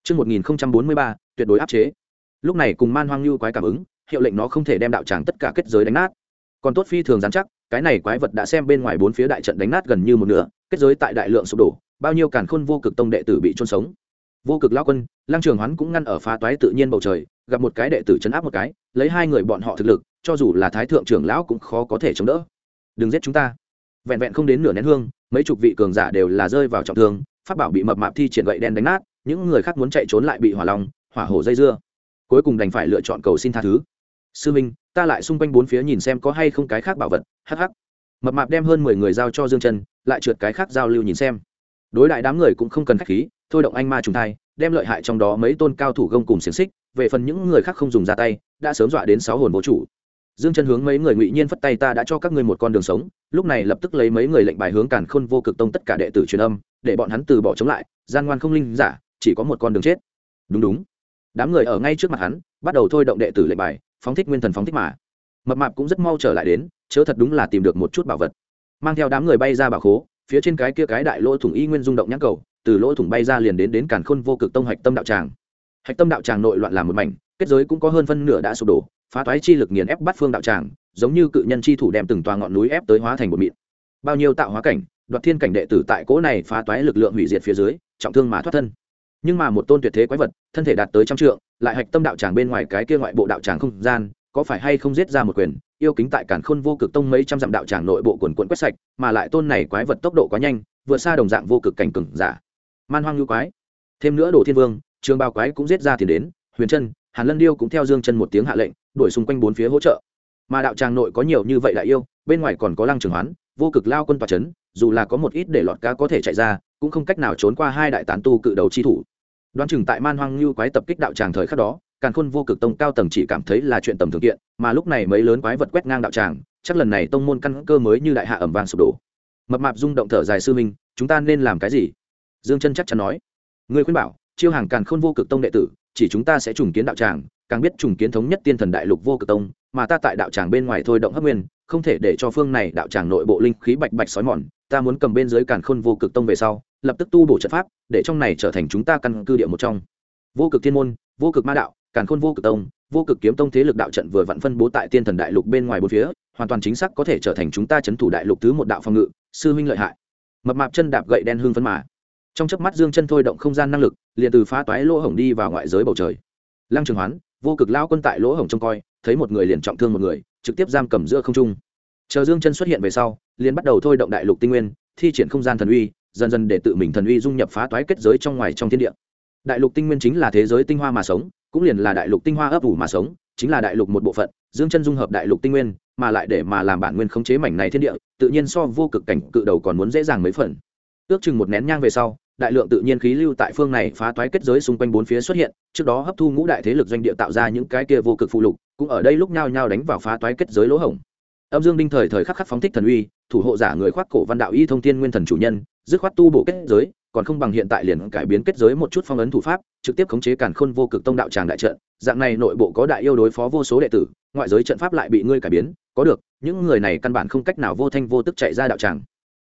Chương 1043, tuyệt đối áp chế. Lúc này cùng Man Hoang Nhu quái cảm ứng, hiệu lệnh nó không thể đem đạo tràng tất cả kết giới đánh nát. Còn tốt phi thường dán chắc, cái này quái vật đã xem bên ngoài bốn phía đại trận đánh nát gần như một nửa, kết giới tại đại lượng sụp đổ, bao nhiêu càn khôn vô cực tông đệ tử bị chôn sống. Vô cực lão quân, Lăng Trường Hoán cũng ngăn ở phá toái tự nhiên bầu trời, gặp một cái đệ tử chấn áp một cái, lấy hai người bọn họ thực lực, cho dù là thái thượng trưởng lão cũng khó có thể chống đỡ. Đừng giết chúng ta. Vẹn vẹn không đến nửa nén hương, mấy chục vị cường giả đều là rơi vào trọng thương, pháp bảo bị mập mạp thi triển gậy đen đánh nát, những người khác muốn chạy trốn lại bị hỏa long, hỏa hổ dây dưa, cuối cùng đành phải lựa chọn cầu xin tha thứ. Sư minh, ta lại xung quanh bốn phía nhìn xem có hay không cái khác bảo vật. Hắc hắc. Mập mạp đem hơn 10 người giao cho Dương Chân, lại trượt cái khác giao lưu nhìn xem. Đối đại đám người cũng không cần khách khí, thôi động anh ma trùng thai, đem lợi hại trong đó mấy tôn cao thủ gông cùng xiềng xích, về phần những người khác không dùng ra tay, đã sớm dọa đến 6 hồn vô chủ. Dương Chân hướng mấy người ngụy nhiên phất tay, ta đã cho các ngươi một con đường sống, lúc này lập tức lấy mấy người lệnh bài hướng Càn Khôn Vô Cực Tông tất cả đệ tử truyền âm, để bọn hắn từ bỏ chống lại, gian ngoan không linh giả, chỉ có một con đường chết. Đúng đúng. Đám người ở ngay trước mặt hắn, bắt đầu thôi động đệ tử lệnh bài, phóng thích nguyên thần phóng thích mà. Mập mạp cũng rất mau trở lại đến, chớ thật đúng là tìm được một chút bảo vật. Mang theo đám người bay ra bảo khố, phía trên cái kia cái đại lỗ thủng y nguyên rung động nhãn cầu, từ lỗ thủng bay ra liền đến Càn Khôn Vô Cực Tông hạch tâm đạo tràng. Hạch tâm đạo tràng nội loạn làm một mảnh, kết giới cũng có hơn phân nửa đã sụp đổ, phá toái chi lực nghiền ép bát phương đạo tràng, giống như cự nhân chi thủ đem từng tòa ngọn núi ép tới hóa thành bột mịn. Bao nhiêu tạo hóa cảnh, đoạt thiên cảnh đệ tử tại cỗ này phá toái lực lượng hủy diệt phía dưới, trọng thương mà thoát thân. Nhưng mà một tôn tuyệt thế quái vật, thân thể đạt tới trăm trượng, lại hạch tâm đạo tràng bên ngoài cái kia ngoại bộ đạo tràng không gian, có phải hay không giết ra một quyền, yêu kính tại Càn Khôn Vô Cực Tông mấy trăm dặm đạo tràng nội bộ quần quần quét sạch, mà lại tôn này quái vật tốc độ quá nhanh, vượt xa đồng dạng vô cực cảnh cường giả. Man Hoang Nhu quái, thêm nữa Đồ Thiên Vương, Trường Bao quái cũng giết ra tiền đến, Huyền Chân, Hàn Lân Điêu cũng theo Dương Chân một tiếng hạ lệnh, đuổi xung quanh bốn phía hỗ trợ. Mà đạo tràng nội có nhiều như vậy đại yêu, bên ngoài còn có Lăng Trường Hoán, Vô Cực Lao quân tọa chấn, dù là có một ít để lọt cá có thể chạy ra, cũng không cách nào trốn qua hai đại tán tu cự đầu chi thủ. Đoán chừng tại Man Hoang Nhu quái tập kích đạo tràng thời khắc đó, Càn Khôn Vô Cực Tông cao tầng chỉ cảm thấy là chuyện tầm thường kiện, mà lúc này mấy lớn quái vật quét ngang đạo tràng, chắc lần này tông môn căn cơ mới như đại hạ ẩm vang sụp đổ. Mập mạp rung động thở dài, sư minh, chúng ta nên làm cái gì? Dương Chân chắc chắn nói. Ngươi khuyên bảo, chiêu hàng Càn Khôn Vô Cực Tông đệ tử, chỉ chúng ta sẽ trùng kiến đạo tràng, càng biết trùng kiến thống nhất tiên thần đại lục Vô Cực Tông, mà ta tại đạo tràng bên ngoài thôi động hấp nguyên, không thể để cho phương này đạo tràng nội bộ linh khí bạch bạch sói mòn, ta muốn cầm bên dưới Càn Khôn Vô Cực Tông về sau, lập tức tu bổ trận pháp, để trong này trở thành chúng ta căn cư địa một trong. Vô Cực Thiên môn, Vô Cực Ma đạo, Càn Khôn Vô Cực Tông, Vô Cực Kiếm Tông thế lực đạo trận vừa vặn phân bố tại tiên thần đại lục bên ngoài bốn phía, hoàn toàn chính xác có thể trở thành chúng ta trấn thủ đại lục thứ một đạo phòng ngự, sư huynh lợi hại. Mập mạp chân đạp gậy đen hương phấn mà. Trong chớp mắt Dương Chân thôi động không gian năng lực, liền từ phá toái lỗ hổng đi vào ngoại giới bầu trời. Lăng Trường Hoán, Vô Cực Lao quân tại lỗ hổng trông coi, thấy một người liền trọng thương một người, trực tiếp giam cầm giữa không trung. Chờ Dương Chân xuất hiện về sau, liền bắt đầu thôi động đại lục tinh nguyên, thi triển không gian thần uy, dần dần để tự mình thần uy dung nhập phá toái kết giới trong ngoài trong thiên địa. Đại lục tinh nguyên chính là thế giới tinh hoa mà sống, cũng liền là đại lục tinh hoa ấp ủ mà sống, chính là đại lục một bộ phận. Dương Chân dung hợp đại lục tinh nguyên, mà lại để mà làm bản nguyên khống chế mảnh này thiên địa, tự nhiên so vô cực cảnh cự đầu còn muốn dễ dàng mấy phần. Ước chừng một nén nhang về sau, đại lượng tự nhiên khí lưu tại phương này phá toái kết giới xung quanh bốn phía xuất hiện, trước đó hấp thu ngũ đại thế lực doanh địa tạo ra những cái kia vô cực phụ lục, cũng ở đây lúc nhao nhao đánh vào phá toái kết giới lỗ hổng. Âm Dương Đinh thời thời khắc khắc phóng thích thần uy, thủ hộ giả người khoác cổ văn đạo y thông thiên nguyên thần chủ nhân, dứt khoát tu bổ kết giới, còn không bằng hiện tại liền cải biến kết giới một chút phong ấn thủ pháp, trực tiếp khống chế Càn Khôn Vô Cực Tông đạo tràng đại trận, dạng này nội bộ có đại yêu đối phó vô số đệ tử, ngoại giới trận pháp lại bị ngươi cải biến, có được, những người này căn bản không cách nào vô thanh vô tức chạy ra đạo tràng.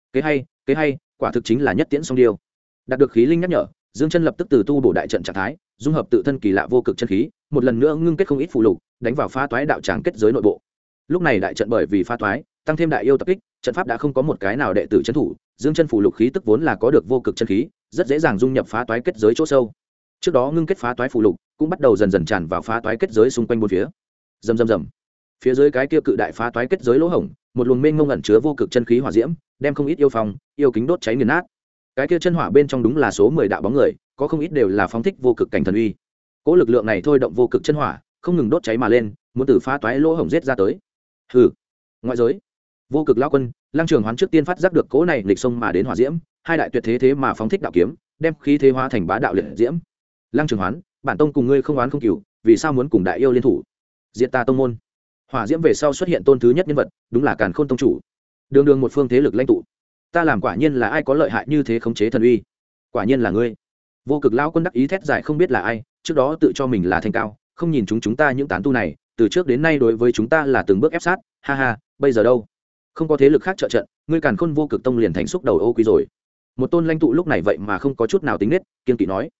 Kế hay, quả thực chính là nhất tiễn song điêu. Đạt được khí linh nhắc nhở, Dương Chân lập tức từ tu bổ đại trận trạng thái, dung hợp tự thân kỳ lạ vô cực chân khí, một lần nữa ngưng kết không ít phù lục, đánh vào phá toái đạo tràng kết giới nội bộ. Lúc này đại trận bởi vì phá toái, tăng thêm đại yêu tập kích, trận pháp đã không có một cái nào đệ tử trấn thủ, Dương Chân phù lục khí tức vốn là có được vô cực chân khí, rất dễ dàng dung nhập phá toái kết giới chỗ sâu. Trước đó ngưng kết phá toái phù lục, cũng bắt đầu dần dần tràn vào phá toái kết giới xung quanh bốn phía. Rầm. Phía dưới cái kia cự đại phá toái kết giới lỗ hổng, một luồng mênh mông ẩn chứa vô cực chân khí hỏa diễm, đem không ít yêu phong, yêu kính đốt cháy nghiền nát. Cái kia chân hỏa bên trong đúng là số 10 đạo bóng người, có không ít đều là phóng thích vô cực cảnh thần uy. Cỗ lực lượng này thôi động vô cực chân hỏa, không ngừng đốt cháy mà lên, muốn từ phá toái lỗ hổng giết ra tới. Hừ. Ngoại giới, Vô Cực Lão quân, Lăng Trường Hoán trước tiên phát giác được cỗ này nghịch xông mà đến hỏa diễm, hai đại tuyệt thế mà phóng thích đạo kiếm, đem khí thế hóa thành bá đạo liệt diễm. Lăng Trường Hoán, bản tông cùng ngươi không oán không cừu, vì sao muốn cùng đại yêu liên thủ? Diệt ta tông môn. Hỏa diễm về sau xuất hiện tôn thứ nhất nhân vật, đúng là Càn Khôn tông chủ. Đường một phương thế lực lãnh tụ. Ta làm quả nhiên là ai có lợi hại như thế khống chế thần uy? Quả nhiên là ngươi. Vô Cực Lão quân đắc ý thét giải không biết là ai, trước đó tự cho mình là thanh cao, không nhìn chúng ta những tán tu này, từ trước đến nay đối với chúng ta là từng bước ép sát, ha ha, bây giờ đâu? Không có thế lực khác trợ trận, ngươi Càn Khôn Vô Cực Tông liền thành xúc đầu ô quý rồi. Một tôn lãnh tụ lúc này vậy mà không có chút nào tính nết, kiên kỵ nói.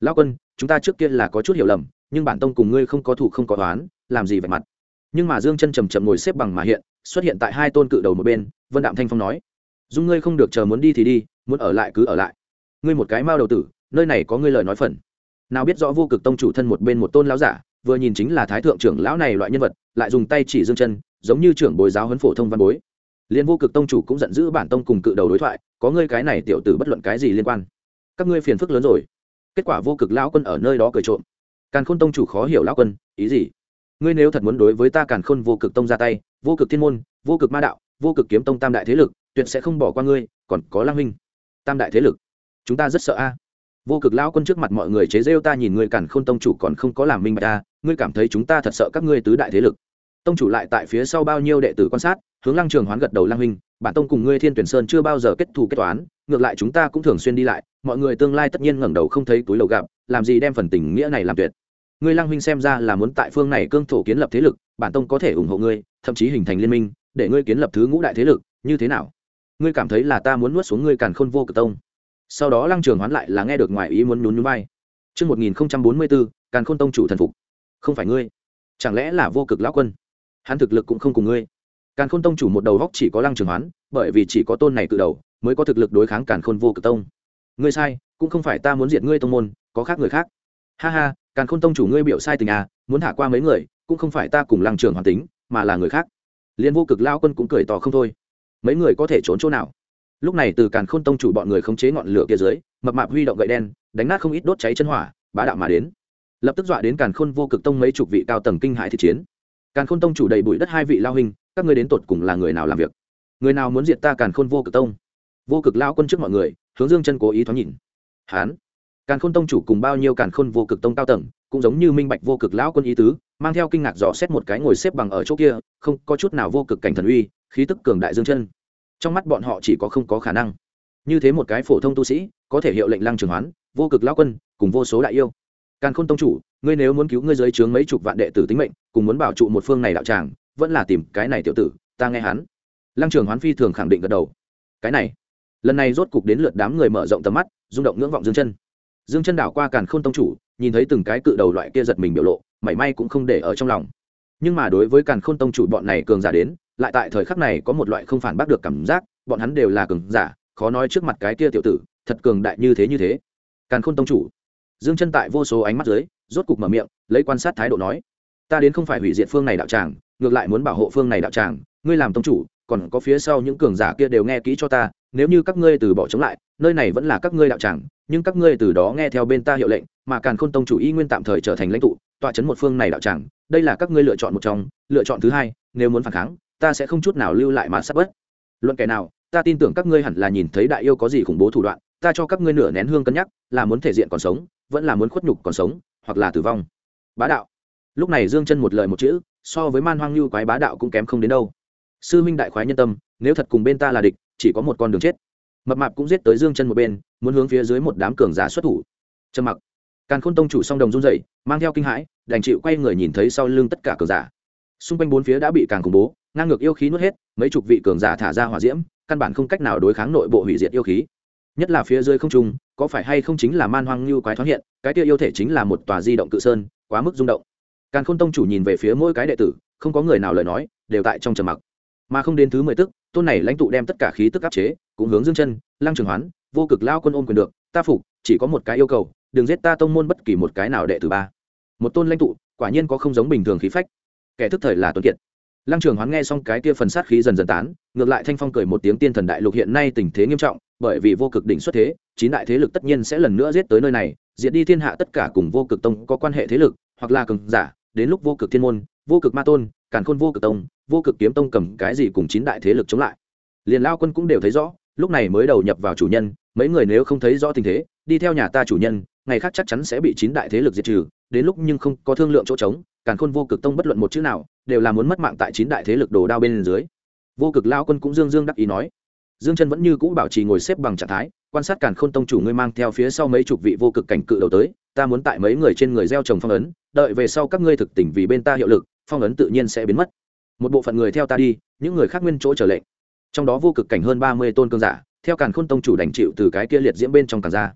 lão quân, chúng ta trước kia là có chút hiểu lầm, nhưng bản tông cùng ngươi không có thủ không có oán, làm gì vạch mặt. Nhưng mà Dương Chân chậm chậm ngồi xếp bằng mà hiện, xuất hiện tại hai tôn cự đầu một bên. Vân Đạm Thanh Phong nói: dung ngươi không được, chờ muốn đi thì đi, muốn ở lại cứ ở lại. Ngươi một cái mao đầu tử, nơi này có ngươi lời nói phần. Nào biết rõ Vô Cực tông chủ thân một bên một tôn lão giả, vừa nhìn chính là thái thượng trưởng lão này loại nhân vật, lại dùng tay chỉ Dương Chân, giống như trưởng bồi giáo huấn phổ thông văn bối. Liên Vô Cực tông chủ cũng giận dữ bản tông cùng cự đầu đối thoại, có ngươi cái này tiểu tử bất luận cái gì liên quan, các ngươi phiền phức lớn rồi. Kết quả Vô Cực lão quân ở nơi đó cười trộm. Càn Khôn tông chủ khó hiểu lão quân ý gì, ngươi nếu thật muốn đối với ta Càn Khôn Vô Cực tông ra tay, Vô Cực thiên môn, Vô Cực ma đạo, Vô Cực kiếm tông tam đại thế lực tuyệt sẽ không bỏ qua ngươi. Còn có Lang huynh, tam đại thế lực chúng ta rất sợ a. Vô Cực lão quân trước mặt mọi người chế rêu ta, nhìn ngươi Càn Khôn tông chủ còn không có làm minh bạch a, ngươi cảm thấy chúng ta thật sợ các ngươi tứ đại thế lực. Tông chủ lại tại phía sau bao nhiêu đệ tử quan sát, hướng Lăng Trường Hoán gật đầu. Lang huynh, bản tông cùng ngươi Thiên Tuyển Sơn chưa bao giờ kết thù kết toán, ngược lại chúng ta cũng thường xuyên đi lại, mọi người tương lai tất nhiên ngẩng đầu không thấy túi lầu gặp, làm gì đem phần tình nghĩa này làm tuyệt. Ngươi Lăng huynh xem ra là muốn tại phương này cương thổ kiến lập thế lực, bản tông có thể ủng hộ ngươi, thậm chí hình thành liên minh, để ngươi kiến lập thứ ngũ đại thế lực, như thế nào? Ngươi cảm thấy là ta muốn nuốt xuống ngươi Càn Khôn Vô Cực tông? Sau đó Lăng Trường Hoán lại là nghe được ngoài ý muốn nhún nhún vai. Chương 1044, Càn Khôn tông chủ thần phục. Không phải ngươi, chẳng lẽ là Vô Cực lão quân? Hắn thực lực cũng không cùng ngươi. Càn Khôn tông chủ một đầu góc chỉ có Lăng Trường Hoán, bởi vì chỉ có tôn này cự đầu mới có thực lực đối kháng Càn Khôn Vô Cực tông. Ngươi sai, cũng không phải ta muốn diệt ngươi tông môn, có khác người khác. Ha ha, Càn Khôn tông chủ ngươi biểu sai tình à, muốn thả qua mấy người, cũng không phải ta cùng Lăng Trường Hoán tính, mà là người khác. Liên Vô Cực lão quân cũng cười to không thôi. Mấy người có thể trốn chỗ nào? Lúc này từ Càn Khôn tông chủ bọn người khống chế ngọn lửa kia dưới, mập mạp huy động gậy đen, đánh nát không ít đốt cháy chân hỏa, bá đạo mà đến. Lập tức dọa đến Càn Khôn Vô Cực tông mấy chục vị cao tầng kinh hãi thị chiến. Càn Khôn tông chủ đầy bụi đất hai vị lao huynh, các ngươi đến tột cùng là người nào làm việc? Người nào muốn diệt ta Càn Khôn Vô Cực tông? Vô Cực lão quân trước mọi người, hướng Dương Chân cố ý thoáng nhìn. Hán, Càn Khôn tông chủ cùng bao nhiêu Càn Khôn Vô Cực tông cao tầng, cũng giống như minh bạch Vô Cực lão quân ý tứ, mang theo kinh ngạc dò xét một cái ngồi xếp bằng ở chỗ kia, không có chút nào vô cực cảnh thần uy, khí tức cường đại Dương Chân. Trong mắt bọn họ chỉ có không có khả năng. Như thế một cái phổ thông tu sĩ, có thể hiệu lệnh Lăng Trường Hoán, Vô Cực lão quân, cùng vô số đại yêu. Càn Khôn tông chủ, ngươi nếu muốn cứu ngươi dưới trướng mấy chục vạn đệ tử tính mệnh, cùng muốn bảo trụ một phương này đạo tràng, vẫn là tìm cái này tiểu tử, ta nghe hắn. Lăng Trường Hoán phi thường khẳng định gật đầu. Cái này, lần này rốt cục đến lượt đám người mở rộng tầm mắt, rung động ngưỡng vọng Dương Chân. Dương Chân đảo qua Càn Khôn tông chủ, nhìn thấy từng cái cự đầu loại kia giật mình biểu lộ, mảy may cũng không để ở trong lòng. Nhưng mà đối với Càn Khôn tông chủ bọn này cường giả đến, lại tại thời khắc này có một loại không phản bác được cảm giác, bọn hắn đều là cường giả, khó nói trước mặt cái kia tiểu tử, thật cường đại như thế. Càn Khôn tông chủ. Dương Chân tại vô số ánh mắt dưới, rốt cục mở miệng, lấy quan sát thái độ nói: "Ta đến không phải hủy diệt phương này đạo tràng, ngược lại muốn bảo hộ phương này đạo tràng, ngươi làm tông chủ, còn có phía sau những cường giả kia đều nghe kỹ cho ta, nếu như các ngươi từ bỏ chống lại, nơi này vẫn là các ngươi đạo tràng, nhưng các ngươi từ đó nghe theo bên ta hiệu lệnh, mà Càn Khôn tông chủ y nguyên tạm thời trở thành lãnh tụ, tọa trấn một phương này đạo tràng, đây là các ngươi lựa chọn một trong, lựa chọn thứ hai, nếu muốn phản kháng, ta sẽ không chút nào lưu lại mà sát bất luận kẻ nào. Ta tin tưởng các ngươi hẳn là nhìn thấy đại yêu có gì khủng bố thủ đoạn, ta cho các ngươi nửa nén hương cân nhắc, là muốn thể diện còn sống, vẫn là muốn khuất nhục còn sống, hoặc là tử vong." Bá đạo. Lúc này Dương Chân một lời một chữ, so với Man Hoang Lưu quái bá đạo cũng kém không đến đâu. Sư minh đại khoái nhân tâm, nếu thật cùng bên ta là địch, chỉ có một con đường chết. Mập mạp cũng giết tới Dương Chân một bên, muốn hướng phía dưới một đám cường giả xuất thủ. Trầm mặc. Càn Khôn tông chủ song đồng run rẩy, mang theo kinh hãi, đành chịu quay người nhìn thấy sau lưng tất cả cường giả. Xung quanh bốn phía đã bị càng khủng bố, ngang ngược yêu khí nuốt hết, mấy chục vị cường giả thả ra hỏa diễm, căn bản không cách nào đối kháng nội bộ hủy diệt yêu khí. Nhất là phía dưới không trung, có phải hay không chính là Man Hoang Lưu quái thoáng hiện, cái kia yêu thể chính là một tòa di động cự sơn, quá mức rung động. Càn Khôn tông chủ nhìn về phía mỗi cái đệ tử, không có người nào lời nói, đều tại trong trầm mặc. Mà không đến thứ 10 tức, tôn này lãnh tụ đem tất cả khí tức áp chế, cũng hướng Dương Chân, Lăng Trường Hoán, Vô Cực lão quân ôm quyền được, ta phục, chỉ có một cái yêu cầu, đừng giết ta tông môn bất kỳ một cái nào đệ tử ba. Một tôn lãnh tụ, quả nhiên có không giống bình thường khí phách. Kẻ thức thời là tuấn kiệt. Lăng Trường Hoán nghe xong cái kia phần sát khí dần dần tán, ngược lại thanh phong cười một tiếng, tiên thần đại lục hiện nay tình thế nghiêm trọng, bởi vì vô cực đỉnh xuất thế, 9 đại thế lực tất nhiên sẽ lần nữa giết tới nơi này, diệt đi thiên hạ tất cả cùng vô cực tông có quan hệ thế lực, hoặc là cường giả, đến lúc vô cực thiên môn, vô cực ma tôn, Càn Khôn Vô Cực tông, vô cực kiếm tông cầm cái gì cùng 9 đại thế lực chống lại. Liền lao quân cũng đều thấy rõ, lúc này mới đầu nhập vào chủ nhân, mấy người nếu không thấy rõ tình thế, đi theo nhà ta chủ nhân, ngày khác chắc chắn sẽ bị 9 đại thế lực diệt trừ, đến lúc nhưng không có thương lượng chỗ trống, Càn Khôn Vô Cực tông bất luận một chữ nào, đều là muốn mất mạng tại 9 đại thế lực đồ đao bên dưới. Vô Cực lao quân cũng dương đắc ý nói. Dương Chân vẫn như cũ bảo trì ngồi xếp bằng trạng thái, quan sát Càn Khôn tông chủ ngươi mang theo phía sau mấy chục vị vô cực cảnh cự đầu tới, ta muốn tại mấy người trên người gieo trồng phong ấn, đợi về sau các ngươi thực tình vì bên ta hiệu lực, phong ấn tự nhiên sẽ biến mất. Một bộ phận người theo ta đi, những người khác nguyên chỗ trở lệnh. Trong đó vô cực cảnh hơn 30 tôn cường giả, theo Càn Khôn tông chủ đành chịu từ cái kia liệt diễm bên trong càng ra.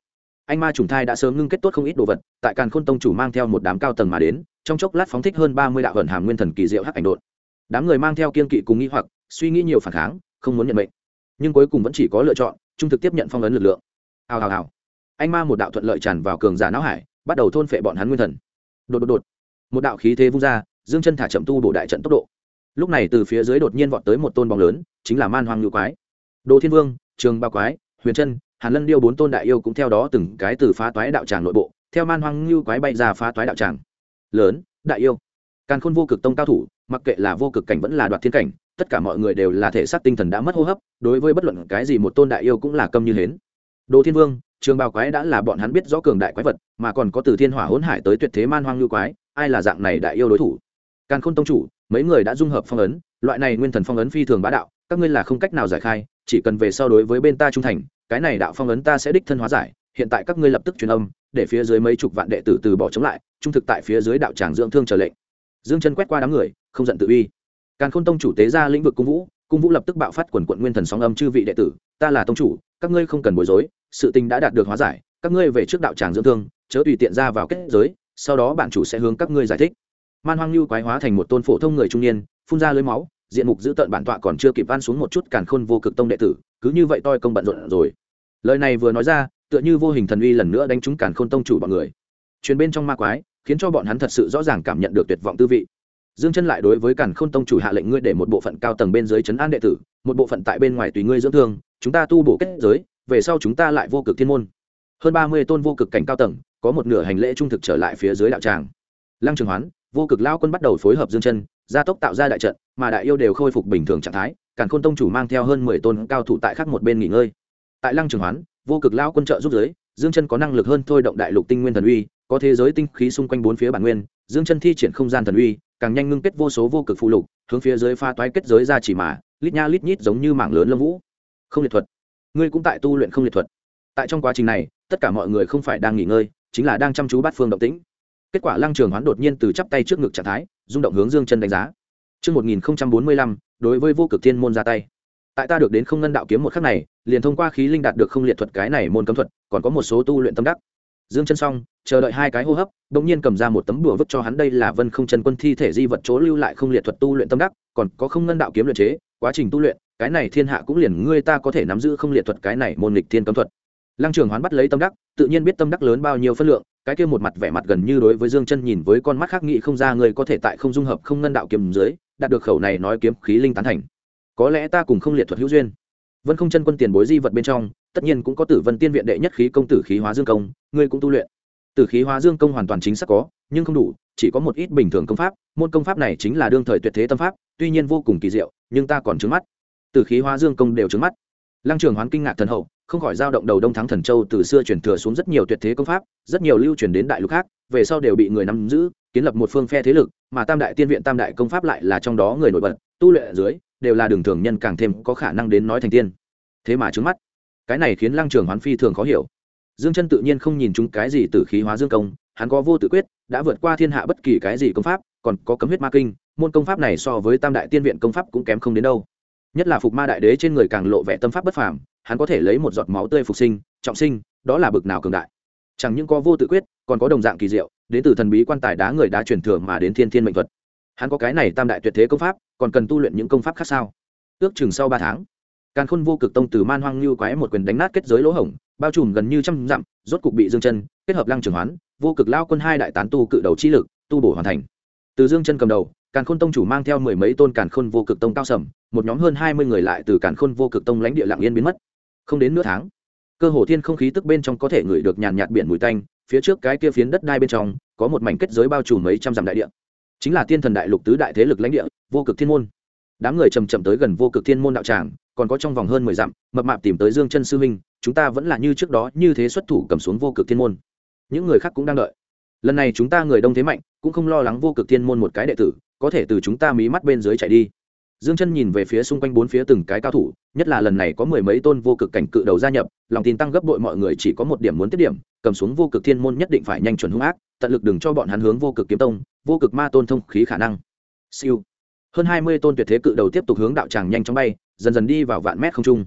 anh ma trùng thai đã sớm ngưng kết tốt không ít đồ vật, tại Càn Khôn Tông chủ mang theo một đám cao tầng mà đến, trong chốc lát phóng thích hơn 30 đạo ẩn hàm nguyên thần kỳ diệu hắc ảnh độn. Đám người mang theo kiên kỵ cùng nghi hoặc, suy nghĩ nhiều phản kháng, không muốn nhận mệnh, nhưng cuối cùng vẫn chỉ có lựa chọn trung thực tiếp nhận phong ấn lực lượng. Hào hào hào. Anh ma một đạo thuận lợi tràn vào cường giả não hải, bắt đầu thôn phệ bọn hắn nguyên thần. Đột đột đột. Một đạo khí thế vung ra, Dương Chân thả chậm tu bổ đại trận tốc độ. Lúc này từ phía dưới đột nhiên vọt tới một tôn bóng lớn, chính là Man Hoang Ngưu Quái. Đồ Thiên Vương, Trường Ba Quái, Huyền Chân, Hàn Lân Điêu bốn tôn đại yêu cũng theo đó từng cái từ phá toái đạo tràng nội bộ, theo Man Hoang Ngưu Quái bay ra phá toái đạo tràng. Lớn, đại yêu. Càn Khôn Vô Cực Tông cao thủ, mặc kệ là vô cực cảnh vẫn là đoạt thiên cảnh, tất cả mọi người đều là thể xác tinh thần đã mất hô hấp, đối với bất luận cái gì một tôn đại yêu cũng là câm như hến. Đồ Thiên Vương, Trường Bào Quái đã là bọn hắn biết rõ cường đại quái vật, mà còn có từ thiên hỏa hỗn hải tới tuyệt thế Man Hoang Ngưu Quái, ai là dạng này đại yêu đối thủ. Càn Khôn Tông chủ, mấy người đã dung hợp phong ấn, loại này nguyên thần phong ấn phi thường bá đạo, các ngươi là không cách nào giải khai, chỉ cần về sau đối với bên ta trung thành, cái này đạo phong ấn ta sẽ đích thân hóa giải. Hiện tại các ngươi lập tức truyền âm, để phía dưới mấy chục vạn đệ tử từ bỏ chống lại, trung thực tại phía dưới đạo tràng dưỡng thương chờ lệnh. Dương Chân quét qua đám người, không giận tự uy. Càn Khôn Tông chủ tế ra lĩnh vực cung vũ lập tức bạo phát quần quần nguyên thần sóng âm, chư vị đệ tử, ta là tông chủ, các ngươi không cần bối rối, sự tình đã đạt được hóa giải, các ngươi về trước đạo tràng dưỡng thương, chớ tùy tiện ra vào kết giới, sau đó bản chủ sẽ hướng các ngươi giải thích. Man Hoang Lưu Quái hóa thành một tôn phổ thông người trung niên, phun ra lưỡi máu, diện mục dữ tợn, bản tọa còn chưa kịp van xuống một chút Càn Khôn Vô Cực Tông đệ tử, cứ như vậy toi công bận rộn rồi. Lời này vừa nói ra, tựa như vô hình thần uy lần nữa đánh trúng Càn Khôn Tông chủ bọn người. Truyền bên trong ma quái, khiến cho bọn hắn thật sự rõ ràng cảm nhận được tuyệt vọng tư vị. Dương Chân lại đối với Càn Khôn Tông chủ hạ lệnh, ngươi để một bộ phận cao tầng bên dưới trấn an đệ tử, một bộ phận tại bên ngoài tùy ngươi dưỡng thương, chúng ta tu bổ kết giới, về sau chúng ta lại vô cực thiên môn. Hơn 30 tôn vô cực cảnh cao tầng, có một nửa hành lễ trung thực trở lại phía dưới đạo tràng. Lăng Trường Hoán, vô cực lão quân bắt đầu phối hợp Dương Chân, gia tốc tạo ra đại trận, mà đại yêu đều khôi phục bình thường trạng thái. Càn Khôn Tông chủ mang theo hơn 10 tôn cao thủ tại khác một bên nghỉ ngơi. Tại Lăng Trường Hoán, vô cực lão quân trợ giúp dưới, Dương Chân có năng lực hơn thôi động đại lục tinh nguyên thần uy, có thế giới tinh khí xung quanh bốn phía bản nguyên, Dương Chân thi triển không gian thần uy, càng nhanh ngưng kết vô số vô cực phụ lục, hướng phía dưới pha toái kết giới ra chỉ mà, lít nha lít nhít giống như mảng lớn lông vũ. Không liệt thuật, ngươi cũng tại tu luyện không liệt thuật. Tại trong quá trình này, tất cả mọi người không phải đang nghỉ ngơi, chính là đang chăm chú bát phương động tĩnh. Kết quả Lăng Trường Hoán đột nhiên từ chắp tay trước ngực trạng thái, rung động hướng Dương Chân đánh giá. Chương 1045, đối với vô cực thiên môn ra tay. Tại ta được đến không ngân đạo kiếm một khắc này, liền thông qua khí linh đạt được không liệt thuật cái này môn cấm thuật, còn có một số tu luyện tâm đắc. Dương Chân xong, chờ đợi hai cái hô hấp, đột nhiên cầm ra một tấm bùa vứt cho hắn, đây là Vân Không Chân Quân thi thể di vật chỗ lưu lại không liệt thuật tu luyện tâm đắc, còn có không ngân đạo kiếm luyện chế, quá trình tu luyện, cái này thiên hạ cũng liền ngươi ta có thể nắm giữ không liệt thuật cái này môn nghịch thiên cấm thuật. Lăng Trường Hoán bắt lấy tâm đắc, tự nhiên biết tâm đắc lớn bao nhiêu phân lượng, cái kia một mặt vẻ mặt gần như đối với Dương Chân nhìn với con mắt khác nghĩ không ra người có thể tại không dung hợp không ngân đạo kiếm dưới, đạt được khẩu này nói kiếm khí linh tán thành. Có lẽ ta cùng không liệt thuật hữu duyên. Vân Không Chân Quân tiền bối di vật bên trong, tất nhiên cũng có Tử Vân Tiên viện đệ nhất khí công tử khí hóa dương công, ngươi cũng tu luyện. Tử khí hóa dương công hoàn toàn chính xác có, nhưng không đủ, chỉ có một ít bình thường công pháp, môn công pháp này chính là đương thời tuyệt thế tâm pháp, tuy nhiên vô cùng kỳ diệu, nhưng ta còn trướng mắt. Tử khí hóa dương công đều trướng mắt. Lăng Trường Hoán kinh ngạc thần hậu, không khỏi dao động đầu. Đông Thắng Thần Châu từ xưa truyền thừa xuống rất nhiều tuyệt thế công pháp, rất nhiều lưu truyền đến đại lục khác, về sau đều bị người nắm giữ, kiến lập một phương phe thế lực, mà Tam đại tiên viện Tam đại công pháp lại là trong đó người nổi bật, tu luyện ở dưới đều là đường thường nhân càng thêm có khả năng đến nói thành tiên. Thế mà trướng mắt, cái này khiến Lăng Trường Hoán phi thường khó hiểu. Dương Chân tự nhiên không nhìn chúng cái gì tử khí hóa dương công, hắn có vô tự quyết, đã vượt qua thiên hạ bất kỳ cái gì công pháp, còn có cấm huyết ma kinh, môn công pháp này so với Tam đại tiên viện công pháp cũng kém không đến đâu. Nhất là Phục Ma đại đế trên người càng lộ vẻ tâm pháp bất phàm, hắn có thể lấy một giọt máu tươi phục sinh, trọng sinh, đó là bực nào cường đại. Chẳng những có vô tự quyết, còn có đồng dạng kỳ diệu, đến từ thần bí quan tài đá người đã truyền thừa mà đến thiên thiên mệnh thuật. Hắn có cái này Tam đại tuyệt thế công pháp, còn cần tu luyện những công pháp khác sao? Ước chừng sau 3 tháng, Càn Khôn Vô Cực Tông từ Man Hoang Lưu Quái một quyền đánh nát kết giới lỗ hổng, bao trùm gần như trăm dặm, rốt cục bị Dương Chân kết hợp Lăng Trường Hoán, Vô Cực Lão quân hai đại tán tu cự đầu chi lực, tu bổ hoàn thành. Từ Dương Chân cầm đầu, Càn Khôn Tông chủ mang theo mười mấy tôn Càn Khôn Vô Cực Tông cao sầm, một nhóm hơn 20 người lại từ Càn Khôn Vô Cực Tông lãnh địa lặng yên biến mất. Không đến nửa tháng, cơ hồ thiên không khí tức bên trong có thể ngửi được nhàn nhạt biển mùi tanh, phía trước cái kia phiến đất đai bên trong có một mảnh kết giới bao trùm mấy trăm dặm đại địa, chính là Tiên Thần đại lục tứ đại thế lực lãnh địa, Vô Cực Thiên môn. Đám người chậm chậm tới gần Vô Cực Thiên môn đạo tràng, còn có trong vòng hơn 10 dặm, mập mạp tìm tới Dương Chân sư huynh, chúng ta vẫn là như trước đó như thế xuất thủ cầm xuống Vô Cực Thiên môn. Những người khác cũng đang đợi. Lần này chúng ta người đông thế mạnh, cũng không lo lắng Vô Cực Thiên môn một cái đệ tử có thể từ chúng ta mí mắt bên dưới chạy đi. Dương Chân nhìn về phía xung quanh bốn phía từng cái cao thủ, nhất là lần này có mười mấy tôn vô cực cảnh cự đầu gia nhập, lòng tin tăng gấp bội, mọi người chỉ có một điểm muốn tiếp điểm, cầm xuống Vô Cực Thiên môn nhất định phải nhanh chuẩn hung ác, tận lực đừng cho bọn hắn hướng Vô Cực Kiếm Tông, Vô Cực Ma Tôn thông khí khả năng. Siêu. Hơn 20 tôn tuyệt thế cự đầu tiếp tục hướng đạo tràng nhanh chóng bay, dần dần đi vào vạn mét không trung.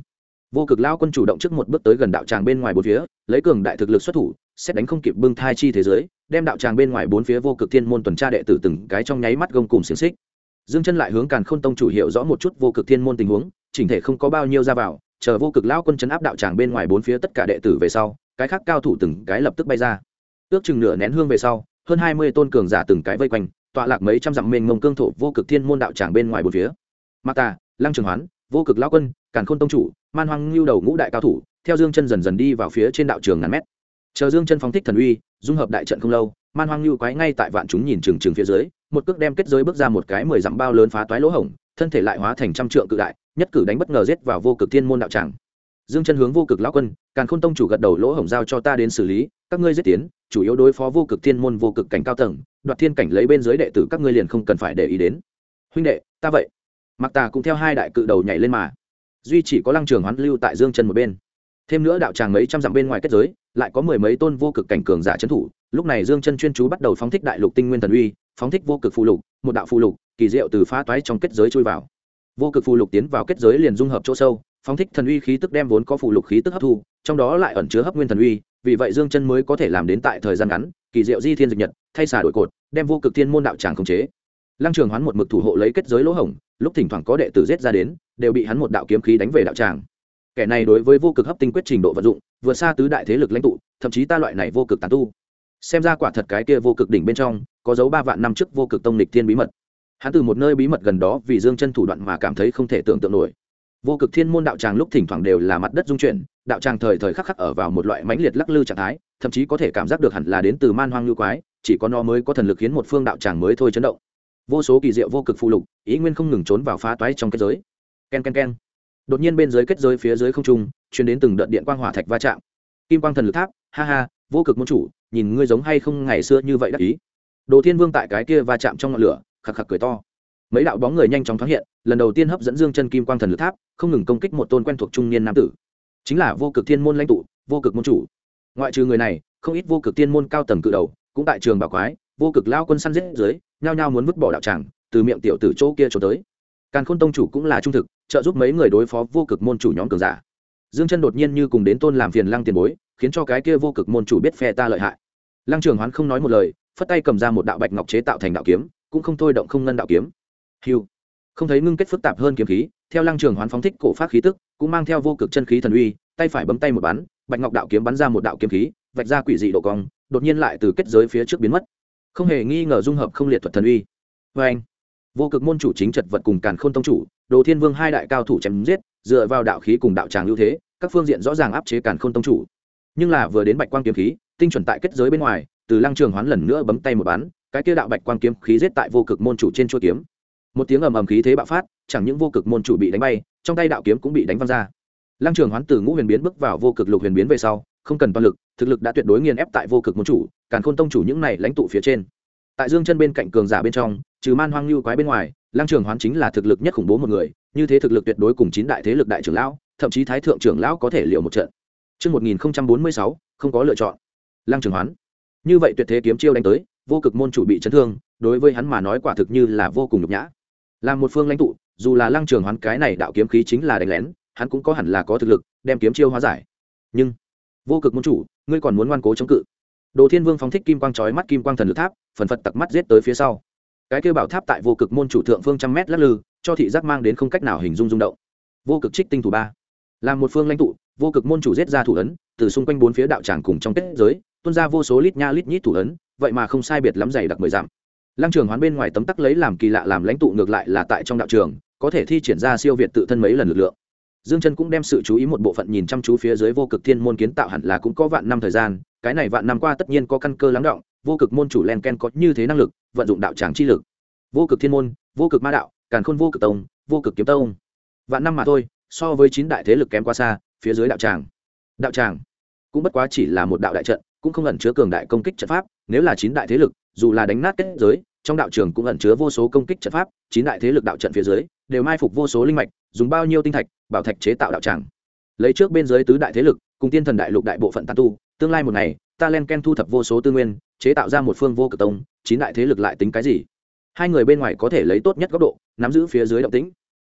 Vô cực lão quân chủ động trước một bước tới gần đạo tràng bên ngoài bốn phía, lấy cường đại thực lực xuất thủ, xét đánh không kịp bưng thai chi thế giới, đem đạo tràng bên ngoài bốn phía vô cực thiên môn tuần tra đệ tử từng cái trong nháy mắt gông cùng xiềng xích. Dương Chân lại hướng Càn Khôn tông chủ hiểu rõ một chút vô cực thiên môn tình huống, chỉnh thể không có bao nhiêu ra vào, chờ vô cực lão quân trấn áp đạo tràng bên ngoài bốn phía tất cả đệ tử về sau, cái khác cao thủ từng cái lập tức bay ra. Ước chừng nửa nén hương về sau, hơn 20 tôn cường giả từng cái vây quanh, tọa lạc mấy trăm dặm mênh mông cương thổ vô cực thiên môn đạo tràng bên ngoài bốn phía. Mạc Tà, Lăng Trường Hoán, vô cực lão quân, Càn Khôn tông chủ, Man Hoang Lưu đầu ngũ đại cao thủ, theo Dương Chân dần dần đi vào phía trên đạo trường ngàn mét. Chờ Dương Chân phóng thích thần uy, dung hợp đại trận không lâu, Man Hoang Lưu quái ngay tại vạn chúng nhìn chừng chừng phía dưới, một cước đem kết giới bước ra một cái 10 dặm bao lớn phá toái lỗ hổng, thân thể lại hóa thành trăm trượng cự đại, nhất cử đánh bất ngờ giết vào vô cực thiên môn đạo tràng. Dương Chân hướng vô cực lão quân, Càn Khôn tông chủ gật đầu, lỗ hổng giao cho ta đến xử lý, các ngươi giết tiến, chủ yếu đối phó vô cực thiên môn vô cực cảnh cao tầng, đoạt thiên cảnh lấy bên dưới đệ tử các ngươi liền không cần phải để ý đến. Huynh đệ, ta vậy. Mạc Tà cũng theo hai đại cự đầu nhảy lên mà. Duy chỉ có Lăng Trường Hoán lưu tại Dương Chân một bên. Thêm nữa đạo tràng mấy trăm dặm bên ngoài kết giới, lại có mười mấy tôn vô cực cảnh cường giả trấn thủ, lúc này Dương Chân chuyên chú bắt đầu phóng thích đại lục tinh nguyên thần uy, phóng thích vô cực phù lục, một đạo phù lục kỳ diệu từ phá toái trong kết giới chui vào. Vô cực phù lục tiến vào kết giới liền dung hợp chỗ sâu, phóng thích thần uy khí tức đem vốn có phù lục khí tức hấp thu, trong đó lại ẩn chứa hấp nguyên thần uy, vì vậy Dương Chân mới có thể làm đến tại thời gian ngắn, kỳ diệu di thiên dịch nhật, thay xả đổi cột, đem vô cực thiên môn đạo tràng khống chế. Lăng Trường Hoán một mực thủ hộ lấy kết giới lỗ hổng, lúc thỉnh thoảng có đệ tử giết ra đến, đều bị hắn một đạo kiếm khí đánh về đạo tràng. Kẻ này đối với vô cực hấp tinh quyết trình độ vận dụng, vượt xa tứ đại thế lực lãnh tụ, thậm chí ta loại này vô cực tán tu. Xem ra quả thật cái kia vô cực đỉnh bên trong, có dấu 3 vạn năm trước vô cực tông lịch thiên bí mật. Hắn từ một nơi bí mật gần đó vì Dương Chân thủ đoạn mà cảm thấy không thể tưởng tượng nổi. Vô cực thiên môn đạo tràng lúc thỉnh thoảng đều là mặt đất rung chuyển, đạo tràng thời thời khắc khắc ở vào một loại mãnh liệt lắc lư trạng thái, thậm chí có thể cảm giác được hẳn là đến từ Man Hoang Lưu quái, chỉ có nó mới có thần lực khiến một phương đạo tràng mới thôi chấn động. Vô số kỳ diệu vô cực phụ lục, ý nguyên không ngừng trốn vào phá toái trong kết giới. Ken ken ken. Đột nhiên bên dưới kết giới phía dưới không trung, truyền đến từng đợt điện quang hỏa thạch va chạm. Kim quang thần lực tháp, ha ha, vô cực môn chủ, nhìn ngươi giống hay không ngày xưa như vậy đắc ý. Đồ Thiên Vương tại cái kia va chạm trong ngọn lửa, khặc khặc cười to. Mấy đạo bóng người nhanh chóng thoáng hiện, lần đầu tiên hấp dẫn Dương Chân kim quang thần lực tháp, không ngừng công kích một tôn quen thuộc trung niên nam tử. Chính là vô cực thiên môn lãnh tụ, vô cực môn chủ. Ngoại trừ người này, không ít vô cực thiên môn cao tầng cự đầu, cũng tại trường bảo quái, vô cực lao quân săn giết dưới, nhao nhao muốn vứt bỏ đạo tràng, từ miệng tiểu tử chỗ kia trốn tới. Càn Khôn tông chủ cũng là trung thực, trợ giúp mấy người đối phó vô cực môn chủ nhóm cường giả. Dương Chân đột nhiên như cùng đến tôn làm phiền Lăng tiền bối, khiến cho cái kia vô cực môn chủ biết phe ta lợi hại. Lăng Trường Hoán không nói một lời, phất tay cầm ra một đạo bạch ngọc chế tạo thành đạo kiếm, cũng không thôi động không ngân đạo kiếm. Hưu, không thấy ngưng kết phức tạp hơn kiếm khí, theo Lăng Trường Hoán phóng thích cổ phát khí tức, cũng mang theo vô cực chân khí thần uy, tay phải bấm tay một bắn, bạch ngọc đạo kiếm bắn ra một đạo kiếm khí, vạch ra quỷ dị độ cong, đột nhiên lại từ kết giới phía trước biến mất. Không hề nghi ngờ dung hợp không liệt thuật thần uy. Và anh, vô cực môn chủ chính chật vật cùng Càn Khôn tông chủ, Đồ Thiên Vương hai đại cao thủ chém giết, dựa vào đạo khí cùng đạo tràng ưu thế, các phương diện rõ ràng áp chế Càn Khôn tông chủ. Nhưng là vừa đến bạch quang kiếm khí, tinh chuẩn tại kết giới bên ngoài, từ Lăng Trường Hoán lần nữa bấm tay một bắn, cái kia đạo bạch quang kiếm khí giết tại vô cực môn chủ trên chuôi kiếm. Một tiếng ầm ầm khí thế bạo phát, chẳng những vô cực môn chủ bị đánh bay, trong tay đạo kiếm cũng bị đánh văng ra. Lăng Trường Hoán từ ngũ huyền biến bước vào vô cực lục huyền biến về sau, không cần toàn lực, thực lực đã tuyệt đối nghiền ép tại vô cực môn chủ, Càn Khôn tông chủ những này lãnh tụ phía trên. Tại Dương Chân bên cạnh cường giả bên trong, trừ Man Hoang Lưu quái bên ngoài, Lăng Trường Hoán chính là thực lực nhất khủng bố một người, như thế thực lực tuyệt đối cùng 9 đại thế lực đại trưởng lão, thậm chí thái thượng trưởng lão có thể liều một trận. Chương 1046, không có lựa chọn. Lăng Trường Hoán. Như vậy tuyệt thế kiếm chiêu đánh tới, vô cực môn chủ bị chấn thương, đối với hắn mà nói quả thực như là vô cùng nhục nhã. Làm một phương lãnh tụ, dù là Lăng Trường Hoán cái này đạo kiếm khí chính là đánh lén, hắn cũng có hẳn là có thực lực đem kiếm chiêu hóa giải. Nhưng, vô cực môn chủ, ngươi còn muốn ngoan cố chống cự. Đồ Thiên Vương phóng thích kim quang chói mắt kim quang thần lực tháp, phần phật tặc mắt giết tới phía sau. Cái kia bảo tháp tại vô cực môn chủ thượng phương trăm mét lắc lư, cho thị giác mang đến không cách nào hình dung rung động. Vô cực trích tinh thủ 3. Làm một phương lãnh tụ, vô cực môn chủ giết ra thủ ấn, từ xung quanh bốn phía đạo tràng cùng trong kết giới, tuôn ra vô số lít nha lít nhít thủ ấn, vậy mà không sai biệt lắm dày đặc 10 dặm. Lăng Trường Hoán bên ngoài tấm tắc lấy làm kỳ lạ làm lãnh tụ ngược lại là tại trong đạo trường, có thể thi triển ra siêu việt tự thân mấy lần lực lượng. Dương Chân cũng đem sự chú ý một bộ phận nhìn chăm chú phía dưới vô cực thiên môn kiến tạo hẳn là cũng có vạn năm thời gian, cái này vạn năm qua tất nhiên có căn cơ lắng đọng, vô cực môn chủ len ken có như thế năng lực, vận dụng đạo tràng chi lực. Vô cực thiên môn, vô cực ma đạo, Càn Khôn vô cực tông, vô cực kiếm tông. Vạn năm mà thôi, so với 9 đại thế lực kém quá xa, phía dưới đạo tràng. Đạo tràng cũng bất quá chỉ là một đạo đại trận, cũng không ẩn chứa cường đại công kích trận pháp, nếu là 9 đại thế lực, dù là đánh nát kết giới, trong đạo trường cũng ẩn chứa vô số công kích trận pháp, 9 đại thế lực đạo trận phía dưới đều mai phục vô số linh mạch, dùng bao nhiêu tinh thạch, bảo thạch chế tạo đạo tràng. Lấy trước bên dưới tứ đại thế lực, cùng tiên thần đại lục đại bộ phận tán tu, tương lai một ngày, ta len ken thu thập vô số tư nguyên, chế tạo ra một phương vô cực tông, 9 đại thế lực lại tính cái gì? Hai người bên ngoài có thể lấy tốt nhất góc độ, nắm giữ phía dưới động tĩnh.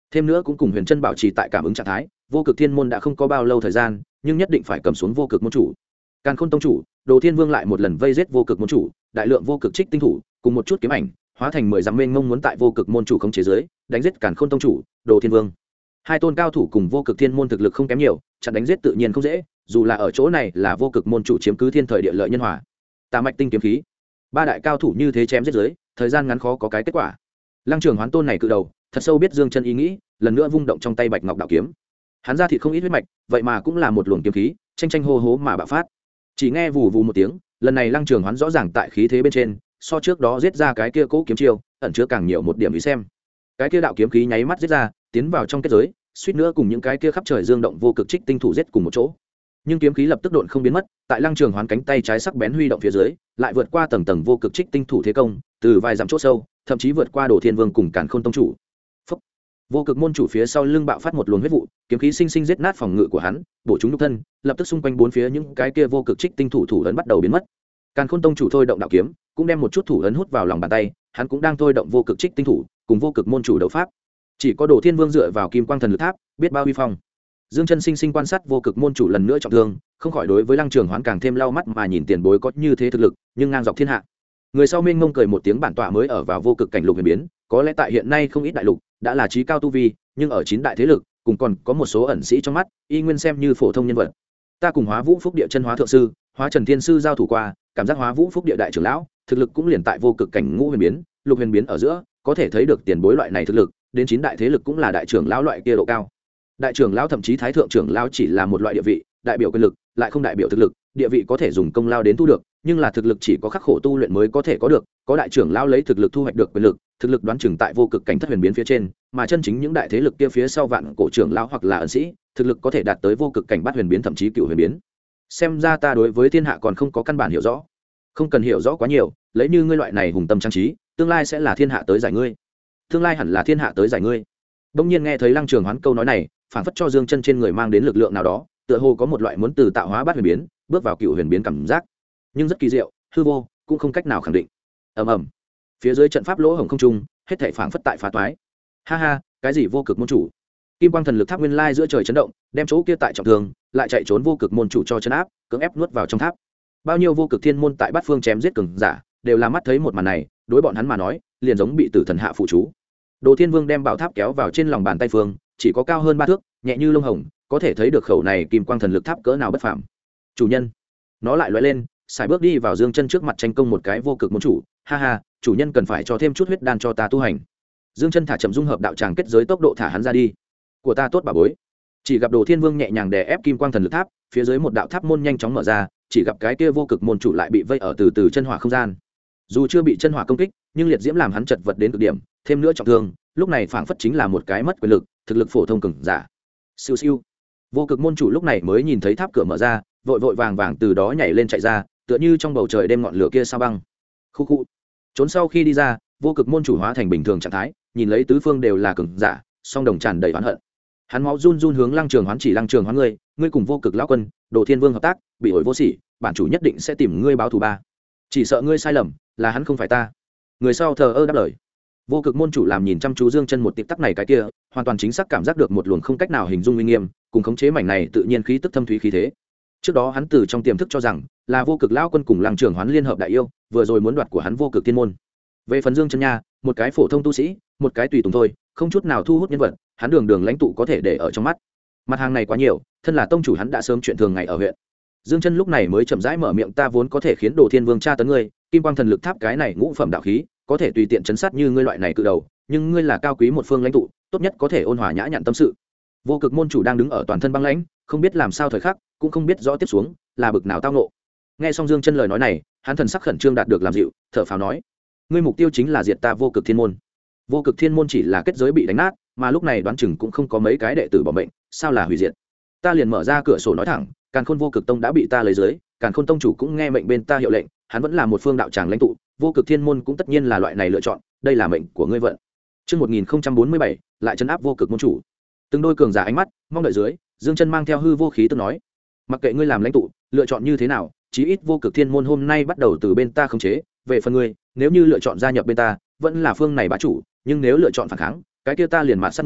thêm nữa cũng cùng huyền chân bảo trì tại cảm ứng trạng thái. Vô cực thiên môn đã không có bao lâu thời gian, nhưng nhất định phải cầm xuống vô cực môn chủ. Càn Khôn tông chủ, Đồ Thiên Vương lại một lần vây giết vô cực môn chủ, đại lượng vô cực trích tinh thủ cùng một chút kiếm ảnh hóa thành 10 dặm mênh mông muốn tại vô cực môn chủ khống chế dưới đánh giết Càn Khôn tông chủ, Đồ Thiên Vương. Hai tôn cao thủ cùng vô cực thiên môn thực lực không kém nhiều, chặn đánh giết tự nhiên không dễ, dù là ở chỗ này là vô cực môn chủ chiếm cứ thiên thời địa lợi nhân hòa. Tà mạch tinh kiếm khí, ba đại cao thủ như thế chém giết dưới, thời gian ngắn khó có cái kết quả. Lăng Trường Hoán tôn này cự đầu, thật sâu biết Dương Chân ý nghĩ, lần nữa vung động trong tay bạch ngọc đạo kiếm. Hắn ra thịt không ít huyết mạch, vậy mà cũng là một luồng kiếm khí, tranh tranh hô hố mà bạo phát. Chỉ nghe vù vù một tiếng, lần này Lăng Trường Hoán rõ ràng tại khí thế bên trên, so trước đó giết ra cái kia cố kiếm chiêu, ẩn chứa càng nhiều một điểm ý xem. Cái kia đạo kiếm khí nháy mắt giết ra, tiến vào trong kết giới, suýt nữa cùng những cái kia khắp trời dương động vô cực trích tinh thủ giết cùng một chỗ. Nhưng kiếm khí lập tức độn không biến mất, tại Lăng Trường Hoán cánh tay trái sắc bén huy động phía dưới, lại vượt qua tầng tầng vô cực trích tinh thủ thế công, từ vài dặm chỗ sâu, thậm chí vượt qua Đồ Thiên Vương cùng Càn Khôn tông chủ. Phúc. Vô cực môn chủ phía sau lưng bạo phát một luồng huyết vụ, kiếm khí sinh sinh giết nát phòng ngự của hắn, bổ trúng nhục thân, lập tức xung quanh bốn phía những cái kia vô cực trích tinh thủ thủ ấn bắt đầu biến mất. Càn Khôn tông chủ thôi động đạo kiếm, cũng đem một chút thủ ấn hút vào lòng bàn tay, hắn cũng đang thôi động vô cực trích tinh thủ, cùng vô cực môn chủ đấu pháp. Chỉ có Đồ Thiên Vương dựa vào Kim Quang Thần Lực Tháp, biết bao uy phong. Dương Chân sinh sinh quan sát vô cực môn chủ lần nữa trọng thương, không khỏi đối với Lăng Trường Hoán càng thêm lau mắt mà nhìn tiền bối có như thế thực lực, nhưng ngang dọc thiên hạ. Người sau mênh mông cười một tiếng bản tọa mới ở vào vô cực cảnh lục huyền biến, có lẽ tại hiện nay không ít đại lục đã là chí cao tu vi, nhưng ở 9 đại thế lực, cùng còn có một số ẩn sĩ trong mắt, y nguyên xem như phổ thông nhân vật. Ta cùng Hóa Vũ Phúc Địa chân hóa thượng sư, Hóa Trần Thiên sư giao thủ qua, cảm giác Hóa Vũ Phúc Địa đại trưởng lão, thực lực cũng liền tại vô cực cảnh ngũ huyền biến, lục huyền biến ở giữa, có thể thấy được tiền bối loại này thực lực, đến 9 đại thế lực cũng là đại trưởng lão loại kia độ cao. Đại trưởng lão thậm chí thái thượng trưởng lão chỉ là một loại địa vị, đại biểu quyền lực, lại không đại biểu thực lực, địa vị có thể dùng công lao đến thu được, nhưng là thực lực chỉ có khắc khổ tu luyện mới có thể có được, có đại trưởng lão lấy thực lực thu hoạch được quyền lực, thực lực đoán chừng tại vô cực cảnh thất huyền biến phía trên, mà chân chính những đại thế lực kia phía sau vạn cổ trưởng lão hoặc là ẩn sĩ, thực lực có thể đạt tới vô cực cảnh bát huyền biến thậm chí cửu huyền biến. Xem ra ta đối với thiên hạ còn không có căn bản hiểu rõ. Không cần hiểu rõ quá nhiều, lấy như ngươi loại này hùng tâm trang trí, tương lai sẽ là thiên hạ tới giải ngươi. Tương lai hẳn là thiên hạ tới giải ngươi. Đông nhiên nghe thấy Lăng Trường Hoán câu nói này, phản phất cho Dương Chân trên người mang đến lực lượng nào đó, tựa hồ có một loại muốn từ tạo hóa bát huyền biến bước vào cựu huyền biến cảm giác, nhưng rất kỳ diệu, hư vô, cũng không cách nào khẳng định. ầm ầm, phía dưới trận pháp lỗ hổng không trung, hết thảy phảng phất tại phá toái. Ha ha, cái gì vô cực môn chủ? Kim Quang Thần Lực Tháp nguyên lai giữa trời chấn động, đem chỗ kia tại trọng thương, lại chạy trốn vô cực môn chủ cho chấn áp, cưỡng ép nuốt vào trong tháp. Bao nhiêu vô cực thiên môn tại bát phương chém giết cường giả, đều là mắt thấy một màn này, đối bọn hắn mà nói, liền giống bị tử thần hạ phụ chú. Đồ Thiên Vương đem bảo tháp kéo vào trên lòng bàn tay phương, chỉ có cao hơn 3 thước, nhẹ như lông hồng, có thể thấy được khẩu này Kim Quang Thần Lực Tháp cỡ nào bất phàm. Chủ nhân, nó lại lóe lên, xài bước đi vào Dương Chân trước mặt tranh công một cái vô cực môn chủ. Ha ha, chủ nhân cần phải cho thêm chút huyết đan cho ta tu hành. Dương Chân thả chậm dung hợp đạo tràng kết giới tốc độ thả hắn ra đi. Của ta tốt bà bối. Chỉ gặp Đồ Thiên Vương nhẹ nhàng đè ép Kim Quang Thần Lực Tháp, phía dưới một đạo tháp môn nhanh chóng mở ra, chỉ gặp cái kia vô cực môn chủ lại bị vây ở từ từ chân hỏa không gian. Dù chưa bị chân hỏa công kích, nhưng liệt diễm làm hắn chật vật đến cực điểm, thêm nữa trọng thương, lúc này phảng phất chính là một cái mất quyền lực, thực lực phổ thông cường giả. Siêu siêu. Vô cực môn chủ lúc này mới nhìn thấy tháp cửa mở ra, vội vội vàng vàng từ đó nhảy lên chạy ra, tựa như trong bầu trời đêm ngọn lửa kia sao băng. Khu khu. Trốn sau khi đi ra, vô cực môn chủ hóa thành bình thường trạng thái, nhìn lấy tứ phương đều là cường giả, song đồng tràn đầy oán hận. Hắn máu run run hướng Lăng Trường Hoán chỉ Lăng Trường Hoán ngươi cùng vô cực lão quân, Đồ Thiên Vương hợp tác, bị ổi vô sỉ, bản chủ nhất định sẽ tìm ngươi báo thù ba. Chỉ sợ ngươi sai lầm, là hắn không phải ta. Người sau thờ ơ đáp lời. Vô cực môn chủ làm nhìn chăm chú Dương Chân một tịp tắc này cái kia, hoàn toàn chính xác cảm giác được một luồng không cách nào hình dung uy nghiêm, cùng khống chế mảnh này tự nhiên khí tức thâm thúy khí thế. Trước đó hắn từ trong tiềm thức cho rằng là vô cực lão quân cùng Lăng Trường Hoán liên hợp đại yêu, vừa rồi muốn đoạt của hắn vô cực thiên môn. Về phần Dương Chân nha, một cái phổ thông tu sĩ, một cái tùy tùng thôi, không chút nào thu hút nhân vật, hắn đường đường lãnh tụ có thể để ở trong mắt. Mặt hàng này quá nhiều, thân là tông chủ hắn đã sớm chuyện thường ngày ở huyện. Dương Chân lúc này mới chậm rãi mở miệng, ta vốn có thể khiến Đồ Thiên Vương tra tấn ngươi, Kim Quang Thần Lực Tháp cái này ngũ phẩm đạo khí, có thể tùy tiện chấn sát như ngươi loại này cự đầu, nhưng ngươi là cao quý một phương lãnh tụ, tốt nhất có thể ôn hòa nhã nhặn tâm sự. Vô cực môn chủ đang đứng ở toàn thân băng lãnh, không biết làm sao thời khắc, cũng không biết rõ tiếp xuống là bực nào tao ngộ. Nghe xong Dương Chân lời nói này, hắn thần sắc khẩn trương đạt được làm dịu, thở phào nói: ngươi mục tiêu chính là diệt ta vô cực thiên môn. Vô cực thiên môn chỉ là kết giới bị đánh nát, mà lúc này đoán chừng cũng không có mấy cái đệ tử bỏ mệnh, sao là hủy diệt. Ta liền mở ra cửa sổ nói thẳng, Càn Khôn vô cực tông đã bị ta lấy dưới, Càn Khôn tông chủ cũng nghe mệnh bên ta hiệu lệnh, hắn vẫn là một phương đạo tràng lãnh tụ, vô cực thiên môn cũng tất nhiên là loại này lựa chọn, đây là mệnh của ngươi vận. Chương 1047, lại trấn áp vô cực môn chủ. Từng đôi cường giả ánh mắt mong đợi dưới, Dương Chân mang theo hư vô khí tức nói: mặc kệ ngươi làm lãnh tụ, lựa chọn như thế nào, chí ít vô cực thiên môn hôm nay bắt đầu từ bên ta khống chế, về phần ngươi, nếu như lựa chọn gia nhập bên ta, vẫn là phương này bá chủ, nhưng nếu lựa chọn phản kháng, cái kia ta liền mạt sát ngươi,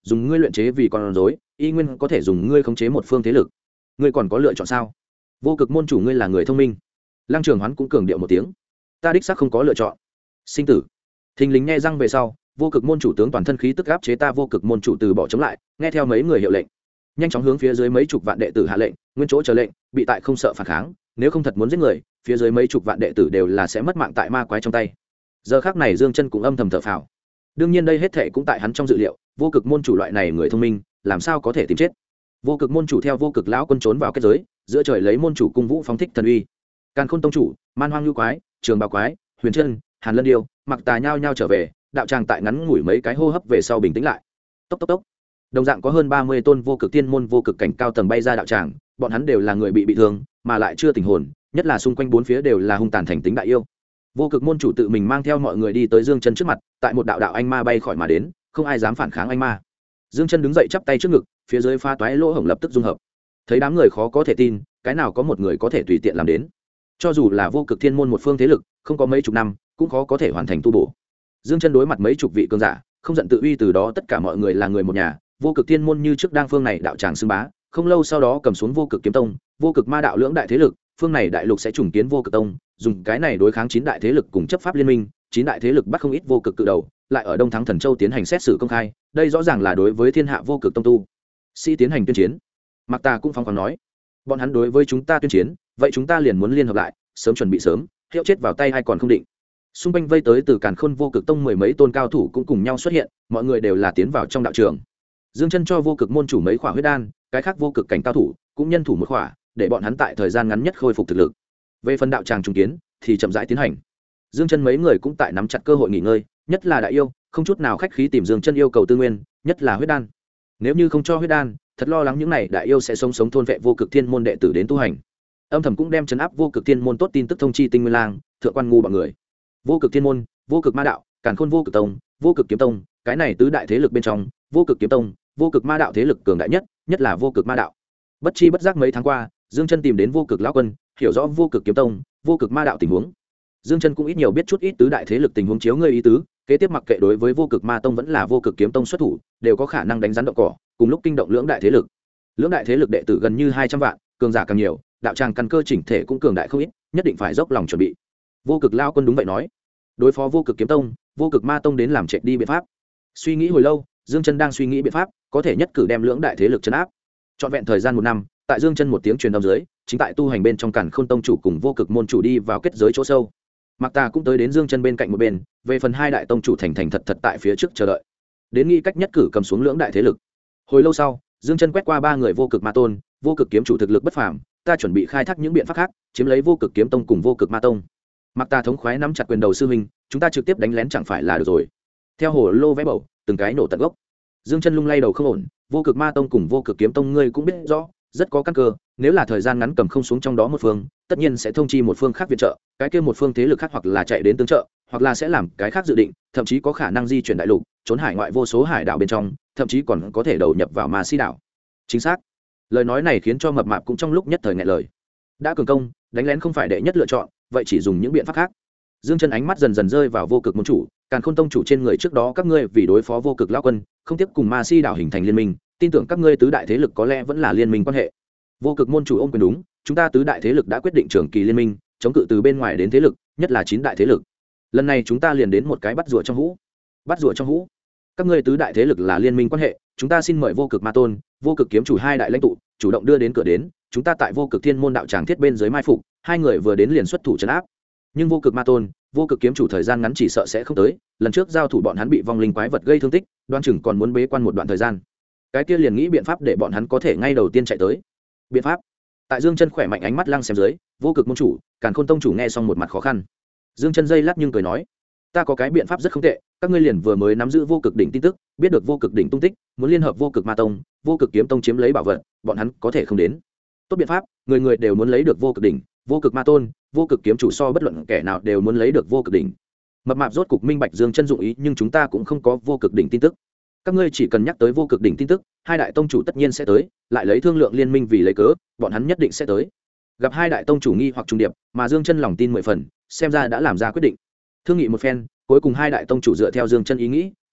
dùng ngươi luyện chế vì con rối y nguyên có thể dùng ngươi khống chế một phương thế lực. Ngươi còn có lựa chọn sao? Vô cực môn chủ, ngươi là người thông minh. Lăng Trường Hoán cũng cường điệu một tiếng. Ta đích xác không có lựa chọn. Sinh tử. Thình lình nghe răng về sau, vô cực môn chủ tướng toàn thân khí tức áp chế ta vô cực môn chủ từ bỏ chống lại, nghe theo mấy người hiệu lệnh, nhanh chóng hướng phía dưới mấy chục vạn đệ tử hạ lệnh, nguyên chỗ chờ lệnh, bị tại không sợ phản kháng, nếu không thật muốn giết người, phía dưới mấy chục vạn đệ tử đều là sẽ mất mạng tại ma quái trong tay. Giờ khắc này Dương Chân cũng âm thầm thở phào. Đương nhiên đây hết thảy cũng tại hắn trong dự liệu, vô cực môn chủ loại này người thông minh, làm sao có thể tìm chết. Vô cực môn chủ theo vô cực lão quân trốn vào kết giới, giữa trời lấy môn chủ cung vũ phóng thích thần uy. Càn Khôn tông chủ, Man Hoang Nhu quái, Trường Bào quái, Huyền Trân, Hàn Lân Điêu, Mặc Tà nhao nhao trở về, đạo tràng tại ngắn ngủi mấy cái hô hấp về sau bình tĩnh lại. Tốc tốc tốc. Đồng dạng có hơn 30 tôn vô cực tiên môn vô cực cảnh cao tầng bay ra đạo tràng, bọn hắn đều là người bị thương, mà lại chưa tỉnh hồn, nhất là xung quanh bốn phía đều là hung tàn thành tính đại yêu. Vô cực môn chủ tự mình mang theo mọi người đi tới Dương Chân trước mặt, tại một đạo đạo anh ma bay khỏi mà đến, không ai dám phản kháng anh ma. Dương Chân đứng dậy chắp tay trước ngực, phía dưới pha toái lỗ hổng lập tức dung hợp. Thấy đám người khó có thể tin, cái nào có một người có thể tùy tiện làm đến. Cho dù là vô cực thiên môn một phương thế lực, không có mấy chục năm, cũng khó có thể hoàn thành tu bổ. Dương Chân đối mặt mấy chục vị cường giả, không giận tự uy, từ đó tất cả mọi người là người một nhà, vô cực thiên môn như trước đang phương này đạo tràng xưng bá, không lâu sau đó cầm xuống vô cực kiếm tông, vô cực ma đạo lưỡng đại thế lực, phương này đại lục sẽ trùng kiến vô cực tông, dùng cái này đối kháng 9 đại thế lực cùng chấp pháp liên minh, 9 đại thế lực bắt không ít vô cực cự đầu, lại ở Đông Thắng Thần Châu tiến hành xét xử công khai, đây rõ ràng là đối với thiên hạ vô cực tông tu sĩ tiến hành tuyên chiến. Mạc Tà cũng phong khoáng nói, bọn hắn đối với chúng ta tuyên chiến, vậy chúng ta liền muốn liên hợp lại, sớm chuẩn bị sớm, hiệu chết vào tay hay còn không định. Xung quanh vây tới từ Càn Khôn vô cực tông mười mấy tôn cao thủ cũng cùng nhau xuất hiện, mọi người đều là tiến vào trong đạo trường. Dương Chân cho vô cực môn chủ mấy khỏa huyết đan, cái khác vô cực cảnh cao thủ cũng nhân thủ một khỏa, để bọn hắn tại thời gian ngắn nhất khôi phục thực lực. Về phần đạo tràng trùng kiến thì chậm rãi tiến hành. Dương Chân mấy người cũng tại nắm chặt cơ hội nghỉ ngơi, nhất là đại yêu, không chút nào khách khí tìm Dương Chân yêu cầu tư nguyên, nhất là huyết đan. Nếu như không cho huyết đan, thật lo lắng những này đại yêu sẽ sống sống thôn vệ vô cực thiên môn đệ tử đến tu hành. Âm thầm cũng đem trấn áp vô cực thiên môn tốt tin tức thông chi Tinh Nguyên Lang, Thượng Quan Ngu bọn người. Vô cực thiên môn, vô cực ma đạo, Càn Khôn vô cực tông, vô cực kiếm tông, cái này tứ đại thế lực bên trong, vô cực kiếm tông, vô cực ma đạo thế lực cường đại nhất, nhất là vô cực ma đạo. Bất chi bất giác mấy tháng qua, Dương Chân tìm đến vô cực lão quân, hiểu rõ vô cực kiếm tông, vô cực ma đạo tình huống. Dương Chân cũng ít nhiều biết chút ít tứ đại thế lực tình huống chiếu ngươi ý tứ, kế tiếp mặc kệ đối với vô cực ma tông vẫn là vô cực kiếm tông xuất thủ, đều có khả năng đánh rắn động cỏ, cùng lúc kinh động lưỡng đại thế lực. Lưỡng đại thế lực đệ tử gần như 200 vạn, cường giả càng nhiều, đạo tràng căn cơ chỉnh thể cũng cường đại không ít, nhất định phải dốc lòng chuẩn bị. Vô cực lão quân đúng vậy nói, đối phó vô cực kiếm tông, vô cực ma tông đến làm trệt đi biện pháp. Suy nghĩ hồi lâu, Dương Chân đang suy nghĩ biện pháp, có thể nhất cử đem lưỡng đại thế lực trấn áp. Trọn vẹn thời gian 1 năm, tại Dương Chân một tiếng truyền âm dưới, chính tại tu hành bên trong Càn Khôn tông chủ cùng vô cực môn chủ đi vào kết giới chỗ sâu. Mạc Tà cũng tới đến Dương Chân bên cạnh một bên, về phần hai đại tông chủ thành thành thật thật tại phía trước chờ đợi. Đến nghĩ cách nhất cử cầm xuống lưỡng đại thế lực. Hồi lâu sau, Dương Chân quét qua 3 người vô cực ma tôn, vô cực kiếm chủ thực lực bất phàm, ta chuẩn bị khai thác những biện pháp khác, chiếm lấy vô cực kiếm tông cùng vô cực ma tông. Mạc Tà thống khoái nắm chặt quyền đầu sư huynh, chúng ta trực tiếp đánh lén chẳng phải là được rồi. Theo hồ lô vẽ bầu, từng cái nổ tận gốc. Dương Chân lung lay đầu không ổn, vô cực ma tông cùng vô cực kiếm tông ngươi cũng biết rõ, rất có căn cơ, nếu là thời gian ngắn cầm không xuống trong đó một phương, tất nhiên sẽ thông chi một phương khác viện trợ, cái kia một phương thế lực khác hoặc là chạy đến tương trợ, hoặc là sẽ làm cái khác dự định, thậm chí có khả năng di chuyển đại lục, trốn hải ngoại vô số hải đảo bên trong, thậm chí còn có thể đầu nhập vào Ma Si đảo. Chính xác. Lời nói này khiến cho Mập Mạp cũng trong lúc nhất thời nghẹn lời. Đã cường công, đánh lén không phải đệ nhất lựa chọn, vậy chỉ dùng những biện pháp khác. Dương Chân ánh mắt dần dần rơi vào vô cực môn chủ, Càn Khôn tông chủ trên người, trước đó các ngươi vì đối phó vô cực lão quân, không tiếp cùng Ma Si đảo hình thành liên minh, tin tưởng các ngươi tứ đại thế lực có lẽ vẫn là liên minh quan hệ. Vô cực môn chủ ôm quyền đúng, chúng ta tứ đại thế lực đã quyết định trường kỳ liên minh, chống cự từ bên ngoài đến thế lực, nhất là 9 đại thế lực. Lần này chúng ta liền đến một cái bắt rùa trong hũ. Bắt rùa trong hũ. Các ngươi tứ đại thế lực là liên minh quan hệ, chúng ta xin mời vô cực ma tôn, vô cực kiếm chủ hai đại lãnh tụ, chủ động đưa đến cửa đến, chúng ta tại vô cực thiên môn đạo tràng thiết bên dưới mai phục, hai người vừa đến liền xuất thủ trấn áp. Nhưng vô cực ma tôn, vô cực kiếm chủ thời gian ngắn chỉ sợ sẽ không tới, lần trước giao thủ bọn hắn bị vong linh quái vật gây thương tích, đoan chừng còn muốn bế quan một đoạn thời gian. Cái kia liền nghĩ biện pháp để bọn hắn có thể ngay đầu tiên chạy tới. Biện pháp? Tại Dương Chân khỏe mạnh ánh mắt lăng xem dưới, vô cực môn chủ, Càn Khôn tông chủ nghe xong một mặt khó khăn. Dương Chân dây lát nhưng cười nói, ta có cái biện pháp rất không tệ, các ngươi liền vừa mới nắm giữ vô cực đỉnh tin tức, biết được vô cực đỉnh tung tích, muốn liên hợp vô cực ma tông, vô cực kiếm tông chiếm lấy bảo vật, bọn hắn có thể không đến. Tốt biện pháp, người người đều muốn lấy được vô cực đỉnh, vô cực ma tôn, vô cực kiếm chủ so bất luận kẻ nào đều muốn lấy được vô cực đỉnh. Mập Mạp rốt cục minh bạch Dương Chân dụng ý, nhưng chúng ta cũng không có vô cực đỉnh tin tức. Các ngươi chỉ cần nhắc tới vô cực đỉnh tin tức, hai đại tông chủ tất nhiên sẽ tới, lại lấy thương lượng liên minh vì lấy cớ, bọn hắn nhất định sẽ tới. Gặp hai đại tông chủ nghi hoặc trùng điệp, mà Dương Chân lòng tin 10 phần, xem ra đã làm ra quyết định. Thương nghị một phen, cuối cùng hai đại tông chủ dựa theo Dương Chân ý nghĩ,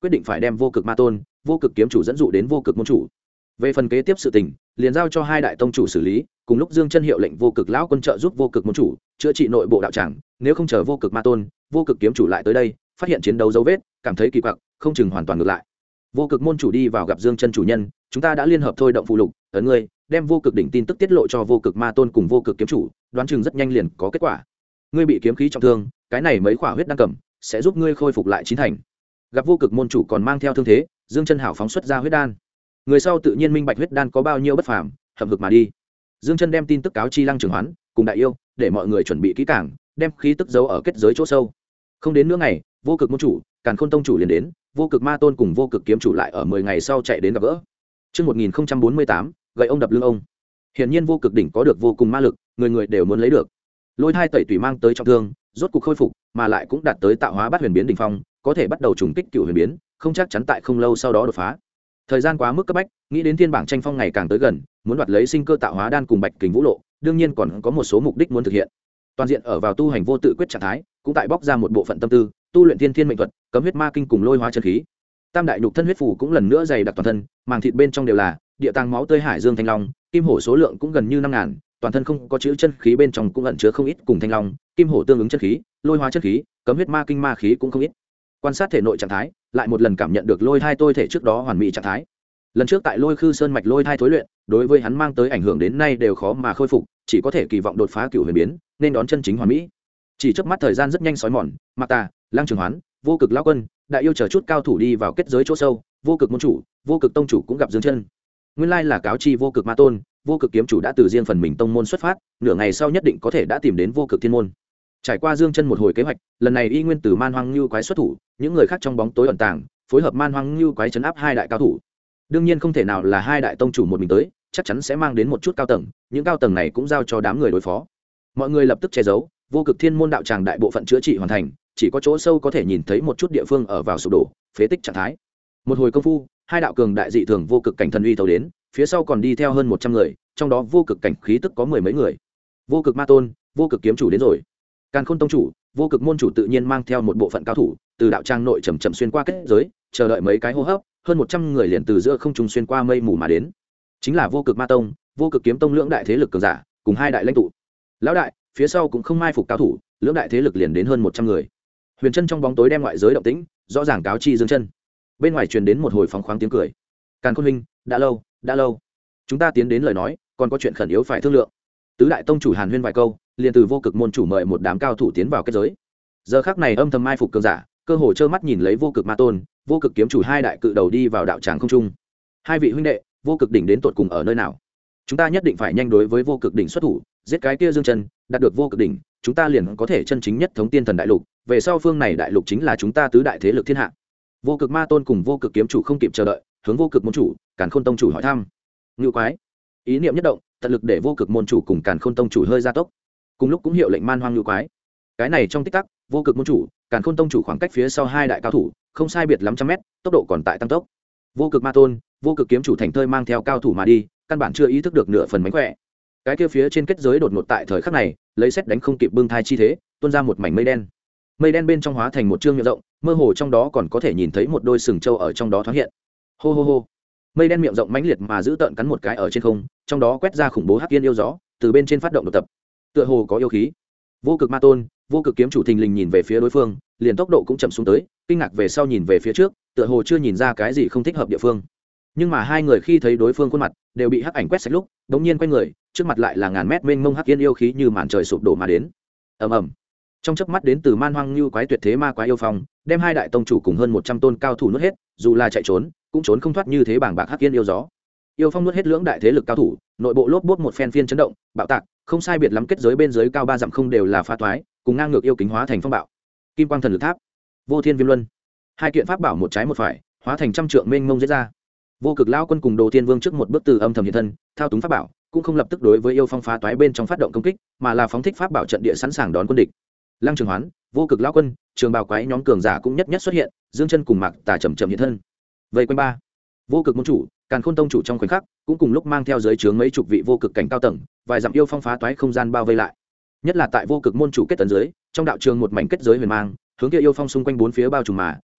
quyết định phải đem vô cực ma tôn, vô cực kiếm chủ dẫn dụ đến vô cực môn chủ. Về phần kế tiếp sự tình, liền giao cho hai đại tông chủ xử lý, cùng lúc Dương Chân hiệu lệnh vô cực lão quân trợ giúp vô cực môn chủ chữa trị nội bộ đạo tràng, nếu không chờ vô cực ma tôn, vô cực kiếm chủ lại tới đây, phát hiện chiến đấu dấu vết, cảm thấy kỳ quặc, không chừng hoàn toàn ngược lại. Vô cực môn chủ đi vào gặp Dương Chân chủ nhân, chúng ta đã liên hợp thôi động phụ lục, ấn ngươi, đem vô cực đỉnh tin tức tiết lộ cho vô cực ma tôn cùng vô cực kiếm chủ, đoán chừng rất nhanh liền có kết quả. Ngươi bị kiếm khí trọng thương, cái này mấy quả huyết đang cầm, sẽ giúp ngươi khôi phục lại chín thành. Gặp vô cực môn chủ còn mang theo thương thế, Dương Chân hảo phóng xuất ra huyết đan. Người sau tự nhiên minh bạch huyết đan có bao nhiêu bất phàm, hậm hực mà đi. Dương Chân đem tin tức cáo chi Lăng Trường Hoán cùng Đại Yêu, để mọi người chuẩn bị kỹ càng, đem khí tức giấu ở kết giới chỗ sâu. Không đến nửa ngày, vô cực môn chủ, Càn Khôn tông chủ liền đến, vô cực ma tôn cùng vô cực kiếm chủ lại ở 10 ngày sau chạy đến gặp gỡ. Chương 1048, gậy ông đập lưng ông. Hiển nhiên vô cực đỉnh có được vô cùng ma lực, người người đều muốn lấy được. Lôi thai tẩy tùy mang tới trọng thương, rốt cục khôi phục, mà lại cũng đạt tới tạo hóa bát huyền biến đỉnh phong, có thể bắt đầu trùng kích cửu huyền biến, không chắc chắn tại không lâu sau đó đột phá. Thời gian quá mức cấp bách, nghĩ đến thiên bảng tranh phong ngày càng tới gần, muốn đoạt lấy sinh cơ tạo hóa đan cùng bạch kình vũ lộ, đương nhiên còn có một số mục đích muốn thực hiện. Toàn diện ở vào tu hành vô tự quyết trạng thái, cũng tại bóc ra một bộ phận tâm tư, tu luyện thiên thiên mệnh thuật, cấm huyết ma kinh cùng lôi hóa chân khí. Tam đại nhục thân huyết phủ cũng lần nữa dày đặc toàn thân, màng thịt bên trong đều là địa tàng máu tươi hải dương thanh long, kim hổ số lượng cũng gần như 5000, toàn thân không có chữ chân khí bên trong cũng ẩn chứa không ít cùng thanh long, kim hổ tương ứng chân khí, lôi hóa chân khí, cấm huyết ma kinh ma khí cũng không ít. Quan sát thể nội trạng thái, lại một lần cảm nhận được lôi thai tôi thể trước đó hoàn mỹ trạng thái. Lần trước tại Lôi Khư Sơn mạch lôi thai thối luyện, đối với hắn mang tới ảnh hưởng đến nay đều khó mà khôi phục, chỉ có thể kỳ vọng đột phá cửu huyền biến, nên đón chân chính hoàn mỹ. Chỉ chớp mắt thời gian rất nhanh sói mòn, Mạc Tà, Lăng Trường Hoán, vô cực lão quân, Đại Yêu chờ chút cao thủ đi vào kết giới chỗ sâu, vô cực môn chủ, vô cực tông chủ cũng gặp Dương Chân. Nguyên lai là cáo chi vô cực ma tôn, vô cực kiếm chủ đã từ riêng phần mình tông môn xuất phát, nửa ngày sau nhất định có thể đã tìm đến vô cực thiên môn. Trải qua Dương Chân một hồi kế hoạch, lần này y nguyên từ Man Hoang Nưu quái xuất thủ, những người khác trong bóng tối ẩn tàng, phối hợp Man Hoang Nưu quái trấn áp hai đại cao thủ. Đương nhiên không thể nào là hai đại tông chủ một mình tới, chắc chắn sẽ mang đến một chút cao tầng, những cao tầng này cũng giao cho đám người đối phó. Mọi người lập tức che giấu, vô cực thiên môn đạo tràng đại bộ phận chữa trị hoàn thành, chỉ có chỗ sâu có thể nhìn thấy một chút địa phương ở vào sụp đổ, phế tích trạng thái. Một hồi công phu, hai đạo cường đại dị thường vô cực cảnh thần uy tàu đến, phía sau còn đi theo hơn 100 người, trong đó vô cực cảnh khí tức có 10 mấy người. Vô cực ma tôn, vô cực kiếm chủ đến rồi. Càn Khôn tông chủ, vô cực môn chủ tự nhiên mang theo một bộ phận cao thủ, từ đạo tràng nội chậm chậm xuyên qua kết giới, chờ đợi mấy cái hô hấp, hơn 100 người liền từ giữa không trung xuyên qua mây mù mà đến. Chính là vô cực ma tông, vô cực kiếm tông lưỡng đại thế lực cường giả, cùng hai đại lãnh tụ. Lão đại, phía sau cũng không mai phục cao thủ, lưỡng đại thế lực liền đến hơn 100 người. Huyền Chân trong bóng tối đem ngoại giới động tĩnh rõ ràng cáo chi Dương Chân. Bên ngoài truyền đến một hồi phóng khoáng tiếng cười. Càn Khôn huynh, đã lâu, chúng ta tiến đến lời nói, còn có chuyện khẩn yếu phải thương lượng. Tứ đại tông chủ hàn huyên vài câu, liền từ vô cực môn chủ mời một đám cao thủ tiến vào kết giới. Giờ khắc này âm thầm mai phục cường giả, cơ hồ trơ mắt nhìn lấy vô cực ma tôn, vô cực kiếm chủ hai đại cự đầu đi vào đạo tràng không trung. Hai vị huynh đệ, vô cực đỉnh đến tột cùng ở nơi nào? Chúng ta nhất định phải nhanh đối với vô cực đỉnh xuất thủ, giết cái kia Dương Chân, đạt được vô cực đỉnh, chúng ta liền có thể chân chính nhất thống tiên thần đại lục, về sau phương này đại lục chính là chúng ta tứ đại thế lực thiên hạ. Vô cực ma tôn cùng vô cực kiếm chủ không kịp chờ đợi, hướng vô cực môn chủ, Càn Khôn tông chủ hỏi thăm. Ngưu quái, ý niệm nhất động, tận lực để vô cực môn chủ cùng Càn Khôn tông chủ hơi gia tốc. Cùng lúc cũng hiệu lệnh man hoang ngưu quái. Cái này trong tích tắc, vô cực môn chủ, Càn Khôn tông chủ khoảng cách phía sau hai đại cao thủ, không sai biệt lắm trăm mét, tốc độ còn tại tăng tốc. Vô cực ma tôn, vô cực kiếm chủ thành thơi mang theo cao thủ mà đi, căn bản chưa ý thức được nửa phần mánh khỏe. Cái kia phía trên kết giới đột ngột tại thời khắc này, lấy xét đánh không kịp bưng thai chi thế, tuôn ra một mảnh mây đen. Mây đen bên trong hóa thành một trương miệng rộng, mơ hồ trong đó còn có thể nhìn thấy một đôi sừng trâu ở trong đó thoáng hiện. Hô hô hô. Mây đen miệng rộng mãnh liệt mà giữ tợn cắn một cái ở trên không, trong đó quét ra khủng bố hắc yên yêu gió, từ bên trên phát động đột tập. Tựa hồ có yêu khí. Vô cực ma tôn, vô cực kiếm chủ thình lình nhìn về phía đối phương, liền tốc độ cũng chậm xuống tới, kinh ngạc về sau nhìn về phía trước, tựa hồ chưa nhìn ra cái gì không thích hợp địa phương. Nhưng mà hai người khi thấy đối phương khuôn mặt, đều bị hắc ảnh quét sạch lúc, đống nhiên quay người, trước mặt lại là ngàn mét mênh mông hắc yên yêu khí như màn trời sụp đổ mà đến. Ầm ầm. Trong chớp mắt đến từ man hoang như quái tuyệt thế ma quái yêu phong, đem hai đại tông chủ cùng hơn 100 tôn cao thủ nuốt hết, dù là chạy trốn, cũng trốn không thoát như thế bảng bạc hắc yên yêu gió. Yêu phong nuốt hết lưỡng đại thế lực cao thủ, nội bộ lốp bốt một phen phiên chấn động, bạo tạc, không sai biệt lắm kết giới bên dưới cao 3 dặm không đều là phá toái, cùng ngang ngược yêu kính hóa thành phong bạo. Kim quang thần lực tháp, vô thiên viêm luân, hai kiện pháp bảo một trái một phải, hóa thành trăm trượng mênh mông giết ra. Vô cực lão quân cùng Đồ Thiên Vương trước một bước từ âm thầm hiện thân, thao túng pháp bảo, cũng không lập tức đối với yêu phong phá toái bên trong phát động công kích, mà là phóng thích pháp bảo trận địa sẵn sàng đón quân địch. Lăng Trường Hoán, vô cực lão quân, trường bào quái nhóm cường giả cũng nhất nhất xuất hiện, Dương Chân cùng Mạc Tà chậm chậm hiện thân. Vây quanh ba, vô cực môn chủ, Càn Khôn tông chủ trong khoảnh khắc, cũng cùng lúc mang theo giới trướng mấy chục vị vô cực cảnh cao tầng, vài dặm yêu phong phá toái không gian bao vây lại. Nhất là tại vô cực môn chủ kết tấn dưới, trong đạo trường một mảnh kết giới huyền mang, hướng kia yêu phong xung quanh bốn phía bao trùm mà,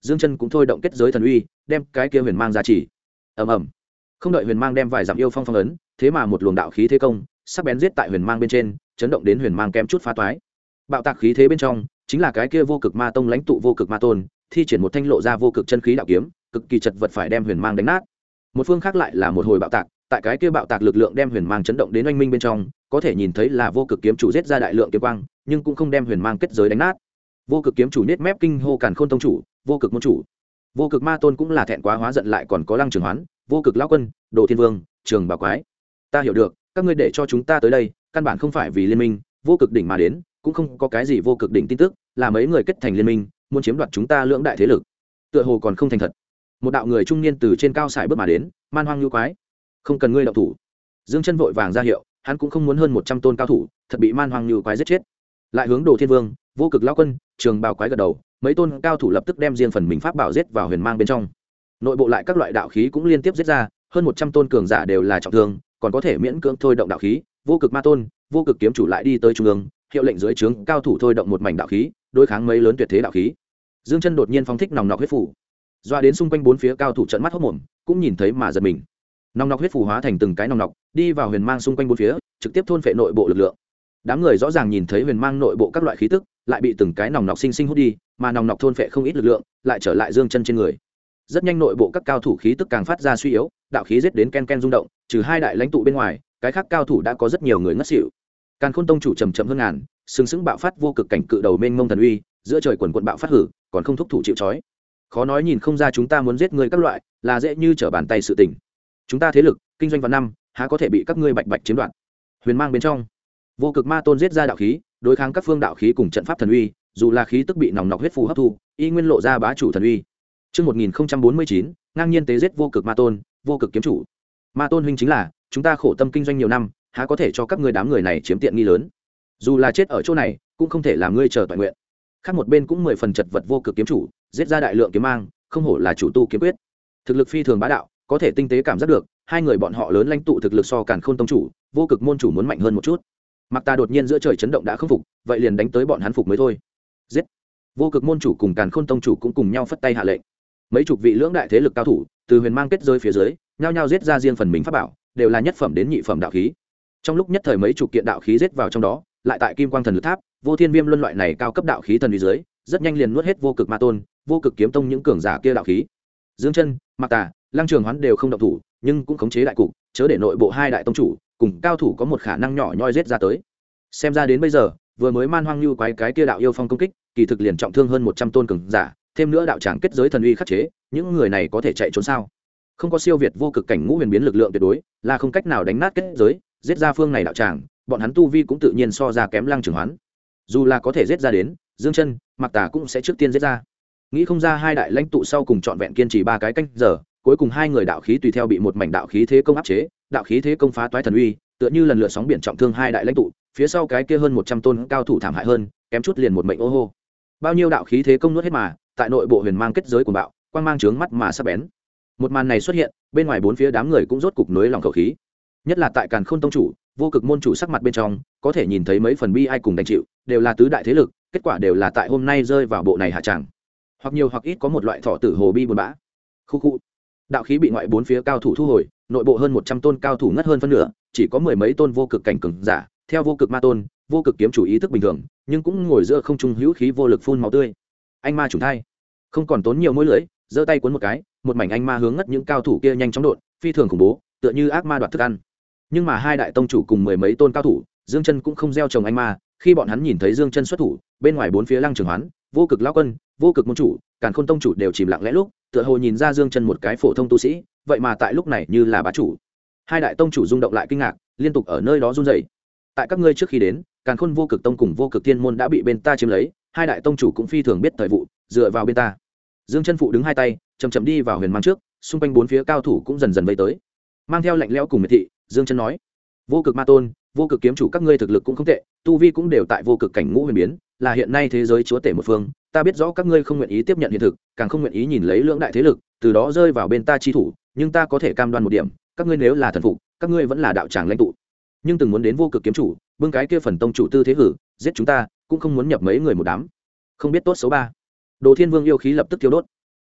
Dương Chân cũng thôi động kết giới thần uy, đem cái kia huyền mang ra chỉ. Ầm ầm. Không đợi huyền mang đem vài dặm yêu phong phong ấn, thế mà một luồng đạo khí thế công, sắc bén giết tại huyền mang bên trên, chấn động đến huyền mang kém chút phá toái. Bạo tạc khí thế bên trong, chính là cái kia vô cực ma tông lãnh tụ vô cực ma tôn, thi triển một thanh lộ ra vô cực chân khí đạo kiếm, cực kỳ chật vật phải đem huyền mang đánh nát. Một phương khác lại là một hồi bạo tạc, tại cái kia bạo tạc lực lượng đem huyền mang chấn động đến oanh minh bên trong, có thể nhìn thấy là vô cực kiếm chủ giết ra đại lượng kiếm quang, nhưng cũng không đem huyền mang kết giới đánh nát. Vô cực kiếm chủ nết mép kinh hô càn khôn tông chủ, vô cực môn chủ. Vô cực ma tôn cũng là thẹn quá hóa giận, lại còn có Lăng Trường Hoán, vô cực lão quân, Đồ Thiên Vương, Trường Bảo Quái. Ta hiểu được, các ngươi để cho chúng ta tới đây, căn bản không phải vì liên minh vô cực đỉnh mà đến, cũng không có cái gì vô cực đỉnh tin tức, là mấy người kết thành liên minh, muốn chiếm đoạt chúng ta lưỡng đại thế lực. Tựa hồ còn không thành thật. Một đạo người trung niên từ trên cao sải bước mà đến, man hoang như quái, không cần ngươi động thủ. Dương Chân vội vàng ra hiệu, hắn cũng không muốn hơn 100 tôn cao thủ, thật bị man hoang như quái giết chết. Lại hướng Đồ Thiên Vương, vô cực lão quân, Trường Bảo Quái gật đầu, mấy tôn cao thủ lập tức đem riêng phần mình pháp bảo giết vào huyền mang bên trong. Nội bộ lại các loại đạo khí cũng liên tiếp giết ra, hơn 100 tôn cường giả đều là trọng thương, còn có thể miễn cưỡng thôi động đạo khí. Vô cực ma tôn, vô cực kiếm chủ lại đi tới trung ương, hiệu lệnh dưới trướng cao thủ thôi động một mảnh đạo khí, đối kháng mấy lớn tuyệt thế đạo khí. Dương Chân đột nhiên phóng thích nòng nọc huyết phủ, doa đến xung quanh bốn phía cao thủ trợn mắt hốt mồm, cũng nhìn thấy mà giật mình. Nòng nọc huyết phủ hóa thành từng cái nòng nọc, đi vào huyền mang xung quanh bốn phía, trực tiếp thôn phệ nội bộ lực lượng. Đám người rõ ràng nhìn thấy huyền mang nội bộ các loại khí tức, lại bị từng cái nòng nọc sinh sinh hút đi, mà nòng nọc thôn phệ không ít lực lượng, lại trở lại Dương Chân trên người. Rất nhanh nội bộ các cao thủ khí tức càng phát ra suy yếu, đạo khí giết đến ken ken rung động, trừ hai đại lãnh tụ bên ngoài, cái khác cao thủ đã có rất nhiều người ngất xỉu. Càn Khôn tông chủ trầm trầm hơn ngàn, sừng sững bạo phát vô cực cảnh cự đầu mênh mông thần uy, giữa trời quần quần bạo phát hử, còn không thúc thủ chịu trói. Khó nói nhìn không ra chúng ta muốn giết người các loại, là dễ như trở bàn tay sự tình. Chúng ta thế lực, kinh doanh vạn năm, há có thể bị các ngươi bạch bạch chiếm đoạt. Huyền mang bên trong, vô cực ma tôn giết ra đạo khí, đối kháng các phương đạo khí cùng trận pháp thần uy, dù là khí tức bị nòng nọc huyết phù hấp thu, y nguyên lộ ra bá chủ thần uy. Chương 1049, ngang nhiên tế giết vô cực ma tôn, vô cực kiếm chủ. Ma tôn huynh chính là, chúng ta khổ tâm kinh doanh nhiều năm, há có thể cho các ngươi đám người này chiếm tiện nghi lớn. Dù là chết ở chỗ này, cũng không thể làm ngươi chờ toàn nguyện. Khác một bên cũng 10 phần chật vật vô cực kiếm chủ, giết ra đại lượng kiếm mang, không hổ là chủ tu kiếm quyết. Thực lực phi thường bá đạo, có thể tinh tế cảm giác được, hai người bọn họ lớn lãnh tụ thực lực so Càn Khôn tông chủ, vô cực môn chủ muốn mạnh hơn một chút. Mặc ta đột nhiên giữa trời chấn động đã không phục, vậy liền đánh tới bọn hắn phục mới thôi. Giết! Vô cực môn chủ cùng Càn Khôn tông chủ cũng cùng nhau phất tay hạ lệnh. Mấy chục vị lưỡng đại thế lực cao thủ, từ huyền mang kết rơi phía dưới, nhao nhao giết ra riêng phần mình pháp bảo, đều là nhất phẩm đến nhị phẩm đạo khí. Trong lúc nhất thời mấy chục kiện đạo khí giết vào trong đó, lại tại Kim Quang Thần Lực Tháp, Vô Thiên Viêm luân loại này cao cấp đạo khí thần uy dưới, rất nhanh liền nuốt hết vô cực ma tôn, vô cực kiếm tông những cường giả kia đạo khí. Dương Chân, Mặc Tà, Lăng Trường Hoán đều không động thủ, nhưng cũng khống chế đại cục, chớ để nội bộ hai đại tông chủ cùng cao thủ có một khả năng nhỏ nhoi giết ra tới. Xem ra đến bây giờ, vừa mới man hoang lưu quái cái kia đạo yêu phong công kích, kỳ thực liền trọng thương hơn 100 tôn cường giả, thêm nữa đạo tràng kết giới thần uy khắc chế, những người này có thể chạy trốn sao? Không có siêu việt vô cực cảnh ngũ huyền biến lực lượng tuyệt đối, là không cách nào đánh nát kết giới, giết ra phương này đạo tràng, bọn hắn tu vi cũng tự nhiên so ra kém Lăng Trường Hoán. Dù là có thể giết ra đến, Dương Chân, Mặc Tà cũng sẽ trước tiên giết ra. Nghĩ không ra hai đại lãnh tụ sau cùng trọn vẹn kiên trì 3 cái canh giờ, cuối cùng hai người đạo khí tùy theo bị một mảnh đạo khí thế công áp chế, đạo khí thế công phá toái thần uy, tựa như lần lượt sóng biển trọng thương hai đại lãnh tụ, phía sau cái kia hơn 100 tôn cao thủ thảm hại hơn, kém chút liền một mệnh ô hô. Bao nhiêu đạo khí thế công nuốt hết mà, tại nội bộ huyền mang kết giới của bạo, quang mang trướng mắt mà sắc bén. Một màn này xuất hiện, bên ngoài bốn phía đám người cũng rốt cục nới lòng khẩu khí. Nhất là tại Càn Khôn tông chủ, vô cực môn chủ sắc mặt bên trong, có thể nhìn thấy mấy phần bi ai cùng đành chịu, đều là tứ đại thế lực, kết quả đều là tại hôm nay rơi vào bộ này hạ tràng. Hoặc nhiều hoặc ít có một loại thọ tử hồ bi buồn bã. Khu khu. Đạo khí bị ngoại bốn phía cao thủ thu hồi, nội bộ hơn 100 tôn cao thủ ngất hơn phân nửa, chỉ có mười mấy tôn vô cực cảnh cường giả, theo vô cực ma tôn, vô cực kiếm chủ ý thức bình thường, nhưng cũng ngồi giữa không trung hữu khí vô lực phun máu tươi. Anh ma chủ thai, không còn tốn nhiều môi lưỡi, giơ tay cuốn một cái, một mảnh anh ma hướng ngất những cao thủ kia nhanh chóng đột, phi thường khủng bố, tựa như ác ma đoạt thức ăn. Nhưng mà hai đại tông chủ cùng mười mấy tôn cao thủ, Dương Chân cũng không gieo trồng anh ma, khi bọn hắn nhìn thấy Dương Chân xuất thủ, bên ngoài bốn phía Lăng Trường Hoán, vô cực lão quân, vô cực môn chủ, Càn Khôn tông chủ đều chìm lặng lẽ lúc, tựa hồ nhìn ra Dương Chân một cái phổ thông tu sĩ, vậy mà tại lúc này như là bá chủ. Hai đại tông chủ rung động lại kinh ngạc, liên tục ở nơi đó run rẩy. Tại các ngươi trước khi đến, Càn Khôn vô cực tông cùng vô cực thiên môn đã bị bên ta chiếm lấy, hai đại tông chủ cũng phi thường biết thời vụ, dựa vào bên ta. Dương Chân phụ đứng hai tay, chậm chậm đi vào huyền mang trước, xung quanh bốn phía cao thủ cũng dần dần vây tới. Mang theo lạnh lẽo cùng miệt thị, Dương Chân nói: "Vô cực ma tôn, vô cực kiếm chủ các ngươi thực lực cũng không tệ, tu vi cũng đều tại vô cực cảnh ngũ huyền biến, là hiện nay thế giới chúa tể một phương, ta biết rõ các ngươi không nguyện ý tiếp nhận hiện thực, càng không nguyện ý nhìn lấy lưỡng đại thế lực, từ đó rơi vào bên ta chi thủ, nhưng ta có thể cam đoan một điểm, các ngươi nếu là thần phục, các ngươi vẫn là đạo tràng lãnh tụ. Nhưng từng muốn đến vô cực kiếm chủ, bưng cái kia phần tông chủ tư thế hử, giết chúng ta, cũng không muốn nhập mấy người một đám. Không biết tốt xấu ba." Đồ Thiên Vương yêu khí lập tức thiêu đốt.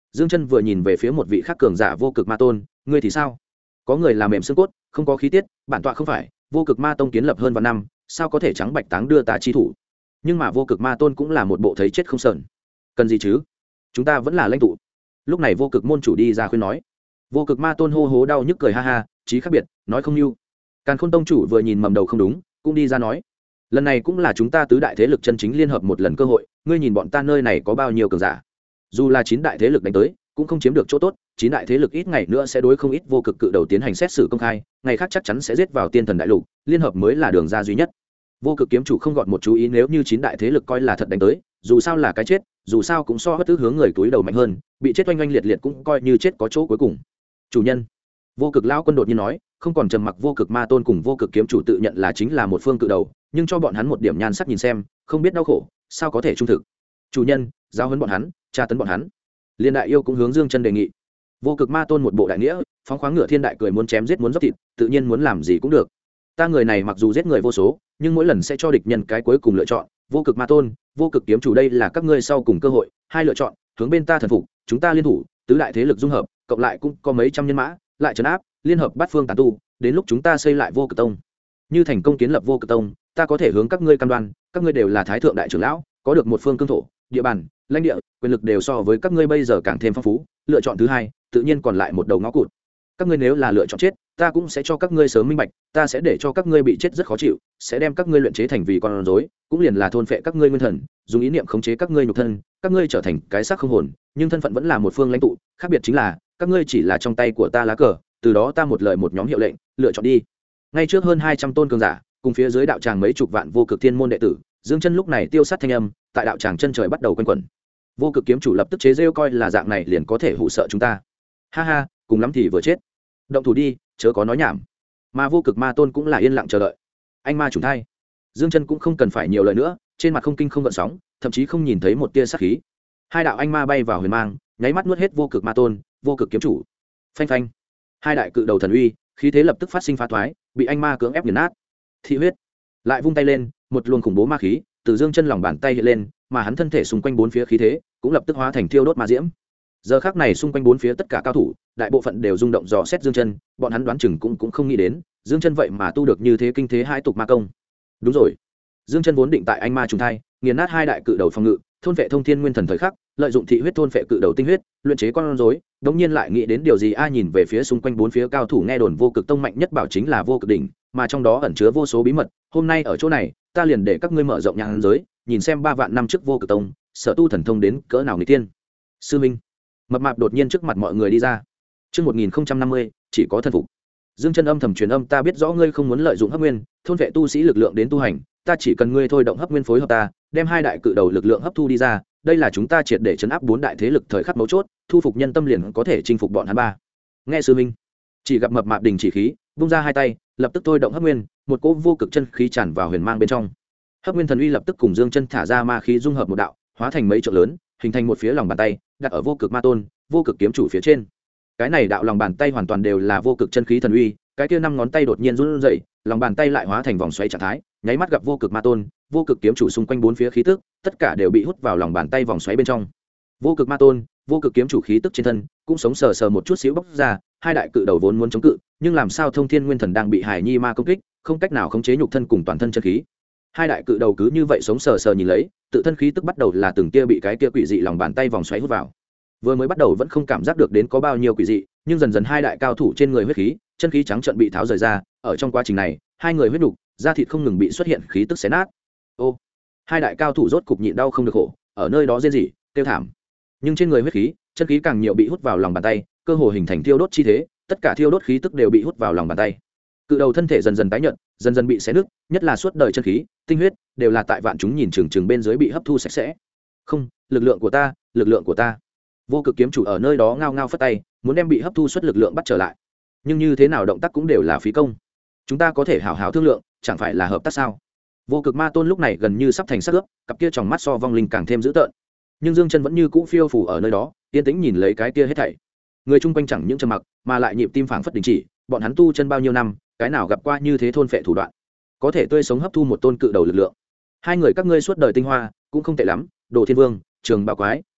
Dương Chân vừa nhìn về phía một vị khác cường giả vô cực ma tôn, ngươi thì sao? Có người làm mềm xương cốt, không có khí tiết, bản tọa không phải, vô cực ma tông kiến lập hơn vạn năm, sao có thể trắng bạch táng đưa ta chi thủ? Nhưng mà vô cực ma tôn cũng là một bộ thấy chết không sờn. Cần gì chứ? Chúng ta vẫn là lãnh tụ. Lúc này vô cực môn chủ đi ra khuyên nói. Vô cực ma tôn hô hố đau nhức cười ha ha, chí khác biệt, nói không lưu. Càn Khôn tông chủ vừa nhìn mầm đầu không đúng, cũng đi ra nói, lần này cũng là chúng ta tứ đại thế lực chân chính liên hợp một lần cơ hội, ngươi nhìn bọn ta nơi này có bao nhiêu cường giả? Dù là 9 đại thế lực đánh tới, cũng không chiếm được chỗ tốt, 9 đại thế lực ít ngày nữa sẽ đối không ít vô cực cự đầu tiến hành xét xử công khai, ngày khác chắc chắn sẽ giết vào tiên thần đại lục, liên hợp mới là đường ra duy nhất. Vô cực kiếm chủ không gọt một chú ý, nếu như 9 đại thế lực coi là thật đánh tới, dù sao là cái chết, dù sao cũng so bất cứ hướng người túi đầu mạnh hơn, bị chết oanh oanh liệt liệt cũng coi như chết có chỗ cuối cùng. Chủ nhân, vô cực lão quân đột nhiên nói, không còn trầm mặc. Vô cực ma tôn cùng vô cực kiếm chủ tự nhận là chính là một phương cự đầu, nhưng cho bọn hắn một điểm nhan sắc nhìn xem, không biết đau khổ, sao có thể trung thực. Chủ nhân, giáo huấn bọn hắn, tra tấn bọn hắn. Liên đại yêu cũng hướng Dương Chân đề nghị. Vô cực ma tôn một bộ đại nghĩa, phóng khoáng ngựa thiên đại cười, muốn chém giết muốn dốc thịt, tự nhiên muốn làm gì cũng được. Ta người này mặc dù giết người vô số, nhưng mỗi lần sẽ cho địch nhân cái cuối cùng lựa chọn. Vô cực ma tôn, vô cực kiếm chủ, đây là các ngươi sau cùng cơ hội, hai lựa chọn, hướng bên ta thần phục, chúng ta liên thủ, tứ đại thế lực dung hợp, cộng lại cũng có mấy trăm nhân mã, lại trấn áp, liên hợp bát phương tán tu, đến lúc chúng ta xây lại vô cực tông. Như thành công kiến lập vô cực tông, ta có thể hướng các ngươi cam đoan, các ngươi đều là thái thượng đại trưởng lão, có được một phương cương thổ, địa bàn, lãnh địa, quyền lực đều so với các ngươi bây giờ càng thêm phong phú. Lựa chọn thứ hai, tự nhiên còn lại một đầu ngõ cụt. Các ngươi nếu là lựa chọn chết, ta cũng sẽ cho các ngươi sớm minh bạch, ta sẽ để cho các ngươi bị chết rất khó chịu, sẽ đem các ngươi luyện chế thành vì con rối, cũng liền là thôn phệ các ngươi nguyên thần, dùng ý niệm khống chế các ngươi nhục thân, các ngươi trở thành cái xác không hồn, nhưng thân phận vẫn là một phương lãnh tụ, khác biệt chính là các ngươi chỉ là trong tay của ta lá cờ, từ đó ta một lời một nhóm hiệu lệnh, lựa chọn đi. Ngay trước hơn 200 tôn cường giả, cùng phía dưới đạo tràng mấy chục vạn vô cực thiên môn đệ tử, Dương Chân lúc này tiêu sát thanh âm, tại đạo tràng chân trời bắt đầu quanh quẩn. Vô cực kiếm chủ lập tức chế giễu, coi là dạng này liền có thể hù sợ chúng ta. Ha ha, cùng lắm thì vừa chết. Động thủ đi, chớ có nói nhảm. Mà vô cực ma tôn cũng là yên lặng chờ đợi. Anh ma trùng thai. Dương Chân cũng không cần phải nhiều lời nữa, trên mặt không kinh không gợn sóng, thậm chí không nhìn thấy một tia sát khí. Hai đạo anh ma bay vào huyền mang, nháy mắt nuốt hết vô cực ma tôn, vô cực kiếm chủ. Phanh phanh. Hai đại cự đầu thần uy, khí thế lập tức phát sinh phá thoái, bị anh ma cưỡng ép nghiền nát. Thị huyết. Lại vung tay lên, một luồng khủng bố ma khí từ Dương Chân lòng bàn tay hiện lên, mà hắn thân thể xung quanh bốn phía khí thế cũng lập tức hóa thành thiêu đốt ma diễm. Giờ khắc này xung quanh bốn phía tất cả cao thủ, đại bộ phận đều rung động dò xét Dương Chân, bọn hắn đoán chừng cũng không nghĩ đến, Dương Chân vậy mà tu được như thế kinh thế hai tục ma công. Đúng rồi, Dương Chân vốn định tại anh ma trùng thai, nghiền nát hai đại cự đầu phòng ngự, thôn vệ thông thiên nguyên thần thời khắc, lợi dụng thị huyết thôn vệ cự đầu tinh huyết, luyện chế con rối, đống nhiên lại nghĩ đến điều gì nhìn về phía xung quanh bốn phía cao thủ, nghe đồn vô cực tông mạnh nhất bảo chính là vô cực đỉnh, mà trong đó ẩn chứa vô số bí mật, hôm nay ở chỗ này, ta liền để các ngươi mở rộng nhãn giới, nhìn xem 3 vạn năm trước vô cực tông, sở tu thần thông đến cỡ nào nghịch tiên. Sư minh, mập mạp đột nhiên trước mặt mọi người đi ra. Trước 1050, chỉ có thần phục. Dương Chân âm thầm truyền âm, ta biết rõ ngươi không muốn lợi dụng hấp nguyên, thôn vệ tu sĩ lực lượng đến tu hành, ta chỉ cần ngươi thôi động hấp nguyên phối hợp ta, đem hai đại cự đầu lực lượng hấp thu đi ra, đây là chúng ta triệt để trấn áp 4 đại thế lực thời khắc mấu chốt, thu phục nhân tâm liền có thể chinh phục bọn hắn ba. Nghe sư minh. Chỉ gặp mập mạp đình chỉ khí, vung ra hai tay, lập tức thôi động hấp nguyên, một cỗ vô cực chân khí tràn vào huyền mang bên trong. Hấp nguyên thần uy lập tức cùng Dương Chân thả ra ma khí dung hợp một đạo, hóa thành mấy trượng lớn, hình thành một phía lòng bàn tay, đặt ở vô cực ma tôn, vô cực kiếm chủ phía trên. Cái này đạo lòng bàn tay hoàn toàn đều là vô cực chân khí thần uy, cái kia 5 ngón tay đột nhiên run rẩy, lòng bàn tay lại hóa thành vòng xoáy trạng thái, nháy mắt gặp vô cực ma tôn, vô cực kiếm chủ xung quanh bốn phía khí tức, tất cả đều bị hút vào lòng bàn tay vòng xoáy bên trong. Vô cực ma tôn, vô cực kiếm chủ khí tức trên thân cũng sống sờ sờ một chút xíu bốc ra, hai đại cự đầu vốn muốn chống cự, nhưng làm sao thông thiên nguyên thần đang bị hải nhi ma công kích, không cách nào khống chế nhục thân cùng toàn thân chân khí. Hai đại cự đầu cứ như vậy sống sờ sờ nhìn lấy, tự thân khí tức bắt đầu là từng tia bị cái kia quỷ dị lòng bàn tay vòng xoáy hút vào. Vừa mới bắt đầu vẫn không cảm giác được đến có bao nhiêu quỷ dị, nhưng dần dần hai đại cao thủ trên người huyết khí, chân khí trắng trợn bị tháo rời ra, ở trong quá trình này, hai người huyết nục, da thịt không ngừng bị xuất hiện khí tức xé nát. Ô, hai đại cao thủ rốt cục nhịn đau không được khổ, ở nơi đó rên rỉ, kêu thảm. Nhưng trên người huyết khí, chân khí càng nhiều bị hút vào lòng bàn tay, cơ hồ hình thành thiêu đốt chi thế, tất cả thiêu đốt khí tức đều bị hút vào lòng bàn tay. Cự đầu thân thể dần dần tái nhợt, dần dần bị xé nứt, nhất là suốt đời chân khí, tinh huyết đều là tại vạn chúng nhìn chừng bên dưới bị hấp thu sạch sẽ. Không, lực lượng của ta, lực lượng của ta. Vô cực kiếm chủ ở nơi đó ngao ngao phất tay, muốn đem bị hấp thu xuất lực lượng bắt trở lại. Nhưng như thế nào động tác cũng đều là phí công. Chúng ta có thể hảo hảo thương lượng, chẳng phải là hợp tác sao? Vô cực ma tôn lúc này gần như sắp thành xác ướp, cặp kia tròng mắt so vong linh càng thêm dữ tợn. Nhưng Dương Chân vẫn như cũ phiêu phù ở nơi đó, yên tĩnh nhìn lấy cái kia hết thảy. Người chung quanh chẳng những trầm mặc, mà lại nhịp tim phảng phất đình chỉ, bọn hắn tu chân bao nhiêu năm, cái nào gặp qua như thế thôn phệ thủ đoạn, có thể tươi sống hấp thu một tôn cự đầu lực lượng. Hai người các ngươi suốt đời tinh hoa, cũng không tệ lắm, Đồ Thiên Vương, Trường Bảo Quái,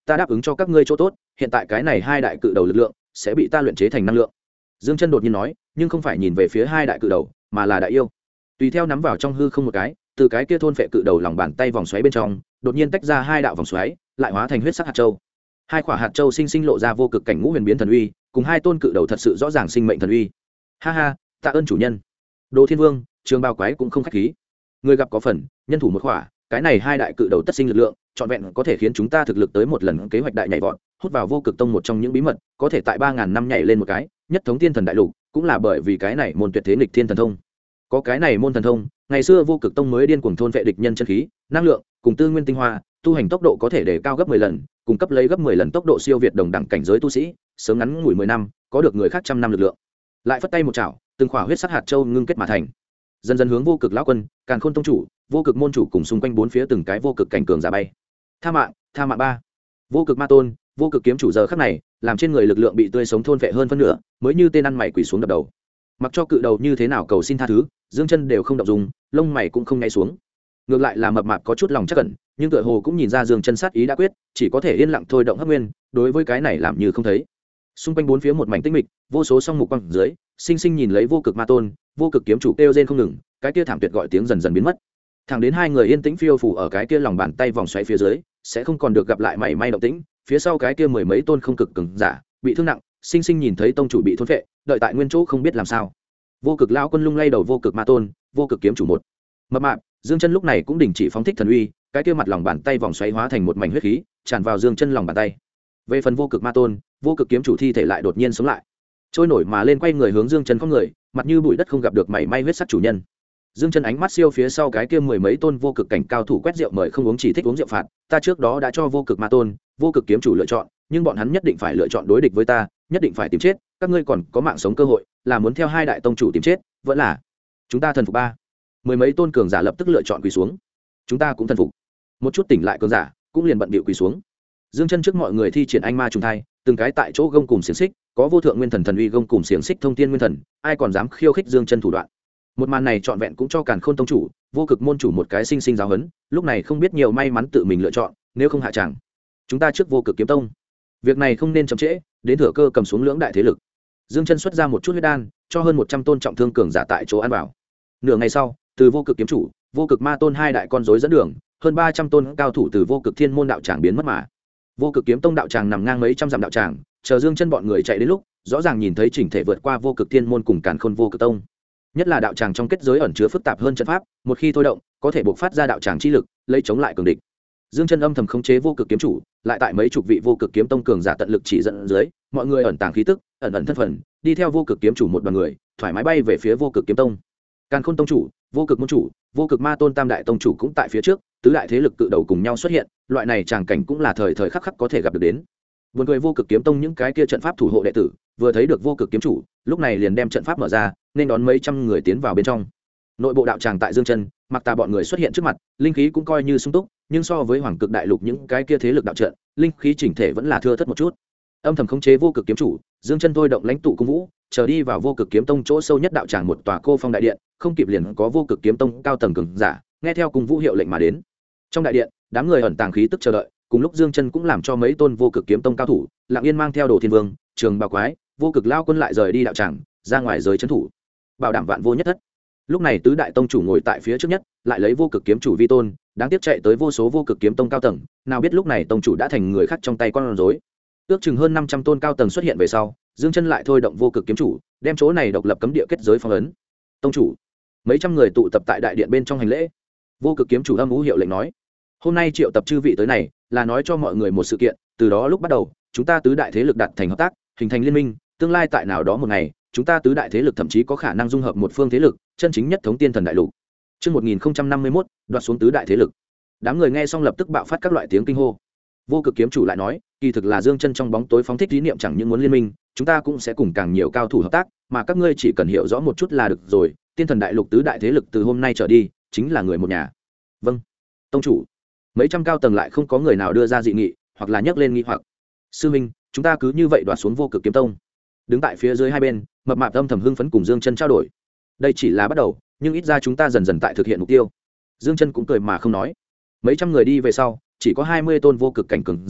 ta đáp ứng cho các ngươi chỗ tốt, hiện tại cái này hai đại cự đầu lực lượng sẽ bị ta luyện chế thành năng lượng. Dương Chân đột nhiên nói, nhưng không phải nhìn về phía hai đại cự đầu, mà là đại yêu. Tùy theo nắm vào trong hư không một cái, từ cái kia thôn phệ cự đầu lòng bàn tay vòng xoáy bên trong, đột nhiên tách ra hai đạo vòng xoáy, lại hóa thành huyết sắc hạt châu. Hai quả hạt châu sinh sinh lộ ra vô cực cảnh ngũ huyền biến thần uy, cùng hai tôn cự đầu thật sự rõ ràng sinh mệnh thần uy. Ha ha, tạ ơn chủ nhân. Đồ Thiên Vương, Trường Bao Quái cũng không khách khí. Người gặp có phần, nhân thủ một quả, cái này hai đại cự đầu tất sinh lực lượng, trọn vẹn có thể khiến chúng ta thực lực tới một lần kế hoạch đại nhảy vọt, hút vào vô cực tông một trong những bí mật, có thể tại 3000 năm nhảy lên một cái, nhất thống thiên thần đại lục, cũng là bởi vì cái này môn tuyệt thế nghịch thiên thần thông. Có cái này môn thần thông, ngày xưa vô cực tông mới điên cuồng thôn vệ địch nhân chân khí, năng lượng, cùng tư nguyên tinh hoa, tu hành tốc độ có thể để cao gấp 10 lần, cung cấp lấy gấp 10 lần tốc độ siêu việt đồng đẳng cảnh giới tu sĩ, sớm ngắn ngủi 10 năm, có được người khác trăm năm lực lượng. Lại phất tay một chảo, từng khỏa huyết sắc hạt châu ngưng kết mà thành. Dần dần hướng vô cực lão quân, Càn Khôn tông chủ, vô cực môn chủ cùng xung quanh bốn phía từng cái vô cực cảnh cường giả bay. Tha mạng ba. Vô cực ma tôn, vô cực kiếm chủ giờ khắc này, làm trên người lực lượng bị tươi sống thôn vệ hơn phân nửa, mới như tên ăn mày quỳ xuống đập đầu. Mặc cho cự đầu như thế nào cầu xin tha thứ, Dương Chân đều không động dung, lông mày cũng không nháy xuống. Ngược lại là mập mạp có chút lòng chắc cẩn, nhưng tựa hồ cũng nhìn ra Dương Chân sát ý đã quyết, chỉ có thể yên lặng thôi động hấp nguyên, đối với cái này làm như không thấy. Xung quanh bốn phía một mảnh tĩnh mịch, vô số song mục quang dưới, sinh sinh nhìn lấy vô cực ma tôn, vô cực kiếm chủ kêu rên không ngừng, cái kia thảm tuyệt gọi tiếng dần dần biến mất. Thẳng đến hai người yên tĩnh phiêu phù ở cái kia lòng bàn tay vòng xoáy phía dưới, sẽ không còn được gặp lại mảy may động tĩnh, phía sau cái kia mười mấy tôn không cực cường giả, bị thương nặng, sinh sinh nhìn thấy tông chủ bị thôn phệ, đợi tại nguyên chỗ không biết làm sao. Vô cực lão quân lung lay đầu vô cực ma tôn, vô cực kiếm chủ một. Mập mạp, Dương Chân lúc này cũng đình chỉ phóng thích thần uy, cái kia mặt lòng bàn tay vòng xoáy hóa thành một mảnh huyết khí, tràn vào Dương Chân lòng bàn tay. Về phần vô cực ma tôn, vô cực kiếm chủ thi thể lại đột nhiên sống lại, trôi nổi mà lên, quay người hướng Dương Chân không người, mặt như bụi đất không gặp được mảy may huyết sắc chủ nhân. Dương Chân ánh mắt siêu phía sau cái kia mười mấy tôn vô cực cảnh cao thủ quét rượu mời không uống, chỉ thích uống rượu phạt, ta trước đó đã cho vô cực ma tôn, vô cực kiếm chủ lựa chọn, nhưng bọn hắn nhất định phải lựa chọn đối địch với ta, nhất định phải tìm chết, các ngươi còn có mạng sống cơ hội, là muốn theo hai đại tông chủ tìm chết, vẫn là chúng ta thần phục ba. Mười mấy tôn cường giả lập tức lựa chọn quỳ xuống. Chúng ta cũng thần phục. Một chút tỉnh lại cường giả cũng liền bận bịu quỳ xuống. Dương Chân trước mọi người thi triển anh ma trùng thai, từng cái tại chỗ gông cùng xiềng xích, có vô thượng nguyên thần thần uy gông cùng xiềng xích thông tiên nguyên thần, ai còn dám khiêu khích Dương Chân thủ đoạn. Một màn này trọn vẹn cũng cho Càn Khôn tông chủ, vô cực môn chủ một cái sinh sinh giáo huấn, lúc này không biết nhiều may mắn tự mình lựa chọn, nếu không hạ chẳng. Chúng ta trước vô cực kiếm tông. Việc này không nên chậm trễ, đến thừa cơ cầm xuống lưỡng đại thế lực. Dương Chân xuất ra một chút huyết đan, cho hơn 100 tôn trọng thương cường giả tại chỗ ăn vào. Nửa ngày sau, từ vô cực kiếm chủ, vô cực ma tôn hai đại con rối dẫn đường, hơn 300 tôn cao thủ từ vô cực thiên môn đạo tràng biến mất mà. Vô cực kiếm tông đạo tràng nằm ngang mấy trăm dặm đạo tràng, chờ Dương Chân bọn người chạy đến lúc, rõ ràng nhìn thấy chỉnh thể vượt qua vô cực thiên môn cùng Càn Khôn vô cực tông. Nhất là đạo tràng trong kết giới ẩn chứa phức tạp hơn trận pháp, một khi thôi động, có thể bộc phát ra đạo tràng chi lực, lấy chống lại cường địch. Dương Chân âm thầm khống chế vô cực kiếm chủ, lại tại mấy chục vị vô cực kiếm tông cường giả tận lực chỉ dẫn dưới, mọi người ẩn tàng khí tức, ẩn ẩn thân phận, đi theo vô cực kiếm chủ một đoàn người, thoải mái bay về phía vô cực kiếm tông. Càn Khôn tông chủ, vô cực môn chủ, vô cực ma tôn tam đại tông chủ cũng tại phía trước, tứ đại thế lực cự đầu cùng nhau xuất hiện, loại này tràng cảnh cũng là thời thời khắc khắc có thể gặp được đến. Buồn cười vô cực kiếm tông những cái kia trận pháp thủ hộ đệ tử, vừa thấy được vô cực kiếm chủ, lúc này liền đem trận pháp mở ra, nên đón mấy trăm người tiến vào bên trong. Nội bộ đạo tràng tại Dương Chân, Mặc Tà bọn người xuất hiện trước mặt, linh khí cũng coi như sung túc, nhưng so với Hoàng Cực Đại Lục những cái kia thế lực đạo trận, linh khí chỉnh thể vẫn là thưa thớt một chút. Âm thầm khống chế vô cực kiếm chủ, Dương Chân thôi động lãnh tụ cung vũ, chờ đi vào vô cực kiếm tông chỗ sâu nhất đạo tràng một tòa cô phong đại điện, không kịp liền có vô cực kiếm tông cao tầng cường giả, nghe theo cung vũ hiệu lệnh mà đến. Trong đại điện, đám người ẩn tàng khí tức chờ đợi, cùng lúc Dương Chân cũng làm cho mấy tôn vô cực kiếm tông cao thủ, Lặng Yên mang theo Đồ Thiên Vương, Trường Bào Quái, vô cực lao quân lại rời đi đạo tràng, ra ngoài giới trấn thủ, bảo đảm vạn vô nhất thất. Lúc này tứ đại tông chủ ngồi tại phía trước nhất, lại lấy vô cực kiếm chủ vi tôn, đáng tiếc chạy tới vô số vô cực kiếm tông cao tầng, nào biết lúc này tông chủ đã thành người khác trong tay con rối. Ước chừng hơn 500 tôn cao tầng xuất hiện về sau, Dương Chân lại thôi động vô cực kiếm chủ, đem chỗ này độc lập cấm địa kết giới phong ấn. Tông chủ, mấy trăm người tụ tập tại đại điện bên trong hành lễ. Vô cực kiếm chủ âm u hiệu lệnh nói: "Hôm nay triệu tập chư vị tới này, là nói cho mọi người một sự kiện, từ đó lúc bắt đầu, chúng ta tứ đại thế lực đạt thành hợp tác, hình thành liên minh, tương lai tại nào đó một ngày, chúng ta tứ đại thế lực thậm chí có khả năng dung hợp một phương thế lực, chân chính nhất thống tiên thần đại lục." Trước 1051, đoạt xuống tứ đại thế lực. Đám người nghe xong lập tức bạo phát các loại tiếng kinh hô. Vô cực kiếm chủ lại nói, kỳ thực là Dương Chân trong bóng tối phóng thích ý niệm chẳng những muốn liên minh, chúng ta cũng sẽ cùng càng nhiều cao thủ hợp tác, mà các ngươi chỉ cần hiểu rõ một chút là được rồi, tiên thần đại lục tứ đại thế lực từ hôm nay trở đi, chính là người một nhà. Vâng, tông chủ. Mấy trăm cao tầng lại không có người nào đưa ra dị nghị, hoặc là nhắc lên nghi hoặc. Sư minh, chúng ta cứ như vậy đoạt xuống vô cực kiếm tông. Đứng tại phía dưới hai bên, mập mạp âm thầm hưng phấn cùng Dương Chân trao đổi. Đây chỉ là bắt đầu, nhưng ít ra chúng ta dần dần tại thực hiện mục tiêu. Dương Chân cũng cười mà không nói. Mấy trăm người đi về sau, chỉ có 20 tôn vô cực cảnh cường giả,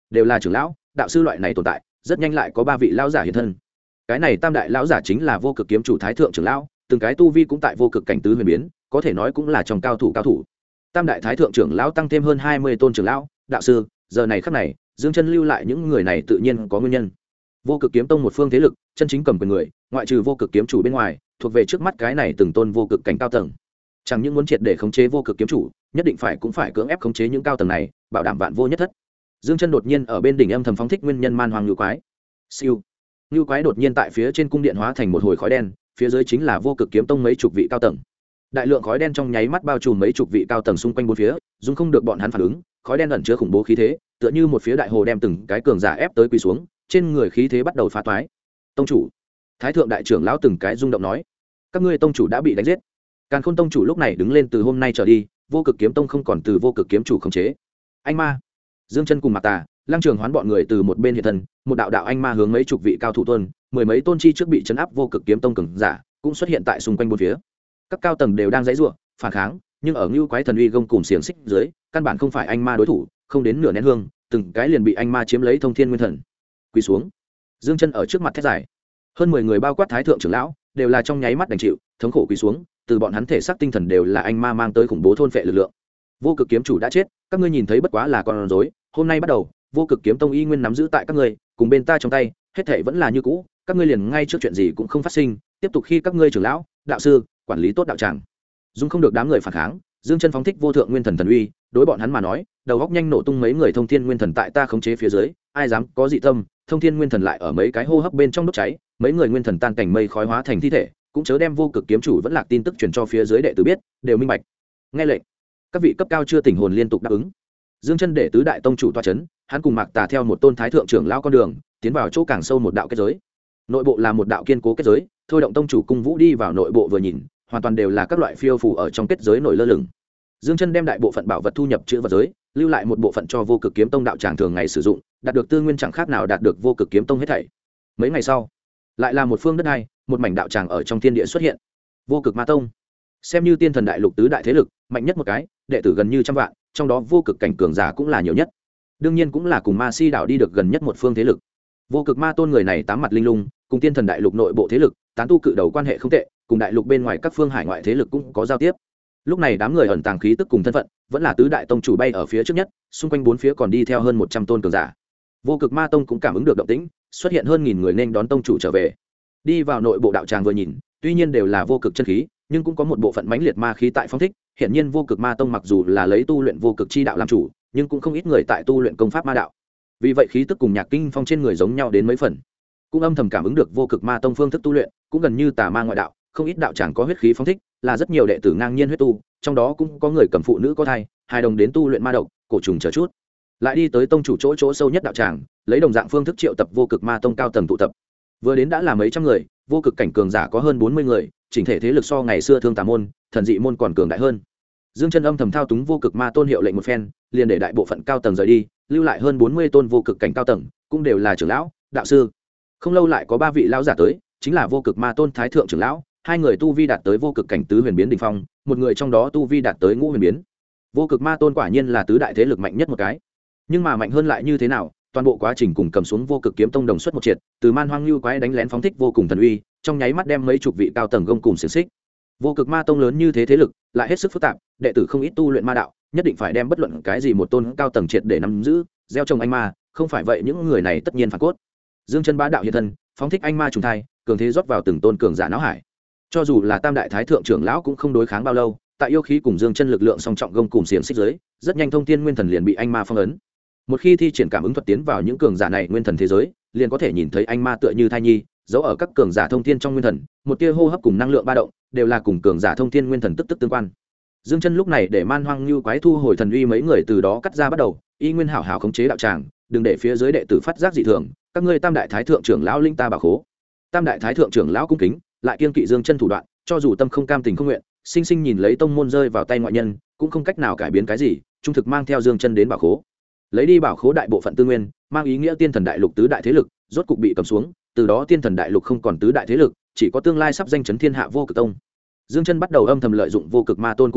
đều là trưởng lão đạo sư loại này tồn tại, rất nhanh lại có 3 vị lão giả hiện thân. Cái này tam đại lão giả chính là vô cực kiếm chủ thái thượng trưởng lão, từng cái tu vi cũng tại vô cực cảnh tứ huyền biến, có thể nói cũng là trong cao thủ. Tam đại thái thượng trưởng lão tăng thêm hơn 20 tôn trưởng lão đạo sư, giờ này khắc này Dương Chân lưu lại những người này tự nhiên có nguyên nhân. Vô cực kiếm tông một phương thế lực chân chính cầm quyền người, ngoại trừ vô cực kiếm chủ bên ngoài, thuộc về trước mắt cái này từng tôn vô cực cảnh cao tầng. Chẳng những muốn triệt để khống chế vô cực kiếm chủ, nhất định cũng phải cưỡng ép khống chế những cao tầng này, bảo đảm vạn vô nhất thất. Dương Chân đột nhiên ở bên đỉnh âm thầm phóng thích nguyên nhân man hoàng lưu quái. Siêu. Lưu quái đột nhiên tại phía trên cung điện hóa thành một hồi khói đen, phía dưới chính là vô cực kiếm tông mấy chục vị cao tầng. Đại lượng khói đen trong nháy mắt bao trùm mấy chục vị cao tầng xung quanh bốn phía, dung không được bọn hắn phản ứng, khói đen ẩn chứa khủng bố khí thế, tựa như một phía đại hồ đem từng cái cường giả ép tới quỳ xuống, trên người khí thế bắt đầu phá toái. Tông chủ, thái thượng đại trưởng lão từng cái rung động nói, các ngươi tông chủ đã bị đánh giết. Càn Khôn tông chủ lúc này đứng lên, từ hôm nay trở đi, vô cực kiếm tông không còn từ vô cực kiếm chủ khống chế. Anh ma, Dương Chân cùng Mạc Tà, Lăng Trường Hoán bọn người từ một bên hiện thân, một đạo đạo anh ma hướng mấy chục vị cao thủ tuôn, mười mấy tôn chi trước bị trấn áp vô cực kiếm tông cường giả, cũng xuất hiện tại xung quanh bốn phía. Các cao tầng đều đang giãy giụa, phản kháng, nhưng ở Ngưu Quái thần uy gông cùng xiềng xích dưới, căn bản không phải anh ma đối thủ, không đến nửa nén hương, từng cái liền bị anh ma chiếm lấy thông thiên nguyên thần. Quỳ xuống. Dương Chân ở trước mặt thét giải. Hơn 10 người bao quát thái thượng trưởng lão, đều là trong nháy mắt đành chịu, thống khổ quỳ xuống, từ bọn hắn thể xác tinh thần đều là anh ma mang tới khủng bố thôn phệ lực lượng. Vô cực kiếm chủ đã chết, các ngươi nhìn thấy bất quá là con rối, hôm nay bắt đầu, vô cực kiếm tông y nguyên nắm giữ tại các ngươi, cùng bên ta trong tay, hết thảy vẫn là như cũ, các ngươi liền ngay trước chuyện gì cũng không phát sinh, tiếp tục khi các ngươi trưởng lão, đạo sư, quản lý tốt đạo tràng. Dung không được đám người phản kháng, Dương Chân phóng thích vô thượng nguyên thần thần uy, đối bọn hắn mà nói, đầu góc nhanh nổ tung, mấy người thông thiên nguyên thần tại ta khống chế phía dưới, ai dám có dị tâm, thông thiên nguyên thần lại ở mấy cái hô hấp bên trong đốt cháy, mấy người nguyên thần tan cảnh mây khói hóa thành thi thể, cũng chớ đem vô cực kiếm chủ vẫn lạc tin tức truyền cho phía dưới đệ tử biết, đều minh bạch. Nghe lệnh. Các vị cấp cao chưa tỉnh hồn liên tục đáp ứng. Dương Chân để tứ đại tông chủ tọa chấn, hắn cùng Mạc Tà theo một tôn thái thượng trưởng lão con đường, tiến vào chỗ càng sâu một đạo kết giới. Nội bộ là một đạo kiên cố kết giới, thôi động tông chủ cung vũ đi vào nội bộ vừa nhìn, hoàn toàn đều là các loại phiêu phù ở trong kết giới nổi lơ lửng. Dương Chân đem đại bộ phận bảo vật thu nhập chữ vật giới, lưu lại một bộ phận cho vô cực kiếm tông đạo tràng thường ngày sử dụng, đạt được tư nguyên chẳng khác nào đạt được vô cực kiếm tông hết thảy. Mấy ngày sau, lại là một phương đất hai, một mảnh đạo tràng ở trong thiên địa xuất hiện. Vô cực ma tông, xem như tiên thần đại lục tứ đại thế lực, mạnh nhất một cái, đệ tử gần như trăm vạn, trong đó vô cực cảnh cường giả cũng là nhiều nhất. Đương nhiên cũng là cùng Ma Si đảo đi được gần nhất một phương thế lực. Vô cực ma tôn người này tám mặt linh lung, cùng tiên thần đại lục nội bộ thế lực, tán tu cự đầu quan hệ không tệ, cùng đại lục bên ngoài các phương hải ngoại thế lực cũng có giao tiếp. Lúc này đám người ẩn tàng khí tức cùng thân phận, vẫn là tứ đại tông chủ bay ở phía trước nhất, xung quanh bốn phía còn đi theo hơn 100 tôn cường giả. Vô cực ma tông cũng cảm ứng được động tĩnh, xuất hiện hơn 1000 người nên đón tông chủ trở về. Đi vào nội bộ đạo tràng vừa nhìn, tuy nhiên đều là vô cực chân khí, nhưng cũng có một bộ phận mãnh liệt ma khí tại phong thích. Hiển nhiên vô cực ma tông mặc dù là lấy tu luyện vô cực chi đạo làm chủ, nhưng cũng không ít người tại tu luyện công pháp ma đạo. Vì vậy khí tức cùng Nhạc Kinh Phong trên người giống nhau đến mấy phần. Cũng âm thầm cảm ứng được vô cực ma tông phương thức tu luyện, cũng gần như tà ma ngoại đạo, không ít đạo tràng có huyết khí phong thích, là rất nhiều đệ tử ngang nhiên huyết tu, trong đó cũng có người cầm phụ nữ có thai, hài đồng đến tu luyện ma độc, cổ trùng chờ chút. Lại đi tới tông chủ chỗ sâu nhất đạo tràng, lấy đồng dạng phương thức triệu tập vô cực ma tông cao tầng tụ tập. Vừa đến đã là mấy trăm người, vô cực cảnh cường giả có hơn 40 người, chỉnh thể thế lực so ngày xưa Thương Tà môn, Thần Dị môn còn cường đại hơn. Dương Chân âm thầm thao túng vô cực ma tôn hiệu lệnh một phen, liền để đại bộ phận cao tầng rời đi, lưu lại hơn 40 tôn vô cực cảnh cao tầng, cũng đều là trưởng lão, đạo sư. Không lâu lại có 3 vị lão giả tới, chính là vô cực ma tôn thái thượng trưởng lão, 2 người tu vi đạt tới vô cực cảnh tứ huyền biến đỉnh phong, một người trong đó tu vi đạt tới ngũ huyền biến. Vô cực ma tôn quả nhiên là tứ đại thế lực mạnh nhất một cái. Nhưng mà mạnh hơn lại như thế nào? Toàn bộ quá trình cùng cầm xuống vô cực kiếm tông đồng xuất một triệt, từ man hoang lưu quái đánh lén phóng thích vô cùng thần uy, trong nháy mắt đem mấy chục vị cao tầng gông cùng xiển xích. Vô cực ma tông lớn như thế thế lực, lại hết sức phức tạp, đệ tử không ít tu luyện ma đạo, nhất định phải đem bất luận cái gì một tôn cao tầng triệt để nắm giữ, gieo trồng anh ma, không phải vậy những người này tất nhiên phản cốt. Dương Chân bá đạo hiện thân, phóng thích anh ma trùng thai, cường thế rót vào từng tôn cường giả não hải. Cho dù là tam đại thái thượng trưởng lão cũng không đối kháng bao lâu, tại yêu khí cùng Dương Chân lực lượng song trọng gông cùng xiềng xích dưới, rất nhanh thông thiên nguyên thần liền bị anh ma phong ấn. Một khi thi triển cảm ứng thuật tiến vào những cường giả này nguyên thần thế giới, liền có thể nhìn thấy anh ma tựa như thai nhi, giấu ở các cường giả thông thiên trong nguyên thần, một tia hô hấp cùng năng lượng ba động, đều là cùng cường giả thông thiên nguyên thần tức tức tương quan. Dương Chân lúc này để man hoang lưu quái thu hồi thần uy mấy người từ đó cắt ra bắt đầu, y nguyên hảo hảo khống chế đạo tràng, đừng để phía dưới đệ tử phát giác dị thường, các ngươi tam đại thái thượng trưởng lão linh ta bảo khố. Tam đại thái thượng trưởng lão cung kính, lại kiên kỵ Dương Chân thủ đoạn, cho dù tâm không cam tình không nguyện, sinh sinh nhìn lấy tông môn rơi vào tay ngoại nhân, cũng không cách nào cải biến cái gì, trung thực mang theo Dương Chân đến bảo khố. Lấy đi bảo khố đại bộ phận tư nguyên, mang ý nghĩa tiên thần đại lục tứ đại thế lực rốt cục bị cầm xuống, từ đó tiên thần đại lục không còn tứ đại thế lực, chỉ có tương lai sắp danh chấn thiên hạ vô cực tông. Dương Chân bắt đầu âm thầm lợi dụng vô cực ma tôn cung vũ,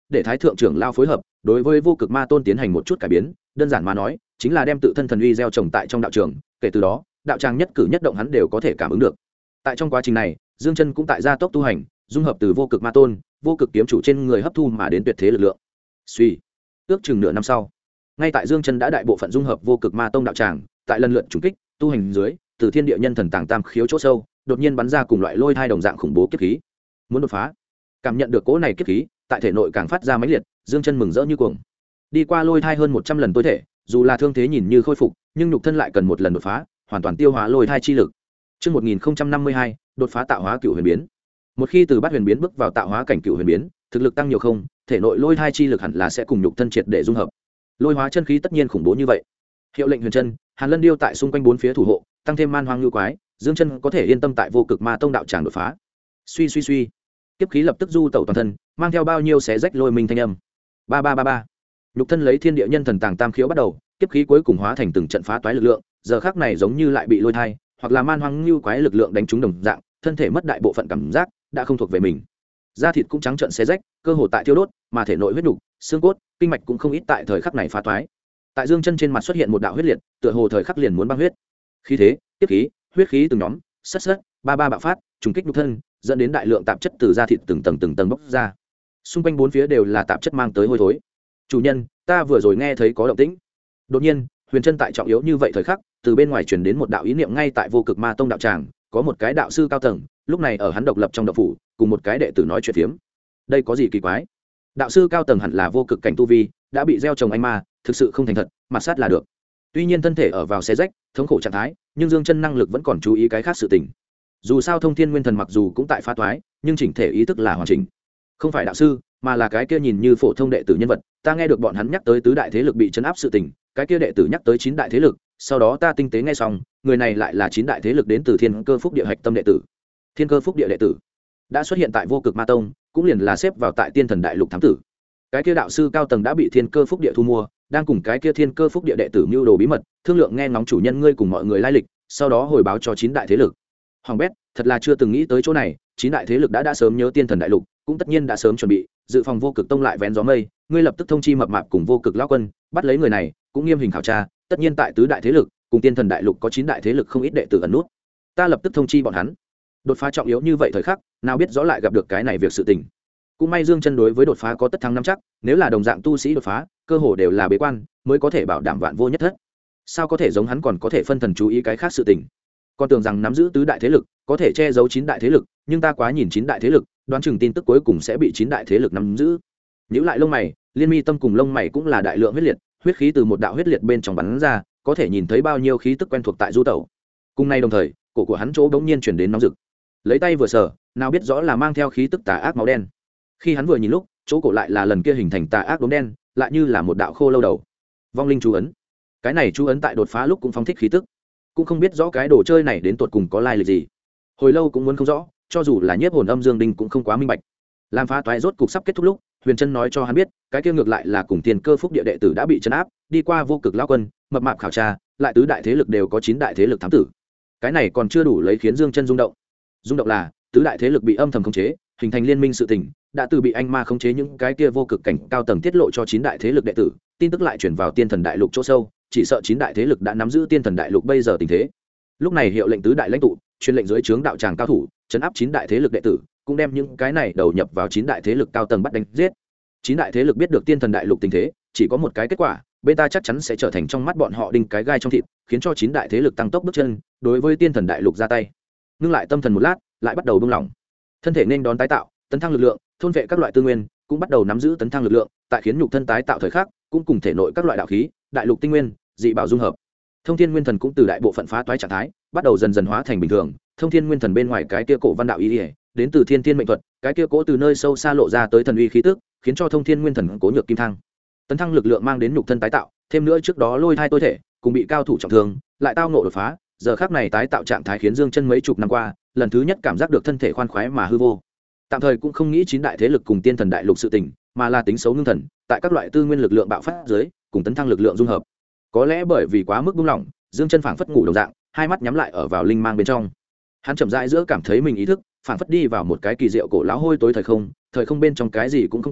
để thái thượng trưởng lao phối hợp đối với vô cực ma tôn tiến hành một chút cải biến, đơn giản mà nói chính là đem tự thân thần uy gieo trồng tại trong đạo trường, kể từ đó đạo tràng nhất cử nhất động hắn đều có thể cảm ứng được. Tại trong quá trình này, Dương Chân cũng tại gia tốc tu hành, dung hợp từ vô cực ma tôn, vô cực kiếm chủ trên người hấp thu mà đến tuyệt thế lực lượng. Suy, ước chừng nửa năm sau, ngay tại Dương Chân đã đại bộ phận dung hợp vô cực ma tông đạo tràng, tại lần lượt trùng kích tu hành dưới, từ thiên địa nhân thần tàng tam khiếu chỗ sâu, đột nhiên bắn ra cùng loại lôi thai đồng dạng khủng bố kiếp khí, muốn đột phá. Cảm nhận được cỗ này kiếp khí, tại thể nội càng phát ra mãnh liệt, Dương Chân mừng rỡ như cuồng. Đi qua lôi thai hơn 100 lần tối thể, dù là thương thế nhìn như khôi phục, nhưng nhục thân lại cần một lần đột phá, hoàn toàn tiêu hóa lôi thai chi lực. Chương 1052, đột phá tạo hóa cửu huyền biến. Một khi từ bát huyền biến bước vào tạo hóa cảnh cửu huyền biến, thực lực tăng nhiều không, thể nội lôi thai chi lực hẳn là sẽ cùng nhục thân triệt để dung hợp. Lôi hóa chân khí tất nhiên khủng bố như vậy. Hiệu lệnh huyền chân, Hàn Lân điêu tại xung quanh bốn phía thủ hộ, tăng thêm man hoang lưu quái, Dương Chân có thể yên tâm tại vô cực ma tông đạo tràng đột phá. Suy suy suy, tiếp khí lập tức du tẩu toàn thân, mang theo bao nhiêu xé rách lôi minh thanh âm. Ba ba ba ba. Nhục thân lấy thiên địa nhân thần tàng tam khiếu bắt đầu, tiếp khí cuối cùng hóa thành từng trận phá toái lực lượng, giờ khắc này giống như lại bị lôi thai hoặc là man hoang lưu quái lực lượng đánh trúng đồng dạng, thân thể mất đại bộ phận cảm giác, đã không thuộc về mình. Da thịt cũng trắng trợn xé rách, cơ hồ tại thiêu đốt, mà thể nội huyết nục, xương cốt, kinh mạch cũng không ít tại thời khắc này phá toái. Tại Dương Chân trên mặt xuất hiện một đạo huyết liệt, tựa hồ thời khắc liền muốn băng huyết. Khí thế, tiếp khí, huyết khí từng nhóm, sất sất, ba ba bạo phát, trùng kích nhục thân, dẫn đến đại lượng tạp chất từ da thịt từng tầng bốc ra. Xung quanh bốn phía đều là tạp chất mang tới hôi thối. Chủ nhân, ta vừa rồi nghe thấy có động tĩnh. Đột nhiên, Huyền Chân tại trọng yếu như vậy thời khắc, từ bên ngoài truyền đến một đạo ý niệm ngay tại vô cực ma tông đạo tràng, có một cái đạo sư cao tầng, lúc này ở hắn độc lập trong đạo phủ, cùng một cái đệ tử nói chuyện phiếm. Đây có gì kỳ quái? Đạo sư cao tầng hẳn là vô cực cảnh tu vi, đã bị gieo trồng anh ma, thực sự không thành thật, mặt sát là được. Tuy nhiên thân thể ở vào xé rách, thống khổ trạng thái, nhưng Dương Chân năng lực vẫn còn chú ý cái khác sự tình. Dù sao Thông Thiên Nguyên Thần mặc dù cũng tại phá toái, nhưng chỉnh thể ý thức là hoàn chỉnh. Không phải đạo sư, mà là cái kia nhìn như phổ thông đệ tử nhân vật, ta nghe được bọn hắn nhắc tới tứ đại thế lực bị trấn áp sự tình, cái kia đệ tử nhắc tới 9 đại thế lực, sau đó ta tinh tế nghe xong, người này lại là 9 đại thế lực đến từ Thiên Cơ Phúc Địa hạch tâm đệ tử. Thiên Cơ Phúc Địa đệ tử đã xuất hiện tại vô cực ma tông, cũng liền là xếp vào tại Tiên Thần Đại Lục thám tử. Cái kia đạo sư cao tầng đã bị Thiên Cơ Phúc Địa thu mua, đang cùng cái kia Thiên Cơ Phúc Địa đệ tử mưu đồ bí mật, thương lượng nghe ngóng chủ nhân ngươi cùng mọi người lai lịch, sau đó hồi báo cho 9 đại thế lực. Hoàng bét, thật là chưa từng nghĩ tới chỗ này, 9 đại thế lực đã sớm nhớ Tiên Thần Đại Lục, cũng tất nhiên đã sớm chuẩn bị, dự phòng vô cực tông lại vén gió mây, ngươi lập tức thông chi mập mạp cùng vô cực lão quân, bắt lấy người này, cũng nghiêm hình khảo tra, tất nhiên tại tứ đại thế lực, cùng Tiên Thần Đại Lục có 9 đại thế lực không ít đệ tử ẩn nút. Ta lập tức thông chi bọn hắn. Đột phá trọng yếu như vậy thời khắc, nào biết rõ lại gặp được cái này việc sự tình. Cũng may Dương Chân đối với đột phá có tất thắng nắm chắc, nếu là đồng dạng tu sĩ đột phá, cơ hồ đều là bế quan, mới có thể bảo đảm vạn vô nhất thất. Sao có thể giống hắn còn có thể phân thần chú ý cái khác sự tình. Con tưởng rằng nắm giữ tứ đại thế lực, có thể che giấu 9 đại thế lực, nhưng ta quá nhìn 9 đại thế lực, đoán chừng tin tức cuối cùng sẽ bị 9 đại thế lực nắm giữ. Nhíu lại lông mày, liên mi tâm cùng lông mày cũng là đại lượng huyết liệt, huyết khí từ một đạo huyết liệt bên trong bắn ra, có thể nhìn thấy bao nhiêu khí tức quen thuộc tại du tẩu. Cùng nay đồng thời, cổ của hắn chỗ bỗng nhiên truyền đến nóng rực. Lấy tay vừa sờ, nào biết rõ là mang theo khí tức tà ác máu đen. Khi hắn vừa nhìn lúc, chỗ cổ lại là lần kia hình thành tà ác đốm đen, lại như là một đạo khô lâu đầu. Vong linh chú ấn. Cái này chú ấn tại đột phá lúc cũng phóng thích khí tức, cũng không biết rõ cái đồ chơi này đến tột cùng có lai lịch gì. Hồi lâu cũng muốn không rõ, cho dù là nhiếp hồn âm dương đinh cũng không quá minh bạch. Làm phá toái rốt cục sắp kết thúc lúc, Huyền Chân nói cho hắn biết, cái kia ngược lại là cùng Tiền Cơ Phúc Địa đệ tử đã bị trấn áp, đi qua vô cực lão quân, mập mạp khảo tra, lại tứ đại thế lực đều có 9 đại thế lực thám tử. Cái này còn chưa đủ lấy khiến Dương Chân rung động. Rung động là, tứ đại thế lực bị âm thầm khống chế, hình thành liên minh sự tình, đã từ bị anh ma khống chế những cái kia vô cực cảnh cao tầng tiết lộ cho 9 đại thế lực đệ tử, tin tức lại truyền vào Tiên Thần Đại Lục chỗ sâu, chỉ sợ 9 đại thế lực đã nắm giữ Tiên Thần Đại Lục bây giờ tình thế. Lúc này hiệu lệnh tứ đại lãnh tụ, truyền lệnh dưới trướng đạo tràng cao thủ, trấn áp 9 đại thế lực đệ tử, cũng đem những cái này đầu nhập vào 9 đại thế lực cao tầng bắt đánh giết. 9 đại thế lực biết được Tiên Thần Đại Lục tình thế, chỉ có một cái kết quả, bên ta chắc chắn sẽ trở thành trong mắt bọn họ đinh cái gai trong thịt, khiến cho 9 đại thế lực tăng tốc bước chân, đối với Tiên Thần Đại Lục ra tay. Ngưng lại tâm thần một lát, lại bắt đầu buông lỏng. Thân thể nên đón tái tạo, tấn thăng lực lượng, thôn vệ các loại tư nguyên, cũng bắt đầu nắm giữ tấn thăng lực lượng, tại khiến nhục thân tái tạo thời khắc, cũng cùng thể nội các loại đạo khí, đại lục tinh nguyên, dị bảo dung hợp. Thông Thiên Nguyên Thần cũng từ đại bộ phận phá toái trạng thái, bắt đầu dần dần hóa thành bình thường. Thông Thiên Nguyên Thần bên ngoài cái kia cổ văn đạo ý, đến từ Thiên Thiên mệnh thuật, cái kia cổ từ nơi sâu xa lộ ra tới thần uy khí tức, khiến cho Thông Thiên Nguyên Thần cố nhược kim thăng. Tấn thăng lực lượng mang đến nhục thân tái tạo, thêm nữa trước đó lôi thai tối thể, cùng bị cao thủ trọng thương, lại tao ngộ đột phá, giờ khắc này tái tạo trạng thái khiến Dương Chân mấy chục năm qua, lần thứ nhất cảm giác được thân thể khoan khoái mà hư vô. Tạm thời cũng không nghĩ 9 đại thế lực cùng Tiên Thần Đại Lục sự tình, mà là tính xấu ngưng thần, tại các loại tư nguyên lực lượng bạo phát dưới, cùng tấn thăng lực lượng dung hợp. Có lẽ bởi vì quá mức buông lỏng, Dương Chân phảng phất ngủ đồng dạng, hai mắt nhắm lại ở vào linh mang bên trong. Hắn chậm rãi giữa cảm thấy mình ý thức phảng phất đi vào một cái kỳ diệu cổ lão hôi tối thời không bên trong cái gì cũng không có,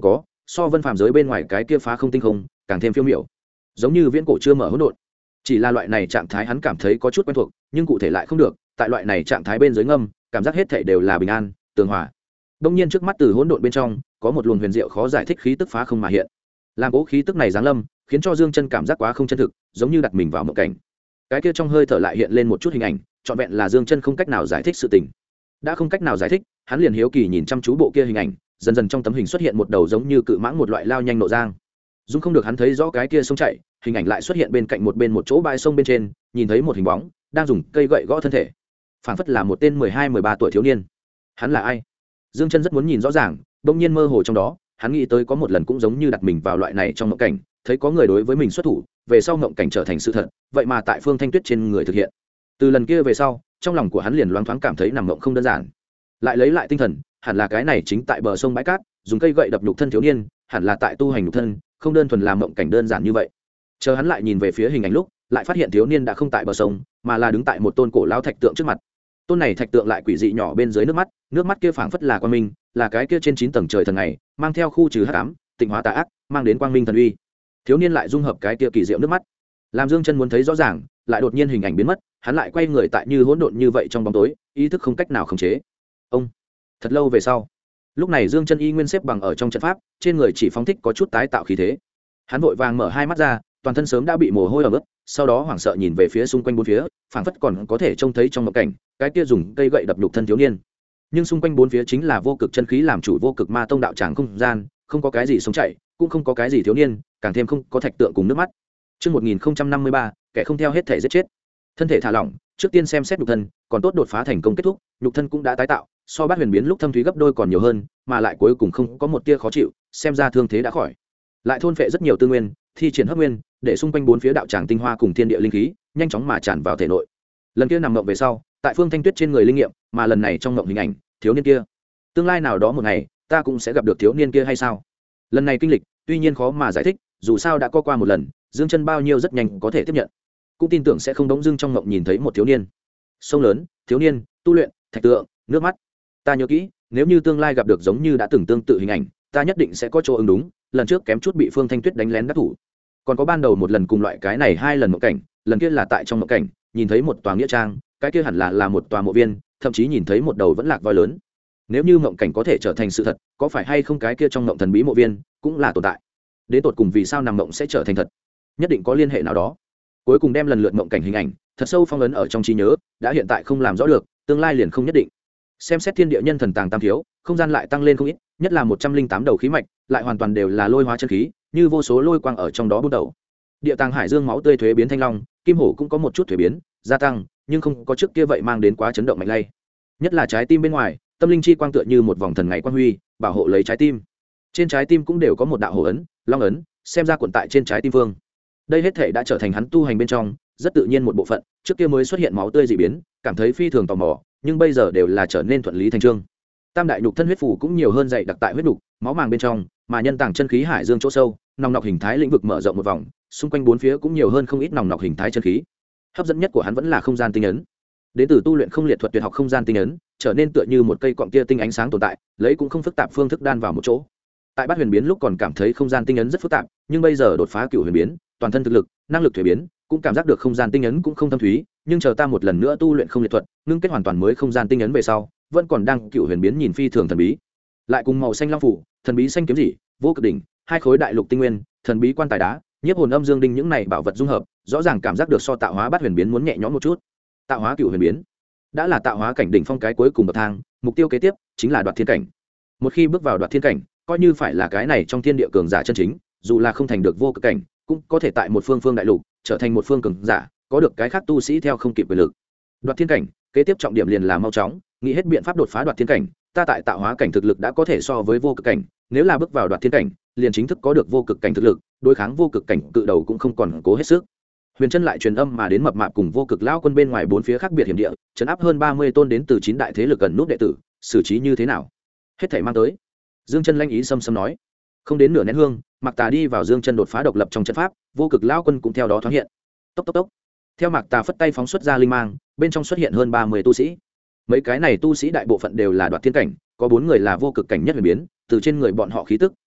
so vân phàm giới bên ngoài cái kia phá không tinh không càng thêm phiêu miểu, giống như viễn cổ chưa mở hỗn độn. Chỉ là loại này trạng thái hắn cảm thấy có chút quen thuộc, nhưng cụ thể lại không được. Tại loại này trạng thái bên dưới ngâm, cảm giác hết thảy đều là bình an tường hòa. Đông nhiên trước mắt từ hỗn độn bên trong có một luồng huyền diệu khó giải thích khí tức phá không mà hiện, làm cố khí tức này giáng lâm, khiến cho Dương Chân cảm giác quá không chân thực, giống như đặt mình vào mộng cảnh. Cái kia trong hơi thở lại hiện lên một chút hình ảnh, trọn vẹn là Dương Chân không cách nào giải thích sự tình. Đã không cách nào giải thích, hắn liền hiếu kỳ nhìn chăm chú bộ kia hình ảnh, dần dần trong tấm hình xuất hiện một đầu giống như cự mãng một loại lao nhanh nộ giang. Dung không được hắn thấy rõ cái kia sông chạy, hình ảnh lại xuất hiện bên cạnh một chỗ bãi sông bên trên, nhìn thấy một hình bóng đang dùng cây gậy gõ thân thể, phảng phất là một tên 12-13 tuổi thiếu niên. Hắn là ai? Dương Chân rất muốn nhìn rõ ràng, bỗng nhiên mơ hồ trong đó, hắn nghĩ tới có một lần cũng giống như đặt mình vào loại này trong mộng cảnh, thấy có người đối với mình xuất thủ, về sau mộng cảnh trở thành sự thật, vậy mà tại Phương Thanh Tuyết trên người thực hiện. Từ lần kia về sau, trong lòng của hắn liền loáng thoáng cảm thấy nằm mộng không đơn giản. Lại lấy lại tinh thần, hẳn là cái này chính tại bờ sông bãi cát, dùng cây gậy đập nhục thân thiếu niên, hẳn là tại tu hành nhục thân, không đơn thuần làm mộng cảnh đơn giản như vậy. Chờ hắn lại nhìn về phía hình ảnh lúc, lại phát hiện thiếu niên đã không tại bờ sông, mà là đứng tại một tôn cổ lão thạch tượng trước mặt. Tôn này thạch tượng lại quỷ dị nhỏ bên dưới nước mắt kia phảng phất là quang minh, là cái kia trên 9 tầng trời thần ngày, mang theo khu trừ hắc ám, tịnh hóa tà ác, mang đến quang minh thần uy. Thiếu niên lại dung hợp cái kia kỳ diệu nước mắt, làm Dương Chân muốn thấy rõ ràng, lại đột nhiên hình ảnh biến mất, hắn lại quay người tại như hỗn độn như vậy trong bóng tối, ý thức không cách nào khống chế. Ông, thật lâu về sau, lúc này Dương Chân y nguyên xếp bằng ở trong trận pháp, trên người chỉ phóng thích có chút tái tạo khí thế. Hắn vội vàng mở hai mắt ra, toàn thân sớm đã bị mồ hôi ẩm ướt, sau đó hoảng sợ nhìn về phía xung quanh bốn phía, phảng phất còn có thể trông thấy trong mộng cảnh cái kia dùng cây gậy đập nhục thân thiếu niên. Nhưng xung quanh bốn phía chính là vô cực chân khí làm chủ vô cực ma tông đạo tràng không gian, không có cái gì sống chạy, cũng không có cái gì thiếu niên, càng thêm không có thạch tượng cùng nước mắt. Chương 1053, kẻ không theo hết thể giết chết. Thân thể thả lỏng, trước tiên xem xét nhục thân, còn tốt đột phá thành công kết thúc, nhục thân cũng đã tái tạo, so bát huyền biến lúc thâm thúy gấp đôi còn nhiều hơn, mà lại cuối cùng không có một tia khó chịu, xem ra thương thế đã khỏi. Lại thôn phệ rất nhiều tư nguyên, thi triển hấp nguyên, để xung quanh bốn phía đạo tràng tinh hoa cùng thiên địa linh khí nhanh chóng mà tràn vào thể nội. Lần kia nằm mộng về sau, tại Phương Thanh Tuyết trên người linh nghiệm, mà lần này trong mộng hình ảnh thiếu niên kia. Tương lai nào đó một ngày, ta cũng sẽ gặp được thiếu niên kia hay sao? Lần này kinh lịch, tuy nhiên khó mà giải thích, dù sao đã có qua một lần, Dương Chân bao nhiêu rất nhanh có thể tiếp nhận, cũng tin tưởng sẽ không đống dưng trong mộng nhìn thấy một thiếu niên. Sông lớn, thiếu niên, tu luyện, thạch tượng, nước mắt. Ta nhớ kỹ, nếu như tương lai gặp được giống như đã từng tương tự hình ảnh, ta nhất định sẽ có chỗ ứng đúng. Lần trước kém chút bị Phương Thanh Tuyết đánh lén đắc thủ, còn có ban đầu một lần cùng loại cái này 2 lần mộng cảnh, lần kia là tại trong mộng cảnh nhìn thấy một tòa nghĩa trang, cái kia hẳn là một tòa mộ viên, thậm chí nhìn thấy một đầu vẫn lạc voi lớn. Nếu như mộng cảnh có thể trở thành sự thật, có phải hay không cái kia trong mộng thần bí mộ viên cũng là tồn tại? Đến tột cùng vì sao nằm mộng sẽ trở thành thật, nhất định có liên hệ nào đó. Cuối cùng đem lần lượt mộng cảnh hình ảnh thật sâu phong ấn ở trong trí nhớ, đã hiện tại không làm rõ được, tương lai liền không nhất định. Xem xét thiên địa nhân thần tàng tam thiếu, không gian lại tăng lên không ít, nhất là 108 đầu khí mạch, lại hoàn toàn đều là lôi hóa chân khí, như vô số lôi quang ở trong đó bút đầu. Địa tàng hải dương máu tươi thuế biến thanh long, kim hổ cũng có một chút thuế biến gia tăng, nhưng không có trước kia vậy mang đến quá chấn động mạnh lay. Nhất là trái tim bên ngoài, tâm linh chi quang tựa như một vòng thần ngày quang huy, bảo hộ lấy trái tim. Trên trái tim cũng đều có một đạo hổ ấn, long ấn, xem ra cuộn tại trên trái tim vương. Đây hết thể đã trở thành hắn tu hành bên trong rất tự nhiên một bộ phận, trước kia mới xuất hiện máu tươi dị biến, cảm thấy phi thường tò mò, nhưng bây giờ đều là trở nên thuận lý thành chương. Tam đại nhục thân huyết phù cũng nhiều hơn dày đặc tại huyết đục, máu màng bên trong, mà nhân tàng chân khí hải dương chỗ sâu, nòng nọc hình thái lĩnh vực mở rộng một vòng, xung quanh bốn phía cũng nhiều hơn không ít nòng nọc hình thái chân khí. Hấp dẫn nhất của hắn vẫn là không gian tinh ấn. Đến từ tu luyện không liệt thuật tuyệt học không gian tinh ấn, trở nên tựa như một cây cọng tia tinh ánh sáng tồn tại, lấy cũng không phức tạp phương thức đan vào một chỗ. Tại bát huyền biến lúc còn cảm thấy không gian tinh ấn rất phức tạp, nhưng bây giờ đột phá cửu huyền biến, toàn thân thực lực, năng lực thuế biến, cũng cảm giác được không gian tinh ấn cũng không thâm thúy, nhưng chờ ta một lần nữa tu luyện không liệt thuật, ngưng kết hoàn toàn mới không gian tinh ấn về sau, vẫn còn đang cửu huyền biến nhìn phi thường thần bí. Lại cùng màu xanh long phủ, thần bí xanh kiếm gì, vô cực đỉnh, hai khối đại lục tinh nguyên, thần bí quan tài đá, nhiếp hồn âm dương đinh những này bảo vật dung hợp, rõ ràng cảm giác được so tạo hóa bát huyền biến muốn nhẹ nhõm một chút. Tạo hóa cửu huyền biến đã là tạo hóa cảnh đỉnh phong cái cuối cùng bậc thang, mục tiêu kế tiếp chính là đoạt thiên cảnh. Một khi bước vào đoạt thiên cảnh, coi như phải là cái này trong thiên địa cường giả chân chính, dù là không thành được vô cực cảnh, cũng có thể tại một phương đại lục trở thành một phương cường giả, có được cái khác tu sĩ theo không kịp quyền lực. Đoạt thiên cảnh, kế tiếp trọng điểm liền là mau chóng nghĩ hết biện pháp đột phá đoạt thiên cảnh. Ta tại tạo hóa cảnh thực lực đã có thể so với vô cực cảnh, nếu là bước vào đoạt thiên cảnh, liền chính thức có được vô cực cảnh thực lực, đối kháng vô cực cảnh cự đầu cũng không còn cố hết sức. Huyền Chân lại truyền âm mà đến mập mạp cùng vô cực lão quân bên ngoài bốn phía khác biệt hiểm địa, trấn áp hơn 30 tôn đến từ 9 đại thế lực gần nút đệ tử, xử trí như thế nào? Hết thảy mang tới. Dương Chân lanh ý xâm xâm nói. Không đến nửa nén hương, Mạc Tà đi vào Dương Chân đột phá độc lập trong trận pháp, vô cực lão quân cũng theo đó thoáng hiện. Tốc tốc tốc. Theo Mạc Tà phất tay phóng xuất ra linh mang, bên trong xuất hiện hơn 30 tu sĩ. Mấy cái này tu sĩ đại bộ phận đều là đoạt thiên cảnh, có 4 người là vô cực cảnh nhất huyền biến, từ trên người bọn họ khí tức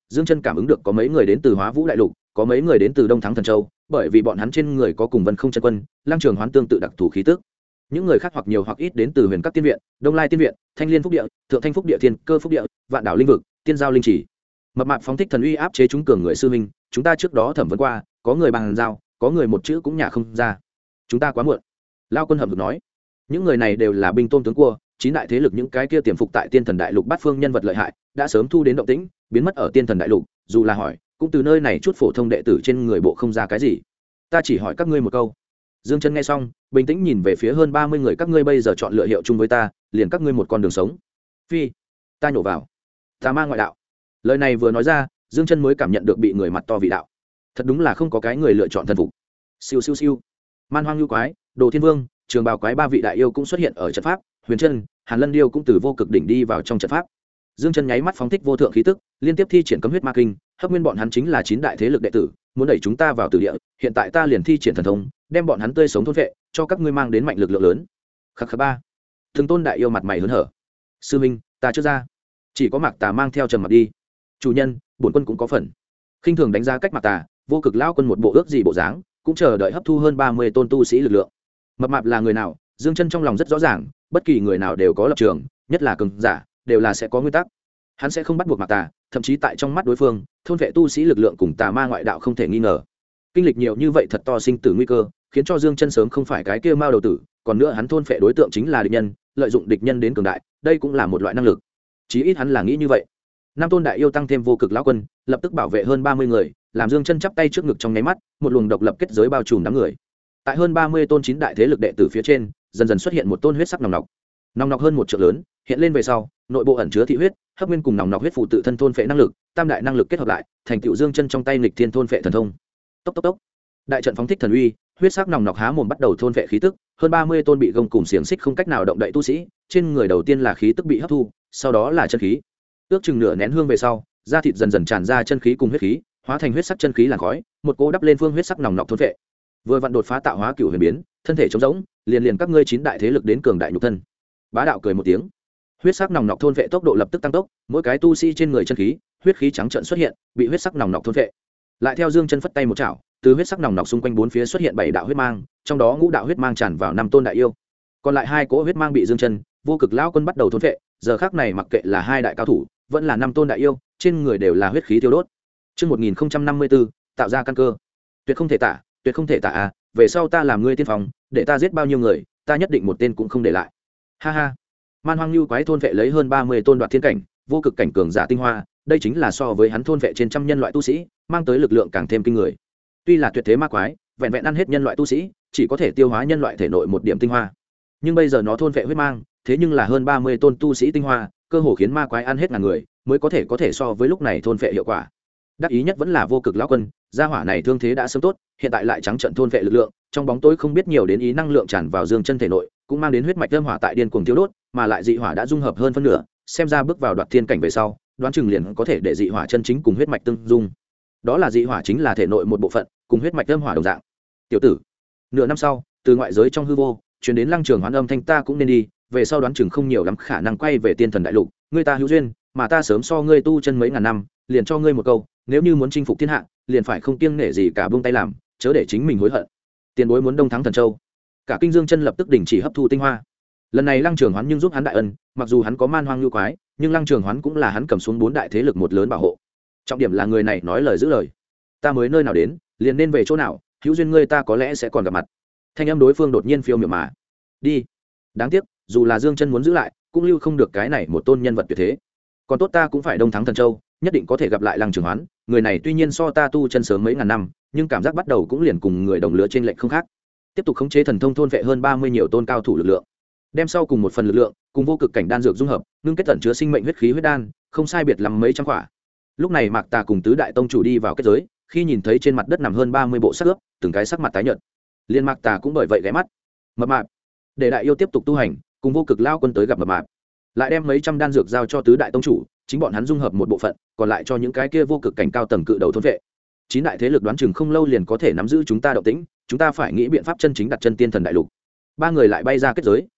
Dương Chân cảm ứng được có mấy người đến từ Hóa Vũ đại lục, có mấy người đến từ Đông Thắng Thần Châu, bởi vì bọn hắn trên người có cùng Vân Không chân quân, Lăng Trường Hoán tương tự đặc thù khí tức. Những người khác hoặc nhiều hoặc ít đến từ Huyền Các Tiên viện, Đông Lai Tiên viện, Thanh Liên Phúc địa, Thượng Thanh Phúc địa, Thiên Cơ Phúc địa, Vạn Đảo Linh vực, Tiên Giao Linh chỉ. Mập mạp phóng thích thần uy áp chế chúng cường người sư huynh, chúng ta trước đó thẩm vấn qua, có người bằng giao, có người một chữ cũng nhả không ra. Chúng ta quá muộn. Lao Quân hậm hực nói. Những người này đều là binh tôn tướng cua, chín đại thế lực những cái kia tiềm phục tại Tiên Thần đại lục bát phương nhân vật lợi hại, đã sớm thu đến động tĩnh, biến mất ở Tiên Thần đại lục, dù là hỏi, cũng từ nơi này chút phổ thông đệ tử trên người bộ không ra cái gì. Ta chỉ hỏi các ngươi một câu. Dương Chân nghe xong, bình tĩnh nhìn về phía hơn 30 người, các ngươi bây giờ chọn lựa hiệu chung với ta, liền các ngươi một con đường sống. Phi, ta nhổ vào. Tà ma ngoại đạo. Lời này vừa nói ra, Dương Chân mới cảm nhận được bị người mặt to vị đạo. Thật đúng là không có cái người lựa chọn thần phục. Siêu siêu siêu. Man Hoang Lưu Quái, Đồ Thiên Vương, Trường Bào Quái ba vị đại yêu cũng xuất hiện ở trận pháp, Huyền Chân, Hàn Lân Điêu cũng từ vô cực đỉnh đi vào trong trận pháp. Dương Chân nháy mắt phóng thích vô thượng khí tức, liên tiếp thi triển cấm huyết ma kinh, hấp nguyên bọn hắn chính là chín đại thế lực đệ tử, muốn đẩy chúng ta vào tử địa, hiện tại ta liền thi triển thần thông, đem bọn hắn tươi sống thôn vệ, cho các ngươi mang đến mạnh lực lượng lớn. Khắc khắc ba. Từng tôn đại yêu mặt mày hớn hở. Sư minh, ta chưa ra. Chỉ có Mạc Tà mang theo trầm mặc đi. Chủ nhân, bổn quân cũng có phần. Khinh thường đánh giá cách Mạc Tà, vô cực lão quân một bộ ước gì bộ dáng, cũng chờ đợi hấp thu hơn 30 tôn tu sĩ lực lượng. Mập mạp là người nào, Dương Chân trong lòng rất rõ ràng, bất kỳ người nào đều có lập trường, nhất là cường giả, đều là sẽ có nguyên tắc. Hắn sẽ không bắt buộc Mạc Tà, thậm chí tại trong mắt đối phương, thôn vệ tu sĩ lực lượng cùng tà ma ngoại đạo không thể nghi ngờ. Kinh lịch nhiều như vậy thật to sinh tử nguy cơ, khiến cho Dương Chân sớm không phải cái kia mao đầu tử, còn nữa hắn thôn phệ đối tượng chính là địch nhân, lợi dụng địch nhân đến cường đại, đây cũng là một loại năng lực. Chí ít hắn là nghĩ như vậy. Nam tôn đại yêu tăng thêm vô cực lão quân, lập tức bảo vệ hơn 30 người, làm Dương Chân chắp tay trước ngực trong nháy mắt, một luồng độc lập kết giới bao trùm đám người. Tại hơn 30 tôn chín đại thế lực đệ tử phía trên, dần dần xuất hiện một tôn huyết sắc nòng nọc. Nòng nọc hơn một trượng lớn, hiện lên về sau, nội bộ ẩn chứa thị huyết, hấp nguyên cùng nòng nọc huyết phụ tự thân thôn phệ năng lực, tam đại năng lực kết hợp lại, thành tựu Dương Chân trong tay nghịch thiên thôn phệ thần thông. Tốc tốc tốc. Đại trận phóng thích thần uy, huyết sắc nòng nọc há mồm bắt đầu thôn phệ khí tức, hơn 30 tôn bị gông cùng xiềng xích không cách nào động đậy tu sĩ, trên người đầu tiên là khí tức bị hấp thu, sau đó là chân khí. Ước chừng nửa nén hương về sau, da thịt dần dần tràn ra chân khí cùng huyết khí, hóa thành huyết sắc chân khí làn khói, một cỗ đắp lên phương huyết sắc nòng nọc thôn phệ. Vừa vặn đột phá tạo hóa cửu huyền biến, thân thể trống rỗng, liền các ngươi chín đại thế lực đến cường đại nhục thân. Bá đạo cười một tiếng. Huyết sắc nòng nọc thôn phệ tốc độ lập tức tăng tốc, mỗi cái tu sĩ trên người chân khí, huyết khí trắng trợn xuất hiện, bị huyết sắc nòng nọc thôn phệ. Lại theo Dương Chân phất tay một chảo, từ huyết sắc nòng nọc xung quanh bốn phía xuất hiện 7 đạo huyết mang, trong đó ngũ đạo huyết mang tràn vào năm tôn đại yêu. Còn lại 2 cỗ huyết mang bị Dương Chân, vô cực lão quân bắt đầu thôn phệ, giờ khắc này mặc kệ là 2 đại cao thủ, vẫn là năm tôn đại yêu, trên người đều là huyết khí tiêu đốt. Chương 1054, tạo ra căn cơ. Tuyệt không thể tả, tuyệt không thể tả à, về sau ta làm ngươi tiên phong, để ta giết bao nhiêu người, ta nhất định một tên cũng không để lại. Ha ha. Man Hoang Lưu Quái thôn vệ lấy hơn 30 tôn đoạt thiên cảnh, vô cực cảnh cường giả tinh hoa, đây chính là so với hắn thôn vệ trên trăm nhân loại tu sĩ, mang tới lực lượng càng thêm kinh người. Tuy là tuyệt thế ma quái, vẹn vẹn ăn hết nhân loại tu sĩ, chỉ có thể tiêu hóa nhân loại thể nội một điểm tinh hoa. Nhưng bây giờ nó thôn vệ huyết mang, thế nhưng là hơn 30 tôn tu sĩ tinh hoa, cơ hồ khiến ma quái ăn hết ngàn người, mới có thể so với lúc này thôn vệ hiệu quả. Đắc ý nhất vẫn là vô cực lão quân, gia hỏa này thương thế đã sớm tốt, hiện tại lại trắng trận thôn vệ lực lượng, trong bóng tối không biết nhiều đến ý năng lượng tràn vào Dương Chân thể nội, cũng mang đến huyết mạch âm hỏa tại điên cuồng tiêu đốt, mà lại dị hỏa đã dung hợp hơn phân nửa, xem ra bước vào đoạt thiên cảnh về sau, đoán chừng liền có thể để dị hỏa chân chính cùng huyết mạch tương dung. Đó là dị hỏa chính là thể nội một bộ phận, cùng huyết mạch âm hỏa đồng dạng. Tiểu tử, nửa năm sau, từ ngoại giới trong hư vô, truyền đến Lăng Trường Hoán âm thanh, ta cũng nên đi, về sau đoán chừng không nhiều lắm khả năng quay về Tiên Thần đại lục, ngươi ta hữu duyên, mà ta sớm so ngươi tu chân mấy ngàn năm, liền cho ngươi một câu, nếu như muốn chinh phục thiên hạ, liền phải không kiêng nể gì cả buông tay làm, chớ để chính mình hối hận. Tiền bối muốn đông thắng Thần Châu. Cả kinh Dương Chân lập tức đình chỉ hấp thu tinh hoa. Lần này Lăng Trường Hoán nhưng giúp hắn đại ân, mặc dù hắn có Man Hoang Lưu Quái, nhưng Lăng Trường Hoán cũng là hắn cầm xuống 4 đại thế lực một lớn bảo hộ. Trọng điểm là người này nói lời giữ lời. Ta mới nơi nào đến, liền nên về chỗ nào, hữu duyên ngươi ta có lẽ sẽ còn gặp mặt. Thanh âm đối phương đột nhiên phiêu miểu mà. Đi. Đáng tiếc, dù là Dương Chân muốn giữ lại, cũng lưu không được cái này một tôn nhân vật tuyệt thế. Còn tốt ta cũng phải đông thắng Thần Châu, nhất định có thể gặp lại Lăng Trường Hoán, người này tuy nhiên so ta tu chân sớm mấy ngàn năm, nhưng cảm giác bắt đầu cũng liền cùng người đồng lứa trên lệch không khác. Tiếp tục khống chế thần thông thôn vệ hơn 30 nhiều tôn cao thủ lực lượng, đem sau cùng một phần lực lượng cùng vô cực cảnh đan dược dung hợp, ngưng kết tẩn chứa sinh mệnh huyết khí huyết đan, không sai biệt lắm mấy trăm quả. Lúc này Mạc Tà cùng tứ đại tông chủ đi vào kết giới, khi nhìn thấy trên mặt đất nằm hơn 30 bộ xác ướp, từng cái sắc mặt tái nhợt. Liên Mạc Tà cũng bởi vậy ghé mắt. Mập mạp, để đại yêu tiếp tục tu hành, cùng vô cực lao quân tới gặp mập mạp, lại đem mấy trăm đan dược giao cho tứ đại tông chủ, chính bọn hắn dung hợp một bộ phận, còn lại cho những cái kia vô cực cảnh cao tầng cự đầu thôn vệ. Chín đại thế lực đoán chừng không lâu liền có thể nắm giữ chúng ta động tĩnh, chúng ta phải nghĩ biện pháp chân chính đặt chân Tiên Thần đại lục. 3 người lại bay ra kết giới,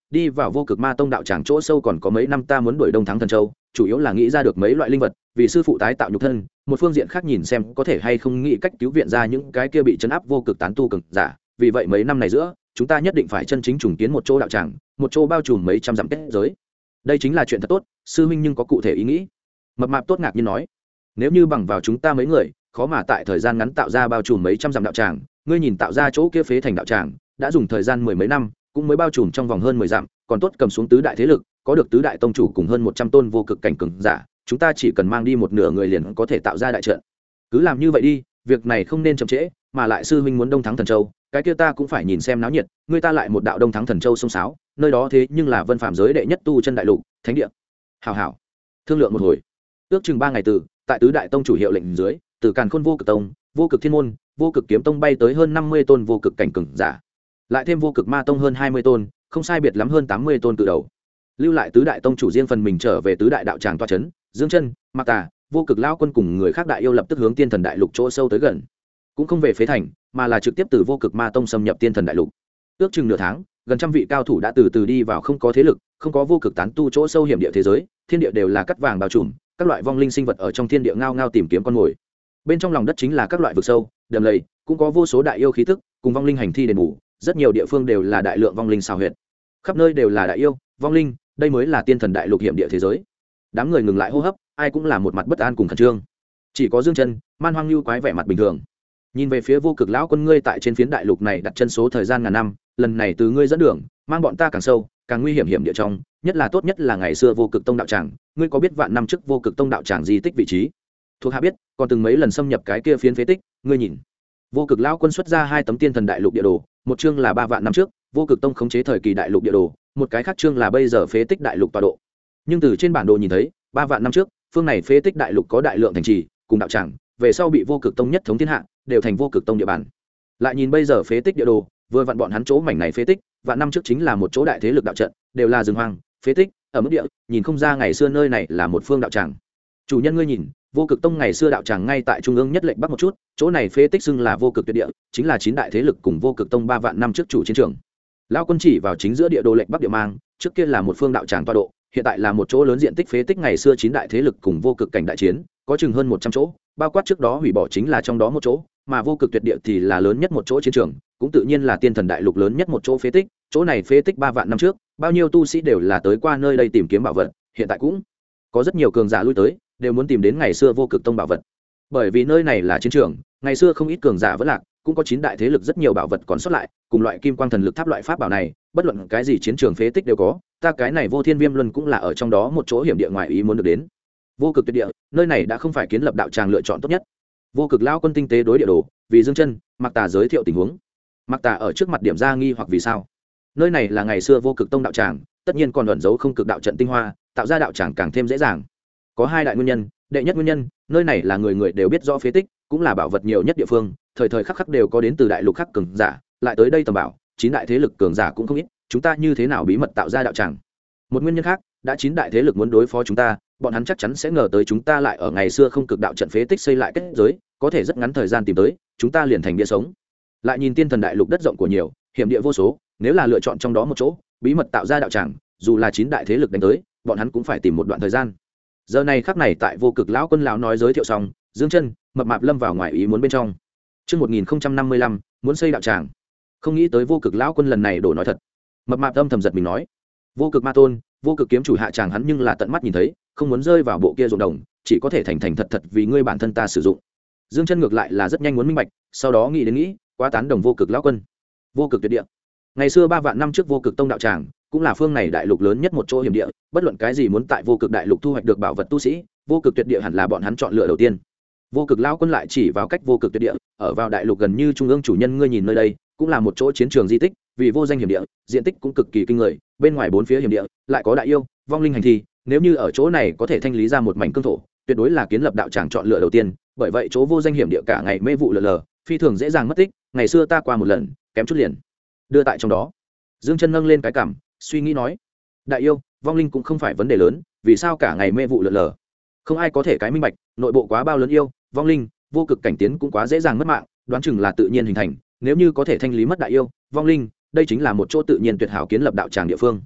đi vào vô cực ma tông đạo tràng chỗ sâu còn có mấy năm ta muốn đuổi đông thắng thần châu, chủ yếu là nghĩ ra được mấy loại linh vật vì sư phụ tái tạo nhục thân, một phương diện khác nhìn xem có thể hay không nghĩ cách cứu viện ra những cái kia bị chấn áp vô cực tán tu cực giả. Vì vậy mấy năm này giữa chúng ta nhất định phải chân chính trùng kiến một chỗ đạo tràng, một chỗ bao trùm mấy trăm dặm kết giới. Đây chính là chuyện thật tốt, sư huynh nhưng có cụ thể ý nghĩ? Mập mạp tốt ngạc nhiên nói. Nếu như bằng vào chúng ta mấy người khó mà tại thời gian ngắn tạo ra bao trùm mấy trăm dặm đạo tràng, ngươi nhìn tạo ra chỗ kia phế thành đạo tràng đã dùng thời gian mười mấy năm cũng mới bao trùm trong vòng hơn 10 dặm, còn tốt cầm xuống tứ đại thế lực, có được tứ đại tông chủ cùng hơn 100 tôn vô cực cảnh cường giả, chúng ta chỉ cần mang đi một nửa người liền có thể tạo ra đại trận. Cứ làm như vậy đi, việc này không nên chậm trễ, mà lại sư huynh muốn đông thắng thần châu, cái kia ta cũng phải nhìn xem náo nhiệt, người ta lại một đạo đông thắng thần châu sông sáo, nơi đó thế nhưng là vân phạm giới đệ nhất tu chân đại lục, thánh địa. Hảo hảo, thương lượng một hồi. Ước chừng 3 ngày từ, tại tứ đại tông chủ hiệu lệnh dưới, từ Càn Khôn vô cực tông, vô cực thiên môn, vô cực kiếm tông bay tới hơn 50 tôn vô cực cảnh cường giả, lại thêm vô cực ma tông hơn 20 tôn, không sai biệt lắm hơn 80 tôn cự đầu. Lưu lại tứ đại tông chủ riêng phần mình trở về tứ đại đạo tràng toa chấn, Dương Chân, Mạc Tà, vô cực lao quân cùng người khác đại yêu lập tức hướng tiên thần đại lục chỗ sâu tới gần, cũng không về phế thành mà là trực tiếp từ vô cực ma tông xâm nhập tiên thần đại lục. Ước chừng nửa tháng, gần trăm vị cao thủ đã từ từ đi vào không có thế lực, không có vô cực tán tu chỗ sâu hiểm địa thế giới, thiên địa đều là cắt vàng bao trùm, các loại vong linh sinh vật ở trong thiên địa ngao ngao tìm kiếm con mồi. Bên trong lòng đất chính là các loại vực sâu, đầm lầy, cũng có vô số đại yêu khí tức, cùng vong linh hành thi đền bù, rất nhiều địa phương đều là đại lượng vong linh xào huyệt, khắp nơi đều là đại yêu, vong linh, đây mới là tiên thần đại lục hiểm địa thế giới. Đám người ngừng lại hô hấp, ai cũng là một mặt bất an cùng khẩn trương. Chỉ có Dương Chân, Man Hoang Lưu quái vẻ mặt bình thường. Nhìn về phía vô cực lão quân, ngươi tại trên phiến đại lục này đặt chân số thời gian ngàn năm, lần này từ ngươi dẫn đường, mang bọn ta càng sâu, càng nguy hiểm hiểm địa trong, nhất là tốt nhất là ngày xưa vô cực tông đạo tràng, ngươi có biết vạn năm trước vô cực tông đạo tràng di tích vị trí? Thuộc hạ biết, còn từng mấy lần xâm nhập cái kia phiến phế tích, ngươi nhìn. Vô cực lão quân xuất ra 2 tấm tiên thần đại lục địa đồ, một chương là 3 vạn năm trước, vô cực tông khống chế thời kỳ đại lục địa đồ, một cái khác chương là bây giờ phế tích đại lục tọa độ. Nhưng từ trên bản đồ nhìn thấy, 3 vạn năm trước, phương này phế tích đại lục có đại lượng thành trì, cùng đạo tràng, về sau bị vô cực tông nhất thống thiên hạ, đều thành vô cực tông địa bàn. Lại nhìn bây giờ phế tích địa đồ, vừa vặn bọn hắn chỗ mảnh này phế tích, vạn năm trước chính là một chỗ đại thế lực đạo trận, đều là rừng hoang, phế tích, ở mức địa, nhìn không ra ngày xưa nơi này là một phương đạo tràng. Chủ nhân ngươi nhìn, vô cực tông ngày xưa đạo tràng ngay tại trung ương nhất lệnh bắc một chút, chỗ này phế tích xưng là vô cực tuyệt địa, chính là 9 đại thế lực cùng vô cực tông 3 vạn năm trước chủ chiến trường. Lão quân chỉ vào chính giữa địa đồ lệnh bắc địa mang, trước kia là một phương đạo tràng tọa độ, hiện tại là một chỗ lớn diện tích phế tích ngày xưa 9 đại thế lực cùng vô cực cảnh đại chiến, có chừng hơn 100 chỗ, bao quát trước đó hủy bỏ chính là trong đó một chỗ, mà vô cực tuyệt địa thì là lớn nhất một chỗ chiến trường, cũng tự nhiên là tiên thần đại lục lớn nhất một chỗ phế tích. Chỗ này phế tích 3 vạn năm trước, bao nhiêu tu sĩ đều là tới qua nơi đây tìm kiếm bảo vật, hiện tại cũng có rất nhiều cường giả lui tới, đều muốn tìm đến ngày xưa vô cực tông bảo vật. Bởi vì nơi này là chiến trường, ngày xưa không ít cường giả vẫn lạc, cũng có 9 đại thế lực rất nhiều bảo vật còn sót lại, cùng loại kim quang thần lực tháp loại pháp bảo này, bất luận cái gì chiến trường phế tích đều có, ta cái này Vô Thiên Viêm Luân cũng là ở trong đó một chỗ hiểm địa ngoài ý muốn được đến. Vô cực tuyệt địa, nơi này đã không phải kiến lập đạo tràng lựa chọn tốt nhất. Vô cực lão quân tinh tế đối địa đồ, vì Dương Chân, Mạc Tà giới thiệu tình huống. Mạc Tà ở trước mặt điểm ra nghi hoặc vì sao? Nơi này là ngày xưa vô cực tông đạo tràng, tất nhiên còn ẩn giấu không cực đạo trận tinh hoa, tạo ra đạo tràng càng thêm dễ dàng. Có 2 đại nguyên nhân, đệ nhất nguyên nhân, nơi này là người người đều biết rõ phế tích, cũng là bảo vật nhiều nhất địa phương, thời thời khắc khắc đều có đến từ đại lục khác cường giả, lại tới đây tầm bảo, 9 đại thế lực cường giả cũng không ít, chúng ta như thế nào bí mật tạo ra đạo tràng? Một nguyên nhân khác, đã 9 đại thế lực muốn đối phó chúng ta, bọn hắn chắc chắn sẽ ngờ tới chúng ta lại ở ngày xưa không cực đạo trận phế tích xây lại kết giới, có thể rất ngắn thời gian tìm tới, chúng ta liền thành địa sống. Lại nhìn tiên thần đại lục đất rộng của nhiều, hiểm địa vô số, nếu là lựa chọn trong đó một chỗ, bí mật tạo ra đạo tràng, dù là 9 đại thế lực đánh tới, bọn hắn cũng phải tìm một đoạn thời gian. Giờ này khắc này tại vô cực lão quân lão nói giới thiệu xong, Dương Chân, Mập Mạp lâm vào ngoài ý muốn bên trong. Chương 1055, muốn xây đạo tràng. Không nghĩ tới vô cực lão quân lần này đổ nói thật. Mập Mạp âm thầm giật mình nói, vô cực ma tôn, vô cực kiếm chủ hạ tràng hắn nhưng là tận mắt nhìn thấy, không muốn rơi vào bộ kia ruộng đồng, chỉ có thể thành thành thật thật vì ngươi bản thân ta sử dụng. Dương Chân ngược lại là rất nhanh muốn minh bạch, sau đó nghĩ đến nghĩ, quá tán đồng vô cực lão quân. Vô cực tuyệt địa, ngày xưa 3 vạn năm trước vô cực tông đạo tràng, cũng là phương này đại lục lớn nhất một chỗ hiểm địa, bất luận cái gì muốn tại vô cực đại lục thu hoạch được bảo vật tu sĩ, vô cực tuyệt địa hẳn là bọn hắn chọn lựa đầu tiên. Vô cực lão quân lại chỉ vào cách vô cực tuyệt địa, ở vào đại lục gần như trung ương, chủ nhân ngươi nhìn nơi đây, cũng là một chỗ chiến trường di tích, vì vô danh hiểm địa, diện tích cũng cực kỳ kinh người, bên ngoài 4 phía hiểm địa, lại có đại yêu, vong linh hành thi, nếu như ở chỗ này có thể thanh lý ra một mảnh cương thổ, tuyệt đối là kiến lập đạo tràng chọn lựa đầu tiên, bởi vậy chỗ vô danh hiểm địa cả ngày mê vụ lờ lờ, phi thường dễ dàng mất tích, ngày xưa ta qua một lần, kém chút liền đưa tại trong đó. Dương Chân nâng lên cái cằm, suy nghĩ nói, đại yêu, vong linh cũng không phải vấn đề lớn, vì sao cả ngày mê vụ lờ lờ? Không ai có thể cái minh bạch, nội bộ quá bao lớn yêu, vong linh, vô cực cảnh tiến cũng quá dễ dàng mất mạng, đoán chừng là tự nhiên hình thành, nếu như có thể thanh lý mất đại yêu, vong linh, đây chính là một chỗ tự nhiên tuyệt hảo kiến lập đạo tràng địa phương.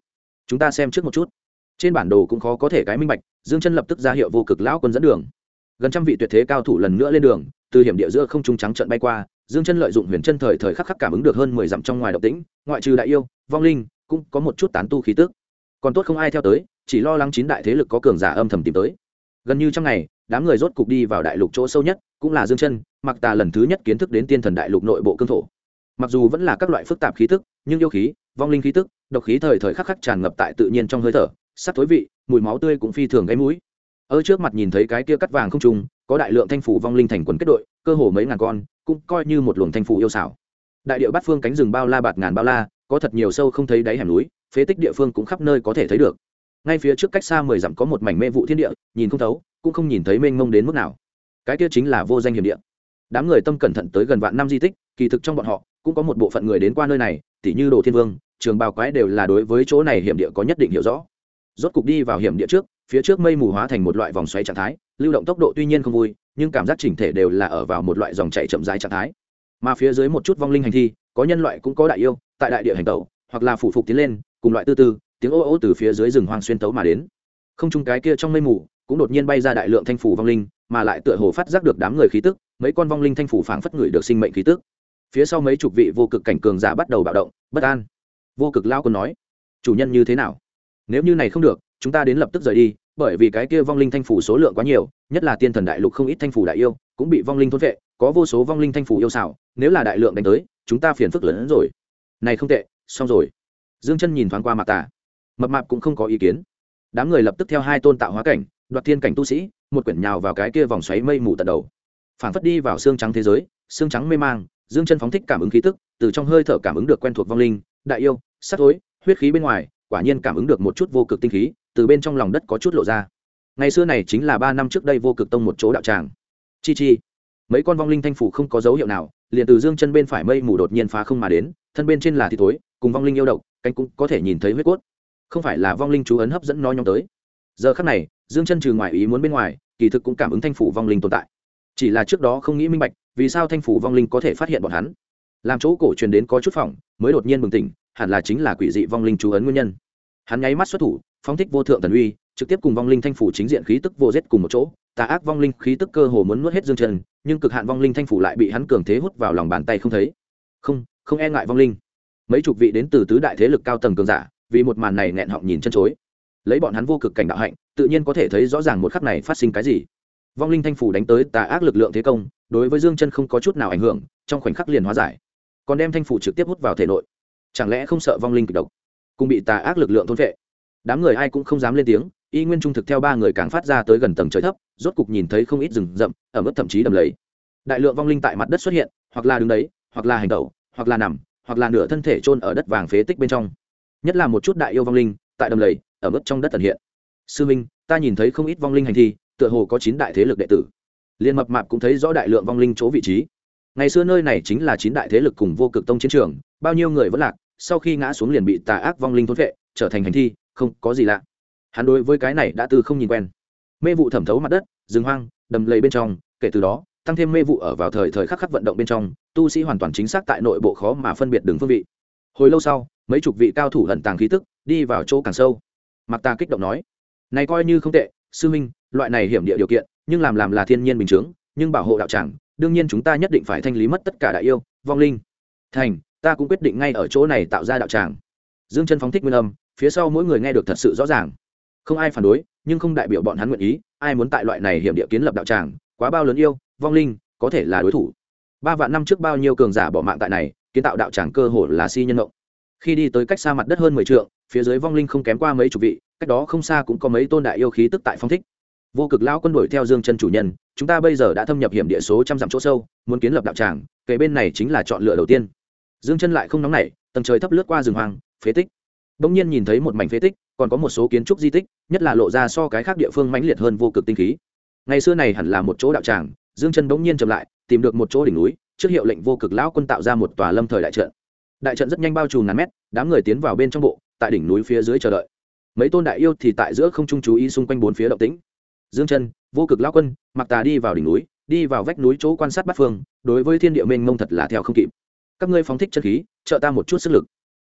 chúng ta xem trước một chút. Trên bản đồ cũng khó có thể cái minh bạch, Dương Chân lập tức ra hiệu vô cực lão quân dẫn đường. Gần trăm vị tuyệt thế cao thủ lần nữa lên đường, từ hiểm địa giữa không trung trắng trận bay qua. Dương Chân lợi dụng huyền chân thời thời khắc khắc cảm ứng được hơn 10 dặm trong ngoài động tĩnh, ngoại trừ đại yêu, vong linh, cũng có một chút tán tu khí tức. Còn tốt không ai theo tới, chỉ lo lắng chín đại thế lực có cường giả âm thầm tìm tới. Gần như trong ngày, đám người rốt cục đi vào đại lục chỗ sâu nhất, cũng là Dương Chân, Mặc Tà lần thứ nhất kiến thức đến tiên thần đại lục nội bộ cương thổ. Mặc dù vẫn là các loại phức tạp khí tức, nhưng yêu khí, vong linh khí tức, độc khí thời thời khắc khắc tràn ngập tại tự nhiên trong hơi thở, sắc thối vị, mùi máu tươi cũng phi thường gây mũi. Ở trước mặt nhìn thấy cái kia cắt vàng không trùng, có đại lượng thanh phủ vong linh thành quần kết đội, cơ hồ mấy ngàn con, cũng coi như một luồng thanh phủ yêu xảo. Đại địa bát phương cánh rừng bao la bạt ngàn bao la, có thật nhiều sâu không thấy đáy hẻm núi, phế tích địa phương cũng khắp nơi có thể thấy được. Ngay phía trước cách xa 10 dặm có một mảnh mê vụ thiên địa, nhìn không thấu, cũng không nhìn thấy mênh mông đến mức nào. Cái kia chính là vô danh hiểm địa. Đám người tâm cẩn thận tới gần vạn năm di tích, kỳ thực trong bọn họ cũng có một bộ phận người đến qua nơi này, tỉ như Đồ Thiên Vương, Trường Bào Quái đều là đối với chỗ này hiểm địa có nhất định hiểu rõ. Rốt cục đi vào hiểm địa trước, phía trước mây mù hóa thành một loại vòng xoáy trạng thái, lưu động tốc độ tuy nhiên không vui, nhưng cảm giác chỉnh thể đều là ở vào một loại dòng chảy chậm rãi trạng thái. Mà phía dưới một chút vong linh hành thi, có nhân loại cũng có đại yêu, tại đại địa hành tẩu, hoặc là phụ phục tiến lên, cùng loại tư tư, tiếng ô ô từ phía dưới rừng hoang xuyên tấu mà đến. Không trung cái kia trong mây mù, cũng đột nhiên bay ra đại lượng thanh phủ vong linh, mà lại tựa hồ phát giác được đám người khí tức, mấy con vong linh thanh phủ phảng phất ngửi được sinh mệnh khí tức. Phía sau mấy chục vị vô cực cảnh cường giả bắt đầu bạo động, bất an. Vô cực lao quân nói: "Chủ nhân như thế nào? Nếu như này không được, chúng ta đến lập tức rời đi, bởi vì cái kia vong linh thanh phủ số lượng quá nhiều, nhất là tiên thần đại lục không ít thanh phủ đại yêu, cũng bị vong linh thôn vệ, có vô số vong linh thanh phủ yêu xảo, nếu là đại lượng đánh tới, chúng ta phiền phức lớn hơn rồi." Này không tệ, xong rồi. Dương Chân nhìn thoáng qua Mạc Tà, mập mạp cũng không có ý kiến. Đám người lập tức theo hai tôn tạo hóa cảnh, đoạt thiên cảnh tu sĩ, một quyển nhào vào cái kia vòng xoáy mây mù tận đầu, phảng phất đi vào xương trắng thế giới, xương trắng mê mang. Dương Chân phóng thích cảm ứng khí tức, từ trong hơi thở cảm ứng được quen thuộc vong linh, đại yêu, sát thối, huyết khí bên ngoài, quả nhiên cảm ứng được một chút vô cực tinh khí, từ bên trong lòng đất có chút lộ ra. Ngày xưa này chính là 3 năm trước đây vô cực tông một chỗ đạo tràng. Chi chi, mấy con vong linh thanh phủ không có dấu hiệu nào, liền từ Dương Chân bên phải mây mù đột nhiên phá không mà đến, thân bên trên là thịt tối, cùng vong linh yêu độc, cánh cũng có thể nhìn thấy huyết cốt. Không phải là vong linh chú ấn hấp dẫn nó nhóm tới. Giờ khắc này, Dương Chân trừ ngoài ý muốn bên ngoài, kỳ thực cũng cảm ứng thanh phủ vong linh tồn tại. Chỉ là trước đó không nghĩ minh bạch, vì sao thanh phủ vong linh có thể phát hiện bọn hắn. Làm chỗ cổ truyền đến có chút phỏng, mới đột nhiên bừng tỉnh, hẳn là chính là quỷ dị vong linh chú ấn nguyên nhân. Hắn nháy mắt xuất thủ, phóng thích vô thượng thần uy, trực tiếp cùng vong linh thanh phủ chính diện khí tức vô giết cùng một chỗ. Tà ác vong linh khí tức cơ hồ muốn nuốt hết Dương Chân, nhưng cực hạn vong linh thanh phủ lại bị hắn cường thế hút vào lòng bàn tay không thấy. Không e ngại vong linh. Mấy chục vị đến từ tứ đại thế lực cao tầng cường giả, vì một màn này nghẹn họng nhìn chân chối. Lấy bọn hắn vô cực cảnh đạo hạnh, tự nhiên có thể thấy rõ ràng một khắc này phát sinh cái gì. Vong linh thanh phủ đánh tới tà ác lực lượng thế công, đối với Dương Chân không có chút nào ảnh hưởng, trong khoảnh khắc liền hóa giải, còn đem thanh phủ trực tiếp hút vào thể nội. Chẳng lẽ không sợ vong linh kịch độc, cùng bị tà ác lực lượng thôn phệ? Đám người ai cũng không dám lên tiếng, y nguyên trung thực theo ba người càng phát ra tới gần tầng trời thấp, rốt cục nhìn thấy không ít rừng rậm, ở mức thậm chí đầm lầy. Đại lượng vong linh tại mặt đất xuất hiện, hoặc là đứng đấy, hoặc là hành động, hoặc là nằm, hoặc là nửa thân thể chôn ở đất vàng phế tích bên trong. Nhất là một chút đại yêu vong linh, tại đầm lầy, ở mức trong đất ẩn hiện. Sư minh, ta nhìn thấy không ít vong linh hành thi, tựa hồ có 9 đại thế lực đệ tử. Liên mập mạp cũng thấy rõ đại lượng vong linh chỗ vị trí. Ngày xưa nơi này chính là 9 đại thế lực cùng vô cực tông chiến trường, bao nhiêu người vẫn lạc, sau khi ngã xuống liền bị tà ác vong linh thôn phệ, trở thành hành thi, không có gì lạ. Hắn đối với cái này đã từ không nhìn quen. Mê vụ thẩm thấu mặt đất, rừng hoang, đầm lầy bên trong, kể từ đó, tăng thêm mê vụ ở vào thời thời khắc khắc vận động bên trong, tu sĩ hoàn toàn chính xác tại nội bộ khó mà phân biệt đường phương vị. Hồi lâu sau, mấy chục vị cao thủ ẩn tàng khí tức, đi vào chỗ càng sâu. Mạc Tà kích động nói: "Này coi như không tệ, sư minh, loại này hiểm địa điều kiện, nhưng làm là thiên nhiên bình thường, nhưng bảo hộ đạo tràng, đương nhiên chúng ta nhất định phải thanh lý mất tất cả đại yêu, vong linh. Thành, ta cũng quyết định ngay ở chỗ này tạo ra đạo tràng." Dương Chân phóng thích nguyên âm, phía sau mỗi người nghe được thật sự rõ ràng. Không ai phản đối, nhưng không đại biểu bọn hắn nguyện ý, ai muốn tại loại này hiểm địa kiến lập đạo tràng, quá bao lớn yêu, vong linh, có thể là đối thủ. 3 vạn năm trước bao nhiêu cường giả bỏ mạng tại này, kiến tạo đạo tràng cơ hồ là si nhân ngộng. Khi đi tới cách xa mặt đất hơn 10 trượng, phía dưới vong linh không kém qua mấy chục vị, cách đó không xa cũng có mấy tôn đại yêu khí tức tại phong thích. Vô cực lão quân đuổi theo Dương Chân chủ nhân, chúng ta bây giờ đã thâm nhập hiểm địa số trăm dặm chỗ sâu, muốn kiến lập đạo tràng, kể bên này chính là chọn lựa đầu tiên. Dương Chân lại không nóng nảy, tầng trời thấp lướt qua rừng hoang, phế tích. Bỗng nhiên nhìn thấy một mảnh phế tích, còn có một số kiến trúc di tích, nhất là lộ ra so cái khác địa phương mãnh liệt hơn vô cực tinh khí. Ngày xưa này hẳn là một chỗ đạo tràng, Dương Chân bỗng nhiên chậm lại, tìm được một chỗ đỉnh núi, trước hiệu lệnh vô cực lão quân tạo ra một tòa lâm thời đại trận. Đại trận rất nhanh bao trùm ngàn mét, đám người tiến vào bên trong bộ, tại đỉnh núi phía dưới chờ đợi. Mấy tôn đại yêu thì tại giữa không trung chú ý xung quanh bốn phía động tĩnh. Dương Chân, vô cực lão quân, Mạc Tà đi vào đỉnh núi, đi vào vách núi chỗ quan sát bát phương, đối với thiên địa mênh mông thật là theo không kịp. Các ngươi phóng thích chân khí, trợ ta một chút sức lực.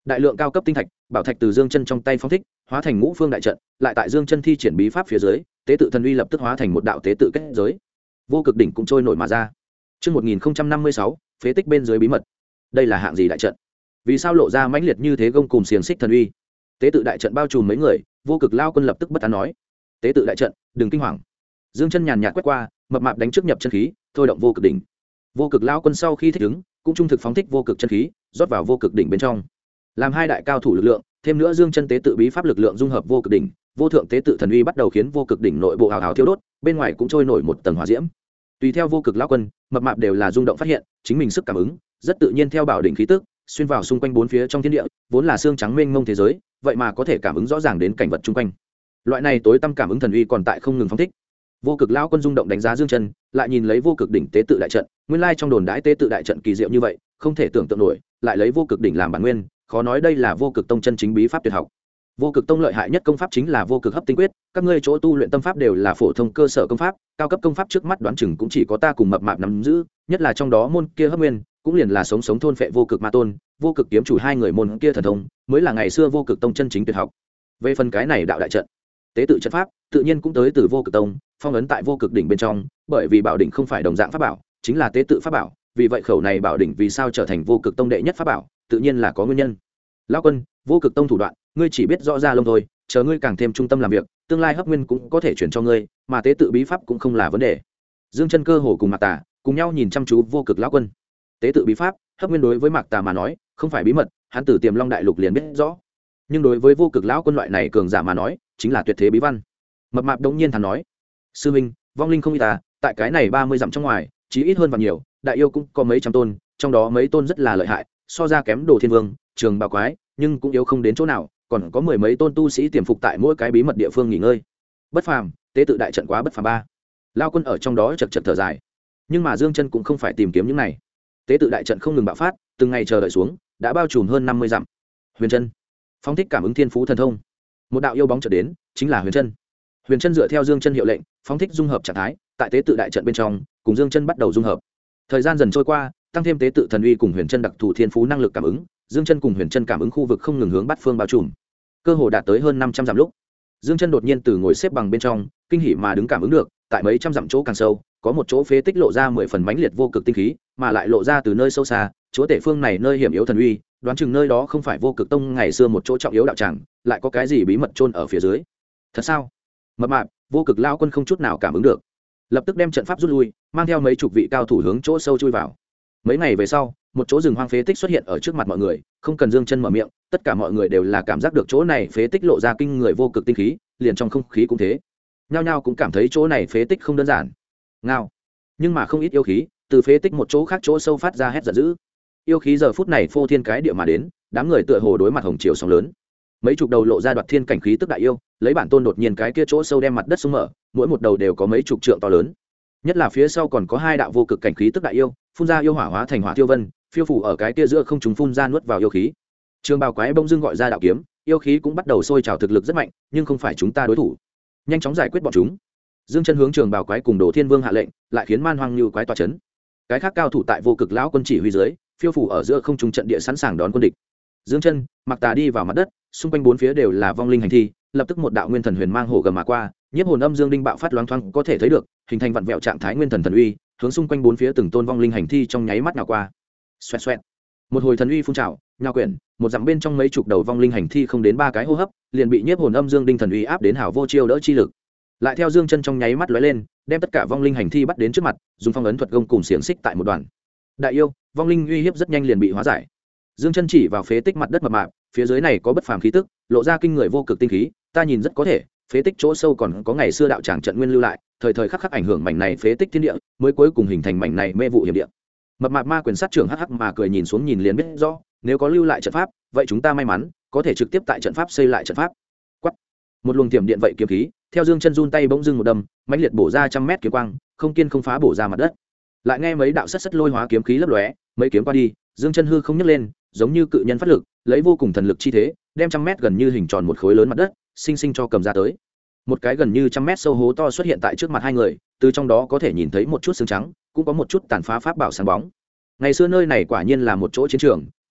đại lượng cao cấp tinh thạch bảo thạch từ Dương Chân trong tay phóng thích, hóa thành ngũ phương đại trận, lại tại Dương Chân thi triển bí pháp phía dưới, tế tự thần uy lập tức hóa thành một đạo tế tự kết giới. Vô cực đỉnh cũng trôi nổi mà ra. Chương 1056, phế tích bên dưới bí mật. Đây là hạng gì đại trận? Vì sao lộ ra mãnh liệt như thế gông cùm xiềng xích thần uy? Tế tự đại trận bao trùm mấy người, Vô Cực Lao Quân lập tức bất an nói: "Tế tự đại trận, đừng kinh hoàng." Dương Chân nhàn nhạt quét qua, mập mạp đánh trước nhập chân khí, thôi động Vô Cực đỉnh. Vô Cực Lao Quân sau khi thích ứng, cũng trung thực phóng thích vô cực chân khí, rót vào Vô Cực đỉnh bên trong. Làm hai đại cao thủ lực lượng, thêm nữa Dương Chân tế tự bí pháp lực lượng dung hợp Vô Cực đỉnh, vô thượng tế tự thần uy bắt đầu khiến Vô Cực đỉnh nội bộ hào hào thiêu đốt, bên ngoài cũng trôi nổi một tầng hỏa diễm. Tùy theo Vô Cực Lao Quân, mập mạp đều là rung động phát hiện, chính mình sức cảm ứng rất tự nhiên theo bảo đỉnh khí tức, xuyên vào xung quanh bốn phía trong thiên địa, vốn là xương trắng mênh mông thế giới, vậy mà có thể cảm ứng rõ ràng đến cảnh vật chung quanh. Loại này tối tâm cảm ứng thần uy còn tại không ngừng phóng thích. Vô Cực Lao Quân rung động đánh giá Dương Chân, lại nhìn lấy Vô Cực đỉnh tế tự đại trận, nguyên lai trong đồn đãi tế tự đại trận kỳ diệu như vậy, không thể tưởng tượng nổi, lại lấy Vô Cực đỉnh làm bản nguyên, khó nói đây là Vô Cực tông chân chính bí pháp tuyệt học. Vô Cực tông lợi hại nhất công pháp chính là Vô Cực hấp tinh quyết, các ngươi chỗ tu luyện tâm pháp đều là phổ thông cơ sở công pháp, cao cấp công pháp trước mắt đoán chừng cũng chỉ có ta cùng mập mạp nắm giữ, nhất là trong đó môn kia hấp nguyên, cũng liền là sống sống thôn phệ Vô Cực ma tôn, Vô Cực kiếm chủ hai người môn kia thần thông, mới là ngày xưa Vô Cực tông chân chính tuyệt học. Về phần cái này đạo đại trận, tế tự trận pháp, tự nhiên cũng tới từ Vô Cực tông, phong ấn tại Vô Cực đỉnh bên trong, bởi vì bảo đỉnh không phải đồng dạng pháp bảo, chính là tế tự pháp bảo, vì vậy khẩu này bảo đỉnh vì sao trở thành Vô Cực tông đệ nhất pháp bảo, tự nhiên là có nguyên nhân. Lão Quân, Vô Cực tông thủ đoạn, ngươi chỉ biết rõ ra lông thôi, chờ ngươi càng thêm trung tâm làm việc, tương lai hấp nguyên cũng có thể chuyển cho ngươi, mà tế tự bí pháp cũng không là vấn đề. Dương Chân cơ hồ cùng Mạc Tà cùng nhau nhìn chăm chú Vô Cực Lão Quân. Tế tự bí pháp, hấp nguyên đối với Mạc Tà mà nói, không phải bí mật, hắn từ Tiềm Long đại lục liền biết rõ. Nhưng đối với Vô Cực Lão Quân loại này cường giả mà nói, chính là tuyệt thế bí văn. Mập mạp đống nhiên thản nói: "Sư minh, vong linh không ít ta, tại cái này 30 dặm trong ngoài, chí ít hơn và nhiều, đại yêu cũng có mấy trăm tôn, trong đó mấy tôn rất là lợi hại, so ra kém Đồ Thiên Vương, Trường Bào Quái, nhưng cũng yếu không đến chỗ nào, còn có mười mấy tôn tu sĩ tiềm phục tại mỗi cái bí mật địa phương nghỉ ngơi. Bất phàm, tế tự đại trận quá bất phàm ba." Lao Quân ở trong đó chật chật thở dài. Nhưng mà Dương Chân cũng không phải tìm kiếm những này. Tế tự đại trận không ngừng bạo phát, từng ngày chờ đợi xuống, đã bao trùm hơn 50 dặm. Huyền Chân, phóng thích cảm ứng thiên phú thần thông. Một đạo yêu bóng chợt đến, chính là Huyền Chân. Huyền Chân dựa theo Dương Chân hiệu lệnh, phóng thích dung hợp trạng thái, tại tế tự đại trận bên trong, cùng Dương Chân bắt đầu dung hợp. Thời gian dần trôi qua, tăng thêm tế tự thần uy cùng Huyền Chân đặc thù thiên phú năng lực cảm ứng, Dương Chân cùng Huyền Chân cảm ứng khu vực không ngừng hướng bát phương bao trùm, cơ hồ đạt tới hơn 500 dặm lúc. Dương Chân đột nhiên từ ngồi xếp bằng bên trong, kinh hỉ mà đứng cảm ứng được, tại mấy trăm dặm chỗ càng sâu, có một chỗ phế tích lộ ra 10 phần mãnh liệt vô cực tinh khí, mà lại lộ ra từ nơi sâu xa, chỗ tể phương này nơi hiểm yếu thần uy, đoán chừng nơi đó không phải Vô Cực tông ngày xưa một chỗ trọng yếu đạo tràng, lại có cái gì bí mật chôn ở phía dưới. Thật sao? Mập mạp, Vô Cực Lão Quân không chút nào cảm ứng được, lập tức đem trận pháp rút lui, mang theo mấy chục vị cao thủ hướng chỗ sâu chui vào. Mấy ngày về sau, một chỗ rừng hoang phế tích xuất hiện ở trước mặt mọi người, không cần Dương Chân mở miệng, tất cả mọi người đều là cảm giác được chỗ này phế tích lộ ra kinh người vô cực tinh khí, liền trong không khí cũng thế. Nhao nhao cũng cảm thấy chỗ này phế tích không đơn giản. Ngao. Nhưng mà không ít yêu khí, từ phế tích một chỗ khác chỗ sâu phát ra hét giận dữ. Yêu khí giờ phút này phô thiên cái địa mà đến, đám người tựa hồ đối mặt hồng triều sóng lớn. Mấy chục đầu lộ ra đoạt thiên cảnh khí tức đại yêu, lấy bản tôn đột nhiên cái kia chỗ sâu đem mặt đất xuống mở, mỗi một đầu đều có mấy chục trượng to lớn. Nhất là phía sau còn có hai đạo vô cực cảnh khí tức đại yêu, phun ra yêu hỏa hóa thành hỏa tiêu vân, phiêu phủ ở cái kia giữa không trùng phun ra nuốt vào yêu khí. Trường Bào Quái bỗng dưng gọi ra đạo kiếm, yêu khí cũng bắt đầu sôi trào thực lực rất mạnh, nhưng không phải chúng ta đối thủ. Nhanh chóng giải quyết bọn chúng. Dương Chân hướng Trường Bào Quái cùng Đồ Thiên Vương hạ lệnh, lại khiến Man Hoang Như Quái tọa chấn. Cái khác cao thủ tại Vô Cực Lão Quân chỉ huy dưới, phiêu phủ ở giữa không trung trận địa sẵn sàng đón quân địch. Dương Chân, Mặc Tà đi vào mặt đất, xung quanh bốn phía đều là vong linh hành thi, lập tức một đạo nguyên thần huyền mang hổ gầm mà qua, nhiếp hồn âm dương đinh bạo phát loáng thoáng có thể thấy được, hình thành vặn vẹo trạng thái nguyên thần thần uy, hướng xung quanh bốn phía từng tôn vong linh hành thi trong nháy mắt nào qua. Xoẹt xoẹt. Một hồi thần uy phun trào, nhào quyển, một dặm bên trong mấy chục đầu vong linh hành thi không đến 3 cái hô hấp, liền bị nhiếp hồn âm dương đinh thần uy áp đến hảo vô chiêu đỡ chi lực. Lại theo Dương Chân trong nháy mắt lóe lên, đem tất cả vong linh hành thi bắt đến trước mặt, dùng phong ấn thuật gông cùng xiển xích tại một đoàn. Đại yêu, vong linh uy hiếp rất nhanh liền bị hóa giải. Dương Chân chỉ vào phế tích mặt đất mập mạp, phía dưới này có bất phàm khí tức, lộ ra kinh người vô cực tinh khí, ta nhìn rất có thể, phế tích chỗ sâu còn có ngày xưa đạo tràng trận nguyên lưu lại, thời thời khắc khắc ảnh hưởng mảnh này phế tích thiên địa, mới cuối cùng hình thành mảnh này mê vụ hiểm địa. Mập mạp ma quyền sát trưởng hắc hắc mà cười nhìn xuống nhìn liền biết rõ, nếu có lưu lại trận pháp, vậy chúng ta may mắn, có thể trực tiếp tại trận pháp xây lại trận pháp. Quắc. Một luồng tiềm điện vậy kiếm khí, theo Dương Chân run tay bỗng dưng một đâm, mãnh liệt bổ ra trăm mét kiếm quang, không kiên không phá bổ ra mặt đất. Lại nghe mấy đạo sắt sắt lôi hóa kiếm khí lấp lóe, mấy kiếm qua đi, Dương Chân hư không nhấc lên, giống như cự nhân phát lực, lấy vô cùng thần lực chi thế, đem trăm mét gần như hình tròn một khối lớn mặt đất, sinh sinh cho cầm ra tới. Một cái gần như trăm mét sâu hố to xuất hiện tại trước mặt hai người, từ trong đó có thể nhìn thấy một chút xương trắng, cũng có một chút tàn phá pháp bảo sáng bóng. Ngày xưa nơi này quả nhiên là một chỗ chiến trường,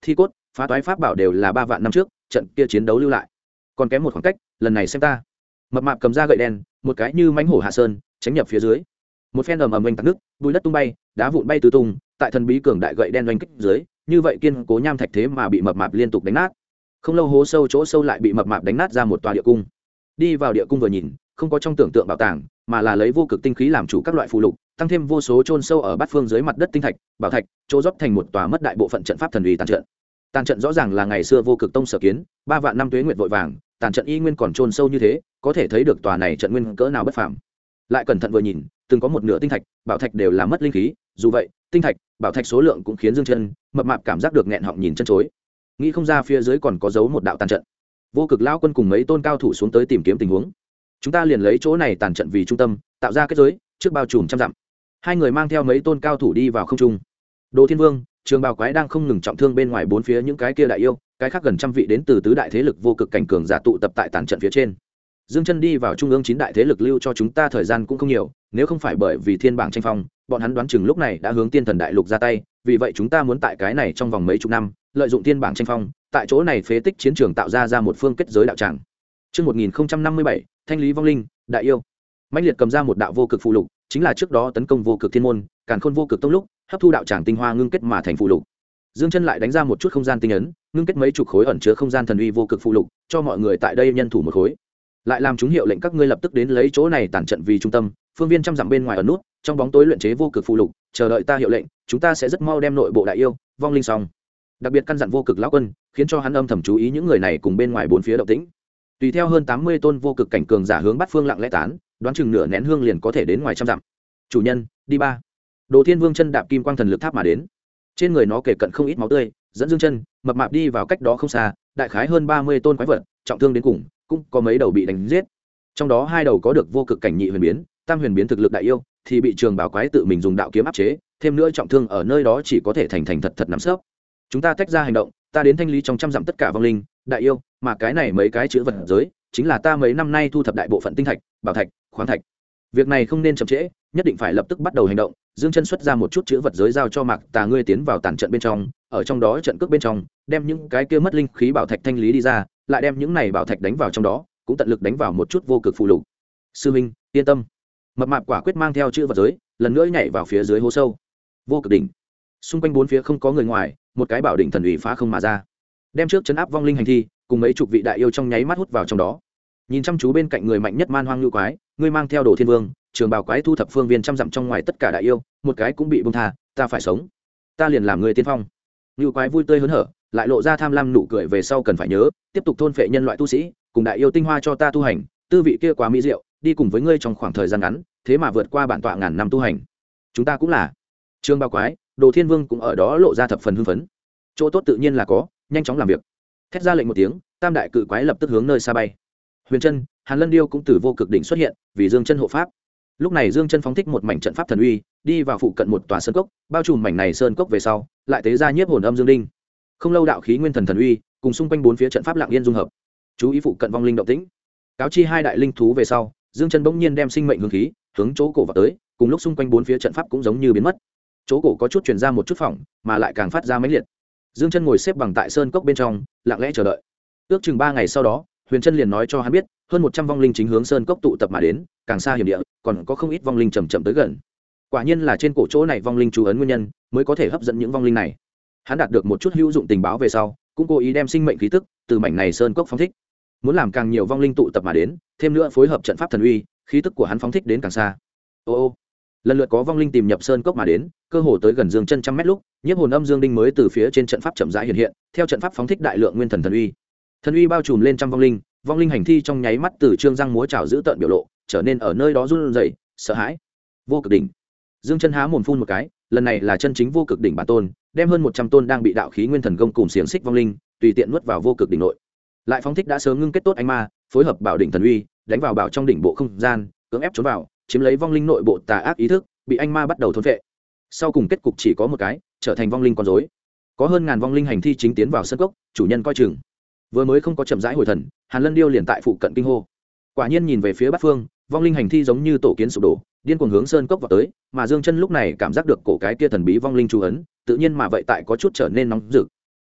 thi cốt, phá toái pháp bảo đều là 3 vạn năm trước trận kia chiến đấu lưu lại, còn kém một khoảng cách, lần này xem ta. Mập mạp cầm ra gậy đen, một cái như mãnh hổ hạ sơn, tránh nhập phía dưới. Một phen ầm ầm oanh tạc nước, bụi đất tung bay, đá vụn bay tứ tung, tại thần bí cường đại gậy đen oanh kích dưới, như vậy kiên cố nham thạch thế mà bị mập mạp liên tục đánh nát. Không lâu hố sâu chỗ sâu lại bị mập mạp đánh nát ra một tòa địa cung. Đi vào địa cung vừa nhìn, không có trong tưởng tượng bảo tàng, mà là lấy vô cực tinh khí làm chủ các loại phụ lục, tăng thêm vô số chôn sâu ở bát phương dưới mặt đất tinh thạch, bảo thạch, chỗ dốc thành một tòa mất đại bộ phận trận pháp thần uy tàn trận. Tàn trận rõ ràng là ngày xưa vô cực tông sở kiến, 3 vạn năm tuế nguyệt vội vàng, tàn trận y nguyên còn chôn sâu như thế, có thể thấy được tòa này trận nguyên cỡ nào bất phàm. Lại cẩn thận vừa nhìn, từng có một nửa tinh thạch, bảo thạch đều là mất linh khí, dù vậy, tinh thạch, bảo thạch số lượng cũng khiến Dương Chân mập mạp cảm giác được nghẹn họng nhìn chân chối. Nghĩ không ra phía dưới còn có giấu một đạo tàn trận. Vô cực lão quân cùng mấy tôn cao thủ xuống tới tìm kiếm tình huống. Chúng ta liền lấy chỗ này tàn trận vì trung tâm, tạo ra kết giới, trước bao trùm trăm dặm. Hai người mang theo mấy tôn cao thủ đi vào không trung. Đồ Thiên Vương, Trường Bào Quái đang không ngừng trọng thương bên ngoài bốn phía những cái kia đại yêu, cái khác gần trăm vị đến từ tứ đại thế lực vô cực cảnh cường giả tụ tập tại tàn trận phía trên. Dương Chân đi vào trung ương 9 đại thế lực lưu cho chúng ta thời gian cũng không nhiều, nếu không phải bởi vì thiên bảng tranh phong, bọn hắn đoán chừng lúc này đã hướng Tiên Thần đại lục ra tay, vì vậy chúng ta muốn tại cái này trong vòng mấy chục năm, lợi dụng thiên bảng tranh phong, tại chỗ này phế tích chiến trường tạo ra một phương kết giới đạo tràng. Chương 1057, Thanh lý vong linh, đại yêu. Mãnh liệt cầm ra một đạo vô cực phù lục, chính là trước đó tấn công vô cực thiên môn, Càn Khôn vô cực tông lúc, hấp thu đạo tràng tinh hoa ngưng kết mà thành phù lục. Dương Chân lại đánh ra một chút không gian tinh ấn, ngưng kết mấy chục khối ẩn chứa không gian thần uy vô cực phù lục, cho mọi người tại đây nhân thủ một khối. Lại làm chúng hiệu lệnh các ngươi lập tức đến lấy chỗ này tản trận vì trung tâm, phương viên trăm dặm bên ngoài ở nút, trong bóng tối luyện chế vô cực phù lục, chờ đợi ta hiệu lệnh, chúng ta sẽ rất mau đem nội bộ đại yêu, vong linh xong. Đặc biệt căn dặn vô cực lão quân, khiến cho hắn âm thầm chú ý những người này cùng bên ngoài bốn phía động tĩnh. Tùy theo hơn 80 tôn vô cực cảnh cường giả hướng bắt phương lặng lẽ tán, đoán chừng nửa nén hương liền có thể đến ngoài trăm dặm. Chủ nhân, đi ba. Đồ Thiên Vương chân đạp kim quang thần lực tháp mà đến. Trên người nó kể cận không ít máu tươi, dẫn Dương Chân mập mạp đi vào cách đó không xa, đại khái hơn 30 tôn quái vật, trọng thương đến cùng, cũng có mấy đầu bị đánh giết. Trong đó 2 đầu có được vô cực cảnh nhị huyền biến, tam huyền biến thực lực đại yêu, thì bị Trường Bảo Quái tự mình dùng đạo kiếm áp chế, thêm nữa trọng thương ở nơi đó chỉ có thể thành thật thật nằm sấp. Chúng ta tách ra hành động, ta đến thanh lý trong trăm dặm tất cả vong linh, đại yêu, mà cái này mấy cái chữ vật giới, chính là ta mấy năm nay thu thập đại bộ phận tinh thạch, bảo thạch, khoáng thạch. Việc này không nên chậm trễ, nhất định phải lập tức bắt đầu hành động. Dương Chân xuất ra một chút chữ vật giới giao cho Mạc Tà, ngươi tiến vào tàn trận bên trong, ở trong đó trận cước bên trong, đem những cái kia mất linh khí bảo thạch thanh lý đi ra, lại đem những này bảo thạch đánh vào trong đó, cũng tận lực đánh vào một chút vô cực phù lục. Sư minh, yên tâm. Mập mạp quả quyết mang theo chữ vật giới, lần nữa nhảy vào phía dưới hố sâu. Vô cực đỉnh. Xung quanh bốn phía không có người ngoài, một cái bảo đỉnh thần uy phá không mà ra, đem trước trấn áp vong linh hành thi, cùng mấy chục vị đại yêu trong nháy mắt hút vào trong đó. Nhìn chăm chú bên cạnh người mạnh nhất man hoang lưu quái, ngươi mang theo Đồ Thiên Vương, Trường Bào Quái thu thập phương viên trăm dặm trong ngoài tất cả đại yêu, một cái cũng bị buông tha, ta phải sống, ta liền làm người tiên phong. Lưu quái vui tươi hớn hở, lại lộ ra tham lam nụ cười, về sau cần phải nhớ, tiếp tục thôn phệ nhân loại tu sĩ, cùng đại yêu tinh hoa cho ta tu hành, tư vị kia quá mỹ diệu, đi cùng với ngươi trong khoảng thời gian ngắn, thế mà vượt qua bản tọa ngàn năm tu hành. Chúng ta cũng là. Trường Bào Quái, Đồ Thiên Vương cũng ở đó lộ ra thập phần hưng phấn. Chỗ tốt tự nhiên là có, nhanh chóng làm việc. Thét ra lệnh một tiếng, tam đại cự quái lập tức hướng nơi xa bay. Huyền Chân, Hàn Lân Điêu cũng từ vô cực đỉnh xuất hiện, vì Dương Chân hộ pháp. Lúc này Dương Chân phóng thích một mảnh trận pháp thần uy, đi vào phụ cận một tòa sơn cốc, bao trùm mảnh này sơn cốc về sau, lại tế ra nhiếp hồn âm dương đinh. Không lâu đạo khí nguyên thần thần uy, cùng xung quanh bốn phía trận pháp lặng yên dung hợp. Chú ý phụ cận vong linh động tĩnh. Cáo chi 2 đại linh thú về sau, Dương Chân bỗng nhiên đem sinh mệnh hướng khí, hướng chỗ cổ vào tới, cùng lúc xung quanh bốn phía trận pháp cũng giống như biến mất. Chỗ cổ có chút truyền ra một chút phỏng, mà lại càng phát ra mãnh liệt. Dương Chân ngồi xếp bằng tại sơn cốc bên trong, lặng lẽ chờ đợi. Ước chừng 3 ngày sau đó, Huyền Chân liền nói cho hắn biết, hơn 100 vong linh chính hướng sơn cốc tụ tập mà đến, càng xa hiểm địa, còn có không ít vong linh chậm chậm tới gần. Quả nhiên là trên cổ chỗ này vong linh chú ấn nguyên nhân, mới có thể hấp dẫn những vong linh này. Hắn đạt được một chút hữu dụng tình báo về sau, cũng cố ý đem sinh mệnh khí tức từ mảnh này sơn cốc phóng thích, muốn làm càng nhiều vong linh tụ tập mà đến, thêm nữa phối hợp trận pháp thần uy, khí tức của hắn phóng thích đến càng xa. Ô, lần lượt có vong linh tìm nhập sơn cốc mà đến, cơ hồ tới gần Dương Chân trăm mét lúc, nhiếp hồn âm dương đinh mới từ phía trên trận pháp chậm rãi hiện hiện, theo trận pháp phóng thích đại lượng nguyên thần thần uy. Thần uy bao trùm lên trăm vong linh hành thi trong nháy mắt từ trương răng múa chảo giữ tợn biểu lộ, trở nên ở nơi đó run rẩy, sợ hãi. Vô cực đỉnh. Dương Chân há mồm phun một cái, lần này là chân chính vô cực đỉnh bản tôn, đem hơn 100 tôn đang bị đạo khí nguyên thần công cùng xiềng xích vong linh, tùy tiện nuốt vào vô cực đỉnh nội. Lại phóng thích đã sớm ngưng kết tốt anh ma, phối hợp bảo đỉnh thần uy, đánh vào bảo trong đỉnh bộ không gian, cưỡng ép trốn vào, chiếm lấy vong linh nội bộ tà ác ý thức, bị anh ma bắt đầu thôn phệ. Sau cùng kết cục chỉ có một cái, trở thành vong linh con rối. Có hơn ngàn vong linh hành thi chính tiến vào sân cốc, chủ nhân coi chừng. Vừa mới không có chậm rãi hồi thần, Hàn Lân Điêu liền tại phụ cận kinh hô. Quả nhiên nhìn về phía bắc phương, vong linh hành thi giống như tổ kiến sụp đổ, điên cuồng hướng sơn cốc vào tới, mà Dương Chân lúc này cảm giác được cổ cái kia thần bí vong linh chú ấn, tự nhiên mà vậy tại có chút trở nên nóng rực.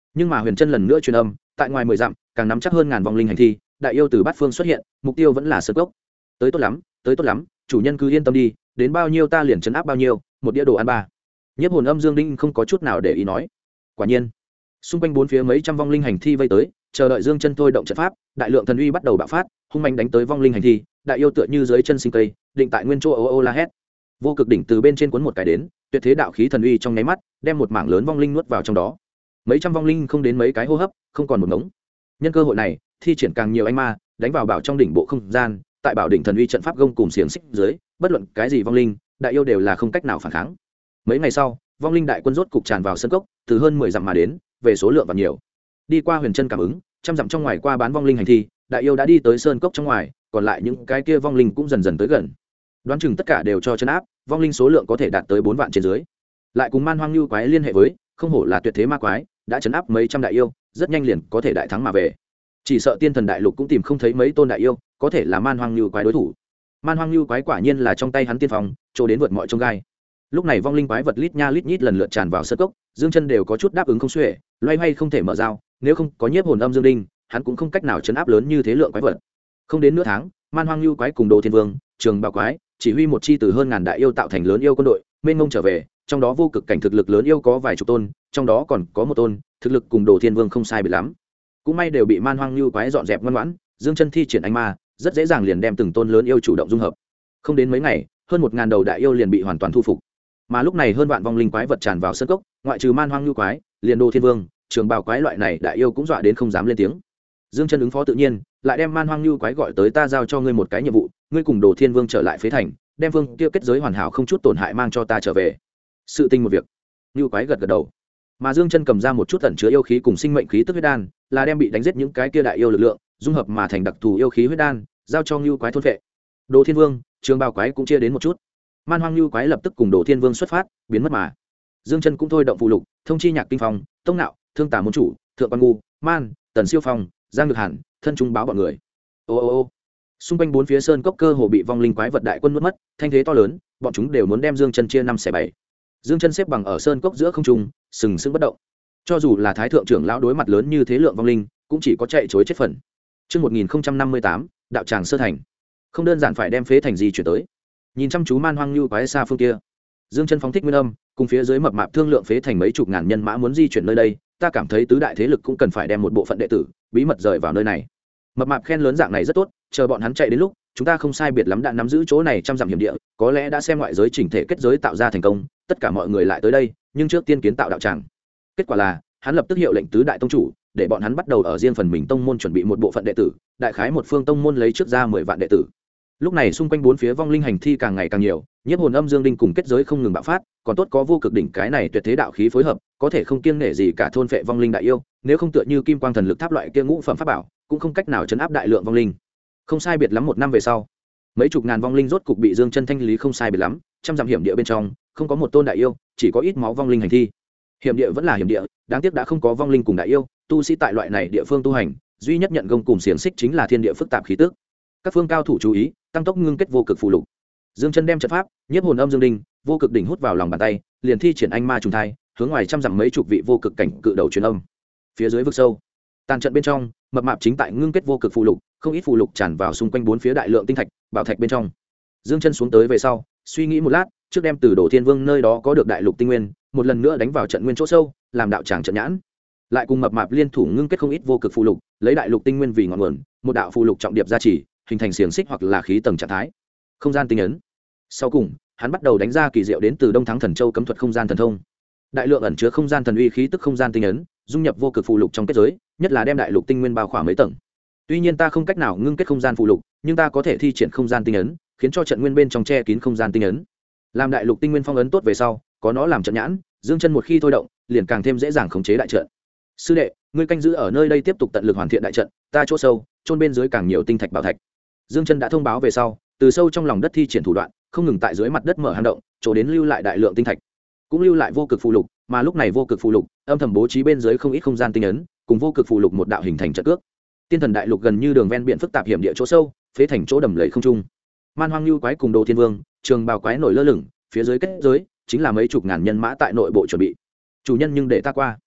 Nhưng mà Huyền Trân lần nữa truyền âm, tại ngoài 10 dặm càng nắm chắc hơn ngàn vong linh hành thi, đại yêu từ bát phương xuất hiện, mục tiêu vẫn là sơn cốc. Tới tốt lắm, tới tốt lắm, chủ nhân cứ yên tâm đi, đến bao nhiêu ta liền trấn áp bao nhiêu, một đĩa đồ ăn ba. Nhiếp hồn âm Dương Đinh không có chút nào để ý nói. Quả nhiên, xung quanh bốn phía mấy trăm vong linh hành thi vây tới, chờ đợi Dương Chân thôi động trận pháp, đại lượng thần uy bắt đầu bạo phát, hung manh đánh tới vong linh hành thi, đại yêu tựa như dưới chân sinh cây, định tại nguyên chỗ ô ô la hét. Vô cực đỉnh từ bên trên cuốn một cái đến, tuyệt thế đạo khí thần uy trong nháy mắt, đem một mảng lớn vong linh nuốt vào trong đó. Mấy trăm vong linh không đến mấy cái hô hấp, không còn một ngống. Nhân cơ hội này, thi triển càng nhiều anh ma, đánh vào bảo trong đỉnh bộ không gian, tại bảo đỉnh thần uy trận pháp gông cùng xiềng xích dưới, bất luận cái gì vong linh, đại yêu đều là không cách nào phản kháng. Mấy ngày sau, vong linh đại quân rốt cục tràn vào sân cốc, từ hơn 10 dặm mà đến, về số lượng và nhiều. Đi qua Huyền Trân cảm ứng, trăm dặm trong ngoài qua bán vong linh hành thi, đại yêu đã đi tới sơn cốc trong ngoài, còn lại những cái kia vong linh cũng dần dần tới gần. Đoán chừng tất cả đều cho chân áp, vong linh số lượng có thể đạt tới 4 vạn trên dưới. Lại cùng man hoang lưu quái liên hệ với, không hổ là tuyệt thế ma quái, đã chấn áp mấy trăm đại yêu, rất nhanh liền có thể đại thắng mà về. Chỉ sợ tiên thần đại lục cũng tìm không thấy mấy tôn đại yêu, có thể là man hoang lưu quái đối thủ. Man hoang lưu quái quả nhiên là trong tay hắn tiên phong, chỗ đến vượt mọi chông gai. Lúc này vong linh quái vật lít nha lít nhít lần lượt tràn vào sơn cốc, Dương Chân đều có chút đáp ứng không xuể, loay hoay không thể mở dao, nếu không có nhiếp hồn âm Dương Đinh, hắn cũng không cách nào chấn áp lớn như thế lượng quái vật. Không đến nửa tháng, man hoang lưu quái cùng Đồ Thiên Vương, Trường Bào quái, chỉ huy một chi từ hơn ngàn đại yêu tạo thành lớn yêu quân đội, mênh mông trở về, trong đó vô cực cảnh thực lực lớn yêu có vài chục tôn, trong đó còn có một tôn, thực lực cùng Đồ Thiên Vương không sai biệt lắm. Cũng may đều bị man hoang lưu quái dọn dẹp ngoan ngoãn, Dương Chân thi triển ánh ma, rất dễ dàng liền đem từng tôn lớn yêu chủ động dung hợp. Không đến mấy ngày, hơn 1000 đầu đại yêu liền bị hoàn toàn thu phục. Mà lúc này hơn vạn vong linh quái vật tràn vào sơn cốc, ngoại trừ man hoang lưu quái, liền Đồ Thiên Vương, Trường Bào quái loại này đại yêu cũng dọa đến không dám lên tiếng. Dương Chân ứng phó tự nhiên, lại đem man hoang lưu quái gọi tới, ta giao cho ngươi một cái nhiệm vụ, ngươi cùng Đồ Thiên Vương trở lại phế thành, đem vương kia kết giới hoàn hảo không chút tổn hại mang cho ta trở về. Sự tình một việc. Lưu quái gật gật đầu. Mà Dương Chân cầm ra một chút ẩn chứa yêu khí cùng sinh mệnh khí tức huyết đan, là đem bị đánh giết những cái kia đại yêu lực lượng, dung hợp mà thành đặc thù yêu khí huyết đan, giao cho Lưu quái thôn phệ. Đồ Thiên Vương, Trường Bào quái cũng chia đến một chút. Man hoang lưu quái lập tức cùng Đồ Thiên Vương xuất phát, biến mất mà. Dương Chân cũng thôi động phụ lục, thông chi Nhạc Kinh Phong, Tông Nạo, Thương Tà môn chủ, Thượng Quan Ngu, Man, Tần Siêu Phong, Giang Nhược Hàn, thân trung báo bọn người. Ô ô ô. Xung quanh bốn phía sơn cốc cơ hồ bị vong linh quái vật đại quân nuốt mất, thanh thế to lớn, bọn chúng đều muốn đem Dương Chân chia 5/7. Dương Chân xếp bằng ở sơn cốc giữa không trung, sừng sững bất động. Cho dù là thái thượng trưởng lão đối mặt lớn như thế lượng vong linh, cũng chỉ có chạy trối chết phần. Chương 1058, đạo tràng sơ thành. Không đơn giản phải đem phế thành gì chuyển tới. Nhìn chăm chú man hoang lưu quái xa phương kia, Dương Chân phóng thích nguyên âm, cùng phía dưới mập mạp thương lượng phế thành mấy chục ngàn nhân mã muốn di chuyển nơi đây, ta cảm thấy tứ đại thế lực cũng cần phải đem một bộ phận đệ tử bí mật rời vào nơi này. Mập mạp khen lớn dạng này rất tốt, chờ bọn hắn chạy đến lúc, chúng ta không sai biệt lắm đã nắm giữ chỗ này trăm dặm hiểm địa, có lẽ đã xem ngoại giới chỉnh thể kết giới tạo ra thành công, tất cả mọi người lại tới đây, nhưng trước tiên kiến tạo đạo tràng. Kết quả là, hắn lập tức hiệu lệnh tứ đại tông chủ, để bọn hắn bắt đầu ở riêng phần mình tông môn chuẩn bị một bộ phận đệ tử, đại khái một phương tông môn lấy trước ra 10 vạn đệ tử. Lúc này xung quanh bốn phía vong linh hành thi càng ngày càng nhiều, nhiếp hồn âm Dương Đinh cùng kết giới không ngừng bạo phát, còn tốt có vô cực đỉnh cái này tuyệt thế đạo khí phối hợp, có thể không kiêng nể gì cả thôn phệ vong linh đại yêu, nếu không tựa như kim quang thần lực tháp loại kia ngũ phẩm pháp bảo, cũng không cách nào chấn áp đại lượng vong linh. Không sai biệt lắm một năm về sau, mấy chục ngàn vong linh rốt cục bị Dương Chân thanh lý không sai biệt lắm, trăm dặm hiểm địa bên trong, không có một tôn đại yêu, chỉ có ít máu vong linh hành thi. Hiểm địa vẫn là hiểm địa, đáng tiếc đã không có vong linh cùng đại yêu, tu sĩ tại loại này địa phương tu hành, duy nhất nhận gông cùng xiềng xích chính là thiên địa phức tạp khí tức. Các phương cao thủ chú ý, tăng tốc ngưng kết vô cực phù lục. Dương Chân đem trận pháp, nhiếp hồn âm Dương Đinh, vô cực đỉnh hút vào lòng bàn tay, liền thi triển anh ma trùng thai, hướng ngoài trăm dặm mấy chục vị vô cực cảnh cự đầu truyền âm. Phía dưới vực sâu, tàn trận bên trong, mập mạp chính tại ngưng kết vô cực phù lục, không ít phù lục tràn vào xung quanh bốn phía đại lượng tinh thạch, bảo thạch bên trong. Dương Chân xuống tới về sau, suy nghĩ một lát, trước đem từ Đồ Thiên Vương nơi đó có được đại lục tinh nguyên, một lần nữa đánh vào trận nguyên chỗ sâu, làm đạo tràng trận nhãn. Lại cùng mập mạp liên thủ ngưng kết không ít vô cực phù lục, lấy đại lục tinh nguyên vì ngọn nguồn, một đạo phù lục trọng điệp gia trì, hình thành xiềng xích hoặc là khí tầng trạng thái. Không gian tinh ấn. Sau cùng, hắn bắt đầu đánh ra kỳ diệu đến từ Đông Thắng Thần Châu cấm thuật không gian thần thông. Đại lượng ẩn chứa không gian thần uy khí tức không gian tinh ấn, dung nhập vô cực phù lục trong kết giới, nhất là đem đại lục tinh nguyên bao khỏa mấy tầng. Tuy nhiên ta không cách nào ngưng kết không gian phù lục, nhưng ta có thể thi triển không gian tinh ấn, khiến cho trận nguyên bên trong che kín không gian tinh ấn. Làm đại lục tinh nguyên phong ấn tốt về sau, có nó làm trận nhãn, Dương Chân một khi thôi động, liền càng thêm dễ dàng khống chế đại trận. Sư đệ, ngươi canh giữ ở nơi đây tiếp tục tận lực hoàn thiện đại trận, ta chỗ sâu, chôn bên dưới càng nhiều tinh thạch bảo thạch. Dương Chân đã thông báo về sau, từ sâu trong lòng đất thi triển thủ đoạn, không ngừng tại dưới mặt đất mở hang động, chỗ đến lưu lại đại lượng tinh thạch, cũng lưu lại vô cực phù lục, mà lúc này vô cực phù lục âm thầm bố trí bên dưới không ít không gian tinh ấn, cùng vô cực phù lục một đạo hình thành trận cước. Tiên thần đại lục gần như đường ven biển phức tạp hiểm địa chỗ sâu, phế thành chỗ đầm lầy không trung. Man hoang lưu quái cùng Đồ Thiên Vương, Trường Bào quái nổi lơ lửng, phía dưới kết giới chính là mấy chục ngàn nhân mã tại nội bộ chuẩn bị. Chủ nhân nhưng để ta qua.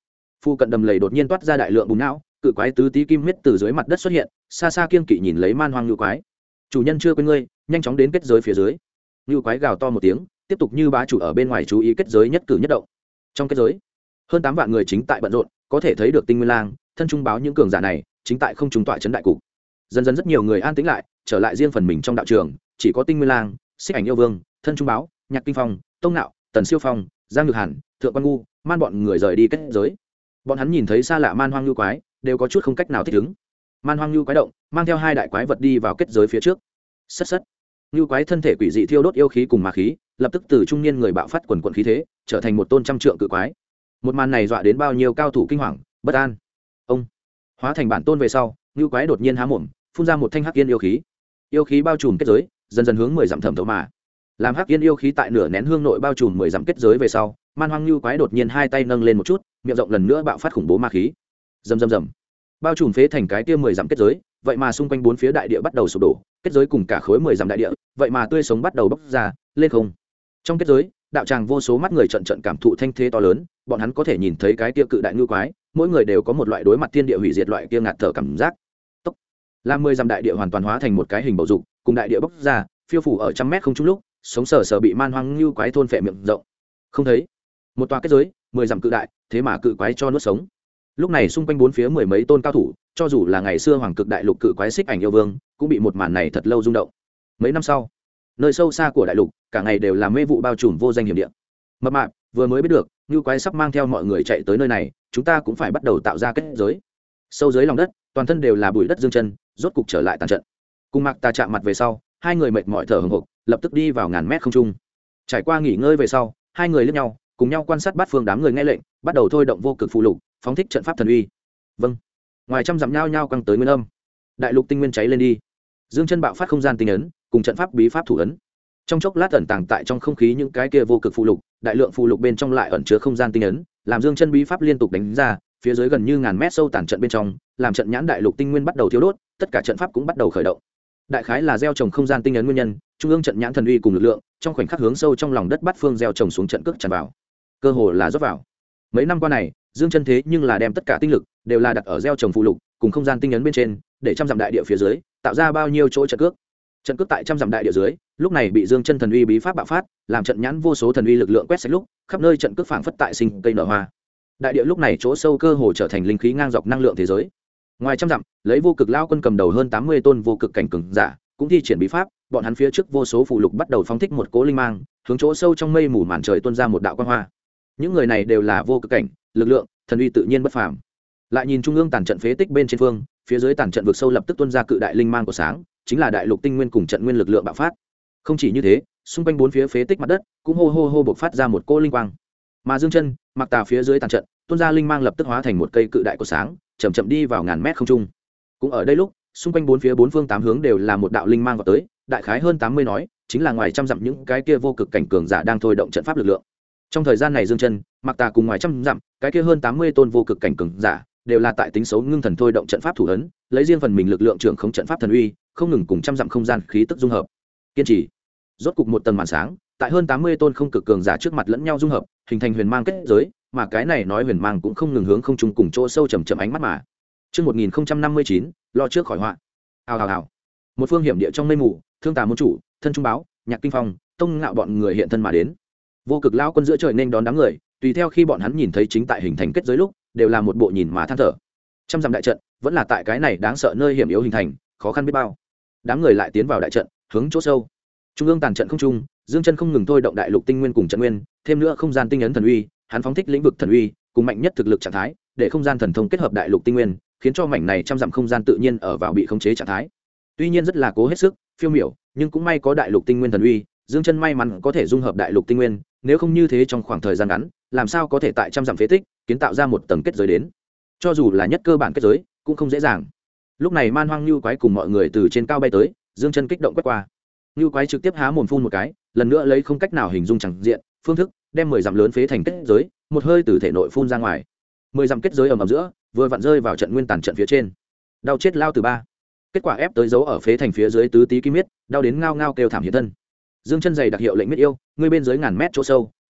Phu cận đầm lầy đột nhiên toát ra đại lượng bùn não, cự quái tứ tí kim huyết từ dưới mặt đất xuất hiện, xa xa kiên kỵ nhìn lấy man hoang ngưu quái. Chủ nhân chưa quên ngươi, nhanh chóng đến kết giới phía dưới. Ngưu quái gào to một tiếng, tiếp tục như bá chủ ở bên ngoài chú ý kết giới nhất cử nhất động. Trong kết giới, hơn 8 vạn người chính tại bận rộn, có thể thấy được Tinh Nguyên Lang, thân trung báo những cường giả này, chính tại không trung tọa trấn đại cục. Dần dần rất nhiều người an tĩnh lại, trở lại riêng phần mình trong đạo trường, chỉ có Tinh Nguyên Lang, Xích Ảnh Yêu Vương, thân trung báo, Nhạc Kinh Phong, Tông Nạo, Tần Siêu Phong, Giang Nhược Hàn, Thượng Quan Ngu, man bọn người rời đi kết giới. Bọn hắn nhìn thấy xa lạ man hoang lưu quái, đều có chút không cách nào thích ứng. Man hoang lưu quái động, mang theo 2 đại quái vật đi vào kết giới phía trước. Sất sất. Lưu quái thân thể quỷ dị thiêu đốt yêu khí cùng ma khí, lập tức từ trung niên người bạo phát quần quần khí thế, trở thành một tôn trăm trượng cự quái. Một màn này dọa đến bao nhiêu cao thủ kinh hoàng, bất an. Ông hóa thành bản tôn về sau, lưu quái đột nhiên há mồm, phun ra một thanh hắc yên yêu khí. Yêu khí bao trùm kết giới, dần dần hướng 10 dặm thẩm thấu mà. Làm hắc yên yêu khí tại nửa nén hương nội bao trùm 10 dặm kết giới về sau, man hoang lưu quái đột nhiên 2 tay nâng lên một chút, miệng rộng lần nữa bạo phát khủng bố ma khí. Rầm rầm rầm. Bao trùm phế thành cái kia 10 dặm kết giới, vậy mà xung quanh 4 phía đại địa bắt đầu sụp đổ, kết giới cùng cả khối 10 dặm đại địa, vậy mà tươi sống bắt đầu bốc ra, lên không. Trong kết giới, đạo tràng vô số mắt người trận trận cảm thụ thanh thế to lớn, bọn hắn có thể nhìn thấy cái kia cự đại ngưu quái, mỗi người đều có một loại đối mặt thiên địa hủy diệt loại kia ngạt thở cảm giác. Tốc. Làm 10 dặm đại địa hoàn toàn hóa thành một cái hình bầu dục, cùng đại địa bốc ra, phiêu phủ ở trăm mét không trung lúc, sống sờ sờ bị man hoang ngưu quái thôn phệ miệng rộng. Không thấy. Một tòa kết giới, 10 dặm cự đại, thế mà cự quái cho nuốt sống. Lúc này xung quanh 4 phía 10 mấy tôn cao thủ, cho dù là ngày xưa hoàng cực đại lục cự quái Xích Ảnh Yêu Vương, cũng bị một màn này thật lâu rung động. Mấy năm sau, nơi sâu xa của đại lục, cả ngày đều là mê vụ bao trùm vô danh hiểm địa. Mập mạp, vừa mới biết được, ngưu quái sắp mang theo mọi người chạy tới nơi này, chúng ta cũng phải bắt đầu tạo ra kết giới. Sâu dưới lòng đất, toàn thân đều là bụi đất dương chân, rốt cục trở lại tàn trận. Cùng Mạc Tà chạm mặt về sau, 2 người mệt mỏi thở hổn hộc, lập tức đi vào ngàn mét không trung. Trải qua nghỉ ngơi về sau, 2 người liếc nhau, cùng nhau quan sát bát phương đám người nghe lệnh, bắt đầu thôi động vô cực phù lục, phóng thích trận pháp thần uy. Vâng. Ngoài trăm dặm nhau nhau căng tới nguyên âm. Đại lục tinh nguyên cháy lên đi. Dương chân bạo phát không gian tinh ấn, cùng trận pháp bí pháp thủ ấn. Trong chốc lát ẩn tàng tại trong không khí những cái kia vô cực phù lục, đại lượng phù lục bên trong lại ẩn chứa không gian tinh ấn, làm Dương chân bí pháp liên tục đánh ra, phía dưới gần như ngàn mét sâu tàn trận bên trong, làm trận nhãn đại lục tinh nguyên bắt đầu thiêu đốt, tất cả trận pháp cũng bắt đầu khởi động. Đại khái là gieo trồng không gian tinh ấn nguyên nhân, trung ương trận nhãn thần uy cùng lực lượng, trong khoảnh khắc hướng sâu trong lòng đất bát phương gieo trồng xuống trận cước tràn vào. Cơ hồ là rót vào. Mấy năm qua này, Dương chân thế nhưng là đem tất cả tinh lực đều là đặt ở gieo trồng phù lục cùng không gian tinh ấn bên trên, để trăm dặm đại địa phía dưới tạo ra bao nhiêu chỗ trận cước. Trận cước tại trăm dặm đại địa dưới, lúc này bị Dương chân thần uy bí pháp bạo phát, làm trận nhãn vô số thần uy lực lượng quét sạch lúc, khắp nơi trận cước phảng phất tại sinh cây nở hoa. Đại địa lúc này chỗ sâu cơ hồ trở thành linh khí ngang dọc năng lượng thế giới. Ngoài trăm dặm, lấy vô cực lao quân cầm đầu hơn 80 tôn vô cực cảnh cường giả, cũng thi triển bí pháp, bọn hắn phía trước vô số phù lục bắt đầu phóng thích một cỗ linh mang, hướng chỗ sâu trong mây mù màn trời tuôn ra một đạo quang hoa. Những người này đều là vô cực cảnh, lực lượng, thần uy tự nhiên bất phàm. Lại nhìn trung ương tàn trận phế tích bên trên phương, phía dưới tàn trận vực sâu lập tức tuôn ra cự đại linh mang của sáng, chính là đại lục tinh nguyên cùng trận nguyên lực lượng bạo phát. Không chỉ như thế, xung quanh 4 phía phế tích mặt đất cũng hô bộc phát ra một cỗ linh quang. Mà Dương chân, Mặc Tà phía dưới tàn trận, tuôn ra linh mang lập tức hóa thành một cây cự đại của sáng, chậm chậm đi vào ngàn mét không trung. Cũng ở đây lúc, xung quanh 4 phía 4 phương 8 hướng đều là một đạo linh mang vào tới, đại khái hơn 80 nói, chính là ngoài trăm dặm những cái kia vô cực cảnh cường giả đang thôi động trận pháp lực lượng. Trong thời gian này Dương chân, Mặc Tà cùng ngoài trăm dặm, cái kia hơn 80 tôn vô cực cảnh cường giả, đều là tại tính xấu ngưng thần thôi động trận pháp thủ ấn, lấy riêng phần mình lực lượng trưởng khống trận pháp thần uy, không ngừng cùng trăm dặm không gian khí tức dung hợp. Kiên trì. Rốt cục một tầng màn sáng, tại hơn 80 tôn không cực cường giả trước mặt lẫn nhau dung hợp, hình thành huyền mang kết giới, mà cái này nói huyền mang cũng không ngừng hướng không trung cùng chỗ sâu chậm chậm ánh mắt mà. Chương 1059, lo trước khỏi họa. Hào hào hào. Một phương hiểm địa trong mây mù, Thương Tà môn chủ, thân trung báo, Nhạc Kinh Phong, Tông Ngạo bọn người hiện thân mà đến. Vô cực lão quân giữa trời nên đón đám người, tùy theo khi bọn hắn nhìn thấy chính tại hình thành kết giới lúc, đều là một bộ nhìn mà than thở. Trăm dặm đại trận, vẫn là tại cái này đáng sợ nơi hiểm yếu hình thành, khó khăn biết bao. Đám người lại tiến vào đại trận, hướng chỗ sâu. Trung ương tàn trận không trung, Dương chân không ngừng thôi động đại lục tinh nguyên cùng trận nguyên, thêm nữa không gian tinh ấn thần uy, hắn phóng thích lĩnh vực thần uy, cùng mạnh nhất thực lực trạng thái, để không gian thần thông kết hợp đại lục tinh nguyên, khiến cho mảnh này trăm dặm không gian tự nhiên ở vào bị khống chế trạng thái. Tuy nhiên rất là cố hết sức, phiêu miểu, nhưng cũng may có đại lục tinh nguyên thần uy, Dương chân may mắn có thể dung hợp đại lục tinh nguyên, nếu không như thế trong khoảng thời gian ngắn, làm sao có thể tại trăm dặm phế tích kiến tạo ra một tầng kết giới đến. Cho dù là nhất cơ bản kết giới, cũng không dễ dàng. Lúc này man hoang lưu quái cùng mọi người từ trên cao bay tới, Dương chân kích động quét qua. Lưu quái trực tiếp há mồm phun một cái, lần nữa lấy không cách nào hình dung chẳng diện, phương thức, đem 10 dặm lớn phế thành kết giới, một hơi từ thể nội phun ra ngoài. 10 dặm kết giới ầm ầm giữa, vừa vặn rơi vào trận nguyên tàn trận phía trên. Đau chết lao từ ba. Kết quả ép tới dấu ở phế thành phía dưới tứ tí kim miết, đau đến ngao ngao kêu thảm hiện thân. Dương chân dày đặc hiệu lệnh miết yêu, ngươi bên dưới ngàn mét chỗ sâu,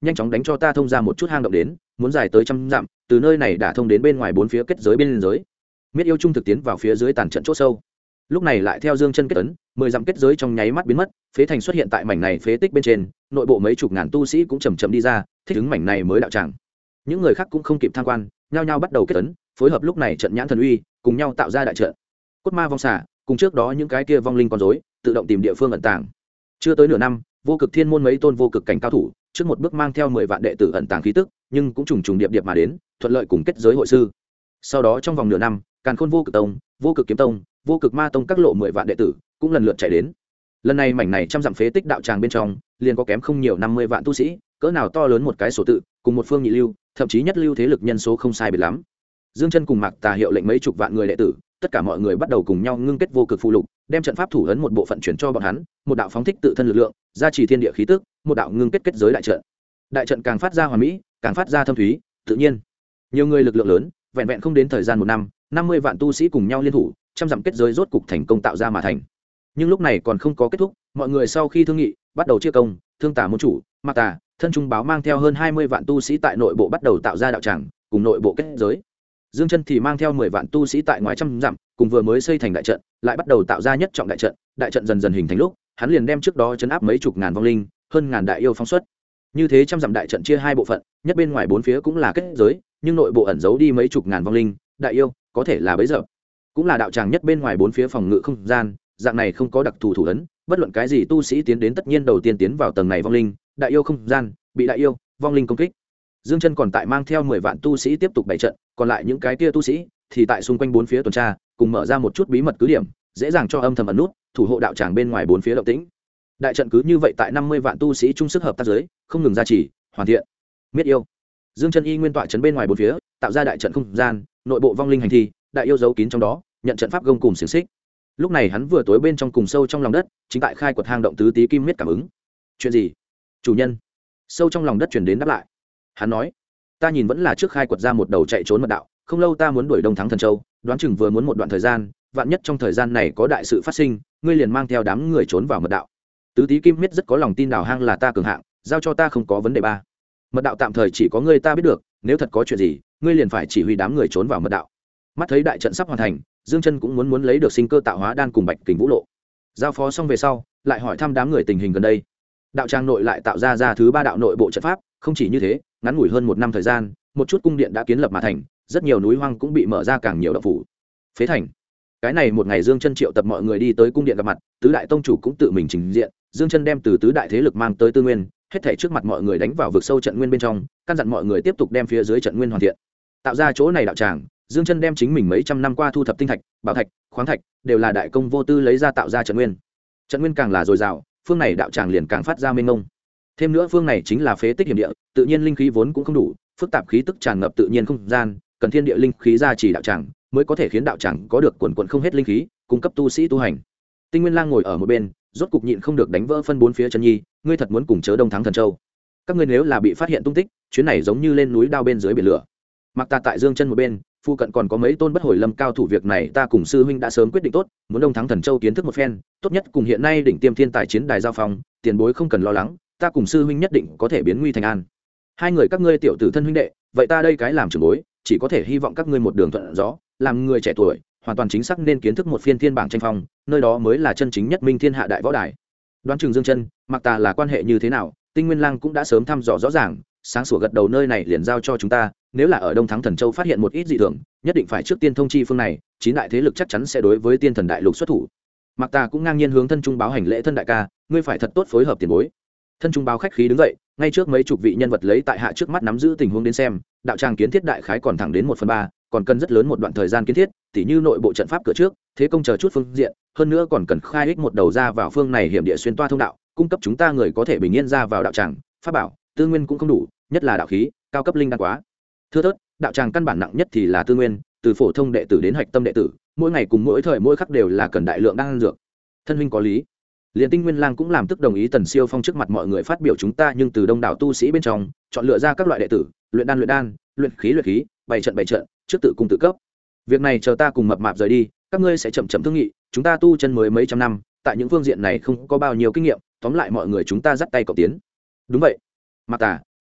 nhanh chóng đánh cho ta thông ra một chút hang động đến, muốn dài tới 100 dặm, từ nơi này đã thông đến bên ngoài 4 phía kết giới bên giới. Miết yêu trung thực tiến vào phía dưới tàn trận chỗ sâu. Lúc này lại theo Dương Chân kết ấn, 10 dặm kết giới trong nháy mắt biến mất, phế thành xuất hiện tại mảnh này phế tích bên trên, nội bộ mấy chục ngàn tu sĩ cũng chậm chậm đi ra, thích ứng mảnh này mới đạo tràng. Những người khác cũng không kịp tham quan, nhao nhao bắt đầu kết ấn, phối hợp lúc này trận nhãn thần uy, cùng nhau tạo ra đại trận. Cốt ma vong xả, cùng trước đó những cái kia vong linh con rối, tự động tìm địa phương ẩn tàng. Chưa tới nửa năm, vô cực thiên môn mấy tôn vô cực cảnh cao thủ, trước một bước mang theo 10 vạn đệ tử ẩn tàng khí tức, nhưng cũng trùng trùng điệp điệp mà đến, thuận lợi cùng kết giới hội sư. Sau đó trong vòng nửa năm, Càn Khôn vô cực tông, vô cực kiếm tông, vô cực ma tông các lộ 10 vạn đệ tử cũng lần lượt chạy đến. Lần này mảnh này trăm dặm phế tích đạo tràng bên trong, liền có kém không nhiều 50 vạn tu sĩ, cỡ nào to lớn một cái số tự, cùng một phương nhị lưu, thậm chí nhất lưu thế lực nhân số không sai biệt lắm. Dương Chân cùng Mạc Tà hiệu lệnh mấy chục vạn người đệ tử, tất cả mọi người bắt đầu cùng nhau ngưng kết vô cực phù lục, đem trận pháp thủ ấn một bộ phận chuyển cho bọn hắn, một đạo phóng thích tự thân lực lượng, gia trì thiên địa khí tức, một đạo ngưng kết kết giới đại trận. Đại trận càng phát ra hoàn mỹ, càng phát ra thâm thúy, tự nhiên. Nhiều người lực lượng lớn, vẹn vẹn không đến thời gian 1 năm, 50 vạn tu sĩ cùng nhau liên thủ, trăm dặm kết giới rốt cục thành công tạo ra mà thành. Nhưng lúc này còn không có kết thúc, mọi người sau khi thương nghị, bắt đầu chia công, Thương Tả môn chủ, Mạc Tà, Thân Trung Báo mang theo hơn 20 vạn tu sĩ tại nội bộ bắt đầu tạo ra đạo tràng, cùng nội bộ kết giới. Dương Chân thì mang theo 10 vạn tu sĩ tại ngoài trăm dặm, cùng vừa mới xây thành đại trận, lại bắt đầu tạo ra nhất trọng đại trận, đại trận dần dần hình thành lúc, hắn liền đem trước đó trấn áp mấy chục ngàn vong linh, hơn ngàn đại yêu phóng xuất. Như thế trăm dặm đại trận chia hai bộ phận, nhất bên ngoài 4 phía cũng là kết giới, nhưng nội bộ ẩn giấu đi mấy chục ngàn vong linh, đại yêu, có thể là bấy giờ. Cũng là đạo tràng nhất bên ngoài 4 phía phòng ngự không gian, dạng này không có đặc thù thủ ấn, bất luận cái gì tu sĩ tiến đến tất nhiên đầu tiên tiến vào tầng này vong linh, đại yêu không gian, bị đại yêu, vong linh công kích. Dương Chân còn tại mang theo 10 vạn tu sĩ tiếp tục bày trận, còn lại những cái kia tu sĩ thì tại xung quanh 4 phía tuần tra, cùng mở ra một chút bí mật cứ điểm, dễ dàng cho âm thầm ẩn nút, thủ hộ đạo tràng bên ngoài 4 phía động tĩnh. Đại trận cứ như vậy tại 50 vạn tu sĩ chung sức hợp tác dưới, không ngừng gia trì, hoàn thiện. Miết yêu. Dương Chân y nguyên tọa trấn bên ngoài 4 phía, tạo ra đại trận không gian, nội bộ vong linh hành thi, đại yêu giấu kín trong đó, nhận trận pháp gông cùng xiển xích. Lúc này hắn vừa tối bên trong cùng sâu trong lòng đất, chính tại khai quật hang động tứ tí kim miết cảm ứng. Chuyện gì? Chủ nhân. Sâu trong lòng đất truyền đến đáp lại. Hắn nói, ta nhìn vẫn là trước khai quật ra một đầu chạy trốn mật đạo, không lâu ta muốn đuổi Đông Thắng Thần Châu, đoán chừng vừa muốn một đoạn thời gian, vạn nhất trong thời gian này có đại sự phát sinh, ngươi liền mang theo đám người trốn vào mật đạo. Tứ tí kim miết rất có lòng tin đào hang là ta cường hạng, giao cho ta không có vấn đề ba. Mật đạo tạm thời chỉ có ngươi ta biết được, nếu thật có chuyện gì, ngươi liền phải chỉ huy đám người trốn vào mật đạo. Mắt thấy đại trận sắp hoàn thành, Dương Chân cũng muốn lấy được sinh cơ tạo hóa đan cùng Bạch Kình Vũ Lộ. Giao phó xong về sau, lại hỏi thăm đám người tình hình gần đây. Đạo tràng nội lại tạo ra thứ 3 đạo nội bộ trận pháp, không chỉ như thế, ngắn ngủi hơn 1 năm thời gian, một chút cung điện đã kiến lập mà thành, rất nhiều núi hoang cũng bị mở ra càng nhiều động phủ. Phế thành. Cái này một ngày Dương Chân triệu tập mọi người đi tới cung điện gặp mặt, tứ đại tông chủ cũng tự mình trình diện, Dương Chân đem từ tứ đại thế lực mang tới tư nguyên, hết thảy trước mặt mọi người đánh vào vực sâu trận nguyên bên trong, căn dặn mọi người tiếp tục đem phía dưới trận nguyên hoàn thiện. Tạo ra chỗ này đạo tràng, Dương Chân đem chính mình mấy trăm năm qua thu thập tinh thạch, bảo thạch, khoáng thạch, đều là đại công vô tư lấy ra tạo ra trận nguyên. Trận nguyên càng là dồi dào, phương này đạo tràng liền càng phát ra mênh mông. Thêm nữa phương này chính là phế tích hiểm địa, tự nhiên linh khí vốn cũng không đủ, phức tạp khí tức tràn ngập tự nhiên không gian, cần thiên địa linh khí gia trì đạo tràng, mới có thể khiến đạo tràng có được quần quần không hết linh khí, cung cấp tu sĩ tu hành. Tinh Nguyên Lang ngồi ở một bên, rốt cục nhịn không được đánh vỡ phân 4 phía chân nhi, ngươi thật muốn cùng chớ Đông Thắng Thần Châu? Các ngươi nếu là bị phát hiện tung tích, chuyến này giống như lên núi đao bên dưới biển lửa. Mặc ta tại Dương Chân một bên, phu cận còn có mấy tôn bất hồi lâm cao thủ, việc này ta cùng sư huynh đã sớm quyết định tốt, muốn Đông Thắng Thần Châu kiến thức một phen, tốt nhất cùng hiện nay đỉnh tiêm thiên tài chiến đài giao phong, tiền bối không cần lo lắng, ta cùng sư huynh nhất định có thể biến nguy thành an. Hai người các ngươi tiểu tử thân huynh đệ, vậy ta đây cái làm trưởng bối, chỉ có thể hy vọng các ngươi một đường thuận gió, làm người trẻ tuổi, hoàn toàn chính xác nên kiến thức một phiên thiên bảng tranh phong, nơi đó mới là chân chính nhất minh thiên hạ đại võ đài. Đoán chừng Dương Chân, Mặc Tà là quan hệ như thế nào, Tinh Nguyên Lang cũng đã sớm thăm dò rõ ràng, sáng sủa gật đầu, nơi này liền giao cho chúng ta, nếu là ở Đông Thắng Thần Châu phát hiện một ít dị thường, nhất định phải trước tiên thông chi phương này, 9 đại thế lực chắc chắn sẽ đối với Tiên Thần Đại Lục xuất thủ. Mặc Tà cũng ngang nhiên hướng Thân Trung Báo hành lễ, thân đại ca, ngươi phải thật tốt phối hợp tiền bối. Thân Trung Báo khách khí đứng dậy, ngay trước mấy chục vị nhân vật lấy tại hạ trước mắt nắm giữ tình huống đến xem, đạo tràng kiến thiết đại khái còn thẳng đến 1/3, còn cần rất lớn một đoạn thời gian kiến thiết, tỉ như nội bộ trận pháp cửa trước, thế công chờ chút phương diện, hơn nữa còn cần khai ích một đầu ra vào phương này hiểm địa xuyên toa thông đạo, cung cấp chúng ta người có thể bình yên ra vào đạo tràng. Pháp bảo, tư nguyên cũng không đủ, nhất là đạo khí, cao cấp linh đan quá thưa thớt, đạo tràng căn bản nặng nhất thì là tư nguyên, từ phổ thông đệ tử đến hạch tâm đệ tử, mỗi ngày cùng mỗi thời mỗi khắc đều là cần đại lượng đan dược. Thân huynh có lý. Liên Tinh Nguyên Lang cũng làm tức đồng ý. Tần Siêu Phong trước mặt mọi người phát biểu, chúng ta nhưng từ đông đảo tu sĩ bên trong chọn lựa ra các loại đệ tử, luyện đan, luyện khí, bày trận, trước tự cung tự cấp. Việc này chờ ta cùng Mập Mạp rời đi, các ngươi sẽ chậm chậm thương nghị, chúng ta tu chân mới mấy trăm năm, tại những phương diện này không có bao nhiêu kinh nghiệm, tóm lại mọi người chúng ta dắt tay cộng tiến. Đúng vậy. Mạc Tà,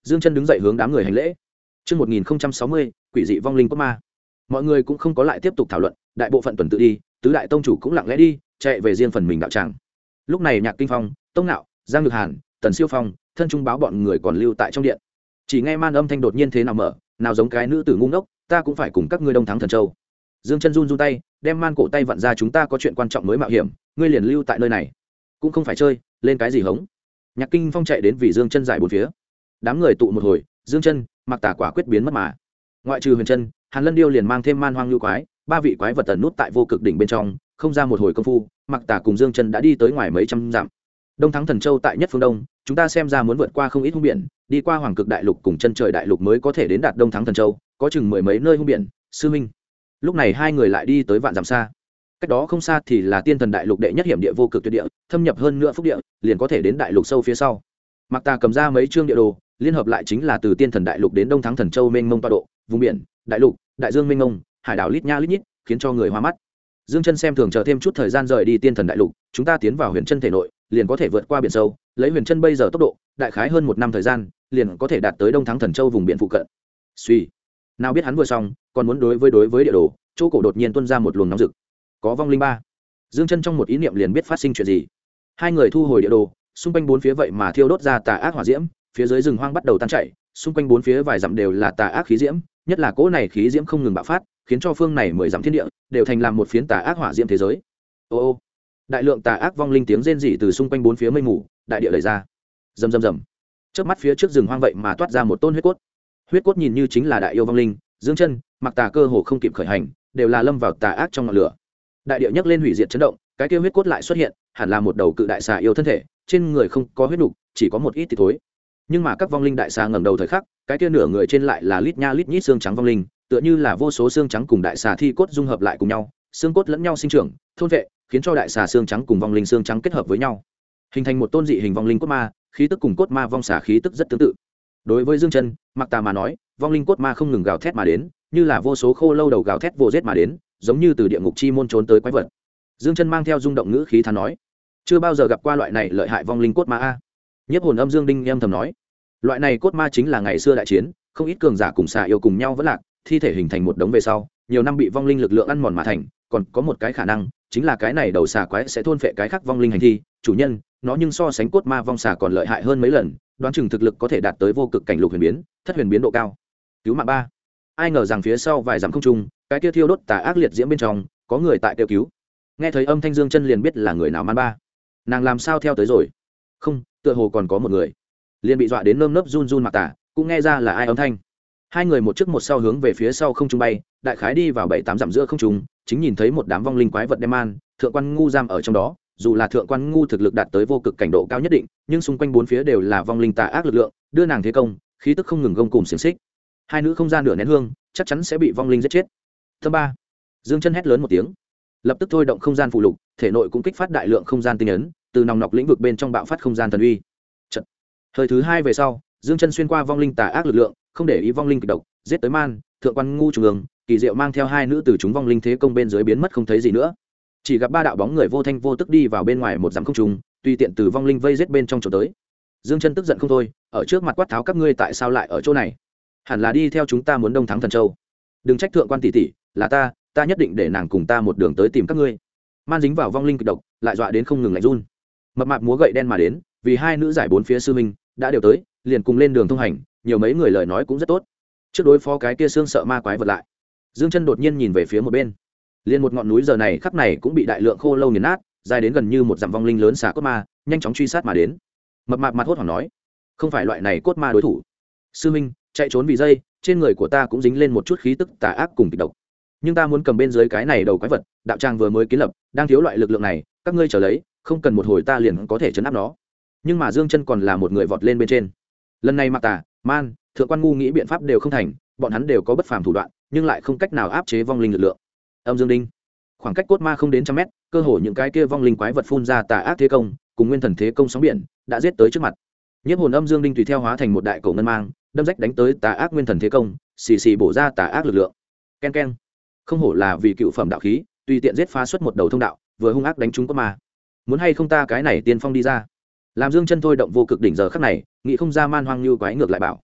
Dương Chân đứng dậy hướng đám người hành lễ. Chương 1060, quỷ dị vong linh cốt ma. Mọi người cũng không có lại tiếp tục thảo luận, đại bộ phận tuần tự đi, tứ đại tông chủ cũng lặng lẽ đi, chạy về riêng phần mình đạo tràng. Lúc này Nhạc Kinh Phong, Tông Nạo, Giang Nhược Hàn, Tần Siêu Phong, Thân Trung Báo bọn người còn lưu tại trong điện. Chỉ nghe man âm thanh đột nhiên thế nào mở, nào giống cái nữ tử ngu ngốc, ta cũng phải cùng các ngươi đông thắng thần châu. Dương Chân run run tay, đem man cổ tay vặn ra, chúng ta có chuyện quan trọng mới mạo hiểm, ngươi liền lưu tại nơi này, cũng không phải chơi, lên cái gì hống. Nhạc Kinh Phong chạy đến vì Dương Chân giải bốn phía. Đám người tụ một hồi, Dương Chân, Mặc Tà quả quyết biến mất mà. Ngoại trừ Huyền Chân, Hàn Lân Điêu liền mang thêm man hoang lưu quái, ba vị quái vật tẩn nút tại vô cực đỉnh bên trong, không ra một hồi công phu, Mặc Tà cùng Dương Chân đã đi tới ngoài mấy trăm dặm. Đông thắng thần châu tại nhất phương đông, chúng ta xem ra muốn vượt qua không ít hung biển, đi qua Hoàng Cực đại lục cùng Chân Trời đại lục mới có thể đến đạt Đông thắng thần châu, có chừng mười mấy nơi hung biển. Sư minh. Lúc này hai người lại đi tới vạn dặm xa. Cách đó không xa thì là Tiên Thần đại lục đệ nhất hiểm địa vô cực tuyệt địa, thâm nhập hơn nữa phúc địa, liền có thể đến đại lục sâu phía sau. Mặc Tà cầm ra mấy chương địa đồ, liên hợp lại chính là từ Tiên Thần đại lục đến Đông thắng thần châu mênh mông tọa độ, vùng biển, đại lục, đại dương mênh mông, hải đảo lít nha lít nhít, khiến cho người hoa mắt. Dương Chân xem thường chờ thêm chút thời gian rời đi Tiên Thần đại lục, chúng ta tiến vào Huyền Chân thể nội, liền có thể vượt qua biển sâu, lấy Huyền Chân bây giờ tốc độ, đại khái hơn một năm thời gian, liền có thể đạt tới Đông thắng thần châu vùng biển phụ cận. Suy, nào biết hắn vừa xong, còn muốn đối với địa đồ, chỗ cổ đột nhiên tuôn ra một luồng nóng rực. Có vong linh ba. Dương Chân trong một ý niệm liền biết phát sinh chuyện gì. Hai người thu hồi địa đồ, xung quanh bốn phía vậy mà thiêu đốt ra tà ác hỏa diễm, phía dưới rừng hoang bắt đầu tan chảy, xung quanh bốn phía vài dặm đều là tà ác khí diễm, nhất là cỗ này khí diễm không ngừng bạo phát, khiến cho phương này 10 dặm thiên địa đều thành làm một phiến tà ác hỏa diễm thế giới. Ô ô, đại lượng tà ác vong linh tiếng rên rỉ từ xung quanh bốn phía mây mù, đại địa lầy ra. Rầm rầm rầm. Chớp mắt phía trước rừng hoang vậy mà toát ra một tôn huyết cốt. Huyết cốt nhìn như chính là đại yêu vong linh, Dương Chân, Mặc Tà cơ hồ không kịp khởi hành, đều là lâm vào tà ác trong ngọn lửa. Đại địa nhấc lên hủy diệt chấn động, cái kia huyết cốt lại xuất hiện, hẳn là một đầu cự đại xà yêu thân thể, trên người không có huyết nục, chỉ có một ít thịt thối. Nhưng mà các vong linh đại xà ngẩng đầu thời khắc, cái kia nửa người trên lại là lít nha lít nhít xương trắng vong linh, tựa như là vô số xương trắng cùng đại xà thi cốt dung hợp lại cùng nhau, xương cốt lẫn nhau sinh trưởng, thôn vệ, khiến cho đại xà xương trắng cùng vong linh xương trắng kết hợp với nhau, hình thành một tôn dị hình vong linh cốt ma, khí tức cùng cốt ma vong xà khí tức rất tương tự. Đối với Dương Chân, Mặc Tà mà nói, vong linh cốt ma không ngừng gào thét mà đến, như là vô số khô lâu đầu gào thét vô giết mà đến, giống như từ địa ngục chi môn trốn tới quái vật. Dương Chân mang theo rung động ngữ khí thán nói, chưa bao giờ gặp qua loại này lợi hại vong linh cốt ma a. Nhiếp hồn âm Dương Đinh âm thầm nói, loại này cốt ma chính là ngày xưa đại chiến, không ít cường giả cùng xà yêu cùng nhau vẫn lạc, thi thể hình thành một đống về sau, nhiều năm bị vong linh lực lượng ăn mòn mà thành, còn có một cái khả năng, chính là cái này đầu xà quái sẽ thôn phệ cái khác vong linh hành thi, chủ nhân, nó nhưng so sánh cốt ma vong xà còn lợi hại hơn mấy lần, đoán chừng thực lực có thể đạt tới vô cực cảnh lục huyền biến, thất huyền biến độ cao. Cứu mạng ba. Ai ngờ rằng phía sau vài dặm không trung, cái kia thiêu đốt tà ác liệt diễm bên trong, có người tại kêu cứu. Nghe thấy âm thanh Dương Chân liền biết là người nào man ba. Nàng làm sao theo tới rồi? Không, tựa hồ còn có một người. Liền bị dọa đến nơm nớp run run Mặc Tà, cũng nghe ra là ai âm thanh. Hai người một trước một sau hướng về phía sau không trung bay, đại khái đi vào 7-8 dặm giữa không trung, chính nhìn thấy một đám vong linh quái vật đem man, thượng quan ngu giam ở trong đó. Dù là thượng quan ngu thực lực đạt tới vô cực cảnh độ cao nhất định, nhưng xung quanh bốn phía đều là vong linh tà ác lực lượng, đưa nàng thế công, khí tức không ngừng gông cùm xiềng xích. Hai nữ không ra nửa nén hương, chắc chắn sẽ bị vong linh giết chết. Thâm ba. Dương Chân hét lớn một tiếng, lập tức thôi động không gian phụ lục, thể nội cũng kích phát đại lượng không gian tinh ấn, từ nòng nọc lĩnh vực bên trong bạo phát không gian thần uy. Trận. Thời thứ hai về sau, Dương Chân xuyên qua vong linh tà ác lực lượng, không để ý vong linh kịch độc, giết tới man, thượng quan ngu trung ương, kỳ diệu mang theo hai nữ từ chúng vong linh thế công bên dưới biến mất không thấy gì nữa. Chỉ gặp ba đạo bóng người vô thanh vô tức đi vào bên ngoài một dặm không trung, tùy tiện từ vong linh vây giết bên trong chỗ tới. Dương Chân tức giận không thôi, ở trước mặt quát tháo các ngươi tại sao lại ở chỗ này? Hẳn là đi theo chúng ta muốn đông thắng thần châu. Đừng trách thượng quan tỷ tỷ, là ta nhất định để nàng cùng ta một đường tới tìm các ngươi. Man dính vào vong linh kịch độc, lại dọa đến không ngừng lạnh run. Mập mạp múa gậy đen mà đến, vì hai nữ giải bốn phía sư minh đã đều tới, liền cùng lên đường thông hành, nhiều mấy người lời nói cũng rất tốt. Trước đối phó cái kia xương sợ ma quái vật lại, Dương Chân đột nhiên nhìn về phía một bên, liền một ngọn núi giờ này khắp này cũng bị đại lượng khô lâu nghiền nát, dài đến gần như một dặm vong linh lớn xà cốt ma, nhanh chóng truy sát mà đến. Mập mạp mặt hốt hoảng nói, không phải loại này cốt ma đối thủ. Sư minh, chạy trốn vì dây, trên người của ta cũng dính lên một chút khí tức tà ác cùng kịch độc, nhưng ta muốn cầm bên dưới cái này đầu quái vật, đạo tràng vừa mới kiến lập, đang thiếu loại lực lượng này, các ngươi chờ lấy, không cần một hồi ta liền có thể chấn áp nó. Nhưng mà Dương Chân còn là một người vọt lên bên trên. Lần này Mặc Tà, man, thượng quan ngu nghĩ biện pháp đều không thành, bọn hắn đều có bất phàm thủ đoạn, nhưng lại không cách nào áp chế vong linh lực lượng. Âm Dương Đinh, khoảng cách cốt ma không đến trăm mét, cơ hồ những cái kia vong linh quái vật phun ra tà ác thế công, cùng nguyên thần thế công sóng biển, đã giết tới trước mặt. Nhiếp hồn âm Dương Đinh tùy theo hóa thành một đại cổ ngân mang, đâm rách đánh tới tà ác nguyên thần thế công, xì xì bổ ra tà ác lực lượng. Ken ken, không hổ là vì cựu phẩm đạo khí, tùy tiện giết phá xuất một đầu thông đạo, vừa hung ác đánh trúng cốt ma. Muốn hay không ta cái này tiên phong đi ra. Làm Dương Chân thôi động vô cực đỉnh giờ khắc này, nghĩ không ra man hoang như quái ngược lại bảo,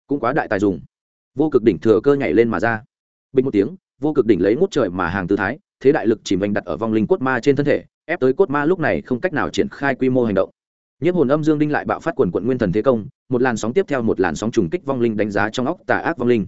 cũng quá đại tài dùng. Vô cực đỉnh thừa cơ nhảy lên mà ra, bình một tiếng, vô cực đỉnh lấy ngút trời mà hàng tư thái, thế đại lực chỉ mình đặt ở vong linh cốt ma trên thân thể, ép tới cốt ma lúc này không cách nào triển khai quy mô hành động. Nhiếp hồn âm dương đinh lại bạo phát quần quận nguyên thần thế công, một làn sóng tiếp theo một làn sóng trùng kích vong linh đánh giá trong óc tà ác vong linh.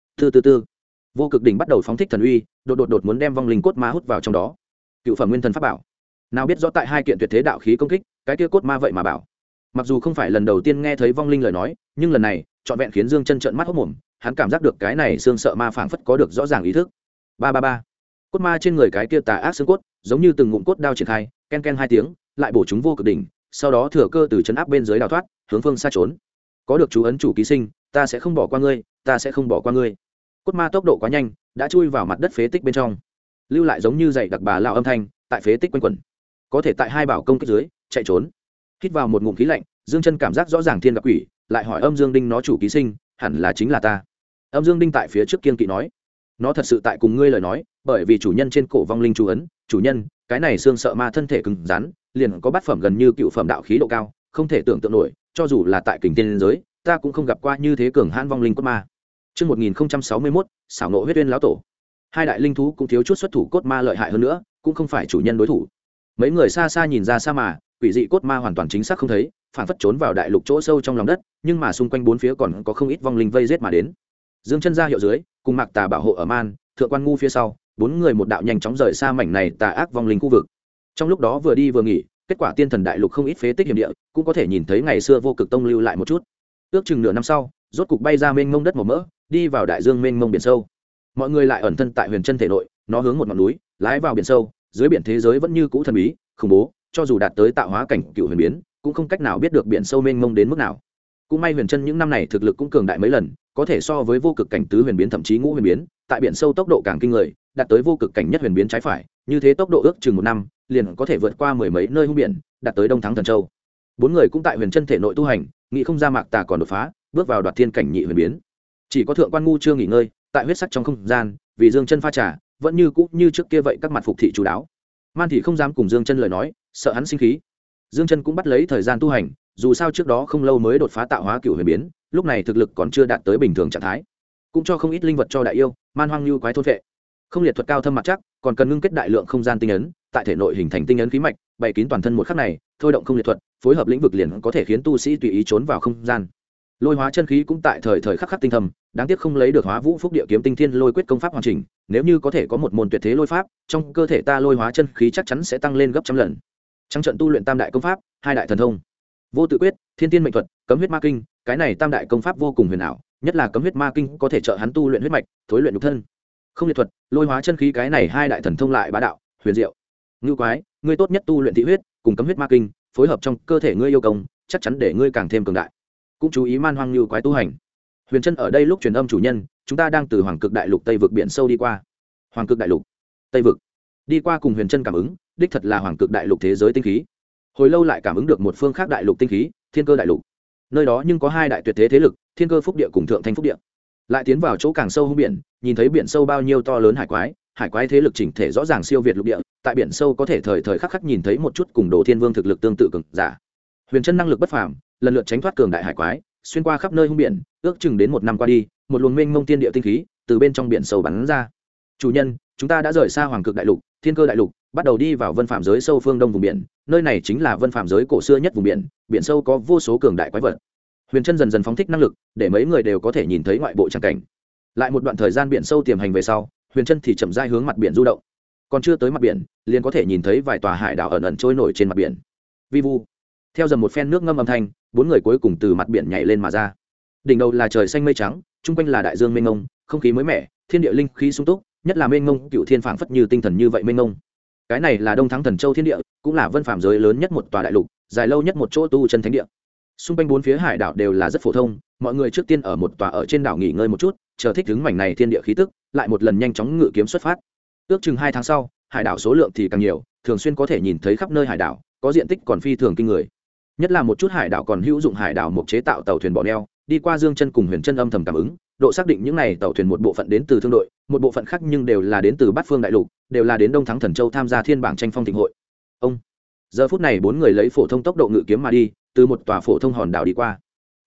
Từ vô cực đỉnh bắt đầu phóng thích thần uy, đột muốn đem vong linh cốt ma hút vào trong đó. Cựu phẩm nguyên thần pháp bảo, nào biết rõ tại hai kiện tuyệt thế đạo khí công kích, cái kia cốt ma vậy mà bảo. Mặc dù không phải lần đầu tiên nghe thấy vong linh lời nói, nhưng lần này trọn vẹn khiến Dương Chân trợn mắt hốt mồm, hắn cảm giác được cái này xương sợ ma phảng phất có được rõ ràng ý thức. Ba. Cốt ma trên người cái kia tà ác xương cốt, giống như từng ngụm cốt đao triển khai, ken hai tiếng, lại bổ chúng vô cực đỉnh, sau đó thừa cơ từ chấn áp bên dưới đào thoát, hướng phương xa trốn. Có được chú ấn chủ ký sinh, ta sẽ không bỏ qua ngươi, ta sẽ không bỏ qua ngươi. Cốt ma tốc độ quá nhanh, đã chui vào mặt đất phế tích bên trong, lưu lại giống như dày đặc bà lão âm thanh tại phế tích quanh quẩn. Có thể tại hai bảo công kích dưới chạy trốn. Hít vào một ngụm khí lạnh, Dương Chân cảm giác rõ ràng thiên gặp quỷ, lại hỏi Âm Dương Đinh nó chủ ký sinh, hẳn là chính là ta. Âm Dương Đinh tại phía trước kiên kỵ nói, nó thật sự tại cùng ngươi lời nói, bởi vì chủ nhân trên cổ vong linh chú ấn, chủ nhân, cái này xương sợ ma thân thể cứng rắn, liền có bát phẩm gần như cựu phẩm đạo khí độ cao, không thể tưởng tượng nổi, cho dù là tại kình tiên giới, ta cũng không gặp qua như thế cường hãn vong linh cốt ma. Chương 1061, xảo nộ huyết uyên lão tổ. Hai đại linh thú cũng thiếu chút xuất thủ cốt ma lợi hại hơn nữa, cũng không phải chủ nhân đối thủ. Mấy người xa xa nhìn ra xa mà, quỷ dị cốt ma hoàn toàn chính xác không thấy, phản phất trốn vào đại lục chỗ sâu trong lòng đất, nhưng mà xung quanh bốn phía còn có không ít vong linh vây giết mà đến. Dương Chân ra hiệu dưới, cùng Mạc Tà bảo hộ ở man, Thượng Quan Ngu phía sau, bốn người một đạo nhanh chóng rời xa mảnh này tà ác vong linh khu vực. Trong lúc đó vừa đi vừa nghỉ, kết quả tiên thần đại lục không ít phế tích hiểm địa, cũng có thể nhìn thấy ngày xưa vô cực tông lưu lại một chút. Ước chừng nửa năm sau, rốt cục bay ra mênh mông đất màu mỡ, đi vào đại dương mênh mông biển sâu. Mọi người lại ẩn thân tại huyền chân thể nội, nó hướng một ngọn núi, lái vào biển sâu, dưới biển thế giới vẫn như cũ thần bí, khủng bố, cho dù đạt tới tạo hóa cảnh cựu huyền biến, cũng không cách nào biết được biển sâu mênh mông đến mức nào. Cũng may huyền chân những năm này thực lực cũng cường đại mấy lần, có thể so với vô cực cảnh tứ huyền biến thậm chí ngũ huyền biến, tại biển sâu tốc độ càng kinh người, đạt tới vô cực cảnh nhất huyền biến trái phải, như thế tốc độ ước chừng một năm, liền có thể vượt qua mười mấy nơi hung biển, đạt tới Đông Thắng Thần Châu. Bốn người cũng tại huyền chân thể nội tu hành, nghĩ không ra Mạc Tà còn đột phá, bước vào đoạt thiên cảnh nhị huyền biến. Chỉ có Thượng Quan Ngu chưa nghỉ ngơi, tại huyết sắc trong không gian, vì Dương Chân pha trà, vẫn như cũ như trước kia vậy các mặt phục thị chú đáo. Man Thị không dám cùng Dương Chân lời nói, sợ hắn sinh khí. Dương Chân cũng bắt lấy thời gian tu hành, dù sao trước đó không lâu mới đột phá tạo hóa cửu huyền biến, lúc này thực lực còn chưa đạt tới bình thường trạng thái. Cũng cho không ít linh vật cho đại yêu, man hoang như quái thôn vệ. Không liệt thuật cao thâm mặt chắc, còn cần ngưng kết đại lượng không gian tinh ấn, tại thể nội hình thành tinh ấn khí mạch, bày kín toàn thân một khắc này, thôi động không liệt thuật, phối hợp lĩnh vực liền có thể khiến tu sĩ tùy ý trốn vào không gian. Lôi hóa chân khí cũng tại thời khắc tinh thầm, đáng tiếc không lấy được Hóa Vũ Phúc Địa Kiếm Tinh Thiên Lôi Quyết công pháp hoàn chỉnh, nếu như có thể có một môn tuyệt thế lôi pháp, trong cơ thể ta lôi hóa chân khí chắc chắn sẽ tăng lên gấp trăm lần. Trắng trận tu luyện tam đại công pháp, hai đại thần thông, Vô Tự Quyết, Thiên Tiên Mệnh Thuật, Cấm Huyết Ma Kinh, cái này tam đại công pháp vô cùng huyền ảo, nhất là Cấm Huyết Ma Kinh có thể trợ hắn tu luyện huyết mạch, thối luyện nhục thân. Không liệt thuật, lôi hóa chân khí cái này hai đại thần thông lại bá đạo, huyền diệu. Ngưu quái, ngươi tốt nhất tu luyện thị huyết, cùng Cấm Huyết Ma Kinh, phối hợp trong cơ thể ngươi yêu công, chắc chắn để ngươi càng thêm cường đại. Cũng chú ý man hoang như quái tu hành. Huyền chân ở đây lúc truyền âm chủ nhân, chúng ta đang từ Hoàng Cực Đại Lục Tây vực biển sâu đi qua. Hoàng Cực Đại Lục, Tây vực. Đi qua cùng Huyền chân cảm ứng, đích thật là Hoàng Cực Đại Lục thế giới tinh khí. Hồi lâu lại cảm ứng được một phương khác đại lục tinh khí, Thiên Cơ Đại Lục. Nơi đó nhưng có hai đại tuyệt thế thế lực, Thiên Cơ Phúc Địa cùng Thượng Thanh Phúc Địa. Lại tiến vào chỗ càng sâu hơn biển, nhìn thấy biển sâu bao nhiêu to lớn hải quái thế lực chỉnh thể rõ ràng siêu việt lục địa, tại biển sâu có thể thời khắc khắc nhìn thấy một chút cùng Đồ Thiên Vương thực lực tương tự cường giả. Huyền chân năng lực bất phàm, lần lượt tránh thoát cường đại hải quái, xuyên qua khắp nơi hung biển, ước chừng đến một năm qua đi, một luồng mênh mông tiên địa tinh khí từ bên trong biển sâu bắn ra. Chủ nhân, chúng ta đã rời xa Hoàng Cực Đại Lục, Thiên Cơ Đại Lục, bắt đầu đi vào Vân Phạm giới sâu phương đông vùng biển, nơi này chính là Vân Phạm giới cổ xưa nhất vùng biển, biển sâu có vô số cường đại quái vật. Huyền chân dần dần phóng thích năng lực, để mấy người đều có thể nhìn thấy ngoại bộ tràng cảnh. Lại một đoạn thời gian biển sâu tiềm hành về sau, Huyền chân thì chậm rãi hướng mặt biển du động. Còn chưa tới mặt biển, liền có thể nhìn thấy vài tòa hải đảo ẩn trôi nổi trên mặt biển. Vi vu. Theo dần một phen nước ngâm âm thanh, bốn người cuối cùng từ mặt biển nhảy lên mà ra. Đỉnh đầu là trời xanh mây trắng, chung quanh là đại dương mênh mông, không khí mới mẻ, thiên địa linh khí sung túc, nhất là mênh mông cựu thiên phảng phất như tinh thần như vậy mênh mông. Cái này là Đông Thắng Thần Châu thiên địa, cũng là Vân Phạm giới lớn nhất một tòa đại lục, dài lâu nhất một chỗ tu chân thánh địa. Xung quanh bốn phía hải đảo đều là rất phổ thông, mọi người trước tiên ở một tòa ở trên đảo nghỉ ngơi một chút, chờ thích ứng mảnh này thiên địa khí tức, lại một lần nhanh chóng ngự kiếm xuất phát. Ước chừng 2 tháng sau, hải đảo số lượng thì càng nhiều, thường xuyên có thể nhìn thấy khắp nơi hải đảo, có diện tích còn phi thường kinh người. Nhất là một chút hải đảo còn hữu dụng hải đảo mục chế tạo tàu thuyền bò neo, đi qua Dương Chân cùng Huyền chân âm thầm cảm ứng, độ xác định những này tàu thuyền một bộ phận đến từ thương đội, một bộ phận khác nhưng đều là đến từ Bát Phương đại lục, đều là đến Đông Thắng Thần Châu tham gia thiên bảng tranh phong thịnh hội. Ông giờ phút này bốn người lấy phổ thông tốc độ ngự kiếm mà đi, từ một tòa phổ thông hòn đảo đi qua.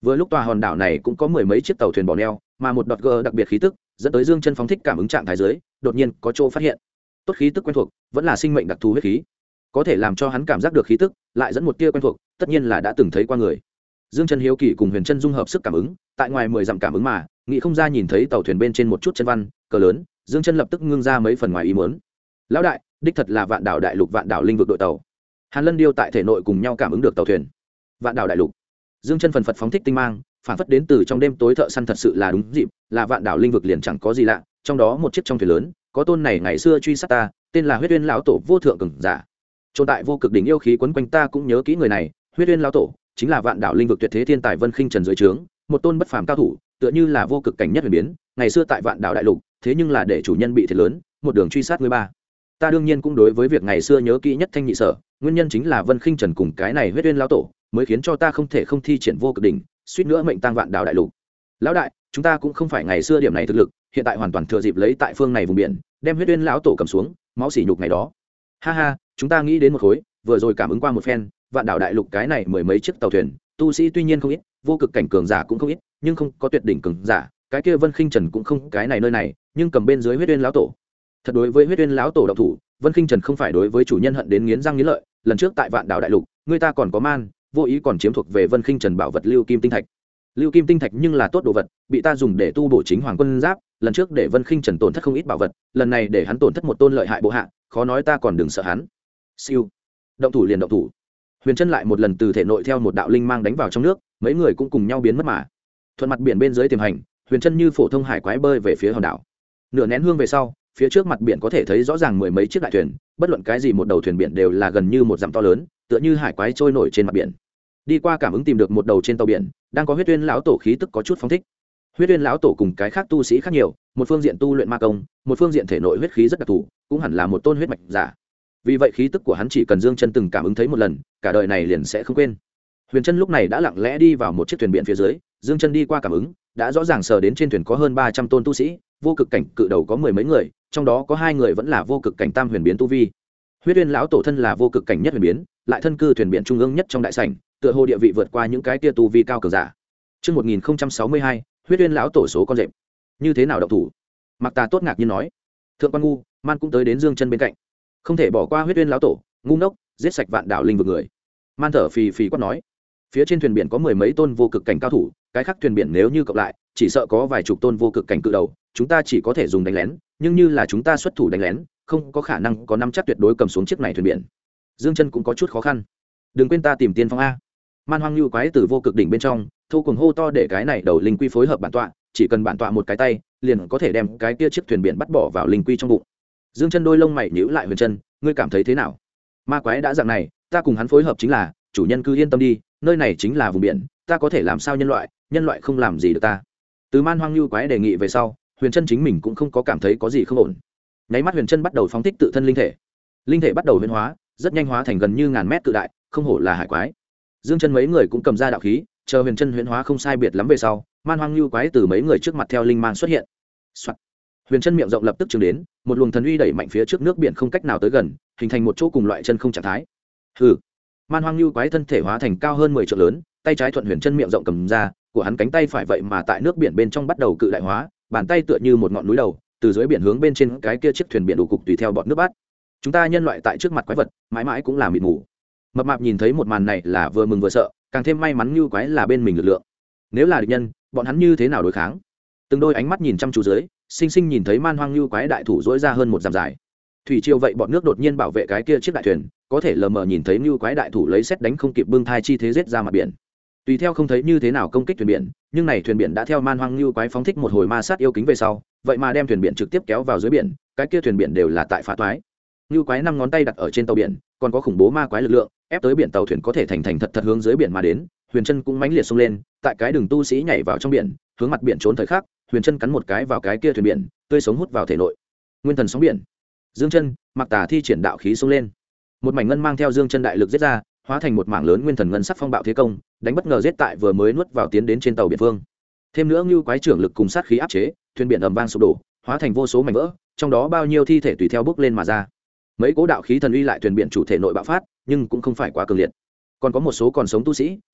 vừa lúc tòa hòn đảo này cũng có mười mấy chiếc tàu thuyền bỏ neo, mà một đọt gờ đặc biệt khí tức dẫn tới Dương Chân phóng thích cảm ứng trạng thái dưới, đột nhiên có chỗ phát hiện. Tốt khí tức quen thuộc, vẫn là sinh mệnh đặc thù huyết khí, có thể làm cho hắn cảm giác được khí tức, lại dẫn một tia quen thuộc, tất nhiên là đã từng thấy qua người. Dương Chân hiếu kỳ cùng Huyền Chân dung hợp sức cảm ứng, tại ngoài 10 dặm cảm ứng mà, nghĩ không ra nhìn thấy tàu thuyền bên trên một chút chân văn, cờ lớn, Dương Chân lập tức ngưng ra mấy phần ngoài ý muốn. Lão đại, đích thật là Vạn Đảo Đại Lục Vạn Đảo Linh vực đội tàu. Hàn Lân Điêu tại thể nội cùng nhau cảm ứng được tàu thuyền. Vạn Đảo Đại Lục. Dương Chân phần phật phóng thích tinh mang, phản phất đến từ trong đêm tối thợ săn thật sự là đúng dịp, là Vạn Đảo Linh vực liền chẳng có gì lạ, trong đó một chiếc trong thuyền lớn, có tôn này ngày xưa truy sát ta, tên là Huyết Uyên lão tổ vô thượng cường giả. Tồn tại vô cực đỉnh yêu khí quấn quanh ta cũng nhớ kỹ người này, Huyết Uyên lão tổ chính là Vạn Đảo Linh vực tuyệt thế thiên tài Vân Khinh Trần dưới trướng, một tôn bất phàm cao thủ, tựa như là vô cực cảnh nhất huyền biến, ngày xưa tại Vạn Đảo Đại Lục, thế nhưng là để chủ nhân bị thiệt lớn, một đường truy sát người ba. Ta đương nhiên cũng đối với việc ngày xưa nhớ kỹ nhất thanh nhị sở, nguyên nhân chính là Vân Khinh Trần cùng cái này Huyết Uyên lão tổ, mới khiến cho ta không thể không thi triển vô cực đỉnh, suýt nữa mệnh tang Vạn Đảo Đại Lục. Lão đại, chúng ta cũng không phải ngày xưa điểm này thực lực, hiện tại hoàn toàn thừa dịp lấy tại phương này vùng biển, đem Huyết Uyên lão tổ cầm xuống, máu sỉ nhục ngày đó. Ha ha, chúng ta nghĩ đến một khối, vừa rồi cảm ứng qua một phen, Vạn Đảo Đại Lục cái này mười mấy chiếc tàu thuyền, tu sĩ tuy nhiên không ít, vô cực cảnh cường giả cũng không ít, nhưng không có tuyệt đỉnh cường giả, cái kia Vân Khinh Trần cũng không cái này nơi này, nhưng cầm bên dưới Huyết Uyên lão tổ. Thật đối với Huyết Uyên lão tổ động thủ, Vân Khinh Trần không phải đối với chủ nhân hận đến nghiến răng nghiến lợi, lần trước tại Vạn Đảo Đại Lục, người ta còn có man, vô ý còn chiếm thuộc về Vân Khinh Trần bảo vật Lưu Kim tinh thạch. Lưu Kim tinh thạch nhưng là tốt đồ vật, bị ta dùng để tu bổ chính hoàng quân giáp, lần trước để Vân Khinh Trần tổn thất không ít bảo vật, lần này để hắn tổn thất một tôn lợi hại bộ hạ, khó nói ta còn đừng sợ hắn. Siêu, động thủ liền động thủ. Huyền Chân lại một lần từ thể nội theo một đạo linh mang đánh vào trong nước, mấy người cũng cùng nhau biến mất mà. Thuận mặt biển bên dưới tiềm hành, Huyền Chân như phổ thông hải quái bơi về phía hòn đảo. Nửa nén hương về sau, phía trước mặt biển có thể thấy rõ ràng mười mấy chiếc đại thuyền, bất luận cái gì một đầu thuyền biển đều là gần như một dặm to lớn, tựa như hải quái trôi nổi trên mặt biển. Đi qua cảm ứng tìm được một đầu trên tàu biển, đang có Huyết Uyên lão tổ khí tức có chút phóng thích. Huyết Uyên lão tổ cùng cái khác tu sĩ khác nhiều, một phương diện tu luyện ma công, một phương diện thể nội huyết khí rất đặc thù, cũng hẳn là một tôn huyết mạch giả. Vì vậy khí tức của hắn chỉ cần Dương Chân từng cảm ứng thấy một lần, cả đời này liền sẽ không quên. Huyền Chân lúc này đã lặng lẽ đi vào một chiếc thuyền biển phía dưới, Dương Chân đi qua cảm ứng, đã rõ ràng sờ đến trên thuyền có hơn 300 tôn tu sĩ, vô cực cảnh cự đầu có mười mấy người, trong đó có 2 người vẫn là vô cực cảnh tam huyền biến tu vi. Huyết Uyên lão tổ thân là vô cực cảnh nhất huyền biến, lại thân cư thuyền biển trung ương nhất trong đại sảnh, tựa hồ địa vị vượt qua những cái kia tu vi cao cường giả. Chương 1062, Huyết Uyên lão tổ số con rệp. Như thế nào động thủ? Mạc Tà tốt ngạc nhiên nói. Thượng quan ngu, man cũng tới đến Dương Chân bên cạnh. Không thể bỏ qua Huyết Uyên lão tổ, ngu ngốc, giết sạch Vạn Đảo Linh vực người. Man thở phì phì quát nói. Phía trên thuyền biển có mười mấy tôn vô cực cảnh cao thủ, cái khác thuyền biển nếu như cộng lại, chỉ sợ có vài chục tôn vô cực cảnh cự đầu, chúng ta chỉ có thể dùng đánh lén, nhưng như là chúng ta xuất thủ đánh lén, không có khả năng có nắm chắc tuyệt đối cầm xuống chiếc này thuyền biển. Dương Chân cũng có chút khó khăn. Đừng quên ta tìm tiên phong a. Man hoang lưu quái từ vô cực đỉnh bên trong thu cuồng hô to để cái này đầu linh quy phối hợp bản tọa, chỉ cần bản tọa một cái tay liền có thể đem cái kia chiếc thuyền biển bắt bỏ vào linh quy trong bụng. Dương Chân đôi lông mày nhíu lại. Huyền Chân, ngươi cảm thấy thế nào? Ma quái đã dạng này, ta cùng hắn phối hợp chính là, chủ nhân cứ yên tâm đi, nơi này chính là vùng biển, ta có thể làm sao nhân loại không làm gì được ta. Từ Man hoang lưu quái đề nghị về sau, Huyền Chân chính mình cũng không có cảm thấy có gì không ổn. Nháy mắt Huyền Chân bắt đầu phóng thích tự thân linh thể bắt đầu huyễn hóa, rất nhanh hóa thành gần như ngàn mét cự đại, không hổ là hải quái. Dương Chân mấy người cũng cầm ra đạo khí, chờ Huyền Chân huyễn hóa không sai biệt lắm về sau, Man hoang lưu quái từ mấy người trước mặt theo linh mang xuất hiện. Soạt. Huyền Chân miệng rộng lập tức trừng đến, một luồng thần uy đẩy mạnh phía trước nước biển không cách nào tới gần, hình thành một chỗ cùng loại chân không trạng thái. Hừ. Man hoang lưu quái thân thể hóa thành cao hơn 10 trượng lớn, tay trái thuận Huyền Chân miệng rộng cầm ra, của hắn cánh tay phải vậy mà tại nước biển bên trong bắt đầu cự đại hóa, bàn tay tựa như một ngọn núi đầu, từ dưới biển hướng bên trên cái kia chiếc thuyền biển đủ cục tùy theo bọt nước bắt. Chúng ta nhân loại tại trước mặt quái vật, mãi mãi cũng là mịt mù. Mập mạp nhìn thấy một màn này là vừa mừng vừa sợ, càng thêm may mắn như quái là bên mình lực lượng. Nếu là địch nhân, bọn hắn như thế nào đối kháng? Từng đôi ánh mắt nhìn chăm chú dưới, sinh sinh nhìn thấy Man hoang như quái đại thủ dỗi ra hơn một dặm dài. Thủy triều vậy bọn nước đột nhiên bảo vệ cái kia chiếc đại thuyền, có thể lờ mờ nhìn thấy như quái đại thủ lấy sét đánh không kịp bưng thai chi thế giết ra mặt biển. Tùy theo không thấy như thế nào công kích thuyền biển, nhưng này thuyền biển đã theo Man hoang như quái phóng thích một hồi ma sát yêu kính về sau, vậy mà đem thuyền biển trực tiếp kéo vào dưới biển, cái kia thuyền biển đều là tại phá toái. Như quái 5 ngón tay đặt ở trên tàu biển, còn có khủng bố ma quái lực lượng, ép tới biển tàu thuyền có thể thành thật hướng dưới biển mà đến. Huyền Chân cũng mãnh liệt xông lên, tại cái đường tu sĩ nhảy vào trong biển, hướng mặt biển trốn thời khắc, Huyền Chân cắn một cái vào cái kia thuyền biển, tươi sống hút vào thể nội. Nguyên thần sóng biển. Dương Chân, Mạc Tà thi triển đạo khí xông lên. Một mảnh ngân mang theo Dương Chân đại lực giết ra, hóa thành một mảng lớn nguyên thần ngân sắc phong bạo thế công, đánh bất ngờ giết tại vừa mới nuốt vào tiến đến trên tàu biển phương. Thêm nữa như quái trưởng lực cùng sát khí áp chế, thuyền biển ầm vang sụp đổ, hóa thành vô số mảnh vỡ, trong đó bao nhiêu thi thể tùy theo bốc lên mà ra. Mấy cố đạo khí thần uy lại thuyền biển chủ thể nội bạo phát, nhưng cũng không phải quá cường liệt. Còn có một số còn sống tu sĩ,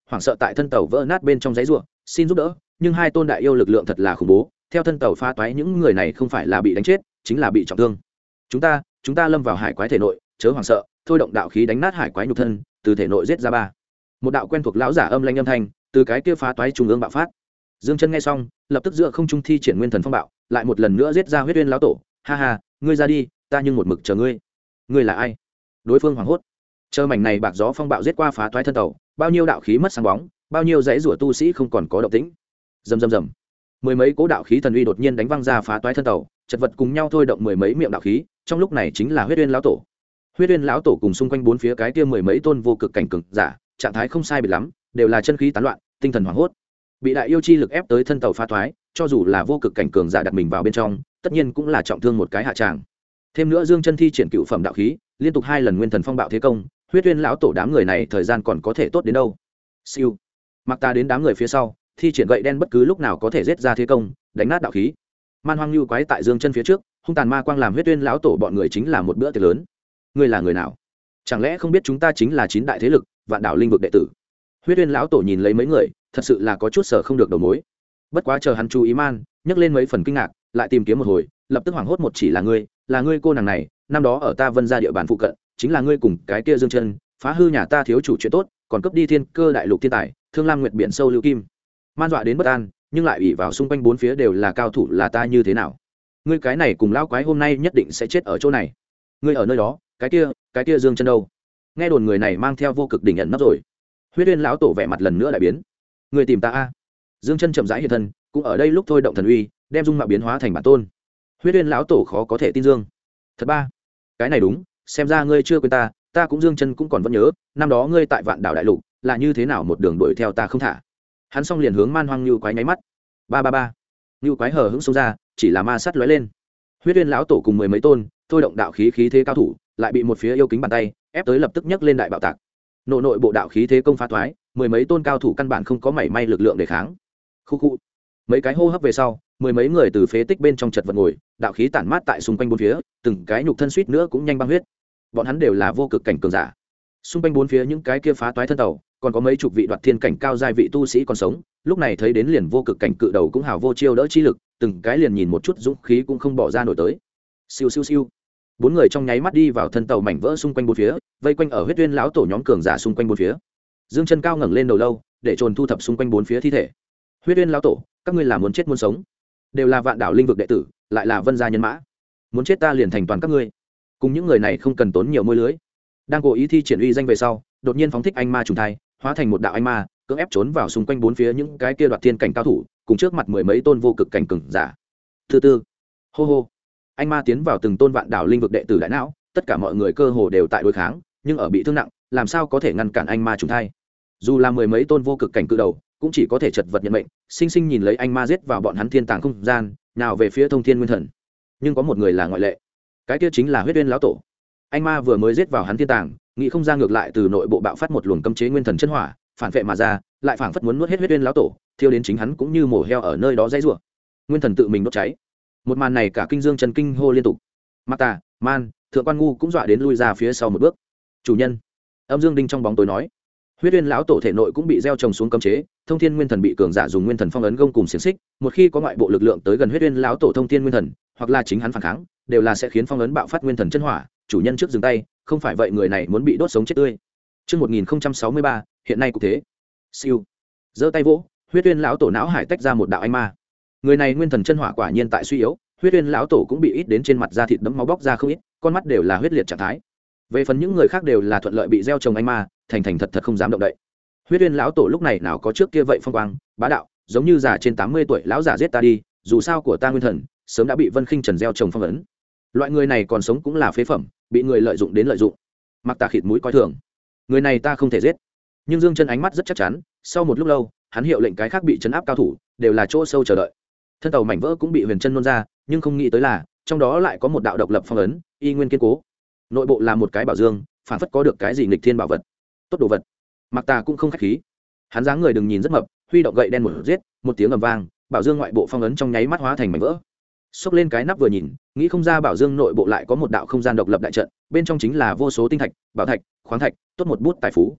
hoảng sợ tại thân tàu vỡ nát bên trong giấy ruộng xin giúp đỡ, nhưng hai tôn đại yêu lực lượng thật là khủng bố, theo thân tàu phá toái những người này không phải là bị đánh chết chính là bị trọng thương. Chúng ta lâm vào hải quái thể nội, chớ hoảng sợ, thôi động đạo khí đánh nát hải quái nhục thân, từ thể nội giết ra ba. Một đạo quen thuộc lão giả âm lanh âm thanh từ cái kia phá toái trung ương bạo phát. Dương Chân nghe xong, lập tức giữa không trung thi triển nguyên thần phong bạo, lại một lần nữa giết ra huyết uyên lão tổ. Ha ha, ngươi ra đi, ta nhưng một mực chờ ngươi. Ngươi là ai? Đối phương hoảng hốt. Chờ mảnh này bạc gió phong bạo giết qua phá toái thân tàu, bao nhiêu đạo khí mất sáng bóng, bao nhiêu dãy rủa tu sĩ không còn có động tĩnh. Rầm rầm rầm. Mười mấy cố đạo khí thần uy đột nhiên đánh văng ra phá toái thân tàu, chật vật cùng nhau thôi động mười mấy miệng đạo khí, trong lúc này chính là huyết uyên lão tổ. Huyết uyên lão tổ cùng xung quanh bốn phía cái kia mười mấy tôn vô cực cảnh cường giả, trạng thái không sai biệt lắm, đều là chân khí tán loạn, tinh thần hoảng hốt. Bị đại yêu chi lực ép tới thân tàu phá thoái, cho dù là vô cực cảnh cường giả đặt mình vào bên trong, tất nhiên cũng là trọng thương một cái hạ tràng. Thêm nữa Dương Chân thi triển cựu phẩm đạo khí, liên tục hai lần nguyên thần phong bạo thế công, huyết uyên lão tổ đám người này thời gian còn có thể tốt đến đâu. Siêu. Mặc ta đến đám người phía sau, thi triển gậy đen bất cứ lúc nào có thể giết ra thế công, đánh nát đạo khí. Man hoang lưu quái tại Dương Chân phía trước, hung tàn ma quang làm huyết uyên lão tổ bọn người chính là một bữa tiệc lớn. Ngươi là người nào? Chẳng lẽ không biết chúng ta chính là chín đại thế lực, vạn đảo linh vực đệ tử? Huyết uyên lão tổ nhìn lấy mấy người, thật sự là có chút sở không được đầu mối. Bất quá chờ hắn chú ý man, nhấc lên mấy phần kinh ngạc, lại tìm kiếm một hồi, lập tức hoảng hốt một chỉ là ngươi cô nàng này, năm đó ở ta Vân gia địa bàn phụ cận, chính là ngươi cùng cái kia Dương Chân, phá hư nhà ta thiếu chủ chuyện tốt, còn cướp đi thiên cơ đại lục thiên tài, thương lam nguyệt biển sâu lưu kim. Man dọa đến bất an, nhưng lại ủy vào xung quanh bốn phía đều là cao thủ, là ta như thế nào? Ngươi cái này cùng lão quái hôm nay nhất định sẽ chết ở chỗ này. Ngươi ở nơi đó, cái kia Dương Chân đâu? Nghe đồn người này mang theo vô cực đỉnh nhận nấp rồi. Huyết uyên lão tổ vẻ mặt lần nữa lại biến. Người tìm ta a? Dương Chân chậm rãi hiện thân, cũng ở đây lúc thôi động thần uy, đem dung mạo biến hóa thành bản tôn. Huyết uyên lão tổ khó có thể tin Dương. Thật ba, cái này đúng, xem ra ngươi chưa quên ta, ta cũng Dương Chân cũng còn vẫn nhớ, năm đó ngươi tại Vạn Đảo đại lục, là như thế nào một đường đuổi theo ta không thả. Hắn xong liền hướng Man Hoang Nưu quái nháy mắt. Ba. Nưu quái hờ hững xông ra, chỉ là ma sát lóe lên. Huyết uyên lão tổ cùng mười mấy tôn, thôi động đạo khí khí thế cao thủ, lại bị một phía yêu kính bàn tay ép tới lập tức nhấc lên đại bạo tạc. Nội bộ đạo khí thế công phá thoái, mười mấy tôn cao thủ căn bản không có mảy may lực lượng để kháng. Khu mấy cái hô hấp về sau, mười mấy người từ phế tích bên trong chật vật ngồi, đạo khí tản mát tại xung quanh bốn phía, từng cái nhục thân suýt nữa cũng nhanh băng huyết. Bọn hắn đều là vô cực cảnh cường giả. Xung quanh bốn phía những cái kia phá toái thân tàu, còn có mấy chục vị đoạt thiên cảnh cao giai vị tu sĩ còn sống, lúc này thấy đến liền vô cực cảnh cự đầu cũng hào vô chiêu đỡ chi lực, từng cái liền nhìn một chút dũng khí cũng không bỏ ra nổi tới. Siêu siêu siêu. Bốn người trong nháy mắt đi vào thân tàu mảnh vỡ xung quanh bốn phía, vây quanh ở huyết uyên lão tổ nhóm cường giả xung quanh bốn phía. Dương Chân cao ngẩng lên đầu lâu, để trồn thu thập xung quanh bốn phía thi thể. Huyết uyên lão tổ, các ngươi là muốn chết muốn sống? Đều là vạn đảo linh vực đệ tử, lại là Vân gia nhân mã. Muốn chết ta liền thành toàn các ngươi. Cùng những người này không cần tốn nhiều môi lưới. Đang cố ý thi triển uy danh về sau, đột nhiên phóng thích anh ma trùng thai, hóa thành một đạo anh ma, cưỡng ép trốn vào xung quanh bốn phía những cái kia đoạt thiên cảnh cao thủ, cùng trước mặt mười mấy tôn vô cực cảnh cường giả. Thứ tư, hô hô. Anh ma tiến vào từng tôn vạn đảo linh vực đệ tử đại não, tất cả mọi người cơ hồ đều tại đối kháng, nhưng ở bị thương nặng, làm sao có thể ngăn cản anh ma trùng thai? Dù là mười mấy tôn vô cực cảnh cự đầu, cũng chỉ có thể chật vật nhận mệnh, sinh sinh nhìn lấy anh ma giết vào bọn hắn thiên tàng không gian, nào về phía thông thiên nguyên thần. Nhưng có một người là ngoại lệ, cái kia chính là huyết uyên lão tổ. Anh ma vừa mới giết vào hắn thiên tàng, nghĩ không ra ngược lại từ nội bộ bạo phát một luồng cấm chế nguyên thần chân hỏa, phản vệ mà ra, lại phảng phất muốn nuốt hết huyết uyên lão tổ, thiêu đến chính hắn cũng như mổ heo ở nơi đó dãy rủa. Nguyên thần tự mình đốt cháy. Một màn này cả kinh Dương Chân kinh hô liên tục. Mặc Tà, Man, Thượng Quan Ngu cũng dọa đến lui ra phía sau một bước. Chủ nhân, Âm Dương Đinh trong bóng tối nói, huyết uyên lão tổ thể nội cũng bị gieo trồng xuống cấm chế, thông thiên nguyên thần bị cường giả dùng nguyên thần phong ấn gông cùng xiềng xích, một khi có ngoại bộ lực lượng tới gần huyết uyên lão tổ thông thiên nguyên thần, hoặc là chính hắn phản kháng, đều là sẽ khiến phong ấn bạo phát nguyên thần chân hỏa, chủ nhân trước dừng tay, không phải vậy người này muốn bị đốt sống chết tươi. Chương 1063, hiện nay cũng thế. Siêu. Giơ tay vỗ, huyết uyên lão tổ não hải tách ra một đạo anh ma. Người này nguyên thần chân hỏa quả nhiên tại suy yếu, huyết uyên lão tổ cũng bị ít đến trên mặt da thịt đẫm máu bóc ra không ít, con mắt đều là huyết liệt trạng thái. Về phần những người khác đều là thuận lợi bị gieo trồng anh ma, thành thật thật không dám động đậy. Huyết uyên lão tổ lúc này nào có trước kia vậy phong quang bá đạo, giống như già trên 80 tuổi lão giả giết ta đi, dù sao của ta nguyên thần sớm đã bị Vân Khinh Trần gieo trồng phong ấn. Loại người này còn sống cũng là phế phẩm, bị người lợi dụng đến lợi dụng. Mặc Tà khịt mũi coi thường, người này ta không thể giết. Nhưng Dương Chân ánh mắt rất chắc chắn, sau một lúc lâu, hắn hiệu lệnh cái khác bị trấn áp cao thủ đều là chỗ sâu chờ đợi. Thân tàu mảnh vỡ cũng bị Huyền Chân nôn ra, nhưng không nghĩ tới là trong đó lại có một đạo độc lập phong ấn, y nguyên kiên cố. Nội bộ là một cái bảo dương, phản phất có được cái gì nghịch thiên bảo vật. Tốt đồ vật. Mặc Tà cũng không khách khí, hắn dáng người đừng nhìn rất mập, huy động gậy đen một giết, một tiếng ầm vang, bảo dương ngoại bộ phong ấn trong nháy mắt hóa thành mảnh vỡ. Xốc lên cái nắp vừa nhìn, nghĩ không ra bảo dương nội bộ lại có một đạo không gian độc lập đại trận, bên trong chính là vô số tinh thạch, bảo thạch, khoáng thạch, tốt một bút tài phú.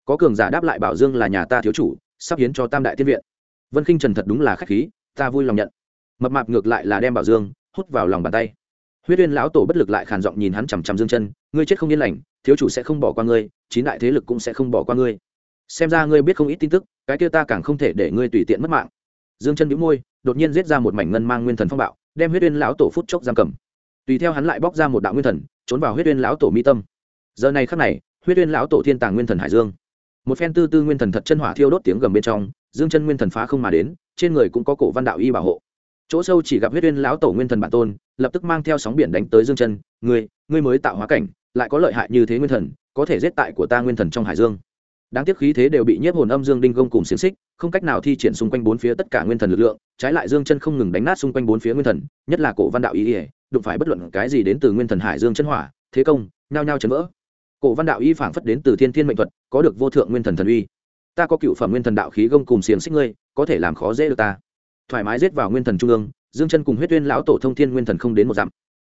Có cường giả đáp lại bảo Dương là nhà ta thiếu chủ, sắp hiến cho Tam đại tiên viện. Vân Khinh Trần thật đúng là khách khí, ta vui lòng nhận. Mập mạp ngược lại là đem bảo Dương hút vào lòng bàn tay. Huyết Uyên lão tổ bất lực lại khàn giọng nhìn hắn chằm chằm Dương Chân, ngươi chết không yên lành, thiếu chủ sẽ không bỏ qua ngươi, chín đại thế lực cũng sẽ không bỏ qua ngươi. Xem ra ngươi biết không ít tin tức, cái kia ta càng không thể để ngươi tùy tiện mất mạng. Dương Chân nhíu môi, đột nhiên giết ra một mảnh ngân mang nguyên thần phong bạo, đem Huyết Uyên lão tổ phút chốc giam cầm. Tùy theo hắn lại bóc ra một đạo nguyên thần, trốn vào Huyết Uyên lão tổ mi tâm. Giờ này khắc này, Huyết Uyên lão tổ thiên tàng nguyên thần hải dương, một phen tư tư nguyên thần thật chân hỏa thiêu đốt tiếng gầm bên trong, Dương Chân nguyên thần phá không mà đến, trên người cũng có cổ văn đạo y bảo hộ. Chỗ sâu chỉ gặp Huyết Uyên lão tổ nguyên thần bản tôn, lập tức mang theo sóng biển đánh tới Dương Chân, ngươi mới tạo hóa cảnh, lại có lợi hại như thế nguyên thần, có thể giết tại của ta nguyên thần trong hải dương. Đáng tiếc khí thế đều bị nhiếp hồn âm dương đinh gông cùng xiềng xích, không cách nào thi triển xung quanh bốn phía tất cả nguyên thần lực lượng, trái lại Dương Chân không ngừng đánh nát xung quanh bốn phía nguyên thần, nhất là cổ văn đạo y, đụng phải bất luận cái gì đến từ nguyên thần hải dương chân hỏa, thế công nhao nhao chấn vỡ. Cổ văn đạo y phảng phất đến từ thiên thiên mệnh thuật, có được vô thượng nguyên thần thần uy. Ta có cựu phẩm nguyên thần đạo khí gông cùng xiềng xích ngươi, có thể làm khó dễ được ta. Thoải mái giết vào nguyên thần trung ương, Dương Chân cùng Huyết Uyên lão tổ thông thiên nguyên thần không đến một dặm.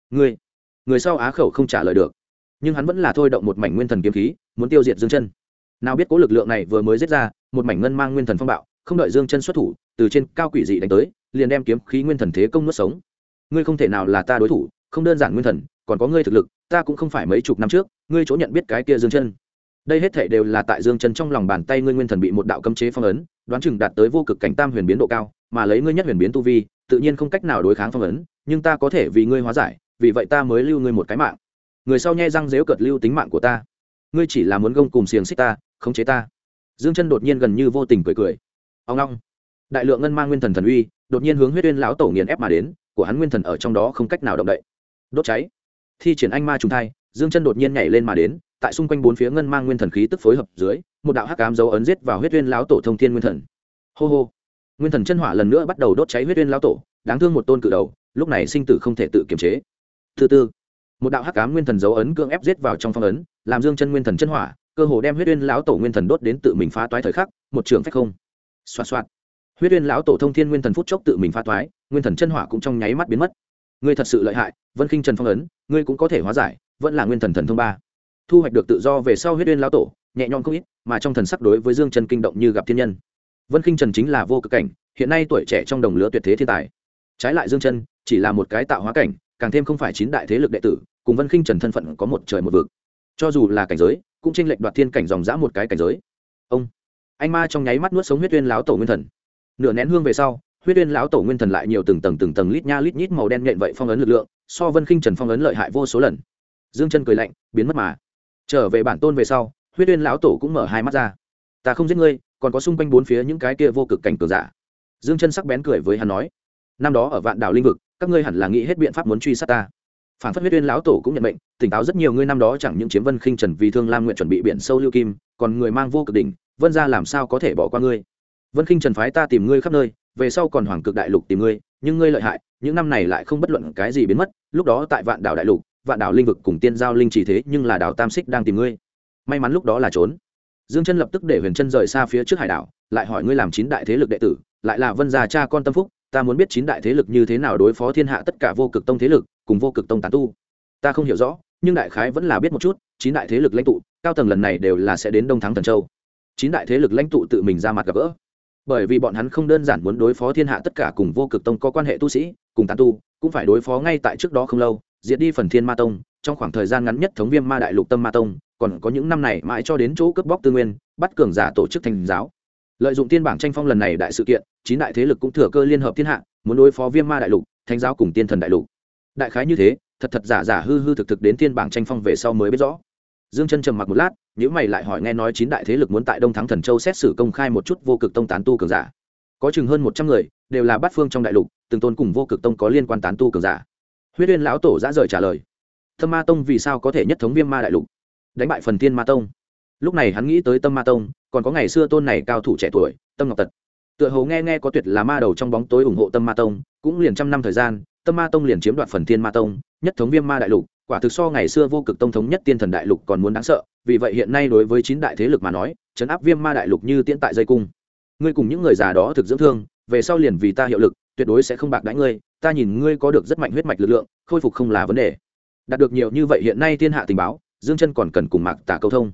Người sau á khẩu không trả lời được, nhưng hắn vẫn là thôi động một mảnh nguyên thần kiếm khí, muốn tiêu diệt Dương Chân. Nào biết cố lực lượng này vừa mới giết ra, một mảnh ngân mang nguyên thần phong bạo, không đợi Dương Chân xuất thủ, từ trên cao quỷ dị đánh tới, liền đem kiếm khí nguyên thần thế công nuốt sống. Ngươi không thể nào là ta đối thủ, không đơn giản nguyên thần, còn có ngươi thực lực, ta cũng không phải mấy chục năm trước, ngươi chỗ nhận biết cái kia Dương Chân. Đây hết thảy đều là tại Dương Chân trong lòng bàn tay ngươi nguyên thần bị một đạo cấm chế phong ấn, đoán chừng đạt tới vô cực cảnh tam huyền biến độ cao, mà lấy ngươi nhất huyền biến tu vi, tự nhiên không cách nào đối kháng phong ấn, nhưng ta có thể vì ngươi hóa giải, vì vậy ta mới lưu ngươi một cái mạng. Người sau nhe răng giễu cợt lưu tính mạng của ta, ngươi chỉ là muốn gông cùng xiềng xích ta, khống chế ta. Dương Chân đột nhiên gần như vô tình cười cười. Ông long, đại lượng ngân mang nguyên thần thần uy, đột nhiên hướng Huyết Uyên lão tổ nghiền ép mà đến, của hắn nguyên thần ở trong đó không cách nào động đậy. Đốt cháy. Thi triển anh ma trùng thai, Dương Chân đột nhiên nhảy lên mà đến, tại xung quanh bốn phía ngân mang nguyên thần khí tức phối hợp dưới, một đạo hắc ám dấu ấn giết vào Huyết Uyên lão tổ thông thiên nguyên thần. Hô hô. Nguyên thần chân hỏa lần nữa bắt đầu đốt cháy Huyết Uyên lão tổ, đáng thương một tôn cự đầu, lúc này sinh tử không thể tự kiềm chế. Thứ tư, một đạo hắc ám nguyên thần dấu ấn cưỡng ép giết vào trong phong ấn, làm Dương Chân nguyên thần chân hỏa, cơ hồ đem Huyết Uyên lão tổ nguyên thần đốt đến tự mình phá toái thời khắc, một trường phách không. Xoạt xoạt. Huyết Uyên lão tổ thông thiên nguyên thần phút chốc tự mình phá toái, nguyên thần chân hỏa cũng trong nháy mắt biến mất. Ngươi thật sự lợi hại, Vân Khinh Trần phong ấn, ngươi cũng có thể hóa giải, vẫn là nguyên thần thần thông ba. Thu hoạch được tự do về sau Huyết Uyên lão tổ, nhẹ nhõm không ít, mà trong thần sắc đối với Dương Chân kinh động như gặp thiên nhân. Vân Khinh Trần chính là vô cực cảnh, hiện nay tuổi trẻ trong đồng lứa tuyệt thế thiên tài. Trái lại Dương Chân chỉ là một cái tạo hóa cảnh, càng thêm không phải chín đại thế lực đệ tử, cùng Vân Khinh Trần thân phận có một trời một vực. Cho dù là cảnh giới, cũng chênh lệch đoạt thiên cảnh dòng dã một cái cảnh giới. Ông, anh ma trong nháy mắt nuốt sống Huyết Uyên lão tổ nguyên thần. Nửa nén hương về sau, Huyết Uyên lão tổ nguyên thần lại nhiều từng tầng lít nha lít nhít màu đen nhện vậy phong ấn lực lượng, so Vân Khinh Trần phong ấn lợi hại vô số lần. Dương Chân cười lạnh, biến mất mà. Trở về bản tôn về sau, Huyết Uyên lão tổ cũng mở hai mắt ra. Ta không giết ngươi, còn có xung quanh bốn phía những cái kia vô cực cảnh cường giả. Dương Chân sắc bén cười với hắn nói, năm đó ở Vạn Đảo Linh vực, các ngươi hẳn là nghĩ hết biện pháp muốn truy sát ta. Phản phất Huyết Uyên lão tổ cũng nhận mệnh, tỉnh táo rất nhiều, ngươi năm đó chẳng những chiếm Vân Khinh Trần vì Thương Lam nguyện chuẩn bị biển sâu lưu kim, còn người mang vô cực đỉnh, Vân gia làm sao có thể bỏ qua ngươi. Vân Khinh Trần phái ta tìm ngươi khắp nơi, về sau còn Hoàng Cực Đại Lục tìm ngươi, nhưng ngươi lợi hại, những năm này lại không bất luận cái gì biến mất, lúc đó tại Vạn Đảo Đại Lục, Vạn Đảo Linh vực cùng Tiên Giao Linh chỉ thế, nhưng là Đảo Tam Xích đang tìm ngươi. May mắn lúc đó là trốn. Dương Chân lập tức để Huyền Chân rời xa phía trước hải đảo, lại hỏi ngươi làm chín đại thế lực đệ tử, lại là Vân gia cha con tâm phúc, ta muốn biết chín đại thế lực như thế nào đối phó thiên hạ tất cả vô cực tông thế lực, cùng vô cực tông tán tu. Ta không hiểu rõ, nhưng đại khái vẫn là biết một chút, chín đại thế lực lãnh tụ, cao tầng lần này đều là sẽ đến Đông Thắng Thần Châu. Chín đại thế lực lãnh tụ tự mình ra mặt gặp gỡ, bởi vì bọn hắn không đơn giản muốn đối phó thiên hạ tất cả cùng vô cực tông có quan hệ tu sĩ, cùng tán tu, cũng phải đối phó ngay tại trước đó không lâu, diệt đi phần Thiên Ma Tông, trong khoảng thời gian ngắn nhất thống Viêm Ma Đại Lục Tâm Ma Tông, còn có những năm này mãi cho đến chỗ cướp bóc tư nguyên, bắt cường giả tổ chức thành giáo. Lợi dụng tiên bảng tranh phong lần này đại sự kiện, chín đại thế lực cũng thừa cơ liên hợp thiên hạ, muốn đối phó Viêm Ma Đại Lục, Thánh giáo cùng Tiên Thần Đại Lục. Đại khái như thế, thật giả giả hư thực thực đến tiên bảng tranh phong về sau mới biết rõ. Dương Chân trầm mặc một lát, nhíu mày lại hỏi, nghe nói chín đại thế lực muốn tại Đông Thắng Thần Châu xét xử công khai một chút vô cực tông tán tu cường giả. Có chừng hơn 100 người, đều là bát phương trong đại lục, từng tôn cùng vô cực tông có liên quan tán tu cường giả. Huyết Uyên lão tổ dã rời trả lời. Tâm Ma Tông vì sao có thể nhất thống Viêm Ma Đại Lục, đánh bại phần Thiên Ma Tông? Lúc này hắn nghĩ tới Tâm Ma Tông, còn có ngày xưa tôn này cao thủ trẻ tuổi, Tâm Ngọc Tật. Tựa hồ nghe có tuyệt là ma đầu trong bóng tối ủng hộ Tâm Ma Tông, cũng liền trăm năm thời gian, Tâm Ma Tông liền chiếm đoạt phần Thiên Ma Tông, nhất thống Viêm Ma Đại Lục, quả thực so ngày xưa vô cực tông thống nhất Tiên Thần Đại Lục còn muốn đáng sợ. Vì vậy hiện nay đối với chín đại thế lực mà nói, trấn áp Viêm Ma Đại Lục như tiễn tại dây cung. Ngươi cùng những người già đó thực dưỡng thương, về sau liền vì ta hiệu lực, tuyệt đối sẽ không bạc đãi ngươi, ta nhìn ngươi có được rất mạnh huyết mạch lực lượng, khôi phục không là vấn đề. Đạt được nhiều như vậy hiện nay thiên hạ tình báo, Dương Chân còn cần cùng Mạc Tả câu thông.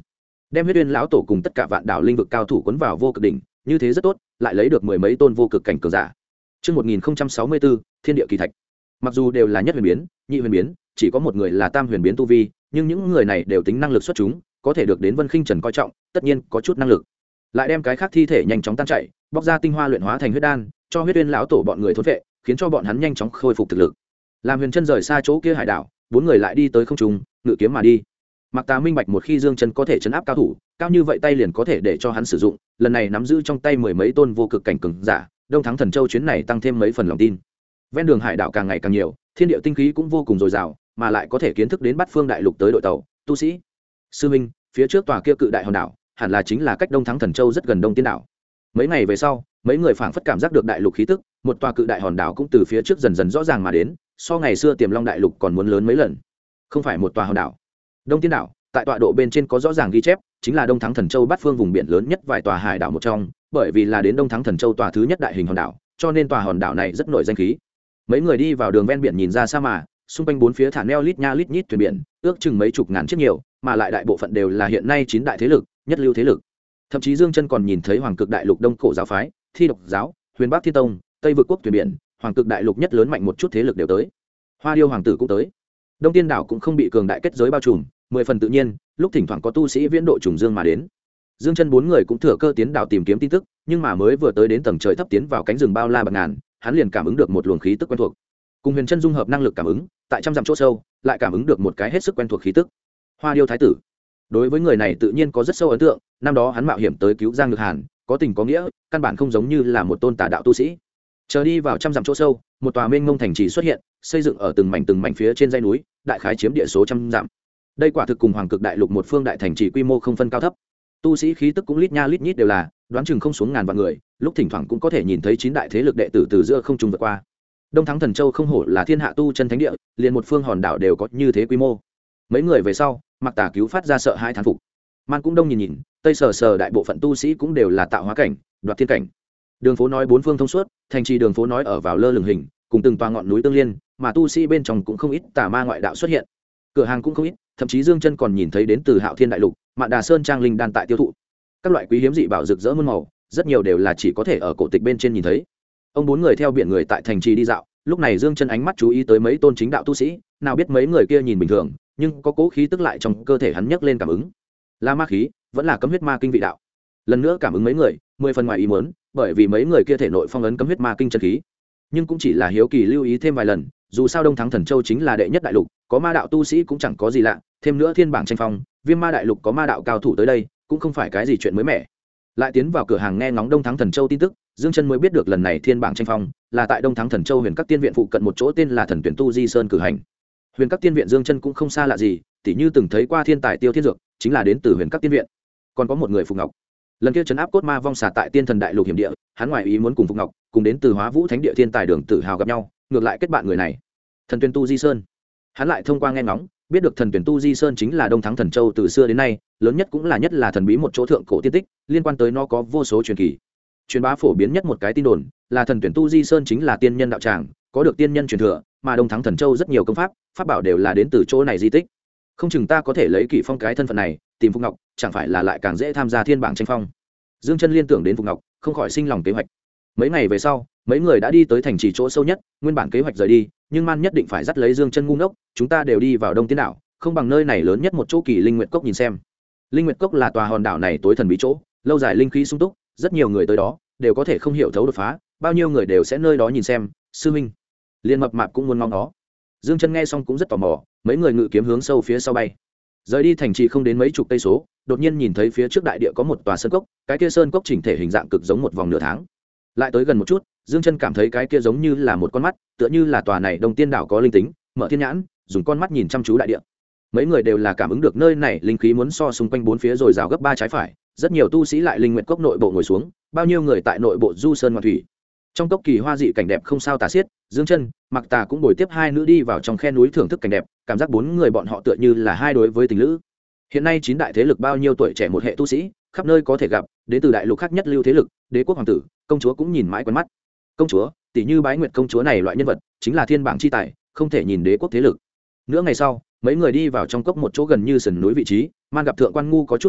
đem huyết uyên lão tổ cùng tất cả vạn đảo linh vực cao thủ cuốn vào vô cực đỉnh, như thế rất tốt, lại lấy được mười mấy tôn vô cực cảnh cường giả. Trước 1064, thiên địa kỳ thạch. Mặc dù đều là nhất huyền biến, nhị huyền biến, chỉ có một người là tam huyền biến tu vi, nhưng những người này đều tính năng lực xuất chúng, có thể được đến Vân Khinh Trần coi trọng, tất nhiên có chút năng lực. Lại đem cái khác thi thể nhanh chóng tan chảy, bóc ra tinh hoa luyện hóa thành huyết đan, cho huyết uyên lão tổ bọn người thôn vệ, khiến cho bọn hắn nhanh chóng khôi phục thực lực. Làm Huyền Chân rời xa chỗ kia hải đảo, bốn người lại đi tới không trung, ngự kiếm mà đi. Mạc Tà minh bạch một khi Dương Chân có thể chấn áp cao thủ, cao như vậy tay liền có thể để cho hắn sử dụng, lần này nắm giữ trong tay mười mấy tôn vô cực cảnh cường giả, Đông Thắng Thần Châu chuyến này tăng thêm mấy phần lòng tin. Ven đường hải đảo càng ngày càng nhiều, thiên địa tinh khí cũng vô cùng dồi dào, mà lại có thể kiến thức đến Bát Phương Đại Lục tới đội tàu, tu sĩ. Sư minh, phía trước tòa kia cự đại hòn đảo, hẳn là chính là cách Đông Thắng Thần Châu rất gần Đông Tiên đảo. Mấy ngày về sau, mấy người phảng phất cảm giác được đại lục khí tức, một tòa cự đại hòn đảo cũng từ phía trước dần dần rõ ràng mà đến, so ngày xưa Tiềm Long Đại Lục còn muốn lớn mấy lần. Không phải một tòa hòn đảo, Đông Tiên đảo, tại tọa độ bên trên có rõ ràng ghi chép, chính là Đông Thắng Thần Châu Bát Phương vùng biển lớn nhất vài tòa hải đảo một trong, bởi vì là đến Đông Thắng Thần Châu tòa thứ nhất đại hình hòn đảo, cho nên tòa hòn đảo này rất nổi danh khí. Mấy người đi vào đường ven biển nhìn ra xa mà, xung quanh bốn phía thả neo lít nha lít nhít thuyền biển, ước chừng mấy chục ngàn chiếc nhiều, mà lại đại bộ phận đều là hiện nay chín đại thế lực, nhất lưu thế lực. Thậm chí Dương Chân còn nhìn thấy Hoàng Cực Đại Lục Đông Cổ giáo phái, Thi Độc giáo, Huyền Bắc Thiên Tông, Tây Vực Quốc thuyền biển, Hoàng Cực Đại Lục nhất lớn mạnh một chút thế lực đều tới. Hoa Điêu hoàng tử cũng tới. Đông Tiên đảo cũng không bị cường đại kết giới bao trùm, mười phần tự nhiên, lúc thỉnh thoảng có tu sĩ viễn độ trùng dương mà đến. Dương Chân bốn người cũng thừa cơ tiến đảo tìm kiếm tin tức, nhưng mà mới vừa tới đến tầng trời thấp tiến vào cánh rừng bao la bạc ngàn, hắn liền cảm ứng được một luồng khí tức quen thuộc. Cùng Huyền Chân dung hợp năng lực cảm ứng, tại trăm dặm chỗ sâu, lại cảm ứng được một cái hết sức quen thuộc khí tức. Hoa Điêu thái tử. Đối với người này tự nhiên có rất sâu ấn tượng, năm đó hắn mạo hiểm tới cứu Giang Nhược Hàn, có tình có nghĩa, căn bản không giống như là một tôn tà đạo tu sĩ. Chờ đi vào trăm dặm chỗ sâu, một tòa mênh mông thành trì xuất hiện, xây dựng ở từng mảnh phía trên dãy núi, đại khái chiếm địa số trăm dặm. Đây quả thực cùng Hoàng Cực Đại Lục một phương đại thành trì quy mô không phân cao thấp. Tu sĩ khí tức cũng lít nha lít nhít đều là, đoán chừng không xuống ngàn vạn người, lúc thỉnh thoảng cũng có thể nhìn thấy chín đại thế lực đệ tử từ giữa không trung vượt qua. Đông Thắng Thần Châu không hổ là thiên hạ tu chân thánh địa, liền một phương hòn đảo đều có như thế quy mô. Mấy người về sau, Mạc Tà cứu phát ra sợ hai thán phục. Man cũng đông nhìn, Tây sờ đại bộ phận tu sĩ cũng đều là tạo hóa cảnh, đoạt thiên cảnh. Đường phố nói bốn phương thông suốt, thành trì đường phố nói ở vào lơ lửng hình, cùng từng tòa ngọn núi tương liên, mà tu sĩ bên trong cũng không ít tà ma ngoại đạo xuất hiện. Cửa hàng cũng không ít, thậm chí Dương Chân còn nhìn thấy đến từ Hạo Thiên Đại Lục, Mạn Đà Sơn trang linh đan tại tiêu thụ. Các loại quý hiếm dị bảo rực rỡ muôn màu, rất nhiều đều là chỉ có thể ở cổ tịch bên trên nhìn thấy. Ông bốn người theo biển người tại thành trì đi dạo, lúc này Dương Chân ánh mắt chú ý tới mấy tôn chính đạo tu sĩ, nào biết mấy người kia nhìn bình thường, nhưng có cố khí tức lại trong cơ thể hắn nhấc lên cảm ứng. Là ma khí, vẫn là cấm huyết ma kinh vị đạo. Lần nữa cảm ứng mấy người, 10 phần ngoài ý muốn, bởi vì mấy người kia thể nội phong ấn cấm huyết ma kinh chân khí. Nhưng cũng chỉ là hiếu kỳ lưu ý thêm vài lần, dù sao Đông Thắng Thần Châu chính là đệ nhất đại lục, có ma đạo tu sĩ cũng chẳng có gì lạ, thêm nữa thiên bảng tranh phong, Viêm Ma Đại Lục có ma đạo cao thủ tới đây, cũng không phải cái gì chuyện mới mẻ. Lại tiến vào cửa hàng nghe ngóng Đông Thắng Thần Châu tin tức, Dương Chân mới biết được lần này thiên bảng tranh phong là tại Đông Thắng Thần Châu Huyền Các Tiên viện phụ cận một chỗ tên là Thần Tuyển Tu Di Sơn cử hành. Huyền Các Tiên viện Dương Chân cũng không xa lạ gì, tỉ như từng thấy qua thiên tài Tiêu Thiên Dược, chính là đến từ Huyền Các Tiên viện. Còn có một người Phục Ngọc, lần kia trấn áp cốt ma vong xà tại Tiên Thần Đại Lục hiểm địa, hắn ngoài ý muốn cùng Phục Ngọc, cùng đến từ Hóa Vũ Thánh địa thiên tài Đường Tử Hào gặp nhau, ngược lại kết bạn người này. Thần Tuyển Tu Di Sơn, hắn lại thông qua nghe ngóng biết được Thần Tuyển Tu Di Sơn chính là Đông Thắng Thần Châu từ xưa đến nay lớn nhất cũng là nhất là thần bí một chỗ thượng cổ tiên tích, liên quan tới nó có vô số truyền kỳ. Truyền bá phổ biến nhất một cái tin đồn là Thần Tuyển Tu Di Sơn chính là tiên nhân đạo tràng, có được tiên nhân truyền thừa, mà Đông Thắng Thần Châu rất nhiều công pháp, pháp bảo đều là đến từ chỗ này di tích. Không chừng ta có thể lấy Kỷ Phong cái thân phận này, tìm Phục Ngọc, chẳng phải là lại càng dễ tham gia thiên bảng tranh phong. Dương Chân liên tưởng đến Phục Ngọc, không khỏi sinh lòng kế hoạch. Mấy ngày về sau, mấy người đã đi tới thành trì chỗ sâu nhất, nguyên bản kế hoạch rời đi, nhưng Man nhất định phải dắt lấy Dương Chân ngu ngốc, chúng ta đều đi vào Đông Tiên đảo, không bằng nơi này lớn nhất một chỗ Kỳ Linh Nguyệt Cốc nhìn xem. Linh Nguyệt Cốc là tòa hòn đảo này tối thần bí chỗ, lâu dài linh khí sung túc, rất nhiều người tới đó đều có thể không hiểu thấu đột phá, bao nhiêu người đều sẽ nơi đó nhìn xem. Sư huynh, Liên Mập Mạp cũng muốn ngóng nó. Dương Chân nghe xong cũng rất tò mò, mấy người ngự kiếm hướng sâu phía sau bay. Rời đi thành trì không đến mấy chục cây số, đột nhiên nhìn thấy phía trước đại địa có một tòa sơn cốc, cái kia sơn cốc chỉnh thể hình dạng cực giống một vòng nửa tháng. Lại tới gần một chút, Dương Chân cảm thấy cái kia giống như là một con mắt, tựa như là tòa này Đông Tiên đảo có linh tính, mở thiên nhãn, dùng con mắt nhìn chăm chú đại địa. Mấy người đều là cảm ứng được nơi này linh khí muốn so xung quanh bốn phía rồi rào gấp 3 trái phải, rất nhiều tu sĩ lại linh nguyện cốc nội bộ ngồi xuống, bao nhiêu người tại nội bộ du sơn ngoạn thủy. Trong cốc kỳ hoa dị cảnh đẹp không sao tả xiết, Dương Chân, Mạc Tà cũng bồi tiếp hai nữ đi vào trong khe núi thưởng thức cảnh đẹp, cảm giác bốn người bọn họ tựa như là hai đối với tình lữ. Hiện nay chín đại thế lực bao nhiêu tuổi trẻ một hệ tu sĩ, khắp nơi có thể gặp, đến từ đại lục khác nhất lưu thế lực, đế quốc hoàng tử, công chúa cũng nhìn mãi quen mắt. Công chúa, tỷ như Bái Nguyệt công chúa này loại nhân vật, chính là thiên bảng chi tài, không thể nhìn đế quốc thế lực. Nửa ngày sau, mấy người đi vào trong cốc một chỗ gần như sườn núi vị trí, Man gặp thượng quan ngu có chút ngột ngạt,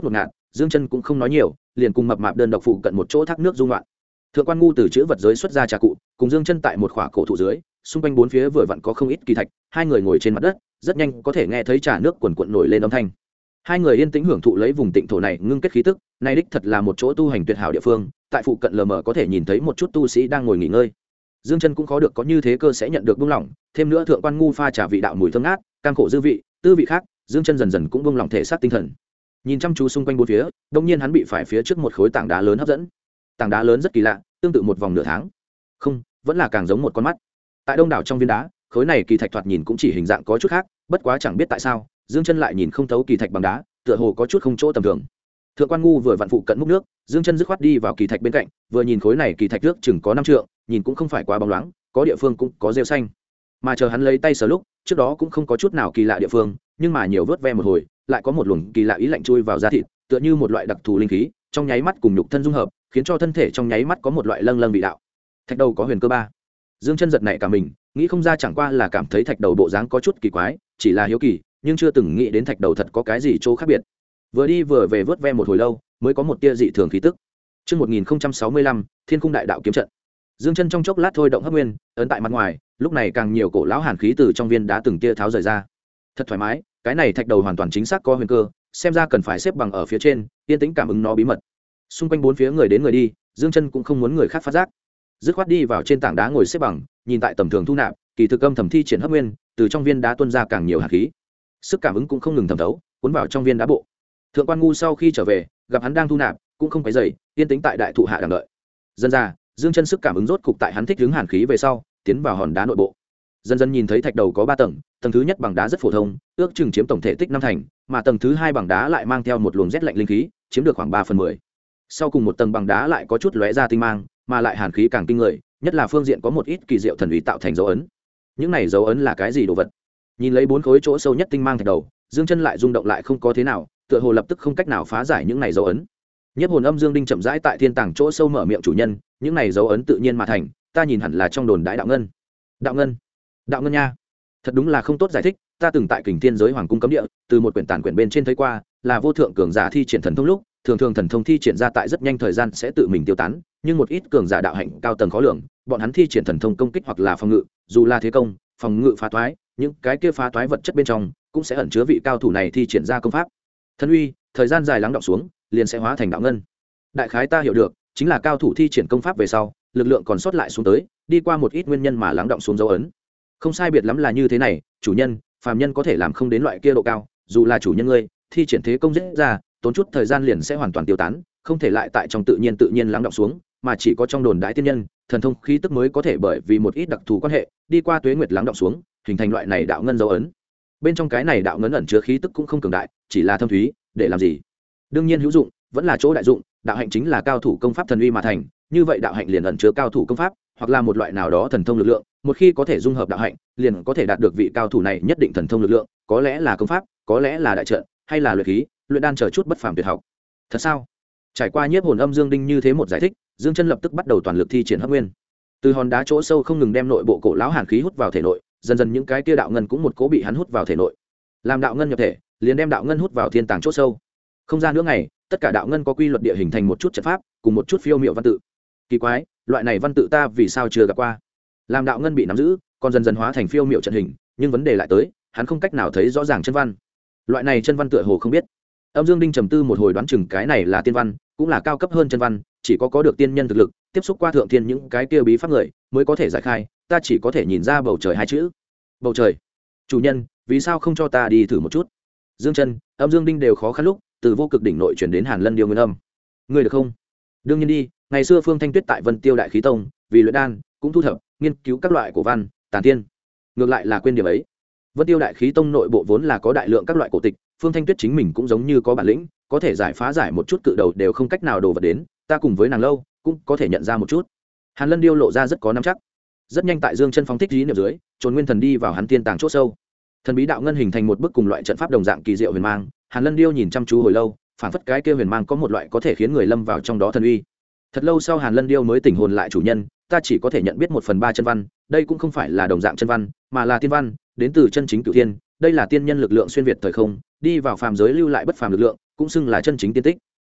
Dương Chân cũng không nói nhiều, liền cùng mập mạp đơn độc phụ cận một chỗ thác nước dung loạn. Thượng quan ngu từ chữ vật giới xuất ra trà cụ, cùng Dương Chân tại một khỏa cổ thụ dưới, xung quanh bốn phía vừa vặn có không ít kỳ thạch, hai người ngồi trên mặt đất, rất nhanh có thể nghe thấy trà nước quần quật nổi lên âm thanh. Hai người yên tĩnh hưởng thụ lấy vùng tịnh thổ này ngưng kết khí tức, này đích thật là một chỗ tu hành tuyệt hảo địa phương, tại phụ cận lờ mờ có thể nhìn thấy một chút tu sĩ đang ngồi nghỉ ngơi. Dương Chân cũng khó được có như thế cơ sẽ nhận được buông lỏng, thêm nữa thượng quan ngu pha trà vị đạo mùi thơm ngát, cam khổ dư vị, tư vị khác, Dương Chân dần dần cũng buông lỏng thể xác tinh thần. Nhìn chăm chú xung quanh bốn phía, đột nhiên hắn bị phải phía trước một khối tảng đá lớn hấp dẫn. Tảng đá lớn rất kỳ lạ, tương tự một vòng nửa tháng. Không, vẫn là càng giống một con mắt. Tại đông đảo trong viên đá, khối này kỳ thạch thoạt nhìn cũng chỉ hình dạng có chút khác, bất quá chẳng biết tại sao, Dương Chân lại nhìn không thấu kỳ thạch bằng đá, tựa hồ có chút không chỗ tầm thường. Thượng quan ngu vừa vặn phụ cận múc nước, Dương Chân dứt khoát đi vào kỳ thạch bên cạnh, vừa nhìn khối này kỳ thạch nước chừng có 5 trượng, nhìn cũng không phải quá bóng loáng, có địa phương cũng có rêu xanh. Mà chờ hắn lấy tay sờ lúc, trước đó cũng không có chút nào kỳ lạ địa phương, nhưng mà nhiều vớt ve một hồi, lại có một luồng kỳ lạ ý lạnh chui vào da thịt, tựa như một loại đặc thù linh khí, trong nháy mắt cùng nhục thân dung hợp, khiến cho thân thể trong nháy mắt có một loại lâng lâng vị đạo. Thạch đầu có huyền cơ ba. Dương Chân giật nảy cả mình, nghĩ không ra chẳng qua là cảm thấy thạch đầu bộ dáng có chút kỳ quái, chỉ là hiếu kỳ, nhưng chưa từng nghĩ đến thạch đầu thật có cái gì chỗ khác biệt. Vừa đi vừa về vớt ve một hồi lâu, mới có một tia dị thường khí tức. Chương 1065, Thiên Khung Đại Đạo kiếm trận. Dương Chân trong chốc lát thôi động hấp nguyên, ấn tại mặt ngoài, lúc này càng nhiều cổ lão hàn khí từ trong viên đá từng tia tháo rời ra. Thật thoải mái, cái này thạch đầu hoàn toàn chính xác có huyền cơ, xem ra cần phải xếp bằng ở phía trên, yên tĩnh cảm ứng nó bí mật. Xung quanh bốn phía người đến người đi, Dương Chân cũng không muốn người khác phát giác, dứt khoát đi vào trên tảng đá ngồi xếp bằng, nhìn tại tầm thường thu nạp, kỳ thực âm thầm thi triển hấp nguyên, từ trong viên đá tuôn ra càng nhiều hàn khí. Sức cảm ứng cũng không ngừng thẩm thấu, cuốn vào trong viên đá bộ. Thượng quan ngu sau khi trở về, gặp hắn đang thu nạp, cũng không phải dậy, yên tĩnh tại đại thụ hạ đang đợi. Dần ra, Dương Chân sức cảm ứng rốt cục tại hắn thích ứng hàn khí về sau, tiến vào hòn đá nội bộ. Dần dần nhìn thấy thạch đầu có 3 tầng, tầng thứ nhất bằng đá rất phổ thông, ước chừng chiếm tổng thể tích 5 thành, mà tầng thứ 2 bằng đá lại mang theo một luồng rét lạnh linh khí, chiếm được khoảng 3/10. Sau cùng một tầng bằng đá lại có chút lóe ra tinh mang, mà lại hàn khí càng kinh người, nhất là phương diện có một ít kỳ diệu thần uy tạo thành dấu ấn. Những này dấu ấn là cái gì đồ vật? Nhìn lấy 4 khối chỗ sâu nhất tinh mang thạch đầu, Dương Chân lại rung động lại không có thế nào, tựa hồ lập tức không cách nào phá giải những này dấu ấn. Nhiếp hồn âm Dương Đinh chậm rãi tại thiên tàng chỗ sâu mở miệng chủ nhân, những này dấu ấn tự nhiên mà thành, ta nhìn hẳn là trong đồn đại đạo ngân. Đạo ngân? Đạo ngân nha. Thật đúng là không tốt giải thích, ta từng tại Kình Thiên giới hoàng cung cấm địa, từ một quyển tản quyển bên trên thấy qua, là vô thượng cường giả thi triển thần thông lúc, thường thường thần thông thi triển ra tại rất nhanh thời gian sẽ tự mình tiêu tán, nhưng một ít cường giả đạo hạnh cao tầng khó lường, bọn hắn thi triển thần thông công kích hoặc là phòng ngự, dù là thế công, phòng ngự phá toái, những cái kia phá toái vật chất bên trong cũng sẽ ẩn chứa vị cao thủ này thi triển ra công pháp. Thần uy, thời gian dài lắng đọng xuống, liền sẽ hóa thành đạo ngân. Đại khái ta hiểu được, chính là cao thủ thi triển công pháp về sau, lực lượng còn sót lại xuống tới, đi qua một ít nguyên nhân mà lắng đọng xuống dấu ấn. Không sai biệt lắm là như thế này, chủ nhân, phàm nhân có thể làm không đến loại kia độ cao, dù là chủ nhân ngươi, thi triển thế công dễ ra, tốn chút thời gian liền sẽ hoàn toàn tiêu tán, không thể lại tại trong tự nhiên lắng đọng xuống, mà chỉ có trong đồn đại tiên nhân, thần thông khí tức mới có thể bởi vì một ít đặc thù quan hệ, đi qua tuế nguyệt lắng đọng xuống, hình thành loại này đạo ngân dấu ấn. Bên trong cái này đạo ngân ẩn chứa khí tức cũng không cường đại, chỉ là thâm thúy, để làm gì? Đương nhiên hữu dụng, vẫn là chỗ đại dụng, đạo hạnh chính là cao thủ công pháp thần uy mà thành, như vậy đạo hạnh liền ẩn chứa cao thủ công pháp, hoặc là một loại nào đó thần thông lực lượng, một khi có thể dung hợp đạo hạnh, liền có thể đạt được vị cao thủ này nhất định thần thông lực lượng, có lẽ là công pháp, có lẽ là đại trận, hay là luyện khí, luyện đan chờ chút bất phàm tuyệt học. Thật sao? Trải qua nhiếp hồn âm Dương Đinh như thế một giải thích, Dương Chân lập tức bắt đầu toàn lực thi triển hấp nguyên. Từ hòn đá chỗ sâu không ngừng đem nội bộ cổ lão hàn khí hút vào thể nội, dần dần những cái kia đạo ngân cũng một cố bị hắn hút vào thể nội. Làm đạo ngân nhập thể, liền đem đạo ngân hút vào thiên tàng chỗ sâu. Không gian nữa ngày, tất cả đạo ngân có quy luật địa hình thành một chút trận pháp, cùng một chút phiêu miệu văn tự. Kỳ quái, loại này văn tự ta vì sao chưa gặp qua? Làm đạo ngân bị nắm giữ, còn dần dần hóa thành phiêu miệu trận hình, nhưng vấn đề lại tới, hắn không cách nào thấy rõ ràng chân văn. Loại này chân văn tựa hồ không biết. Âm Dương Đinh trầm tư một hồi đoán chừng cái này là tiên văn, cũng là cao cấp hơn chân văn, chỉ có được tiên nhân thực lực, tiếp xúc qua thượng thiên những cái kia bí pháp người, mới có thể giải khai, ta chỉ có thể nhìn ra bầu trời hai chữ. Bầu trời. Chủ nhân, vì sao không cho ta đi thử một chút? Dương Chân, Âm Dương Đinh đều khó khăn lúc, từ vô cực đỉnh nội truyền đến Hàn Lân Điêu nguyên âm. Ngươi được không? Đương nhiên đi, ngày xưa Phương Thanh Tuyết tại Vân Tiêu Đại Khí Tông, vì luyện đan, cũng thu thập, nghiên cứu các loại cổ văn, tàn tiên. Ngược lại là quên điểm ấy. Vân Tiêu Đại Khí Tông nội bộ vốn là có đại lượng các loại cổ tịch, Phương Thanh Tuyết chính mình cũng giống như có bản lĩnh, có thể giải một chút cự đầu đều không cách nào đồ vật đến, ta cùng với nàng lâu, cũng có thể nhận ra một chút. Hàn Lân Điêu lộ ra rất có nắm chắc. Rất nhanh tại Dương Chân phóng thích ý niệm dưới, Trồn Nguyên Thần đi vào hắn tiên tàng chỗ sâu. Thần bí đạo ngân hình thành một bức cùng loại trận pháp đồng dạng kỳ diệu huyền mang, Hàn Lân Điêu nhìn chăm chú hồi lâu, phản phất cái kia huyền mang có một loại có thể khiến người lâm vào trong đó thần uy. Thật lâu sau Hàn Lân Điêu mới tỉnh hồn lại chủ nhân, ta chỉ có thể nhận biết 1/3 chân văn, đây cũng không phải là đồng dạng chân văn, mà là tiên văn, đến từ chân chính cửu thiên, đây là tiên nhân lực lượng xuyên việt thời không, đi vào phàm giới lưu lại bất phàm lực lượng, cũng xưng là chân chính tiên tích.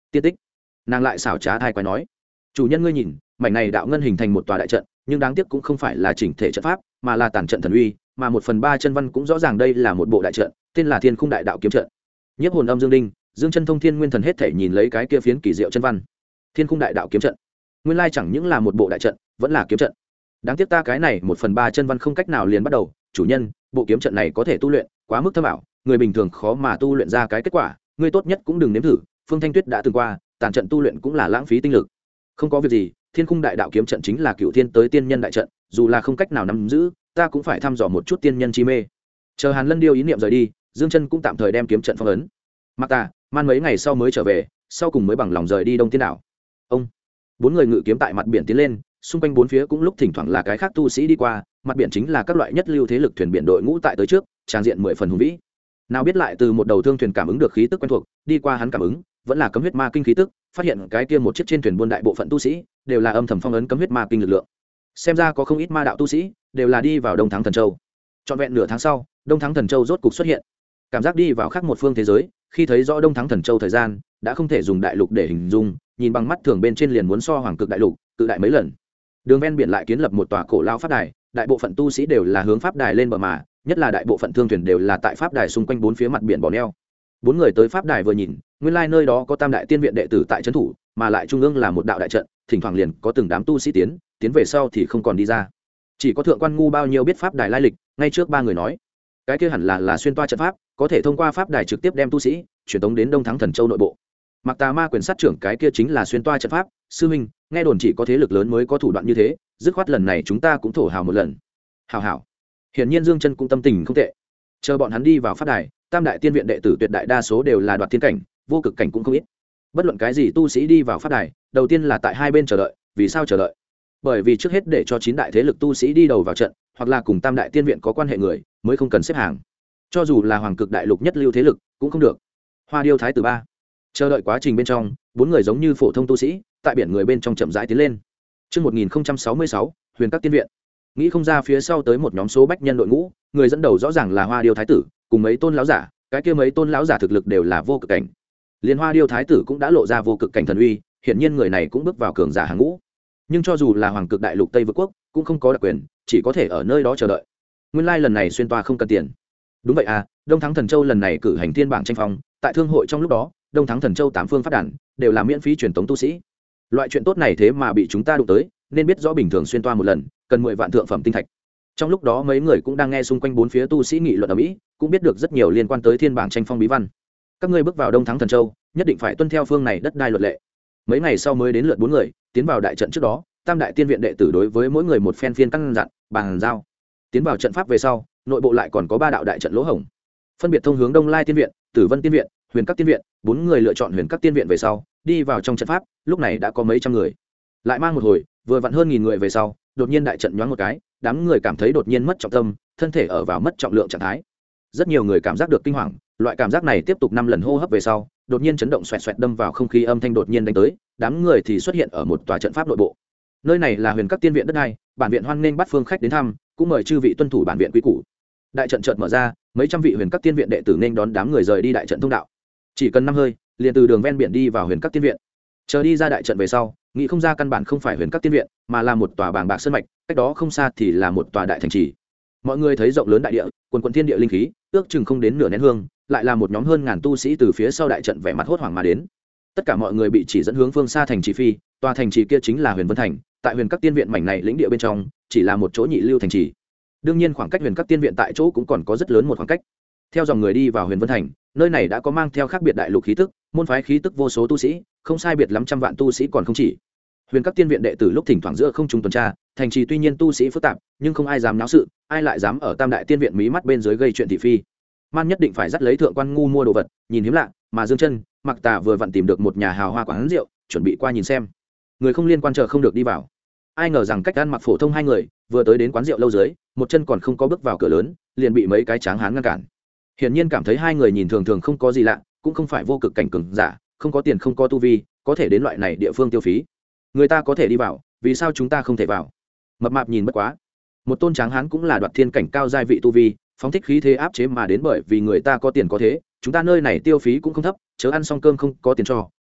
tiên tích. Nàng lại xảo trá thai quái nói, chủ nhân ngươi nhìn, mảnh này đạo ngân hình thành một tòa đại trận, nhưng đáng tiếc cũng không phải là chỉnh thể trận pháp, mà là tản trận thần uy, mà 1/3 chân văn cũng rõ ràng đây là một bộ đại trận, tên là Thiên Khung Đại Đạo kiếm trận. Nhiếp hồn âm dương đinh, dương chân thông thiên nguyên thần hết thể nhìn lấy cái kia phiến kỳ diệu chân văn. Thiên Khung Đại Đạo kiếm trận, nguyên lai chẳng những là một bộ đại trận, vẫn là kiếm trận. Đáng tiếc ta cái này 1/3 chân văn không cách nào liền bắt đầu, chủ nhân, bộ kiếm trận này có thể tu luyện, quá mức thâm ảo, người bình thường khó mà tu luyện ra cái kết quả, ngươi tốt nhất cũng đừng nếm thử. Phương Thanh Tuyết đã từng qua, tàn trận tu luyện cũng là lãng phí tinh lực. Không có việc gì, Thiên Khung Đại Đạo kiếm trận chính là cựu thiên tới tiên nhân đại trận, dù là không cách nào nắm giữ, ta cũng phải thăm dò một chút tiên nhân chi mê. Chờ Hàn Lân Điêu ý niệm rời đi, Dương Chân cũng tạm thời đem kiếm trận phong ấn. Mặc Tà, Man mấy ngày sau mới trở về, sau cùng mới bằng lòng rời đi Đông Tiên đảo. Ông, bốn người ngự kiếm tại mặt biển tiến lên, xung quanh bốn phía cũng lúc thỉnh thoảng là cái khác tu sĩ đi qua, mặt biển chính là các loại nhất lưu thế lực thuyền biển đội ngũ tại tới trước, trang diện 10 phần hùng vĩ. Nào biết lại từ một đầu thương thuyền cảm ứng được khí tức quen thuộc, đi qua hắn cảm ứng, vẫn là cấm huyết ma kinh khí tức, phát hiện cái kia một chiếc trên thuyền buôn đại bộ phận tu sĩ đều là âm thầm phong ấn cấm huyết ma kinh lực lượng. Xem ra có không ít ma đạo tu sĩ đều là đi vào Đông Thắng Thần Châu. Trọn vẹn nửa tháng sau, Đông Thắng Thần Châu rốt cục xuất hiện. Cảm giác đi vào khác một phương thế giới, khi thấy rõ Đông Thắng Thần Châu thời gian, đã không thể dùng đại lục để hình dung, nhìn bằng mắt thường bên trên liền muốn so Hoàng Cực đại lục, cự đại mấy lần. Đường ven biển lại kiến lập một tòa cổ lao pháp đài, đại bộ phận tu sĩ đều là hướng pháp đài lên bờ mà, nhất là đại bộ phận thương thuyền đều là tại pháp đài xung quanh bốn phía mặt biển bỏ neo. Bốn người tới pháp đài vừa nhìn, nguyên lai nơi đó có Tam đại tiên viện đệ tử tại trấn thủ, mà lại trung ương là một đạo đại trận, thỉnh thoảng liền có từng đám tu sĩ tiến về sau thì không còn đi ra. Chỉ có thượng quan ngu bao nhiêu biết pháp đài lai lịch, ngay trước ba người nói, cái kia hẳn là xuyên toa trận pháp, có thể thông qua pháp đài trực tiếp đem tu sĩ truyền tống đến Đông Thắng Thần Châu nội bộ. Mặc Tà Ma quyền sát trưởng cái kia chính là xuyên toa trận pháp, sư huynh, nghe đồn chỉ có thế lực lớn mới có thủ đoạn như thế, dứt khoát lần này chúng ta cũng thổ hào một lần. Hào hào. Hiển nhiên Dương Chân cũng tâm tình không tệ. Chờ bọn hắn đi vào pháp đài, Tam đại tiên viện đệ tử tuyệt đại đa số đều là đoạt thiên cảnh, vô cực cảnh cũng không ít. Bất luận cái gì tu sĩ đi vào pháp đài, đầu tiên là tại hai bên chờ đợi, vì sao chờ đợi? Bởi vì trước hết để cho 9 đại thế lực tu sĩ đi đầu vào trận, hoặc là cùng Tam đại tiên viện có quan hệ người, mới không cần xếp hàng. Cho dù là Hoàng Cực đại lục nhất lưu thế lực, cũng không được. Hoa Điêu Thái tử 3. Chờ đợi quá trình bên trong, bốn người giống như phổ thông tu sĩ, tại biển người bên trong chậm rãi tiến lên. Chương 1066, Huyền Các tiên viện. Nghĩ không ra phía sau tới một nhóm số bách nhân đội ngũ, người dẫn đầu rõ ràng là Hoa Điêu Thái tử, cùng mấy tôn lão giả, cái kia mấy tôn lão giả thực lực đều là vô cực cảnh. Liên Hoa Điêu Thái tử cũng đã lộ ra vô cực cảnh thần uy, hiển nhiên người này cũng bước vào cường giả hàng ngũ. Nhưng cho dù là Hoàng Cực đại lục Tây Vực quốc, cũng không có đặc quyền, chỉ có thể ở nơi đó chờ đợi. Nguyên lai lần này xuyên toa không cần tiền. Đúng vậy à, Đông Thắng Thần Châu lần này cử hành thiên bảng tranh phong, tại thương hội trong lúc đó, Đông Thắng Thần Châu 8 phương phát đàn đều là miễn phí truyền tống tu sĩ. Loại chuyện tốt này thế mà bị chúng ta đụng tới, nên biết rõ bình thường xuyên toa một lần, cần 10 vạn thượng phẩm tinh thạch. Trong lúc đó mấy người cũng đang nghe xung quanh bốn phía tu sĩ nghị luận ở mỹ, cũng biết được rất nhiều liên quan tới thiên bảng tranh phong bí văn. Các ngươi bước vào Đông Thắng Thần Châu, nhất định phải tuân theo phương này đất đai luật lệ. Mấy ngày sau mới đến lượt 4 người tiến vào đại trận trước đó, Tam đại tiên viện đệ tử đối với mỗi người một phen phiên căn dặn, bàn giao. Tiến vào trận pháp về sau, nội bộ lại còn có 3 đạo đại trận lỗ hổng, phân biệt thông hướng Đông Lai tiên viện, Tử Vân tiên viện, Huyền Các tiên viện. 4 người lựa chọn Huyền Các tiên viện về sau, đi vào trong trận pháp, lúc này đã có mấy trăm người. Lại mang một hồi, vừa vặn hơn 1000 người về sau, đột nhiên đại trận nhoáng một cái, đám người cảm thấy đột nhiên mất trọng tâm, thân thể ở vào mất trọng lượng trạng thái. Rất nhiều người cảm giác được kinh hoàng, loại cảm giác này tiếp tục 5 lần hô hấp về sau, đột nhiên chấn động xoẹt xoẹt đâm vào không khí, âm thanh đột nhiên đánh tới, đám người thì xuất hiện ở một tòa trận pháp nội bộ. Nơi này là Huyền Các tiên viện đất đai, bản viện hoan nghênh bắt phương khách đến thăm, cũng mời chư vị tuân thủ bản viện quy củ. Đại trận chợt mở ra, mấy trăm vị Huyền Các tiên viện đệ tử nên đón đám người rời đi đại trận thông đạo. Chỉ cần 5 hơi, liền từ đường ven biển đi vào Huyền Các tiên viện. Chờ đi ra đại trận về sau, nghĩ không ra căn bản không phải Huyền Các tiên viện, mà là một tòa bàng bạc sơn mạch, cách đó không xa thì là một tòa đại thành trì. Mọi người thấy rộng lớn đại địa, quần quần thiên địa linh khí, ước chừng không đến nửa nén hương, lại là một nhóm hơn ngàn tu sĩ từ phía sau đại trận vẻ mặt hốt hoảng mà đến. Tất cả mọi người bị chỉ dẫn hướng phương xa thành trì phi, tòa thành trì kia chính là Huyền Vân thành, tại Huyền Các tiên viện mảnh này lĩnh địa bên trong, chỉ là một chỗ nhị lưu thành trì. Đương nhiên khoảng cách Huyền Các tiên viện tại chỗ cũng còn có rất lớn một khoảng cách. Theo dòng người đi vào Huyền Vân thành, nơi này đã có mang theo khác biệt đại lục khí tức, môn phái khí tức vô số tu sĩ, không sai biệt lắm trăm vạn tu sĩ còn không chỉ. Huyền Các tiên viện đệ tử lúc thỉnh thoảng giữa không trung tuần tra, thành trì tuy nhiên tu sĩ phức tạp, nhưng không ai dám náo sự, ai lại dám ở Tam đại tiên viện mí mắt bên dưới gây chuyện thị phi. Man nhất định phải dắt lấy thượng quan ngu mua đồ vật, nhìn hiếm lạ, mà Dương Chân, Mặc Tà vừa vặn tìm được một nhà hào hoa quán rượu, chuẩn bị qua nhìn xem. Người không liên quan chờ không được đi vào. Ai ngờ rằng cách ăn mặc phổ thông hai người, vừa tới đến quán rượu lâu dưới, một chân còn không có bước vào cửa lớn, liền bị mấy cái tráng hán ngăn cản. Hiển nhiên cảm thấy hai người nhìn thường thường không có gì lạ, cũng không phải vô cực cảnh cường giả, không có tiền không có tu vi, có thể đến loại này địa phương tiêu phí. Người ta có thể đi vào, vì sao chúng ta không thể vào? Mập mạp nhìn bất quá. Một tôn tráng hán cũng là đoạt thiên cảnh cao giai vị tu vi, phóng thích khí thế áp chế mà đến, bởi vì người ta có tiền có thế, chúng ta nơi này tiêu phí cũng không thấp, chớ ăn xong cơm không có tiền cho,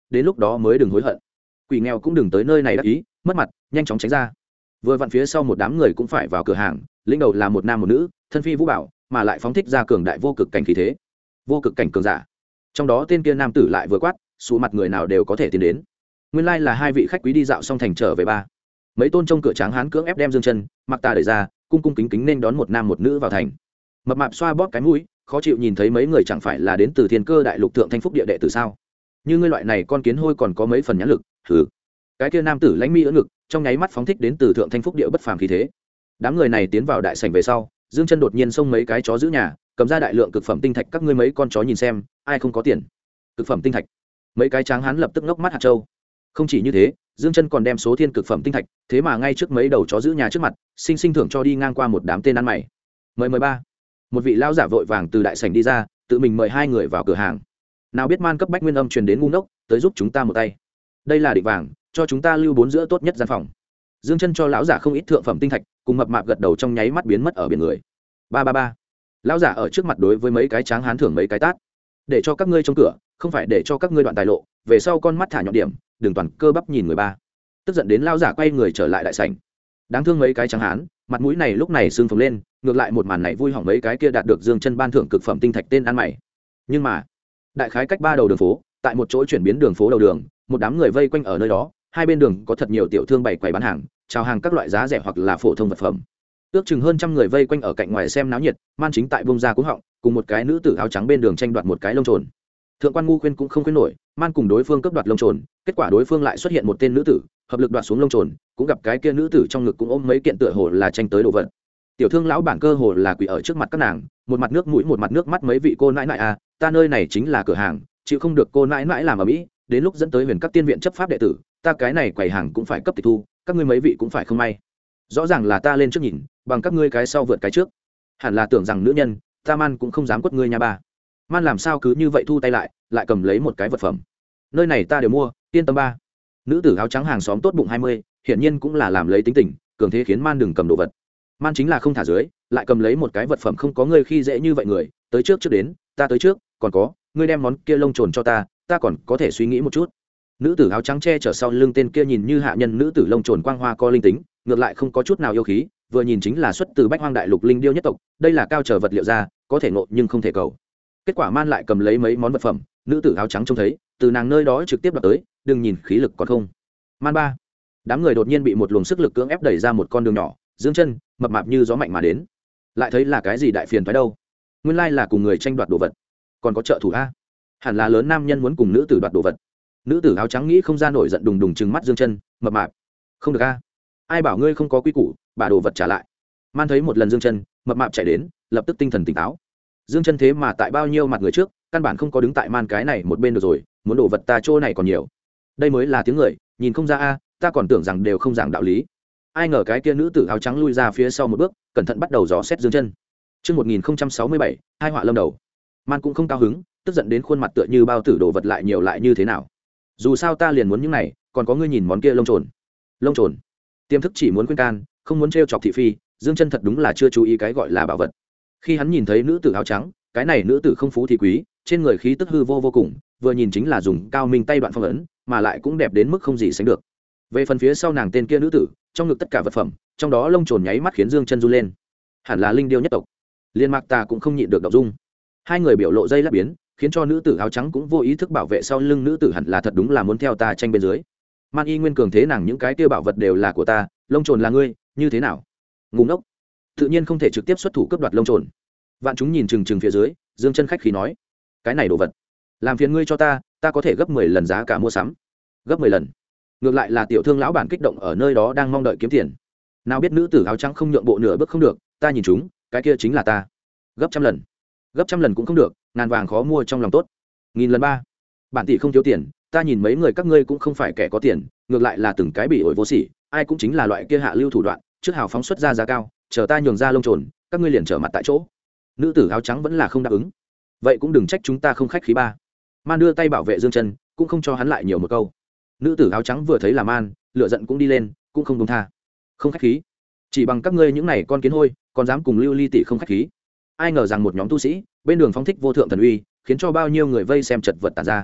đến lúc đó mới đừng hối hận. Quỷ nghèo cũng đừng tới nơi này đắc ý mất mặt, nhanh chóng tránh ra. Vừa vặn phía sau một đám người cũng phải vào cửa hàng, lĩnh đầu là một nam một nữ, thân phi vũ bảo, mà lại phóng thích ra cường đại vô cực cảnh khí thế. Vô cực cảnh cường giả. Trong đó tên kia nam tử lại vừa quát, số mặt người nào đều có thể tiến đến. Nguyên lai là hai vị khách quý đi dạo xong thành trở về ba. Mấy tôn trong cửa tráng hán cưỡng ép đem Dương Chân, Mặc Tà đẩy ra, cung cung kính kính nên đón một nam một nữ vào thành. Mập mạp xoa bóp cái mũi, khó chịu nhìn thấy mấy người chẳng phải là đến từ Thiên Cơ Đại Lục thượng thanh phúc địa đệ tử sao? Như ngươi loại này con kiến hôi còn có mấy phần nhãn lực, hừ. Cái kia nam tử lãnh mi ưỡn ngực, trong nháy mắt phóng thích đến từ thượng thanh phúc địa bất phàm khí thế. Đám người này tiến vào đại sảnh về sau, Dương Chân đột nhiên xông mấy cái chó giữ nhà, cầm ra đại lượng cực phẩm tinh thạch, các ngươi mấy con chó nhìn xem, ai không có tiền. Cực phẩm tinh thạch. Mấy cái tráng hán lập tức ngốc mắt hạt châu. Không chỉ như thế, Dương Chân còn đem số thiên cực phẩm tinh thạch, thế mà ngay trước mấy đầu chó giữ nhà trước mặt, sinh sinh thưởng cho đi ngang qua một đám tên ăn mày. Mời ba. Một vị lão giả vội vàng từ đại sảnh đi ra, tự mình mời hai người vào cửa hàng. Nào biết man cấp bách nguyên âm truyền đến ngu ngốc, tới giúp chúng ta một tay. Đây là định vàng, cho chúng ta lưu 4 giữa tốt nhất gian phòng. Dương Chân cho lão giả không ít thượng phẩm tinh thạch, cùng mập mạp gật đầu trong nháy mắt biến mất ở biển người. Ba. Lão giả ở trước mặt đối với mấy cái tráng hán thưởng mấy cái tát. Để cho các ngươi trong cửa, không phải để cho các ngươi đoạn tài lộ, về sau con mắt thả nhọn điểm, đừng toàn cơ bắp nhìn người ba. Tức giận đến lão giả quay người trở lại đại sảnh. Đáng thương mấy cái tráng hán, mặt mũi này lúc này sưng phồng lên, ngược lại một màn này vui hỏng mấy cái kia đạt được Dương Chân ban thưởng cực phẩm tinh thạch tên ăn mày. Nhưng mà, đại khái cách 3 đầu đường phố, tại một chỗ chuyển biến đường phố đầu đường, một đám người vây quanh ở nơi đó, hai bên đường có thật nhiều tiểu thương bày quầy bán hàng, chào hàng các loại giá rẻ hoặc là phổ thông vật phẩm. Ước chừng hơn trăm người vây quanh ở cạnh ngoài xem náo nhiệt, man chính tại bông ra cuống họng, cùng một cái nữ tử áo trắng bên đường tranh đoạt một cái lông trồn. Thượng quan ngu khuyên cũng không khuyên nổi, man cùng đối phương cướp đoạt lông trồn, kết quả đối phương lại xuất hiện một tên nữ tử, hợp lực đoạt xuống lông trồn, cũng gặp cái kia nữ tử trong ngực cũng ôm mấy kiện tựa hồ là tranh tới đồ vật. Tiểu thương lão bản cơ hồ là quỳ ở trước mặt các nàng, một mặt nước mũi một mặt nước mắt, mấy vị cô nãi nãi à, ta nơi này chính là cửa hàng, chịu không được cô nãi nãi làm ở mỹ, đến lúc dẫn tới Huyền Các tiên viện chấp pháp đệ tử, ta cái này quầy hàng cũng phải cấp tịch thu, các ngươi mấy vị cũng phải không may. Rõ ràng là ta lên trước nhìn, bằng các ngươi cái sau vượt cái trước. Hẳn là tưởng rằng nữ nhân, ta man cũng không dám quất ngươi nha ba. Man làm sao cứ như vậy thu tay lại cầm lấy một cái vật phẩm. Nơi này ta đều mua, yên tâm ba. Nữ tử áo trắng hàng xóm tốt bụng 20, hiển nhiên cũng là làm lấy tính tình, cường thế khiến man đừng cầm đồ vật. Man chính là không thả dưới, lại cầm lấy một cái vật phẩm, không có ngươi khi dễ như vậy người, tới trước đến, ta tới trước, còn có, ngươi đem món kia lông trồn cho ta còn có thể suy nghĩ một chút. Nữ tử áo trắng che chở sau lưng tên kia nhìn như hạ nhân nữ tử lông trồn quang hoa co linh tính, ngược lại không có chút nào yêu khí, vừa nhìn chính là xuất từ Bách Hoang Đại Lục linh điêu nhất tộc, đây là cao trở vật liệu ra, có thể ngộ nhưng không thể cầu. Kết quả man lại cầm lấy mấy món vật phẩm, nữ tử áo trắng trông thấy, từ nàng nơi đó trực tiếp đoạt tới, đừng nhìn khí lực còn không. Man ba. Đám người đột nhiên bị một luồng sức lực cưỡng ép đẩy ra một con đường nhỏ, Dương Chân, mập mạp như gió mạnh mà đến. Lại thấy là cái gì đại phiền phải đâu? Nguyên lai là cùng người tranh đoạt đồ vật. Còn có trợ thủ a. Hẳn là lớn nam nhân muốn cùng nữ tử đoạt đồ vật. Nữ tử áo trắng nghĩ không ra nổi giận, đùng đùng trừng mắt Dương Chân, mập mạp. Không được a. Ai bảo ngươi không có quy củ, bà đồ vật trả lại. Man thấy một lần Dương Chân, mập mạp chạy đến, lập tức tinh thần tỉnh táo. Dương Chân thế mà tại bao nhiêu mặt người trước, căn bản không có đứng tại man cái này một bên được rồi, muốn đồ vật ta chỗ này còn nhiều. Đây mới là tiếng người, nhìn không ra a, ta còn tưởng rằng đều không giảng đạo lý. Ai ngờ cái kia nữ tử áo trắng lui ra phía sau một bước, cẩn thận bắt đầu dò xét Dương Chân. Chương 1067, hai họa lâm đầu. Man cũng không cao hứng, tức giận đến khuôn mặt tựa như bao tử, đồ vật lại nhiều lại như thế nào? Dù sao ta liền muốn những này, còn có ngươi nhìn món kia lông trồn. Lông trồn? Tiềm thức chỉ muốn khuyên can, không muốn trêu chọc thị phi, Dương Chân thật đúng là chưa chú ý cái gọi là bảo vật. Khi hắn nhìn thấy nữ tử áo trắng, cái này nữ tử không phú thì quý, trên người khí tức hư vô vô cùng, vừa nhìn chính là dùng cao minh tay đoạn phong ấn, mà lại cũng đẹp đến mức không gì sánh được. Về phần phía sau nàng tên kia nữ tử, trong ngực tất cả vật phẩm, trong đó lông trồn nháy mắt khiến Dương Chân run lên. Hẳn là linh điêu nhất tộc. Liên Mạc ta cũng không nhịn được động dung. Hai người biểu lộ dây lát biến, khiến cho nữ tử áo trắng cũng vô ý thức bảo vệ sau lưng nữ tử, hẳn là thật đúng là muốn theo ta tranh bên dưới. Man y nguyên cường thế nàng những cái kia bảo vật đều là của ta, lông trồn là ngươi, như thế nào? Ngu ngốc. Tự nhiên không thể trực tiếp xuất thủ cướp đoạt lông trồn. Vạn chúng nhìn chừng chừng phía dưới, Dương Chân khách khí nói: "Cái này đồ vật, làm phiền ngươi cho ta có thể gấp 10 lần giá cả mua sắm." Gấp 10 lần? Ngược lại là tiểu thương lão bản kích động ở nơi đó đang mong đợi kiếm tiền. Nào biết nữ tử áo trắng không nhượng bộ nửa bước, không được, ta nhìn chúng, cái kia chính là ta. Gấp trăm lần. Gấp trăm lần cũng không được, ngàn vàng khó mua trong lòng tốt. Nghìn lần ba. Bản tỷ không thiếu tiền, ta nhìn mấy người các ngươi cũng không phải kẻ có tiền, ngược lại là từng cái bị ổi vô sỉ, ai cũng chính là loại kia hạ lưu thủ đoạn, trước hào phóng xuất ra giá cao, chờ ta nhường ra lông trồn, các ngươi liền trở mặt tại chỗ. Nữ tử áo trắng vẫn là không đáp ứng. Vậy cũng đừng trách chúng ta không khách khí ba. Man đưa tay bảo vệ Dương Chân, cũng không cho hắn lại nhiều một câu. Nữ tử áo trắng vừa thấy là Man, lửa giận cũng đi lên, cũng không buông tha. Không khách khí, chỉ bằng các ngươi những này con kiến hôi, còn dám cùng Lưu Ly tỷ không khách khí. Ai ngờ rằng một nhóm tu sĩ bên đường phóng thích vô thượng thần uy, khiến cho bao nhiêu người vây xem chật vật tản ra.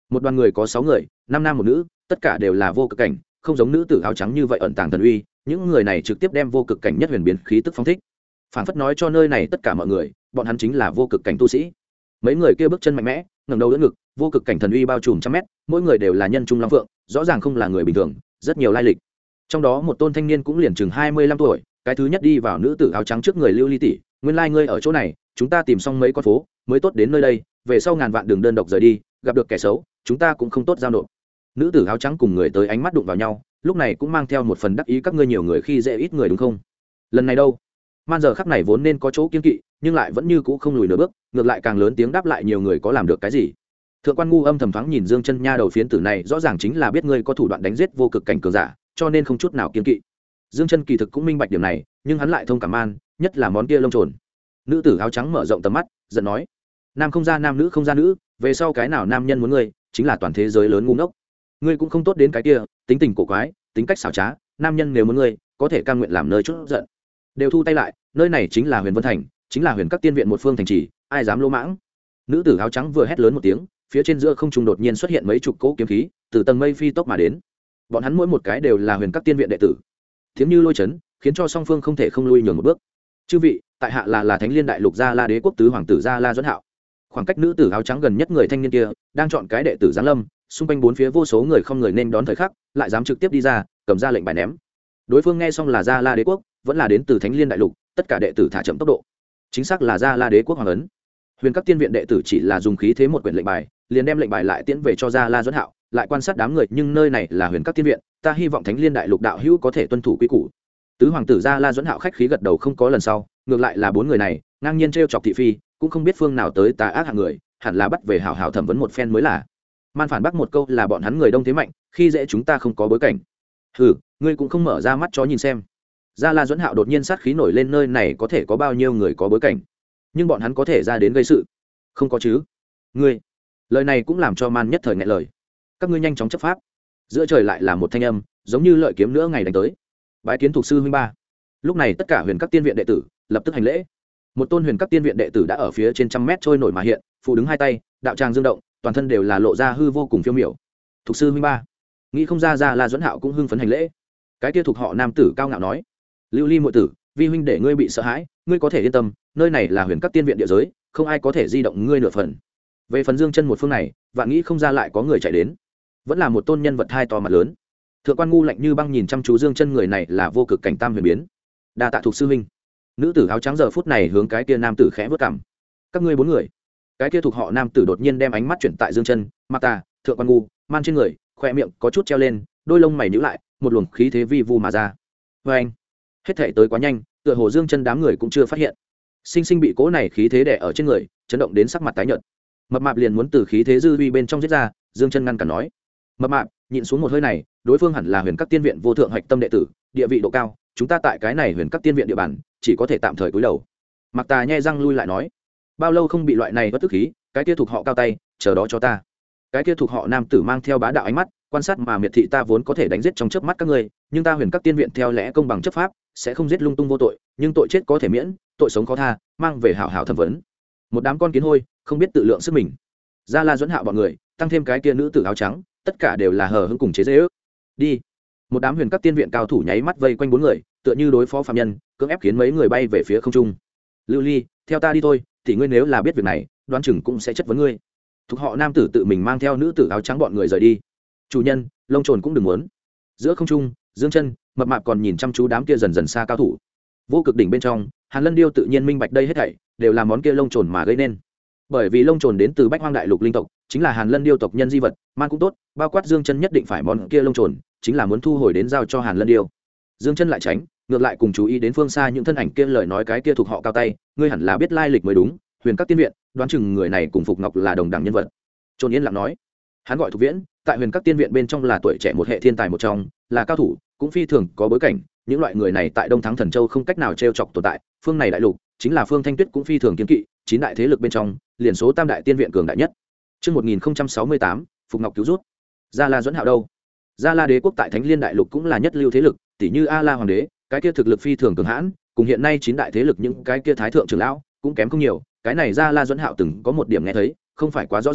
một đoàn người có 6 người, 5 nam một nữ, tất cả đều là vô cực cảnh, không giống nữ tử áo trắng như vậy ẩn tàng thần uy, những người này trực tiếp đem vô cực cảnh nhất huyền biến khí tức phóng thích, phảng phất nói cho nơi này tất cả mọi người, bọn hắn chính là vô cực cảnh tu sĩ. Mấy người kia bước chân mạnh mẽ, ngẩng đầu đỡ ngực, vô cực cảnh thần uy bao trùm trăm mét, mỗi người đều là nhân trung long phượng, rõ ràng không là người bình thường, rất nhiều lai lịch. Trong đó một tôn thanh niên cũng liền chừng 25 tuổi, cái thứ nhất đi vào nữ tử áo trắng trước người Lưu Ly tỷ, nguyên lai ngươi ở chỗ này, chúng ta tìm xong mấy con phố, mới tốt đến nơi đây, về sau ngàn vạn đường đơn độc rời đi, gặp được kẻ xấu, chúng ta cũng không tốt giao nộp. Nữ tử áo trắng cùng người tới ánh mắt đụng vào nhau, lúc này cũng mang theo một phần đắc ý, các ngươi nhiều người khi dễ ít người đúng không? Lần này đâu? Man giờ khắc này vốn nên có chỗ kiên kỵ, nhưng lại vẫn như cũ không lùi nửa bước, ngược lại càng lớn tiếng đáp lại, nhiều người có làm được cái gì? Thượng quan ngu âm thầm thoáng nhìn Dương Chân Nha đầu phiến tử này, rõ ràng chính là biết ngươi có thủ đoạn đánh giết vô cực cảnh cường giả, cho nên không chút nào kiên kỵ. Dương Chân kỳ thực cũng minh bạch điểm này, nhưng hắn lại thông cảm Man, nhất là món kia lông trồn. Nữ tử áo trắng mở rộng tầm mắt, giận nói: nam không ra nam, nữ không ra nữ, về sau cái nào nam nhân muốn ngươi, chính là toàn thế giới lớn ngu ngốc. Ngươi cũng không tốt đến cái kia, tính tình cổ quái, tính cách xảo trá, nam nhân nếu muốn ngươi, có thể cam nguyện làm nơi chút giận. Đều thu tay lại, nơi này chính là Huyền Vân Thành, chính là Huyền Các Tiên viện một phương thành trì, ai dám lỗ mãng. Nữ tử áo trắng vừa hét lớn một tiếng, phía trên giữa không trung đột nhiên xuất hiện mấy chục cỗ kiếm khí, từ tầng mây phi tốc mà đến. Bọn hắn mỗi một cái đều là Huyền Các Tiên viện đệ tử. Tiếng như lôi chấn, khiến cho song phương không thể không lui nhường một bước. Chư vị, tại hạ là Thánh Liên Đại Lục Gia La Đế quốc tứ hoàng tử Gia La Duẫn Hạo. Khoảng cách nữ tử áo trắng gần nhất người thanh niên kia, đang chọn cái đệ tử giáng lâm, xung quanh bốn phía vô số người không người nên đón thời khắc, lại dám trực tiếp đi ra, cầm ra lệnh bài ném. Đối phương nghe xong là Gia La Đế quốc, vẫn là đến từ Thánh Liên Đại Lục, tất cả đệ tử thả chậm tốc độ. Chính xác là Gia La Đế quốc hoàng ấn. Huyền Các Tiên viện đệ tử chỉ là dùng khí thế một quyển lệnh bài, liền đem lệnh bài lại tiễn về cho Gia La Duẫn Hạo, lại quan sát đám người, nhưng nơi này là Huyền Các Tiên viện, ta hy vọng Thánh Liên Đại Lục đạo hữu có thể tuân thủ quy củ. Tứ hoàng tử Gia La Duẫn Hạo khách khí gật đầu, không có lần sau, ngược lại là bốn người này, ngang nhiên trêu chọc thị phi, cũng không biết phương nào tới tà ác hạng người, hẳn là bắt về hảo hảo thẩm vấn một phen mới là. Man phản bác một câu là bọn hắn người đông thế mạnh, khi dễ chúng ta không có bối cảnh. Hừ, ngươi cũng không mở ra mắt chó nhìn xem. Gia La Duẫn Hạo đột nhiên sát khí nổi lên, nơi này có thể có bao nhiêu người có bối cảnh, nhưng bọn hắn có thể ra đến gây sự, không có chứ? Ngươi, lời này cũng làm cho Man nhất thời nghẹn lời. Các ngươi nhanh chóng chấp pháp. Giữa trời lại là một thanh âm, giống như lợi kiếm nữa ngày đánh tới. Bái kiến thuộc sư huynh ba. Lúc này tất cả Huyền Các Tiên viện đệ tử lập tức hành lễ. Một tôn Huyền Các Tiên viện đệ tử đã ở phía trên trăm mét trôi nổi mà hiện, phụ đứng hai tay, đạo tràng dương động, toàn thân đều là lộ ra hư vô cùng phiêu miểu. Thuộc sư huynh ba. Nghĩ không ra Gia La Duẫn Hạo cũng hưng phấn hành lễ. Cái kia thuộc họ nam tử cao ngạo nói: Lưu Ly muội tử, vi huynh để ngươi bị sợ hãi, ngươi có thể yên tâm, nơi này là Huyền Các Tiên viện địa giới, không ai có thể di động ngươi nửa phần. Về phần Dương Chân một phương này, vạn nghĩ không ra lại có người chạy đến, vẫn là một tôn nhân vật hai to mặt lớn. Thượng quan ngu lạnh như băng nhìn chăm chú Dương Chân, người này là vô cực cảnh tam huyền biến. Đa tạ thuộc sư huynh. Nữ tử áo trắng giờ phút này hướng cái kia nam tử khẽ vớt cằm. Các ngươi bốn người. Cái kia thuộc họ nam tử đột nhiên đem ánh mắt chuyển tại Dương Chân, Mạc Tà, Thượng quan ngu, Man trên người, khoe miệng có chút treo lên, đôi lông mày nhíu lại, một luồng khí thế vi vu mà ra. Và anh, hết thảy tới quá nhanh, tựa hồ Dương Chân đám người cũng chưa phát hiện. Sinh sinh bị cỗ này khí thế đè ở trên người, chấn động đến sắc mặt tái nhợt. Mập mạp liền muốn từ khí thế dư uy bên trong giết ra, Dương Chân ngăn cản nói: Mập mạp, nhịn xuống một hơi này, đối phương hẳn là Huyền Các Tiên viện vô thượng hạch tâm đệ tử, địa vị độ cao, chúng ta tại cái này Huyền Các Tiên viện địa bàn, chỉ có thể tạm thời cúi đầu. Mạc Tà nhe răng lui lại nói: bao lâu không bị loại này bất tức khí, cái kia thuộc họ cao tay, chờ đó cho ta. Cái kia thuộc họ nam tử mang theo bá đạo ánh mắt quan sát mà miệt thị, ta vốn có thể đánh giết trong chớp mắt các ngươi, nhưng ta Huyền Các Tiên viện theo lẽ công bằng chấp pháp, sẽ không giết lung tung vô tội, nhưng tội chết có thể miễn, tội sống khó tha, mang về hảo hảo thẩm vấn. Một đám con kiến hôi, không biết tự lượng sức mình. Gia La Duẫn Hạo bọn người, tăng thêm cái kia nữ tử áo trắng, tất cả đều là hờ hững cùng chế giễu. Đi. Một đám Huyền Các Tiên viện cao thủ nháy mắt vây quanh bốn người, tựa như đối phó phạm nhân, cưỡng ép khiến mấy người bay về phía không trung. Lưu Ly, theo ta đi thôi, thì ngươi nếu là biết việc này, đoán chừng cũng sẽ chất vấn ngươi. Thuộc họ nam tử tự mình mang theo nữ tử áo trắng bọn người rời đi. Chủ nhân, lông trồn cũng đừng muốn. Giữa không trung, Dương Chân, Mập Mạp còn nhìn chăm chú đám kia dần dần xa cao thủ. Vô cực đỉnh bên trong, Hàn Lân Điêu tự nhiên minh bạch đây hết thảy đều là món kia lông trồn mà gây nên. Bởi vì lông trồn đến từ Bách Hoang Đại Lục linh tộc, chính là Hàn Lân Điêu tộc nhân di vật, Man cũng tốt, bao quát Dương Chân nhất định phải món kia lông trồn, chính là muốn thu hồi đến giao cho Hàn Lân Điêu. Dương Chân lại tránh, ngược lại cùng chú ý đến phương xa những thân ảnh kia, lời nói cái kia thuộc họ cao tay, ngươi hẳn là biết lai lịch mới đúng, Huyền Các Tiên viện, đoán chừng người này cùng Phục Ngọc là đồng đẳng nhân vật. Trôn Yên lặng nói, hắn gọi Thục Viễn, tại Huyền Các Tiên viện bên trong là tuổi trẻ một hệ thiên tài một trong, là cao thủ, cũng phi thường có bối cảnh, những loại người này tại Đông Thắng Thần Châu không cách nào trêu chọc tồn tại, phương này đại lục, chính là Phương Thanh Tuyết cũng phi thường kiên kỵ, chín đại thế lực bên trong, liền số tam đại tiên viện cường đại nhất. Chương 1068, Phục Ngọc cứu rút. Gia La Duẫn Hạo đâu? Gia La Đế quốc tại Thánh Liên đại lục cũng là nhất lưu thế lực, tỷ như A La Hoàng đế, cái kia thực lực phi thường cường hãn, cùng hiện nay chín đại thế lực những cái kia thái thượng trưởng lão cũng kém không nhiều, cái này Gia La Duẫn Hạo từng có một điểm nghe thấy, không phải quá rõ ràng,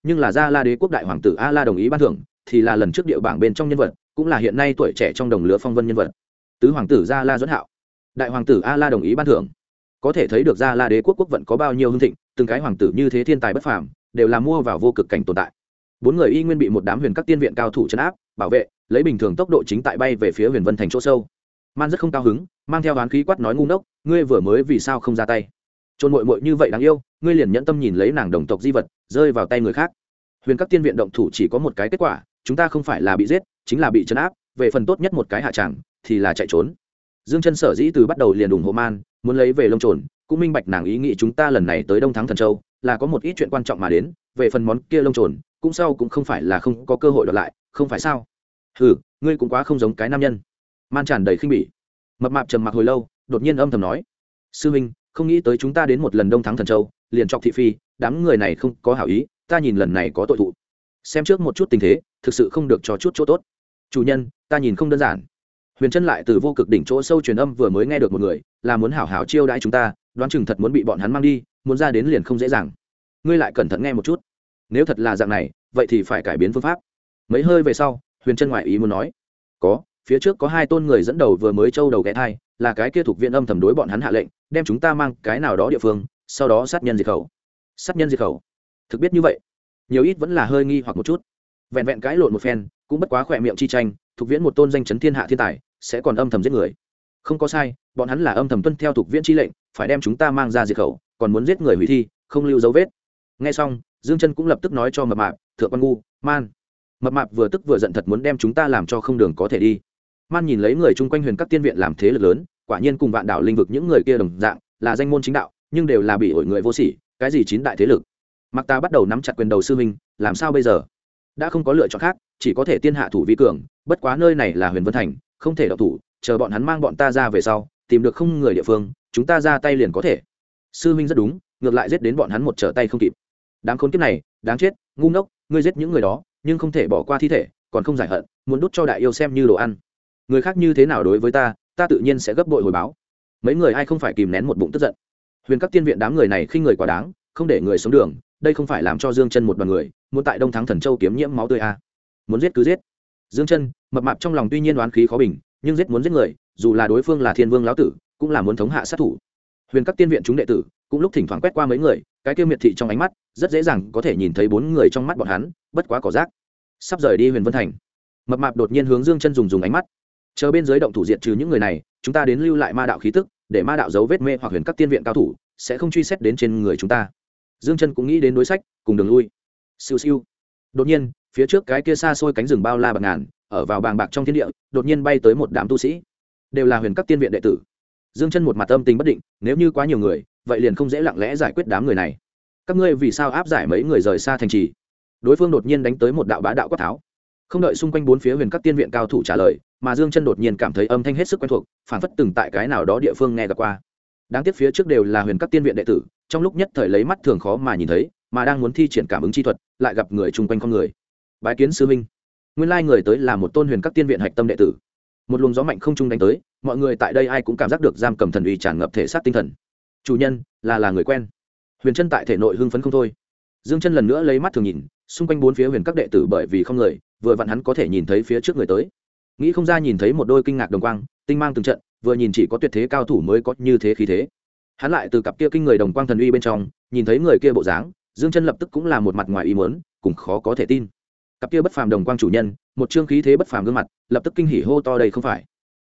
nhưng là Gia La đế quốc đại hoàng tử A La đồng ý ban thưởng, thì là lần trước địa bảng bên trong nhân vật, cũng là hiện nay tuổi trẻ trong đồng lứa phong vân nhân vật. Tứ hoàng tử Gia La Duẫn Hạo, đại hoàng tử A La đồng ý ban thưởng. Có thể thấy được Gia La đế quốc quốc vận có bao nhiêu hưng thịnh, từng cái hoàng tử như thế thiên tài bất phàm, đều là mua vào vô cực cảnh tồn tại. Bốn người y nguyên bị một đám huyền các tiên viện cao thủ trấn áp, bảo vệ, lấy bình thường tốc độ chính tại bay về phía Huyền Vân thành chỗ sâu. Man rất không cao hứng, mang theo oán khí quát nói ngu ngốc, ngươi vừa mới vì sao không ra tay? Trôn muội muội như vậy đáng yêu, ngươi liền nhẫn tâm nhìn lấy nàng đồng tộc di vật rơi vào tay người khác. Huyền các tiên viện động thủ chỉ có một cái kết quả, chúng ta không phải là bị giết, chính là bị trấn áp, về phần tốt nhất một cái hạ tràng thì là chạy trốn. Dương Chân sở dĩ từ bắt đầu liền ủng hộ Man, muốn lấy về lông trồn, cũng minh bạch nàng ý nghĩ chúng ta lần này tới Đông Thắng Thần Châu, là có một ít chuyện quan trọng mà đến, về phần món kia lông trồn, cũng sau cũng không phải là không có cơ hội đoạt lại, không phải sao? Hừ, ngươi cũng quá không giống cái nam nhân. Man tràn đầy khinh bỉ. Mập mạp trầm mặc hồi lâu, đột nhiên âm thầm nói: sư huynh, không nghĩ tới chúng ta đến một lần Đông Thắng Thần Châu, liền chọc thị phi, đám người này không có hảo ý, ta nhìn lần này có tội thụ. Xem trước một chút tình thế, thực sự không được cho chút chỗ tốt. Chủ nhân, ta nhìn không đơn giản. Huyền Trân lại từ vô cực đỉnh chỗ sâu truyền âm vừa mới nghe được một người, là muốn hảo hảo chiêu đãi chúng ta, đoán chừng thật muốn bị bọn hắn mang đi, muốn ra đến liền không dễ dàng. Ngươi lại cẩn thận nghe một chút. Nếu thật là dạng này, vậy thì phải cải biến phương pháp. Mấy hơi về sau, Huyền Trân ngoại ý muốn nói: có, phía trước có hai tôn người dẫn đầu vừa mới châu đầu ghé thai, là cái kia thuộc viện âm thầm đối bọn hắn hạ lệnh, đem chúng ta mang cái nào đó địa phương, sau đó sát nhân diệt khẩu. Sát nhân diệt khẩu? Thực biết như vậy, nhiều ít vẫn là hơi nghi hoặc một chút. Vẹn vẹn cãi lộn một phen, cũng bất quá khỏe miệng chi tranh, thuộc viễn một tôn danh chấn thiên hạ thiên tài, sẽ còn âm thầm giết người. Không có sai, bọn hắn là âm thầm tuân theo thuộc viễn chi lệnh, phải đem chúng ta mang ra diệt khẩu, còn muốn giết người hủy thi, không lưu dấu vết. Nghe xong, Dương Chân cũng lập tức nói cho mập mạp, thượng quan ngu, Man. Mập mạp vừa tức vừa giận thật muốn đem chúng ta làm cho không đường có thể đi. Man nhìn lấy người chung quanh huyền các tiên viện làm thế lực lớn, quả nhiên cùng vạn đảo linh vực những người kia đồng dạng, là danh môn chính đạo, nhưng đều là bị ổi người vô sỉ, cái gì chín đại thế lực. Mặc ta bắt đầu nắm chặt quyền đầu sư huynh, làm sao bây giờ? Đã không có lựa chọn khác, chỉ có thể tiên hạ thủ vi cường, bất quá nơi này là Huyền Vân thành, không thể động thủ, chờ bọn hắn mang bọn ta ra về sau, tìm được không người địa phương, chúng ta ra tay liền có thể. Sư huynh rất đúng, ngược lại giết đến bọn hắn một trở tay không kịp. Đám khốn kiếp này, đáng chết, ngu ngốc, ngươi giết những người đó, nhưng không thể bỏ qua thi thể, còn không giải hận, muốn đút cho đại yêu xem như đồ ăn. Người khác như thế nào đối với ta, ta tự nhiên sẽ gấp bội hồi báo. Mấy người ai không phải kìm nén một bụng tức giận. Huyền các tiên viện đám người này khinh người quá đáng, không để người sống đường, đây không phải làm cho Dương Chân một đoàn người muốn tại Đông Thắng Thần Châu kiếm nhiễm máu tươi à? Muốn giết cứ giết. Dương Chân mập mạp trong lòng tuy nhiên đoán khí khó bình, nhưng giết muốn giết người, dù là đối phương là Thiên Vương lão tử, cũng là muốn thống hạ sát thủ. Huyền các tiên viện chúng đệ tử cũng lúc thỉnh thoảng quét qua mấy người, cái kia miệt thị trong ánh mắt, rất dễ dàng có thể nhìn thấy bốn người trong mắt bọn hắn, bất quá cỏ rác. Sắp rời đi Huyền Vân thành, mập mạp đột nhiên hướng Dương Chân dùng ánh mắt, chờ bên dưới động thủ diệt trừ những người này, chúng ta đến lưu lại ma đạo khí tức, để ma đạo dấu vết mê hoặc huyền các tiên viện cao thủ sẽ không truy xét đến trên người chúng ta. Dương Chân cũng nghĩ đến đối sách, cùng đường lui. Siêu siêu. Đột nhiên, phía trước cái kia xa xôi cánh rừng bao la bạc ngàn, ở vào bàng bạc trong thiên địa, đột nhiên bay tới một đám tu sĩ, đều là huyền các tiên viện đệ tử. Dương Chân một mặt âm tình bất định, nếu như quá nhiều người, vậy liền không dễ lặng lẽ giải quyết đám người này. Các ngươi vì sao áp giải mấy người rời xa thành trì? Đối phương đột nhiên đánh tới một đạo bá đạo quát tháo. Không đợi xung quanh bốn phía huyền các tiên viện cao thủ trả lời, mà Dương Chân đột nhiên cảm thấy âm thanh hết sức quen thuộc, phản phất từng tại cái nào đó địa phương nghe gặp qua. Đáng tiếc phía trước đều là huyền các tiên viện đệ tử, trong lúc nhất thời lấy mắt thường khó mà nhìn thấy, mà đang muốn thi triển cảm ứng chi thuật, lại gặp người chung quanh con người. Bái kiến sư huynh. Nguyên lai người tới là một tôn huyền các tiên viện hạch tâm đệ tử. Một luồng gió mạnh không trung đánh tới, mọi người tại đây ai cũng cảm giác được giam cầm thần uy tràn ngập thể xác tinh thần. Chủ nhân, là người quen. Huyền Chân tại thể nội hưng phấn không thôi. Dương Chân lần nữa lấy mắt thường nhìn, xung quanh bốn phía huyền các đệ tử bởi vì không người, vừa vặn hắn có thể nhìn thấy phía trước người tới. Nghĩ không ra nhìn thấy một đôi kinh ngạc đồng quang, tinh mang từng trận, vừa nhìn chỉ có tuyệt thế cao thủ mới có như thế khí thế. Hắn lại từ cặp kia kinh người đồng quang thần uy bên trong, nhìn thấy người kia bộ dáng, Dương Chân lập tức cũng là một mặt ngoài ý muốn, cùng khó có thể tin. Cặp kia bất phàm đồng quang chủ nhân, một trương khí thế bất phàm gương mặt, lập tức kinh hỉ hô to đây không phải.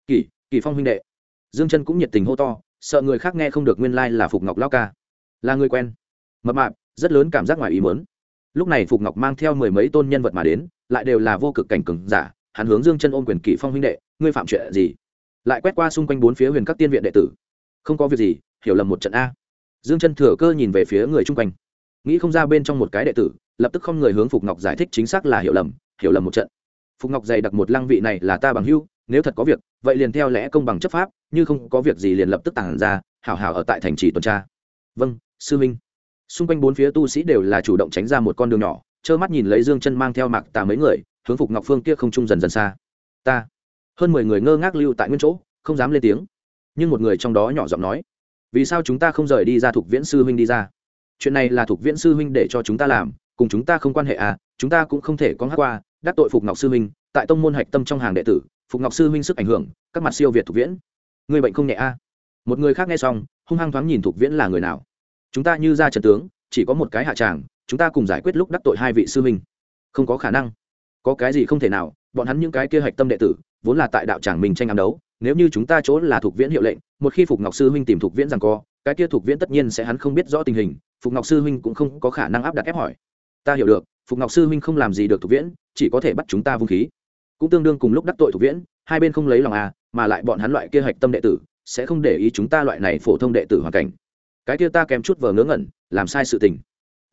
Kỳ Phong huynh đệ. Dương Chân cũng nhiệt tình hô to, sợ người khác nghe không được nguyên lai là Phục Ngọc lão ca, là người quen. Mập mạp, rất lớn cảm giác ngoài ý muốn. Lúc này Phục Ngọc mang theo mười mấy tôn nhân vật mà đến, lại đều là vô cực cảnh cường giả, hắn hướng Dương Chân ôm quyền Kỳ Phong huynh đệ, ngươi phạm chuyện gì? Lại quét qua xung quanh bốn phía huyền các tiên viện đệ tử. Không có việc gì, hiểu lầm một trận a. Dương Chân thừa cơ nhìn về phía người chung quanh, nghĩ không ra bên trong một cái đệ tử, lập tức không người hướng Phục Ngọc giải thích chính xác là hiểu lầm một trận. Phục Ngọc dày đặc một lăng vị này là ta bằng hữu, nếu thật có việc, vậy liền theo lẽ công bằng chấp pháp, như không có việc gì liền lập tức tản ra, hảo hảo ở tại thành trì tuần tra. Vâng, sư huynh. Xung quanh bốn phía tu sĩ đều là chủ động tránh ra một con đường nhỏ, trơ mắt nhìn lấy Dương Chân mang theo Mạc Tà mấy người, hướng Phục Ngọc phương kia không trung dần dần xa. Ta. Hơn 10 người ngơ ngác lưu tại nguyên chỗ, không dám lên tiếng. Nhưng một người trong đó nhỏ giọng nói: "Vì sao chúng ta không rời đi ra Thục Viễn sư huynh đi ra? Chuyện này là Thục Viễn sư huynh để cho chúng ta làm, cùng chúng ta không quan hệ à, chúng ta cũng không thể có hát qua đắc tội Phục Ngọc sư huynh, tại tông môn hạch tâm trong hàng đệ tử, Phục Ngọc sư huynh sức ảnh hưởng các mặt siêu việt Thục Viễn, người bệnh không nhẹ a. Một người khác nghe xong hung hăng thoáng nhìn Thục Viễn là người nào. Chúng ta như ra trận tướng, chỉ có một cái hạ tràng, chúng ta cùng giải quyết lúc đắc tội hai vị sư huynh, không có khả năng. Có cái gì không thể nào, bọn hắn những cái kia hạch tâm đệ tử vốn là tại đạo tràng mình tranh ám đấu, nếu như chúng ta chỗ là Thục Viễn hiệu lệnh, một khi Phục Ngọc sư huynh tìm Thục Viễn rằng co, cái kia Thục Viễn tất nhiên sẽ hắn không biết rõ tình hình, Phục Ngọc sư huynh cũng không có khả năng áp đặt ép hỏi. Ta hiểu được, Phục Ngọc sư huynh không làm gì được Thục Viễn, chỉ có thể bắt chúng ta vung khí, cũng tương đương cùng lúc đắc tội Thục Viễn, hai bên không lấy lòng à, mà lại bọn hắn loại kia hạch tâm đệ tử sẽ không để ý chúng ta loại này phổ thông đệ tử hoàn cảnh. Cái kia ta kém chút vờ ngớ ngẩn, làm sai sự tình.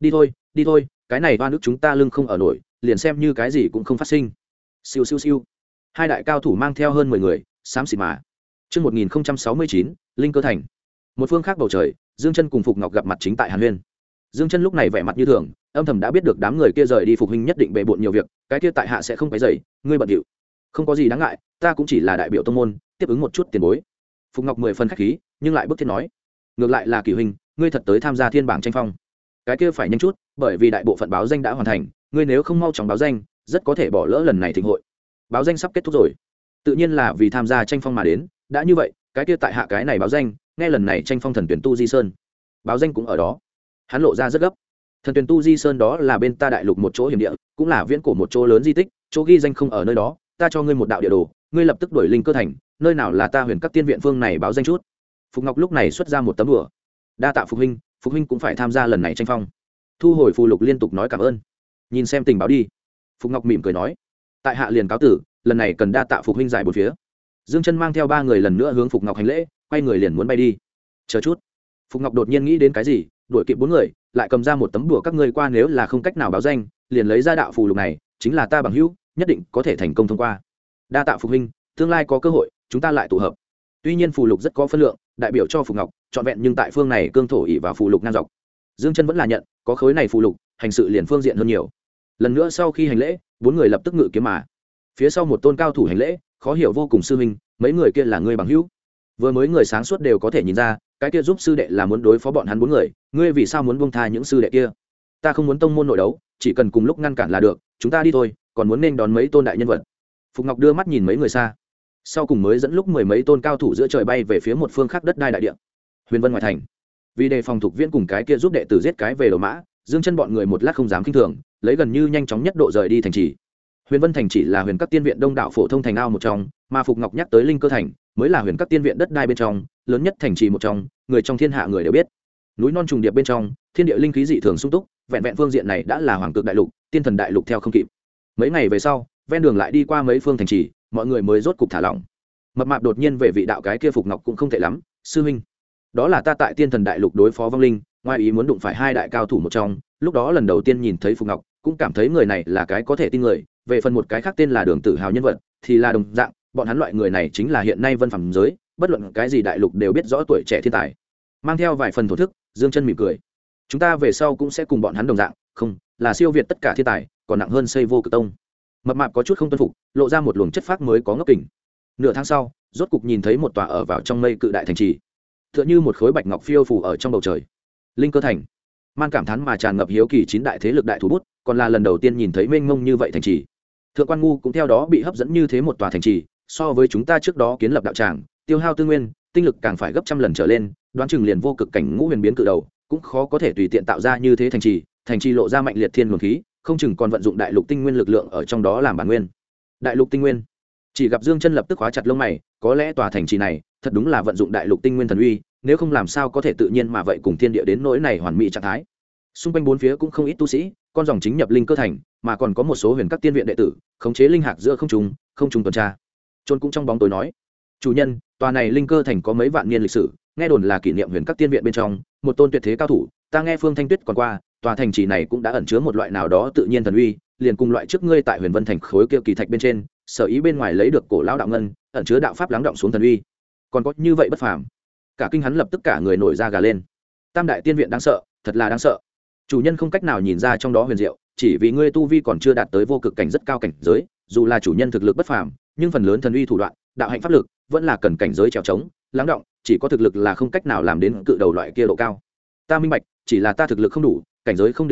Đi thôi, cái này oan ức chúng ta lưng không ở nổi, liền xem như cái gì cũng không phát sinh. Siêu siêu siêu. Hai đại cao thủ mang theo hơn 10 người, xám xịt mà. Chương 1069, Linh Cơ Thành. Một phương khác bầu trời, Dương Chân cùng Phục Ngọc gặp mặt chính tại Hàn Huyên. Dương Chân lúc này vẻ mặt như thường, âm thầm đã biết được đám người kia rời đi Phục huynh nhất định bệ bội nhiều việc, cái kia tại hạ sẽ không quấy rầy, ngươi bận điệu. Không có gì đáng ngại, ta cũng chỉ là đại biểu tông môn, tiếp ứng một chút tiền bối. Phục Ngọc 10 phần khách khí, nhưng lại bức thiết nói, ngược lại là Kỳ huynh, ngươi thật tới tham gia thiên bảng tranh phong. Cái kia phải nhanh chút, bởi vì đại bộ phận báo danh đã hoàn thành, ngươi nếu không mau chóng báo danh, rất có thể bỏ lỡ lần này thịnh hội. Báo danh sắp kết thúc rồi. Tự nhiên là vì tham gia tranh phong mà đến, đã như vậy, cái kia tại hạ cái này báo danh, nghe lần này tranh phong thần tuyển tu Di Sơn. Báo danh cũng ở đó. Hắn lộ ra rất gấp. Thần tuyển tu Di Sơn đó là bên ta đại lục một chỗ hiểm địa, cũng là viễn cổ một chỗ lớn di tích, chỗ ghi danh không ở nơi đó, ta cho ngươi một đạo địa đồ, ngươi lập tức đuổi Linh Cơ Thành, nơi nào là ta Huyền Các Tiên viện phương này báo danh chút. Phục Ngọc lúc này xuất ra một tấm đùa. Đa tạ Phục huynh cũng phải tham gia lần này tranh phong. Thu hồi phù lục liên tục nói cảm ơn. Nhìn xem tình báo đi. Phục Ngọc mỉm cười nói, tại hạ liền cáo tử, lần này cần đa tạ Phục huynh giải bốn phía. Dương Chân mang theo 3 người lần nữa hướng Phục Ngọc hành lễ, quay người liền muốn bay đi. Chờ chút. Phục Ngọc đột nhiên nghĩ đến cái gì, đuổi kịp 4 người, lại cầm ra một tấm đùa, các ngươi qua nếu là không cách nào báo danh, liền lấy ra đạo phù lục này, chính là ta bằng hữu, nhất định có thể thành công thông qua. Đa tạ Phục huynh, tương lai có cơ hội, chúng ta lại tụ hợp. Tuy nhiên phù lục rất có phân lượng, đại biểu cho Phục Ngọc, trọn vẹn nhưng tại phương này cương thổ ỷ vào phù lục ngang dọc. Dương Chân vẫn là nhận, có khối này phù lục, hành sự liền phương diện hơn nhiều. Lần nữa sau khi hành lễ, 4 người lập tức ngự kiếm mà. Phía sau một tôn cao thủ hành lễ, khó hiểu vô cùng sư huynh, mấy người kia là ngươi bằng hữu? Vừa mới người sáng suốt đều có thể nhìn ra, cái kia giúp sư đệ là muốn đối phó bọn hắn 4 người, ngươi vì sao muốn buông tha những sư đệ kia? Ta không muốn tông môn nội đấu, chỉ cần cùng lúc ngăn cản là được, chúng ta đi thôi, còn muốn nên đón mấy tôn đại nhân vật. Phục Ngọc đưa mắt nhìn mấy người xa, sau cùng mới dẫn lúc 10 mấy tôn cao thủ giữa trời bay về phía một phương khác đất đai đại địa. Huyền Vân ngoài thành, vì đề phòng Thục Viễn cùng cái kia giúp đệ tử giết cái về đầu mã, Dương Chân bọn người một lát không dám khinh thường, lấy gần như nhanh chóng nhất độ rời đi thành trì. Huyền Vân thành chỉ là Huyền Các Tiên viện đông đảo phổ thông thành ao một trong, mà Phục Ngọc nhắc tới Linh Cơ thành, mới là Huyền Các Tiên viện đất đai bên trong lớn nhất thành trì một trong, người trong thiên hạ người đều biết. Núi non trùng điệp bên trong, thiên địa linh khí dị thường sung túc, vẹn vẹn phương diện này đã là hoàng cực đại lục, tiên thần đại lục theo không kịp. Mấy ngày về sau, ven đường lại đi qua mấy phương thành trì, mọi người mới rốt cục thả lỏng. Mập mạp đột nhiên về vị đạo, cái kia Phục Ngọc cũng không tệ lắm, sư huynh. Đó là ta tại tiên thần đại lục đối phó vong linh, ngoài ý muốn đụng phải 2 đại cao thủ một trong, lúc đó lần đầu tiên nhìn thấy Phục Ngọc, cũng cảm thấy người này là cái có thể tin người. Về phần một cái khác tên là Đường Tử Hào nhân vật, thì là đồng dạng, bọn hắn loại người này chính là hiện nay vân phẩm giới, bất luận cái gì đại lục đều biết rõ tuổi trẻ thiên tài. Mang theo vài phần thổ thức, Dương Chân mỉm cười. Chúng ta về sau cũng sẽ cùng bọn hắn đồng dạng, không, là siêu việt tất cả thiên tài, còn nặng hơn xây vô cực tông. Mập mạp có chút không tuân phục, lộ ra một luồng chất phác mới có ngốc kình. Nửa tháng sau, rốt cục nhìn thấy một tòa ở vào trong mây cự đại thành trì, tựa như một khối bạch ngọc phiêu phù ở trong bầu trời. Linh Cơ thành. Man cảm thán mà tràn ngập hiếu kỳ 9 đại thế lực đại thủ bút, còn là lần đầu tiên nhìn thấy mênh mông như vậy thành trì. Thượng quan ngu cũng theo đó bị hấp dẫn như thế một tòa thành trì, so với chúng ta trước đó kiến lập đạo tràng, tiêu hao tư nguyên, tinh lực càng phải gấp trăm lần trở lên, đoán chừng liền vô cực cảnh ngũ huyền biến cự đầu, cũng khó có thể tùy tiện tạo ra như thế thành trì lộ ra mạnh liệt thiên luồng khí, không chừng còn vận dụng đại lục tinh nguyên lực lượng ở trong đó làm bản nguyên. Đại lục tinh nguyên. Chỉ gặp Dương Chân lập tức khóa chặt lông mày, có lẽ tòa thành trì này thật đúng là vận dụng đại lục tinh nguyên thần uy, nếu không làm sao có thể tự nhiên mà vậy cùng thiên địa đến nỗi này hoàn mỹ trạng thái. Xung quanh bốn phía cũng không ít tu sĩ, con dòng chính nhập Linh Cơ thành, mà còn có một số Huyền Các Tiên viện đệ tử khống chế linh hạc giữa không trung tuần tra. Trôn cũng trong bóng tối nói, chủ nhân, tòa này Linh Cơ thành có mấy vạn niên lịch sử, nghe đồn là kỷ niệm Huyền Các Tiên viện bên trong một tôn tuyệt thế cao thủ, ta nghe Phương Thanh Tuyết còn qua, tòa thành trì này cũng đã ẩn chứa một loại nào đó tự nhiên thần uy, liền cùng loại trước ngươi tại Huyền Vân thành khối kia kỳ thạch bên trên, sở ý bên ngoài lấy được cổ lão đạo ngân, ẩn chứa đạo pháp lắng động xuống thần uy. Còn có như vậy bất phàm. Cả kinh hắn lập tức cả người nổi da gà lên. Tam đại tiên viện đáng sợ, thật là đáng sợ. Chủ nhân không cách nào nhìn ra trong đó huyền diệu, chỉ vì ngươi tu vi còn chưa đạt tới vô cực cảnh rất cao cảnh giới, dù là chủ nhân thực lực bất phàm, nhưng phần lớn thần uy thủ đoạn, đạo hạnh pháp lực, vẫn là cần cảnh giới trèo trống, lắng động, chỉ có thực lực là không cách nào làm đến cự đầu loại kia độ cao. Ta minh bạch, chỉ là ta thực lực không đủ, cảnh giới không đến thôi,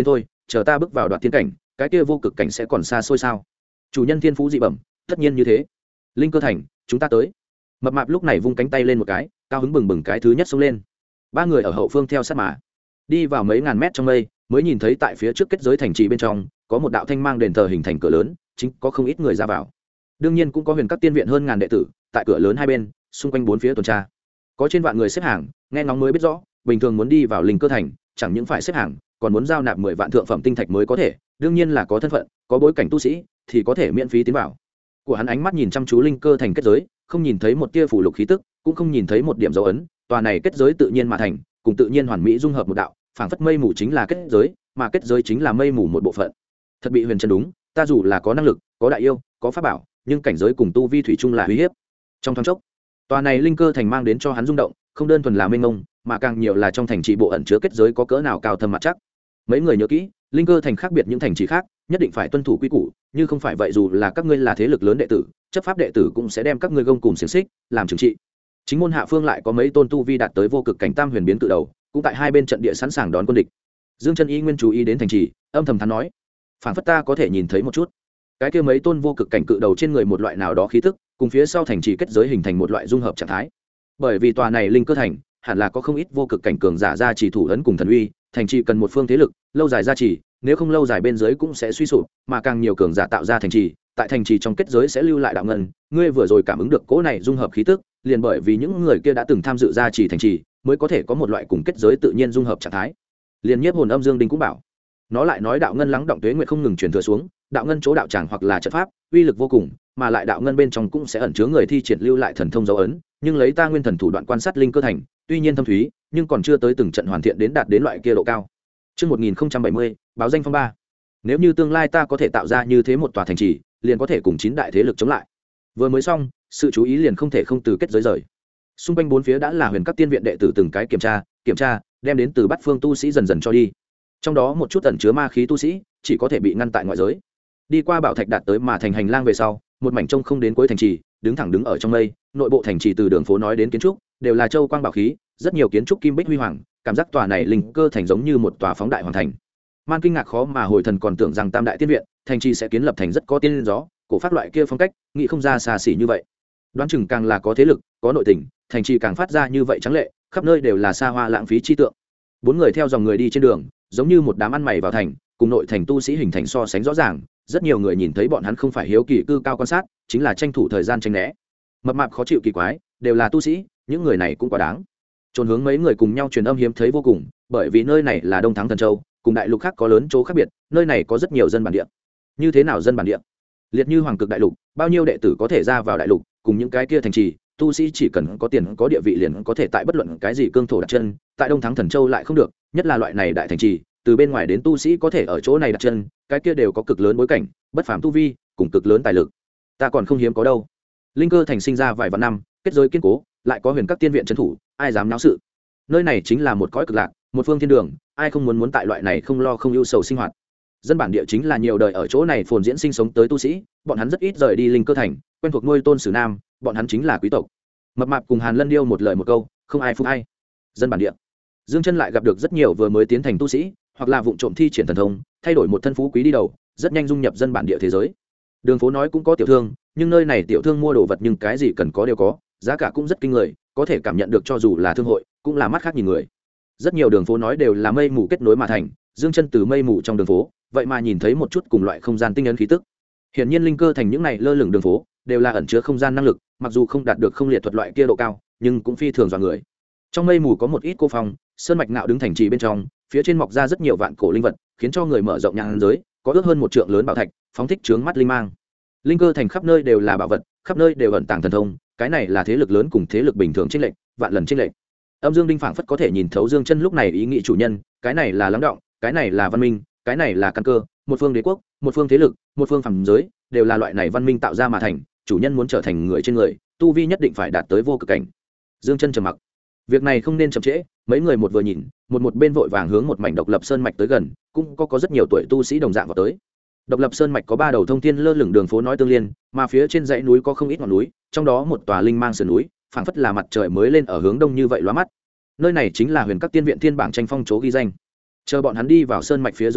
chờ ta bước vào đoạn tiên cảnh cái kia vô cực cảnh sẽ còn xa xôi sao? Chủ nhân thiên phú dị bẩm, tất nhiên như thế. Linh Cơ Thành, chúng ta tới. Mập mạp lúc này vung cánh tay lên một cái, cao hứng bừng bừng cái thứ nhất xông lên. Ba người ở hậu phương theo sát mà đi vào mấy ngàn mét trong mây, mới nhìn thấy tại phía trước kết giới thành trì bên trong có một đạo thanh mang đền thờ hình thành cửa lớn, chính có không ít người ra vào. Đương nhiên cũng có huyền các tiên viện hơn ngàn đệ tử tại cửa lớn hai bên, xung quanh bốn phía tuần tra. Có trên vạn người xếp hàng, nghe ngóng mới biết rõ, bình thường muốn đi vào Linh Cơ Thành, chẳng những phải xếp hàng, còn muốn giao nạp 10 vạn thượng phẩm tinh thạch mới có thể, đương nhiên là có thân phận, có bối cảnh tu sĩ thì có thể miễn phí tiến vào. Của hắn ánh mắt nhìn chăm chú Linh Cơ Thành kết giới, không nhìn thấy một tia phủ lục khí tức, cũng không nhìn thấy một điểm dấu ấn, tòa này kết giới tự nhiên mà thành, cùng tự nhiên hoàn mỹ dung hợp một đạo, phảng phất mây mù chính là kết giới, mà kết giới chính là mây mù một bộ phận. Thật bị huyền chân đúng, ta dù là có năng lực, có đại yêu, có pháp bảo, nhưng cảnh giới cùng tu vi thủy chung là uy hiếp. Trong thoáng chốc, tòa này Linh Cơ Thành mang đến cho hắn rung động, không đơn thuần là mênh mông, mà càng nhiều là trong thành trì bộ ẩn chứa kết giới có cỡ nào cao thâm mặt chắc. Mấy người nhớ kỹ, Linh Cơ Thành khác biệt những thành trì khác, nhất định phải tuân thủ quy củ, như không phải vậy dù là các ngươi là thế lực lớn đệ tử, chấp pháp đệ tử cũng sẽ đem các ngươi gông cùng xiềng xích, làm trừng trị. Chính môn hạ phương lại có mấy tôn tu vi đạt tới vô cực cảnh tam huyền biến cự đầu, cũng tại hai bên trận địa sẵn sàng đón quân địch. Dương Chân Y nguyên chú ý đến thành trì, âm thầm thán nói: phảng phất ta có thể nhìn thấy một chút, cái kia mấy tôn vô cực cảnh cự đầu trên người một loại nào đó khí tức, cùng phía sau thành trì kết giới hình thành một loại dung hợp trạng thái. Bởi vì tòa này Linh Cơ Thành hẳn là có không ít vô cực cảnh cường giả gia trì thủ ấn cùng thần uy, thành trì cần một phương thế lực lâu dài gia trì, nếu không lâu dài bên dưới cũng sẽ suy sụp, mà càng nhiều cường giả tạo ra thành trì, tại thành trì trong kết giới sẽ lưu lại đạo ngân. Ngươi vừa rồi cảm ứng được cỗ này dung hợp khí tức, liền bởi vì những người kia đã từng tham dự gia trì thành trì, mới có thể có một loại cùng kết giới tự nhiên dung hợp trạng thái. Liên Nhiếp Hồn Âm Dương Đinh cũng bảo, nó lại nói đạo ngân lắng động tuế nguyệt không ngừng truyền thừa xuống, đạo ngân chỗ đạo tràng hoặc là trận pháp, uy lực vô cùng, mà lại đạo ngân bên trong cũng sẽ ẩn chứa người thi triển lưu lại thần thông dấu ấn, nhưng lấy ta nguyên thần thủ đoạn quan sát Linh Cơ Thành, tuy nhiên thâm thúy, nhưng còn chưa tới từng trận hoàn thiện đến đạt đến loại kia độ cao. Chương 1070, báo danh phong ba. Nếu như tương lai ta có thể tạo ra như thế một tòa thành trì, liền có thể cùng 9 đại thế lực chống lại. Vừa mới xong, sự chú ý liền không thể không từ kết giới rời. Xung quanh bốn phía đã là huyền các tiên viện đệ tử từng cái kiểm tra, đem đến từ bát phương tu sĩ dần dần cho đi. Trong đó một chút ẩn chứa ma khí tu sĩ, chỉ có thể bị ngăn tại ngoại giới. Đi qua bảo thạch đạt tới mà thành hành lang về sau, một mảnh trông không đến cuối thành trì, đứng ở trong mây, nội bộ thành trì từ đường phố nói đến kiến trúc, đều là châu quang bảo khí, rất nhiều kiến trúc kim bích huy hoàng, cảm giác tòa này Linh Cơ Thành giống như một tòa phóng đại hoàn thành. Man kinh ngạc khó mà hồi thần, còn tưởng rằng tam đại tiên viện thành trì sẽ kiến lập thành rất có tiên gió cổ phát loại kia phong cách, nghĩ không ra xa xỉ như vậy. Đoán chừng càng là có thế lực, có nội tình, thành trì càng phát ra như vậy trắng lệ, khắp nơi đều là xa hoa lãng phí chi tượng. Bốn người theo dòng người đi trên đường, giống như một đám ăn mày vào thành, cùng nội thành tu sĩ hình thành so sánh rõ ràng. Rất nhiều người nhìn thấy bọn hắn không phải hiếu kỳ cư cao quan sát, chính là tranh thủ thời gian tranh né. Mập mạp khó chịu kỳ quái, đều là tu sĩ, những người này cũng quá đáng. Trốn hướng mấy người cùng nhau truyền âm hiếm thấy vô cùng, bởi vì nơi này là Đông Thắng Thần Châu, cùng đại lục khác có lớn chỗ khác biệt, nơi này có rất nhiều dân bản địa. Như thế nào dân bản địa? Liệt như Hoàng Cực đại lục, bao nhiêu đệ tử có thể ra vào đại lục, cùng những cái kia thành trì, tu sĩ chỉ cần có tiền có địa vị liền có thể tại bất luận cái gì cương thổ đặt chân, tại Đông Thắng Thần Châu lại không được, nhất là loại này đại thành trì, từ bên ngoài đến tu sĩ có thể ở chỗ này đặt chân, cái kia đều có cực lớn bối cảnh, bất phàm tu vi, cùng cực lớn tài lực. Ta còn không hiếm có đâu. Linh Cơ Thành sinh ra vài vạn năm, kết giới kiên cố, lại có huyền các tiên viện trấn thủ, ai dám náo sự. Nơi này chính là một cõi cực lạc, một phương thiên đường, ai không muốn tại loại này không lo không ưu sầu sinh hoạt. Dân bản địa chính là nhiều đời ở chỗ này phồn diễn sinh sống tới tu sĩ, bọn hắn rất ít rời đi Linh Cơ Thành, quen thuộc nuôi tôn sử nam, bọn hắn chính là quý tộc. Mập mạp cùng Hàn Lân Điêu một lời một câu, không ai phục ai. Dân bản địa. Dương Chân lại gặp được rất nhiều vừa mới tiến thành tu sĩ, hoặc là vụng trộm thi triển thần thông, thay đổi một thân phú quý đi đầu, rất nhanh dung nhập dân bản địa thế giới. Đường phố nói cũng có tiểu thương, nhưng nơi này tiểu thương mua đồ vật nhưng cái gì cần có đều có, giá cả cũng rất kinh người, có thể cảm nhận được cho dù là thương hội, cũng là mắt khác nhìn người. Rất nhiều đường phố nói đều là mây mù kết nối mà thành, Dương Chân từ mây mù trong đường phố, vậy mà nhìn thấy một chút cùng loại không gian tinh ấn khí tức. Hiển nhiên Linh Cơ Thành những này lơ lửng đường phố, đều là ẩn chứa không gian năng lực, mặc dù không đạt được không liệt thuật loại kia độ cao, nhưng cũng phi thường dọa người. Trong mây mù có một ít cô phong, sơn mạch ngạo đứng thành trì bên trong, phía trên mọc ra rất nhiều vạn cổ linh vật, khiến cho người mở rộng nhãn giới, có ước hơn một trượng lớn bảo thạch, phóng thích chướng mắt linh mang. Linh Cơ Thành khắp nơi đều là bảo vật, khắp nơi đều ẩn tàng thần thông, cái này là thế lực lớn cùng thế lực bình thường chênh lệch, vạn lần chênh lệch. Âm Dương Đinh phảng phất có thể nhìn thấu Dương Chân lúc này ý nghĩ chủ nhân, cái này là lắng động, cái này là văn minh, cái này là căn cơ, một phương đế quốc, một phương thế lực, một phương phàm giới, đều là loại này văn minh tạo ra mà thành, chủ nhân muốn trở thành người trên người, tu vi nhất định phải đạt tới vô cực cảnh. Dương Chân trầm mặc. Việc này không nên chậm trễ, mấy người một vừa nhìn, một bên vội vàng hướng một mảnh độc lập sơn mạch tới gần, cũng có rất nhiều tuổi tu sĩ đồng dạng vào tới. Độc lập sơn mạch có 3 đầu thông thiên lơ lửng đường phố nói tương liên, mà phía trên dãy núi có không ít ngọn núi, trong đó một tòa linh mang sườn núi, phảng phất là mặt trời mới lên ở hướng đông như vậy lóa mắt. Nơi này chính là Huyền Các Tiên viện thiên bảng tranh phong chỗ ghi danh. Chờ bọn hắn đi vào sơn mạch phía dưới lúc,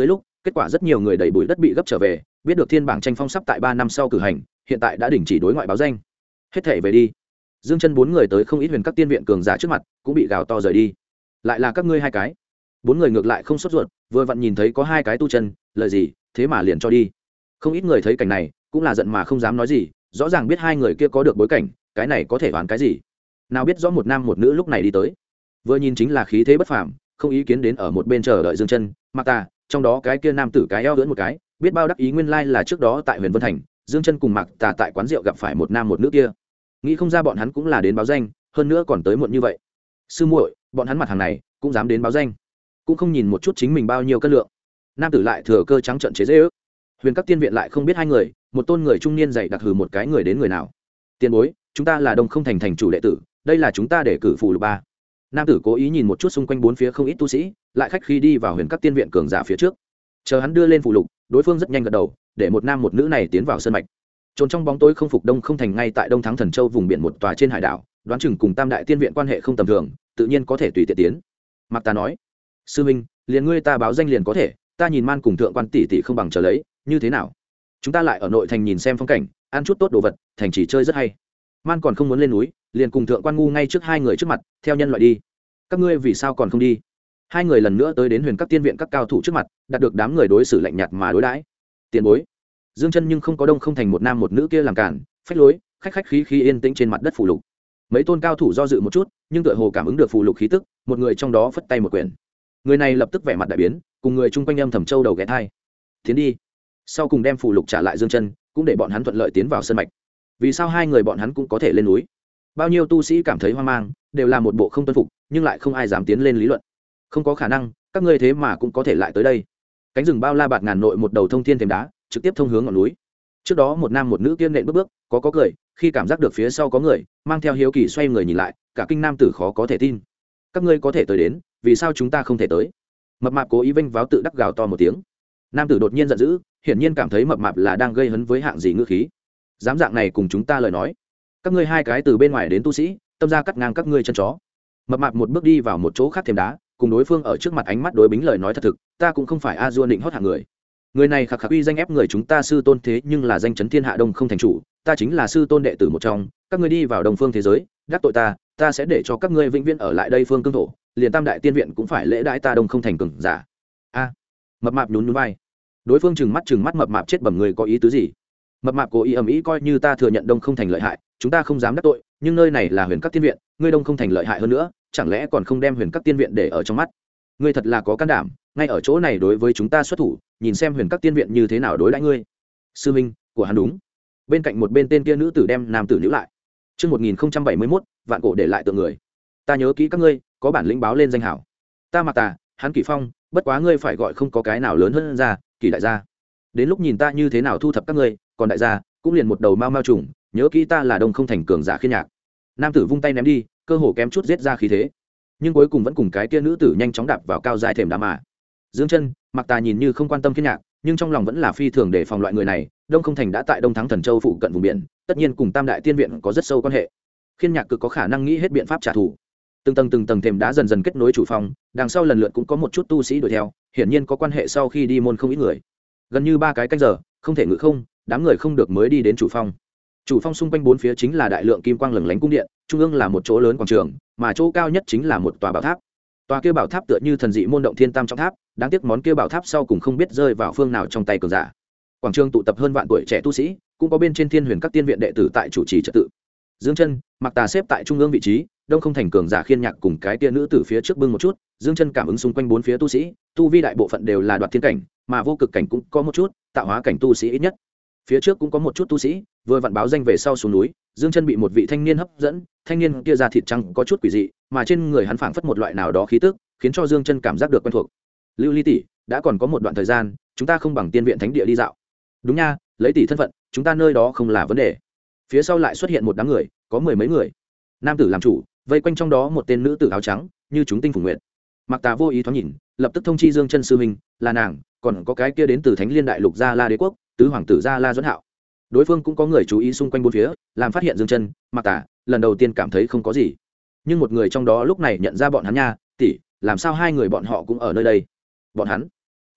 kết quả rất nhiều người đẩy bụi đất bị gấp trở về, biết được thiên bảng tranh phong sắp tại 3 năm sau cử hành, hiện tại đã đình chỉ đối ngoại báo danh. Hết thể về đi. Dương Chân bốn người tới không ít huyền các tiên viện cường giả trước mặt, cũng bị gào to rời đi. Lại là các ngươi hai cái. Bốn người ngược lại không sốt ruột, vừa vặn nhìn thấy có hai cái tu chân, lời gì, thế mà liền cho đi. Không ít người thấy cảnh này, cũng là giận mà không dám nói gì, rõ ràng biết hai người kia có được bối cảnh, cái này có thể đoán cái gì? Nào biết rõ một nam một nữ lúc này đi tới, vừa nhìn chính là khí thế bất phàm, không ý kiến đến ở một bên chờ đợi Dương Chân, Mạc Tà, trong đó cái kia nam tử cái eo ưỡn một cái, biết bao đắc ý nguyên lai là trước đó tại Huyền Vân Thành, Dương Chân cùng Mạc Tà tại quán rượu gặp phải một nam một nữ kia. Nghĩ không ra bọn hắn cũng là đến báo danh, hơn nữa còn tới muộn như vậy. Sư muội, bọn hắn mặt hàng này cũng dám đến báo danh, cũng không nhìn một chút chính mình bao nhiêu cân lượng. Nam tử lại thừa cơ trắng trợn chế giễu. Huyền các tiên viện lại không biết hai người, một tôn người trung niên dạy đặc hừ một cái người đến người nào. Tiền bối, chúng ta là Đông Không Thành thành chủ đệ tử, đây là chúng ta để cử phụ lục ba. Nam tử cố ý nhìn một chút xung quanh bốn phía không ít tu sĩ, lại khách khí đi vào huyền các tiên viện cường giả phía trước. Chờ hắn đưa lên phụ lục, đối phương rất nhanh gật đầu, để một nam một nữ này tiến vào sơn mạch. Trốn trong bóng tối không phục Đông Không Thành ngay tại Đông Thắng Thần Châu vùng biển một tòa trên hải đảo, đoán chừng cùng Tam Đại Tiên viện quan hệ không tầm thường, tự nhiên có thể tùy tiện tiến. Mạc Ta nói, sư minh, liền ngươi ta báo danh liền có thể, ta nhìn man cùng thượng quan tỷ tỷ không bằng chờ lấy, như thế nào? Chúng ta lại ở nội thành nhìn xem phong cảnh, ăn chút tốt đồ vật, thành chỉ chơi rất hay. Man còn không muốn lên núi, liền cùng thượng quan ngu ngay trước hai người trước mặt, theo nhân loại đi. Các ngươi vì sao còn không đi? Hai người lần nữa tới đến huyền các tiên viện các cao thủ trước mặt, đạt được đám người đối xử lạnh nhạt mà đối đãi. Tiền bối. Dương Chân nhưng không có Đông Không Thành một nam một nữ kia làm cản, phách lối, khách khách khí khí yên tĩnh trên mặt đất phù lục. Mấy tôn cao thủ do dự một chút, nhưng tựa hồ cảm ứng được phù lục khí tức, một người trong đó phất tay một quyển. Người này lập tức vẻ mặt đại biến, cùng người chung quanh âm thầm châu đầu ghé thai. Tiến đi. Sau cùng đem phù lục trả lại Dương Chân, cũng để bọn hắn thuận lợi tiến vào sân mạch. Vì sao hai người bọn hắn cũng có thể lên núi? Bao nhiêu tu sĩ cảm thấy hoang mang, đều là một bộ không tuân phục, nhưng lại không ai dám tiến lên lý luận. Không có khả năng, các ngươi thế mà cũng có thể lại tới đây. Cánh rừng bao la bạt ngàn nội một đầu thông thiên thềm đá, trực tiếp thông hướng ngọn núi. Trước đó một nam một nữ kiên nện bước có cười, khi cảm giác được phía sau có người, mang theo hiếu kỳ xoay người nhìn lại, cả kinh nam tử khó có thể tin. Các ngươi có thể tới đến, vì sao chúng ta không thể tới? Mập mạp cố ý vênh váo tự đắc gào to một tiếng. Nam tử đột nhiên giận dữ, hiển nhiên cảm thấy mập mạp là đang gây hấn với hạng gì ngữ khí. Dám dạng này cùng chúng ta lời nói, các ngươi hai cái từ bên ngoài đến tu sĩ, tâm ra cắt ngang các ngươi chân chó. Mập mạp một bước đi vào một chỗ khác thềm đá, cùng đối phương ở trước mặt ánh mắt đối bính lời nói thật thực, ta cũng không phải a dua định hót hạng người. Người này khạc khạc uy danh ép người chúng ta sư tôn thế nhưng là danh chấn thiên hạ Đông Không Thành chủ, ta chính là sư tôn đệ tử một trong, các ngươi đi vào Đông Phương thế giới, đắc tội ta sẽ để cho các ngươi vĩnh viễn ở lại đây phương cương thổ, liền Tam Đại Tiên viện cũng phải lễ đãi ta Đông Không Thành cường giả. A. Mập mạp nhún nhún vai. Đối phương trừng mắt mập mạp chết bẩm người có ý tứ gì? Mập mạp cố ý ầm ĩ coi như ta thừa nhận Đông Không Thành lợi hại, chúng ta không dám đắc tội, nhưng nơi này là Huyền Các Tiên viện, ngươi Đông Không Thành lợi hại hơn nữa, chẳng lẽ còn không đem Huyền Các Tiên viện để ở trong mắt? Ngươi thật là có can đảm, ngay ở chỗ này đối với chúng ta xuất thủ, nhìn xem Huyền Các Tiên viện như thế nào đối đãi ngươi. Sư minh của hắn đúng. Bên cạnh một bên tên kia nữ tử đem nam tử níu lại. Trước 1071, vạn cổ để lại tượng người. Ta nhớ kỹ các ngươi, có bản lĩnh báo lên danh hảo. Ta Mạc Tà, hắn Kỷ Phong, bất quá ngươi phải gọi không có cái nào lớn hơn ra, Kỷ đại gia. Đến lúc nhìn ta như thế nào thu thập các ngươi, còn đại gia cũng liền một đầu mau mau trùng, nhớ kỹ ta là Đông Không Thành cường giả Khiên Nhạc. Nam tử vung tay ném đi, cơ hồ kém chút giết ra khí thế, nhưng cuối cùng vẫn cùng cái kia nữ tử nhanh chóng đạp vào cao dài thềm đá mà. Dương Chân, Mạc Tà nhìn như không quan tâm Khiên Nhạc, nhưng trong lòng vẫn là phi thường để phòng loại người này. Đông Không Thành đã tại Đông Thắng Thần Châu phụ cận vùng biển, tất nhiên cùng Tam Đại Tiên viện có rất sâu quan hệ. Khiên Nhạc cực có khả năng nghĩ hết biện pháp trả thù. Từng tầng thềm đá dần dần kết nối chủ phòng, đằng sau lần lượt cũng có một chút tu sĩ đuổi theo, hiển nhiên có quan hệ sau khi đi môn không ít người. Gần như 3 cái canh giờ, không thể ngự không, đám người không được mới đi đến chủ phong. Chủ phong xung quanh 4 phía chính là đại lượng kim quang lừng lánh cung điện, trung ương là một chỗ lớn quảng trường, mà chỗ cao nhất chính là một tòa bảo tháp. Tòa kia bảo tháp tựa như thần dị môn động thiên tam trọng tháp, đáng tiếc món kia bảo tháp sau cùng không biết rơi vào phương nào trong tay cường giả. Quảng trường tụ tập hơn vạn tuổi trẻ tu sĩ, cũng có bên trên Thiên Huyền Các Tiên viện đệ tử tại chủ trì trật tự. Dương Chân, Mạc Tà xếp tại trung ương vị trí, Đông Không Thành cường giả Khiên Nhạc cùng cái tia nữ tử phía trước bưng một chút. Dương Chân cảm ứng xung quanh 4 phía tu sĩ, tu vi đại bộ phận đều là đoạt thiên cảnh, mà vô cực cảnh cũng có một chút, tạo hóa cảnh tu sĩ ít nhất. Phía trước cũng có một chút tu sĩ, vừa vặn báo danh về sau xuống núi, Dương Chân bị một vị thanh niên hấp dẫn, thanh niên kia da thịt trắng có chút quỷ dị, mà trên người hắn phảng phất một loại nào đó khí tức, khiến cho Dương Chân cảm giác được quen thuộc. Lưu Ly tỷ, đã còn có một đoạn thời gian, chúng ta không bằng Tiên viện thánh địa đi dạo. Đúng nha, lấy tỷ thân phận, chúng ta nơi đó không là vấn đề. Phía sau lại xuất hiện một đám người, có 10 mấy người. Nam tử làm chủ, vây quanh trong đó một tên nữ tử áo trắng, như chúng tinh phùng nguyệt. Mạc Tà vô ý thoáng nhìn, lập tức thông chi Dương Chân sư huynh, là nàng, còn có cái kia đến từ Thánh Liên Đại Lục Gia La Đế quốc, tứ hoàng tử Gia La Duẫn Hạo. Đối phương cũng có người chú ý xung quanh bốn phía, làm phát hiện Dương Chân, Mạc Tà, lần đầu tiên cảm thấy không có gì. Nhưng một người trong đó lúc này nhận ra bọn hắn nha, tỷ, làm sao hai người bọn họ cũng ở nơi đây? Bọn hắn?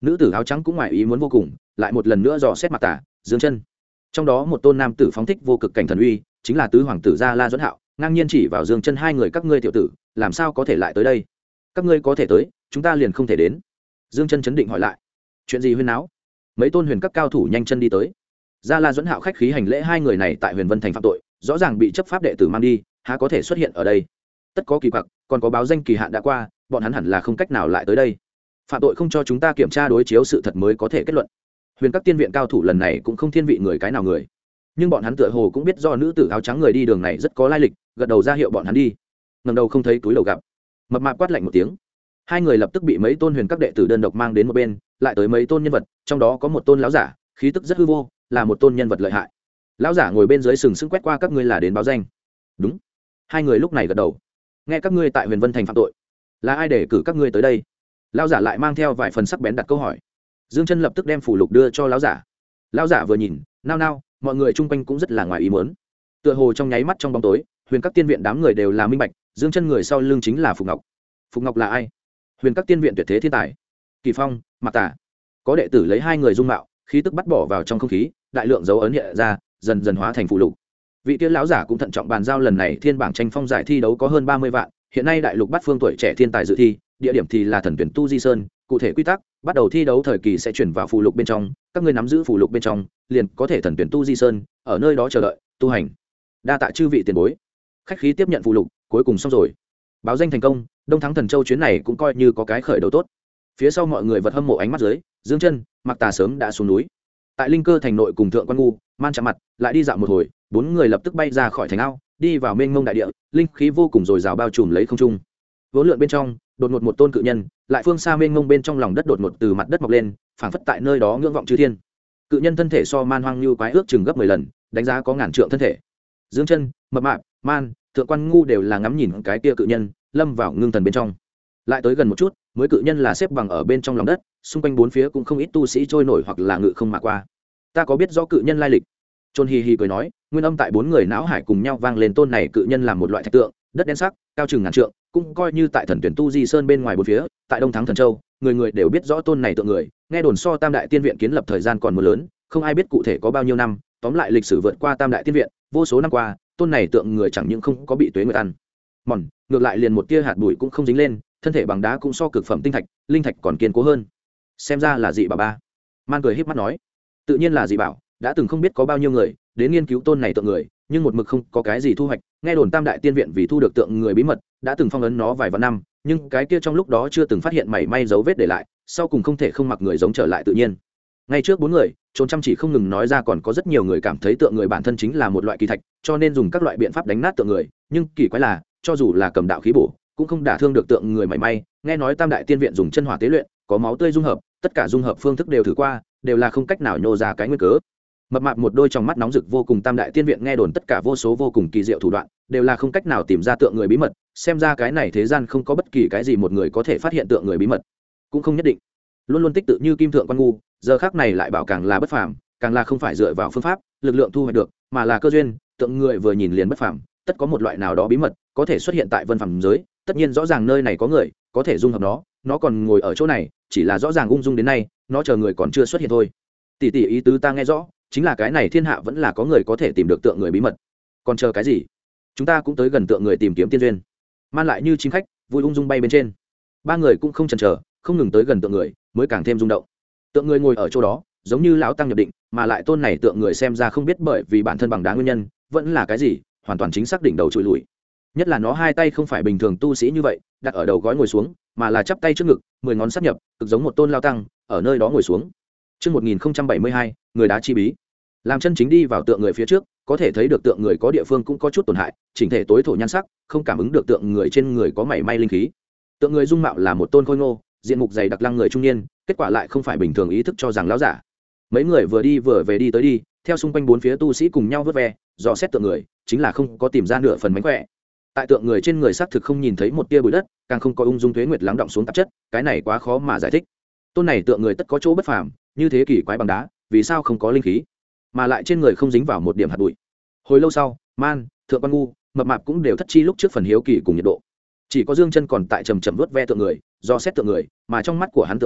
nữ tử áo trắng cũng ngoài ý muốn vô cùng, lại một lần nữa dò xét Mạc Tà, Dương Chân. Trong đó một tôn nam tử phóng thích vô cực cảnh thần uy, chính là tứ hoàng tử Gia La Duẫn Hạo, ngang nhiên chỉ vào Dương Chân hai người: các ngươi tiểu tử, làm sao có thể lại tới đây? Các ngươi có thể tới, chúng ta liền không thể đến. Dương Chân chấn định hỏi lại: chuyện gì huyên náo? Mấy tôn huyền các cao thủ nhanh chân đi tới. Gia La Duẫn Hạo khách khí hành lễ: hai người này tại Huyền Vân thành phạm tội, rõ ràng bị chấp pháp đệ tử mang đi, há có thể xuất hiện ở đây? Tất có kỳ quặc, còn có báo danh kỳ hạn đã qua, bọn hắn hẳn là không cách nào lại tới đây. Phạm tội không cho chúng ta kiểm tra đối chiếu sự thật mới có thể kết luận. Huyền các tiên viện cao thủ lần này cũng không thiên vị người cái nào người, nhưng bọn hắn tựa hồ cũng biết do nữ tử áo trắng người đi đường này rất có lai lịch, gật đầu ra hiệu bọn hắn đi. Ngẩng đầu không thấy túi đầu gặp, mập mạp quát lạnh một tiếng. Hai người lập tức bị mấy tôn huyền các đệ tử đơn độc mang đến một bên, lại tới mấy tôn nhân vật, trong đó có một tôn lão giả, khí tức rất hư vô, là một tôn nhân vật lợi hại. Lão giả ngồi bên dưới sừng sững quét qua: các ngươi là đến báo danh? Đúng. Hai người lúc này gật đầu. Nghe các ngươi tại Huyền Vân thành phạm tội, là ai để cử các ngươi tới đây? Lão giả lại mang theo vài phần sắc bén đặt câu hỏi. Dương Chân lập tức đem phủ lục đưa cho lão giả. Lão giả vừa nhìn, nao nao, mọi người chung quanh cũng rất là ngoài ý muốn. Tựa hồ trong nháy mắt trong bóng tối, huyền các tiên viện đám người đều là minh bạch, Dương Chân người sau lưng chính là Phục Ngọc. Phục Ngọc là ai? Huyền các tiên viện tuyệt thế thiên tài. Kỳ Phong, Mạc Tà. Có đệ tử lấy hai người dung mạo, khí tức bắt bỏ vào trong không khí, đại lượng dấu ấn hiện ra, dần dần hóa thành phụ lục. Vị tiên lão giả cũng thận trọng bàn giao lần này thiên bảng tranh phong giải thi đấu có hơn 30 vạn, hiện nay đại lục bắt phương tuổi trẻ thiên tài dự thi, địa điểm thì là Thần Tuyển Tu Di Sơn, cụ thể quy tắc, bắt đầu thi đấu thời kỳ sẽ chuyển vào phụ lục bên trong, các ngươi nắm giữ phụ lục bên trong, liền có thể Thần Tuyển Tu Di Sơn, ở nơi đó chờ đợi tu hành. Đa tạ chư vị tiền bối. Khách khí tiếp nhận phụ lục, cuối cùng xong rồi. Báo danh thành công, Đông Thắng Thần Châu chuyến này cũng coi như có cái khởi đầu tốt. Phía sau mọi người vật hâm mộ ánh mắt dưới, Dương Chân, Mạc Tà sớm đã xuống núi. Tại Linh Cơ thành nội cùng Thượng Quan Ngu, Man chạm mặt, lại đi dạo một hồi, bốn người lập tức bay ra khỏi thành ao, đi vào mênh mông đại địa, linh khí vô cùng dồi dào bao trùm lấy không trung. Vốn lượn bên trong, đột ngột một tôn cự nhân, lại phương xa mênh mông bên trong lòng đất đột ngột từ mặt đất mọc lên, phảng phất tại nơi đó ngưỡng vọng chư thiên. Cự nhân thân thể so Man Hoang Như quái ước chừng gấp 10 lần, đánh giá có ngàn trượng thân thể. Dương Chân, Mập Mạp, Man, Thượng Quan Ngu đều là ngắm nhìn cái kia cự nhân, lâm vào ngưng thần bên trong. Lại tới gần một chút, mới cự nhân là xếp bằng ở bên trong lòng đất, xung quanh bốn phía cũng không ít tu sĩ trôi nổi hoặc là ngự không mà qua. Ta có biết rõ cự nhân lai lịch. Trôn Hi Hi cười nói, nguyên âm tại bốn người não hải cùng nhau vang lên. Tôn này cự nhân làm một loại thạch tượng, đất đen sắc, cao chừng ngàn trượng, cũng coi như tại Thần Tuyển Tu Di Sơn bên ngoài bốn phía, tại Đông Thắng Thần Châu, người người đều biết rõ tôn này tượng người, nghe đồn so Tam Đại Tiên Viện kiến lập thời gian còn mưa lớn, không ai biết cụ thể có bao nhiêu năm, tóm lại lịch sử vượt qua Tam Đại Tiên Viện, vô số năm qua, tôn này tượng người chẳng những không có bị tuế nguyệt ăn mòn, ngược lại liền một tia hạt bụi cũng không dính lên, thân thể bằng đá cũng so cực phẩm tinh thạch, linh thạch còn kiên cố hơn. Xem ra là dị bảo ba. Man cười híp mắt nói, tự nhiên là dị bảo, đã từng không biết có bao nhiêu người đến nghiên cứu tôn này tượng người, nhưng một mực không có cái gì thu hoạch. Nghe đồn Tam Đại Tiên Viện vì thu được tượng người bí mật, đã từng phong ấn nó vài vạn năm, nhưng cái kia trong lúc đó chưa từng phát hiện mảy may dấu vết để lại, sau cùng không thể không mặc người giống trở lại tự nhiên. Ngay trước bốn người, Trốn chăm chỉ không ngừng nói ra còn có rất nhiều người cảm thấy tượng người bản thân chính là một loại kỳ thạch, cho nên dùng các loại biện pháp đánh nát tượng người, nhưng kỳ quái là, cho dù là cầm đạo khí bổ, cũng không đả thương được tượng người mảy may. Nghe nói Tam Đại Tiên Viện dùng chân hỏa tế luyện, có máu tươi dung hợp, tất cả dung hợp phương thức đều thử qua, đều là không cách nào nhô ra cái nguyên cớ. Mập Mạp một đôi trong mắt nóng rực vô cùng. Tam Đại Tiên Viện nghe đồn tất cả vô số vô cùng kỳ diệu thủ đoạn, đều là không cách nào tìm ra tượng người bí mật, xem ra cái này thế gian không có bất kỳ cái gì một người có thể phát hiện tượng người bí mật, cũng không nhất định. Luôn luôn tích tự như Kim Thượng Quan Ngu, giờ khắc này lại bảo càng là bất phàm, càng là không phải dựa vào phương pháp, lực lượng thu hoạch được, mà là cơ duyên. Tượng người vừa nhìn liền bất phàm, tất có một loại nào đó bí mật có thể xuất hiện tại vân phàm giới, tất nhiên rõ ràng nơi này có người có thể dung hợp nó còn ngồi ở chỗ này, chỉ là rõ ràng ung dung đến nay, nó chờ người còn chưa xuất hiện thôi. Tỷ tỷ ý tứ ta nghe rõ, chính là cái này thiên hạ vẫn là có người có thể tìm được tượng người bí mật, còn chờ cái gì? Chúng ta cũng tới gần tượng người tìm kiếm tiên duyên. Man lại như chim khách vui ung dung bay bên trên. Ba người cũng không chần chờ, không ngừng tới gần tượng người, mới càng thêm rung động. Tượng người ngồi ở chỗ đó, giống như lão tăng nhập định, mà lại tôn này tượng người xem ra không biết bởi vì bản thân bằng đá nguyên nhân, vẫn là cái gì, hoàn toàn chính xác đỉnh đầu trụi lùi. Nhất là nó hai tay không phải bình thường tu sĩ như vậy, đặt ở đầu gối ngồi xuống, mà là chắp tay trước ngực, 10 ngón sáp nhập, cực giống một tôn lao tăng, ở nơi đó ngồi xuống. Chương 1072, người đá chi bí. Làm chân chính đi vào tượng người phía trước, có thể thấy được tượng người có địa phương cũng có chút tổn hại, chỉnh thể tối thổ nhan sắc, không cảm ứng được tượng người trên người có mảy may linh khí. Tượng người dung mạo là một tôn khôi ngô, diện mục dày đặc lăng người trung niên, kết quả lại không phải bình thường ý thức cho rằng lão giả. Mấy người vừa đi vừa về đi tới đi, theo xung quanh bốn phía tu sĩ cùng nhau vớt ve, dò xét tượng người, chính là không có tìm ra nửa phần mánh khỏe. Tại tượng người trên người xác thực không nhìn thấy một tia bụi đất, càng không có ung dung tuế nguyệt lắng động xuống tạp chất, cái này quá khó mà giải thích. Tôn này tượng người tất có chỗ bất phàm, như thế kỷ quái bằng đá, vì sao không có linh khí, mà lại trên người không dính vào một điểm hạt bụi. Hồi lâu sau, Man, Thượng Quan Ngu, Mập Mạp cũng đều thất chi lúc trước phần hiếu kỳ cùng nhiệt độ. Chỉ có Dương Chân còn tại trầm trầm vớt ve tượng người, do xét tượng người, mà trong mắt của hắn tượng người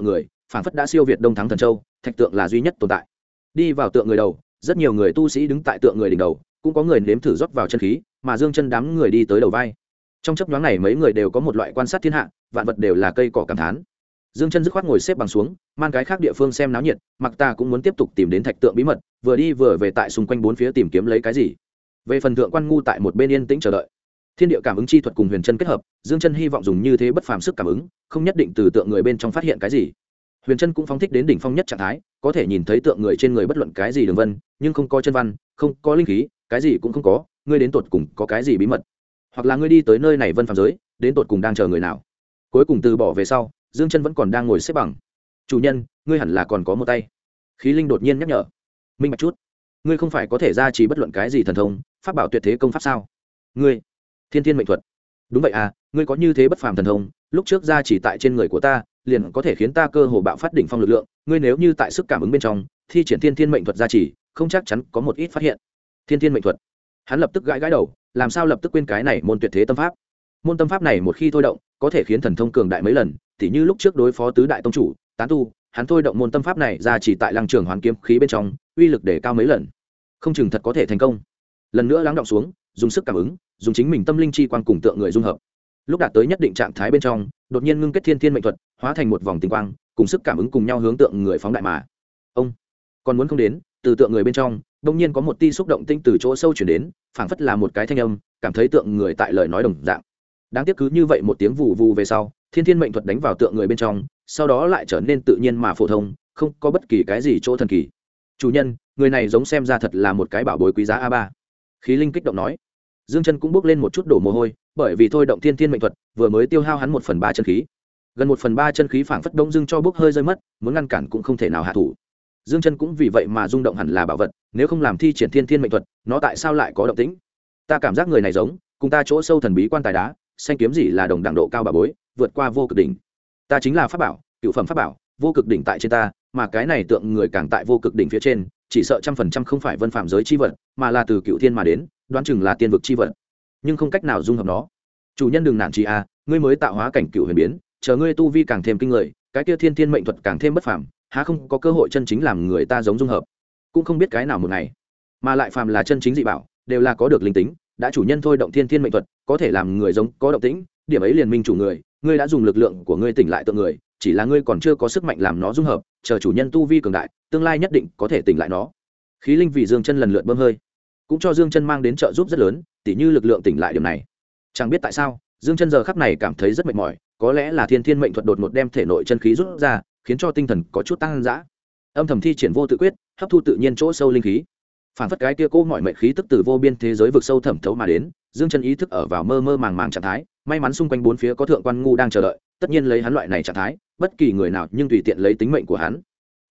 phảng phất đã siêu việt đông thắng thần châu, thạch tượng là duy nhất tồn tại. Đi vào tượng người đầu, rất nhiều người tu sĩ đứng tại tượng người đỉnh đầu, cũng có người nếm thử rót vào chân khí, mà Dương Chân đám người đi tới đầu vai. Trong chốc nhoáng này mấy người đều có một loại quan sát thiên hạ, vạn vật đều là cây cỏ cảm thán. Dương Chân dứt khoát ngồi xếp bằng xuống, man cái khác địa phương xem náo nhiệt, mặc ta cũng muốn tiếp tục tìm đến thạch tượng bí mật, vừa đi vừa về tại xung quanh bốn phía tìm kiếm lấy cái gì. Về phần thượng quan ngu tại một bên yên tĩnh chờ đợi. Thiên địa cảm ứng chi thuật cùng huyền chân kết hợp, Dương Chân hy vọng dùng như thế bất phàm sức cảm ứng, không nhất định từ tượng người bên trong phát hiện cái gì. Huyền chân cũng phóng thích đến đỉnh phong nhất trạng thái, có thể nhìn thấy tượng người trên người bất luận cái gì đường vân, nhưng không có chân văn, không có linh khí, cái gì cũng không có, ngươi đến tột cùng có cái gì bí mật? Hoặc là ngươi đi tới nơi này vân phàm giới, đến tột cùng đang chờ người nào? Cuối cùng từ bỏ về sau, Dương Chân vẫn còn đang ngồi xếp bằng. Chủ nhân, ngươi hẳn là còn có một tay. Khí linh đột nhiên nhắc nhở. Minh bạch chút, ngươi không phải có thể gia trì bất luận cái gì thần thông, pháp bảo tuyệt thế công pháp sao? Ngươi, Thiên Thiên mệnh thuật. Đúng vậy à, ngươi có như thế bất phàm thần thông, lúc trước gia trì tại trên người của ta, liền có thể khiến ta cơ hồ bạo phát đỉnh phong lực lượng, ngươi nếu như tại sức cảm ứng bên trong, thi triển Thiên Thiên mệnh thuật gia trì, không chắc chắn có một ít phát hiện. Thiên Thiên mệnh thuật. Hắn lập tức gãi gãi đầu, làm sao lập tức quên cái này môn tuyệt thế tâm pháp. Môn tâm pháp này một khi thôi động, có thể khiến thần thông cường đại mấy lần, tỉ như lúc trước đối phó tứ đại tông chủ, tán tu, hắn thôi động môn tâm pháp này ra chỉ tại Lăng Trường Hoàn kiếm khí bên trong, uy lực để cao mấy lần. Không chừng thật có thể thành công. Lần nữa lắng đọng xuống, dùng sức cảm ứng, dùng chính mình tâm linh chi quang cùng tượng người dung hợp. Lúc đạt tới nhất định trạng thái bên trong, đột nhiên ngưng kết Thiên Thiên mệnh thuật, hóa thành một vòng tinh quang, cùng sức cảm ứng cùng nhau hướng tượng người phóng đại mà. Ông còn muốn không đến, từ tượng người bên trong, đột nhiên có một tia xúc động tinh từ chỗ sâu truyền đến, phảng phất là một cái thanh âm, cảm thấy tượng người tại lời nói đồng dạng. Đáng tiếc cứ như vậy một tiếng vù vù về sau, Thiên Thiên mệnh thuật đánh vào tượng người bên trong, sau đó lại trở nên tự nhiên mà phổ thông, không có bất kỳ cái gì chỗ thần kỳ. Chủ nhân, người này giống xem ra thật là một cái bảo bối quý giá A3. Khí linh kích động nói. Dương Chân cũng bước lên một chút đổ mồ hôi, bởi vì thôi động Thiên Thiên mệnh thuật, vừa mới tiêu hao hắn 1/3 chân khí. Gần 1/3 chân khí phảng phất đông dương cho bước hơi rơi mất, muốn ngăn cản cũng không thể nào hạ thủ. Dương Chân cũng vì vậy mà rung động hẳn là bảo vật, nếu không làm thi triển Thiên Thiên mệnh thuật, nó tại sao lại có động tĩnh? Ta cảm giác người này giống, cùng ta chỗ sâu thần bí quan tài đá, xanh kiếm gì là đồng đẳng độ cao bà bối, vượt qua vô cực đỉnh. Ta chính là pháp bảo, cựu phẩm pháp bảo, vô cực đỉnh tại trên ta, mà cái này tượng người càng tại vô cực đỉnh phía trên, chỉ sợ 100% không phải vân phạm giới chi vật, mà là từ cựu thiên mà đến, đoán chừng là tiên vực chi vật, nhưng không cách nào dung hợp nó. Chủ nhân đừng nản chí a, ngươi mới tạo hóa cảnh cựu huyền biến, chờ ngươi tu vi càng thêm kinh người, cái kia Thiên Thiên mệnh thuật càng thêm bất phàm, há không có cơ hội chân chính làm người ta giống dung hợp. Cũng không biết cái nào một ngày, mà lại phàm là chân chính dị bảo, đều là có được linh tính, đã chủ nhân thôi động Thiên Thiên mệnh thuật, có thể làm người giống có động tĩnh, điểm ấy liền minh chủ người, ngươi đã dùng lực lượng của ngươi tỉnh lại tượng người, chỉ là ngươi còn chưa có sức mạnh làm nó dung hợp, chờ chủ nhân tu vi cường đại, tương lai nhất định có thể tỉnh lại nó. Khí linh vì Dương Chân lần lượt bơm hơi, cũng cho Dương Chân mang đến trợ giúp rất lớn, tỉ như lực lượng tỉnh lại điểm này. Chẳng biết tại sao, Dương Chân giờ khắc này cảm thấy rất mệt mỏi, có lẽ là Thiên Thiên mệnh thuật đột ngột đem thể nội chân khí rút ra, khiến cho tinh thần có chút tăng dã. Âm thầm thi triển vô tự quyết, hấp thu tự nhiên chỗ sâu linh khí. Phản phất cái kia cô mọi mệnh khí tức từ vô biên thế giới vực sâu thẩm thấu mà đến, Dương Chân ý thức ở vào mơ mơ màng màng trạng thái, may mắn xung quanh bốn phía có thượng quan ngu đang chờ đợi, tất nhiên lấy hắn loại này trạng thái, bất kỳ người nào nhưng tùy tiện lấy tính mệnh của hắn.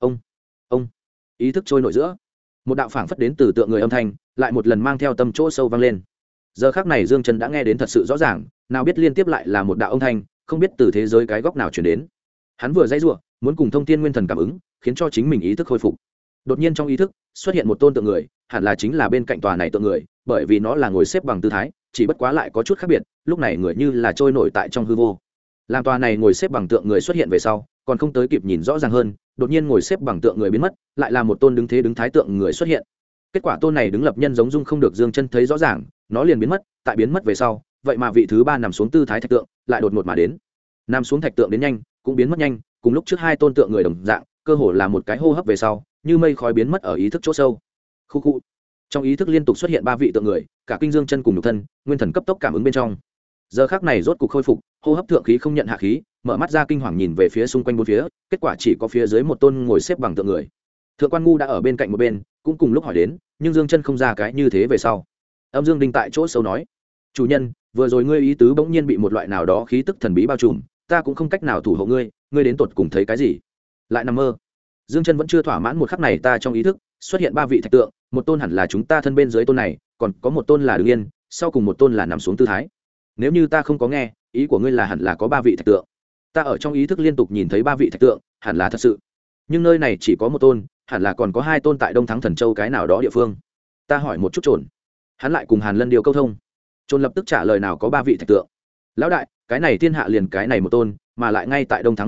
Ông ý thức trôi nổi giữa, một đạo phảng phất đến từ tượng người âm thanh, lại một lần mang theo tâm chỗ sâu vang lên. Giờ khắc này Dương Chân đã nghe đến thật sự rõ ràng, nào biết liên tiếp lại là một đạo âm thanh, không biết từ thế giới cái góc nào truyền đến. Hắn vừa dãy rủa, muốn cùng thông thiên nguyên thần cảm ứng, khiến cho chính mình ý thức khôi phục. Đột nhiên trong ý thức xuất hiện một tôn tượng người, hẳn là chính là bên cạnh tòa này tượng người, bởi vì nó là ngồi xếp bằng tư thái, chỉ bất quá lại có chút khác biệt, lúc này người như là trôi nổi tại trong hư vô. Làm tòa này ngồi xếp bằng tượng người xuất hiện về sau, còn không tới kịp nhìn rõ ràng hơn, đột nhiên ngồi xếp bằng tượng người biến mất, lại là một tôn đứng thế đứng thái tượng người xuất hiện. Kết quả tôn này đứng lập nhân giống dung không được Dương Chân thấy rõ ràng, nó liền biến mất, tại biến mất về sau, vậy mà vị thứ ba nằm xuống tư thái thạch tượng, lại đột ngột mà đến. Nằm xuống thạch tượng đến nhanh, cũng biến mất nhanh, cùng lúc trước hai tôn tượng người đồng dạng, cơ hồ là một cái hô hấp về sau, như mây khói biến mất ở ý thức chỗ sâu. Khu khu. Trong ý thức liên tục xuất hiện ba vị tượng người, cả kinh Dương Chân cùng nhục thân, nguyên thần cấp tốc cảm ứng bên trong. Giờ khắc này rốt cục khôi phục, hô hấp thượng khí không nhận hạ khí, mở mắt ra kinh hoàng nhìn về phía xung quanh bốn phía, kết quả chỉ có phía dưới một tôn ngồi xếp bằng tượng người. Thượng quan ngu đã ở bên cạnh một bên, cũng cùng lúc hỏi đến, nhưng Dương Chân không ra cái như thế về sau. Âm Dương Đinh tại chỗ sâu nói: "Chủ nhân, vừa rồi ngươi ý tứ bỗng nhiên bị một loại nào đó khí tức thần bí bao trùm, ta cũng không cách nào thủ hộ ngươi, ngươi đến tột cùng thấy cái gì?" Lại nằm mơ. Dương Chân vẫn chưa thỏa mãn một khắc này, ta trong ý thức xuất hiện ba vị thạch tượng, một tôn hẳn là chúng ta thân bên dưới tôn này, còn có một tôn là đứng yên, sau cùng một tôn là nằm xuống tư thái. Nếu như ta không có nghe, ý của ngươi là hẳn là có ba vị thạch tượng. Ta ở trong ý thức liên tục nhìn thấy ba vị thạch tượng, hẳn là thật sự. Nhưng nơi này chỉ có một tôn, hẳn là còn có hai tôn tại Đông Thắng Thần Châu cái nào đó địa phương. Ta hỏi một chút Trồn. Hắn lại cùng Hàn Lân điều câu thông. Trồn lập tức trả lời nào có ba vị thạch tượng. Lão đại, cái này thiên hạ liền cái này một tôn, mà lại ngay tại Đông Thắng Thần Châu,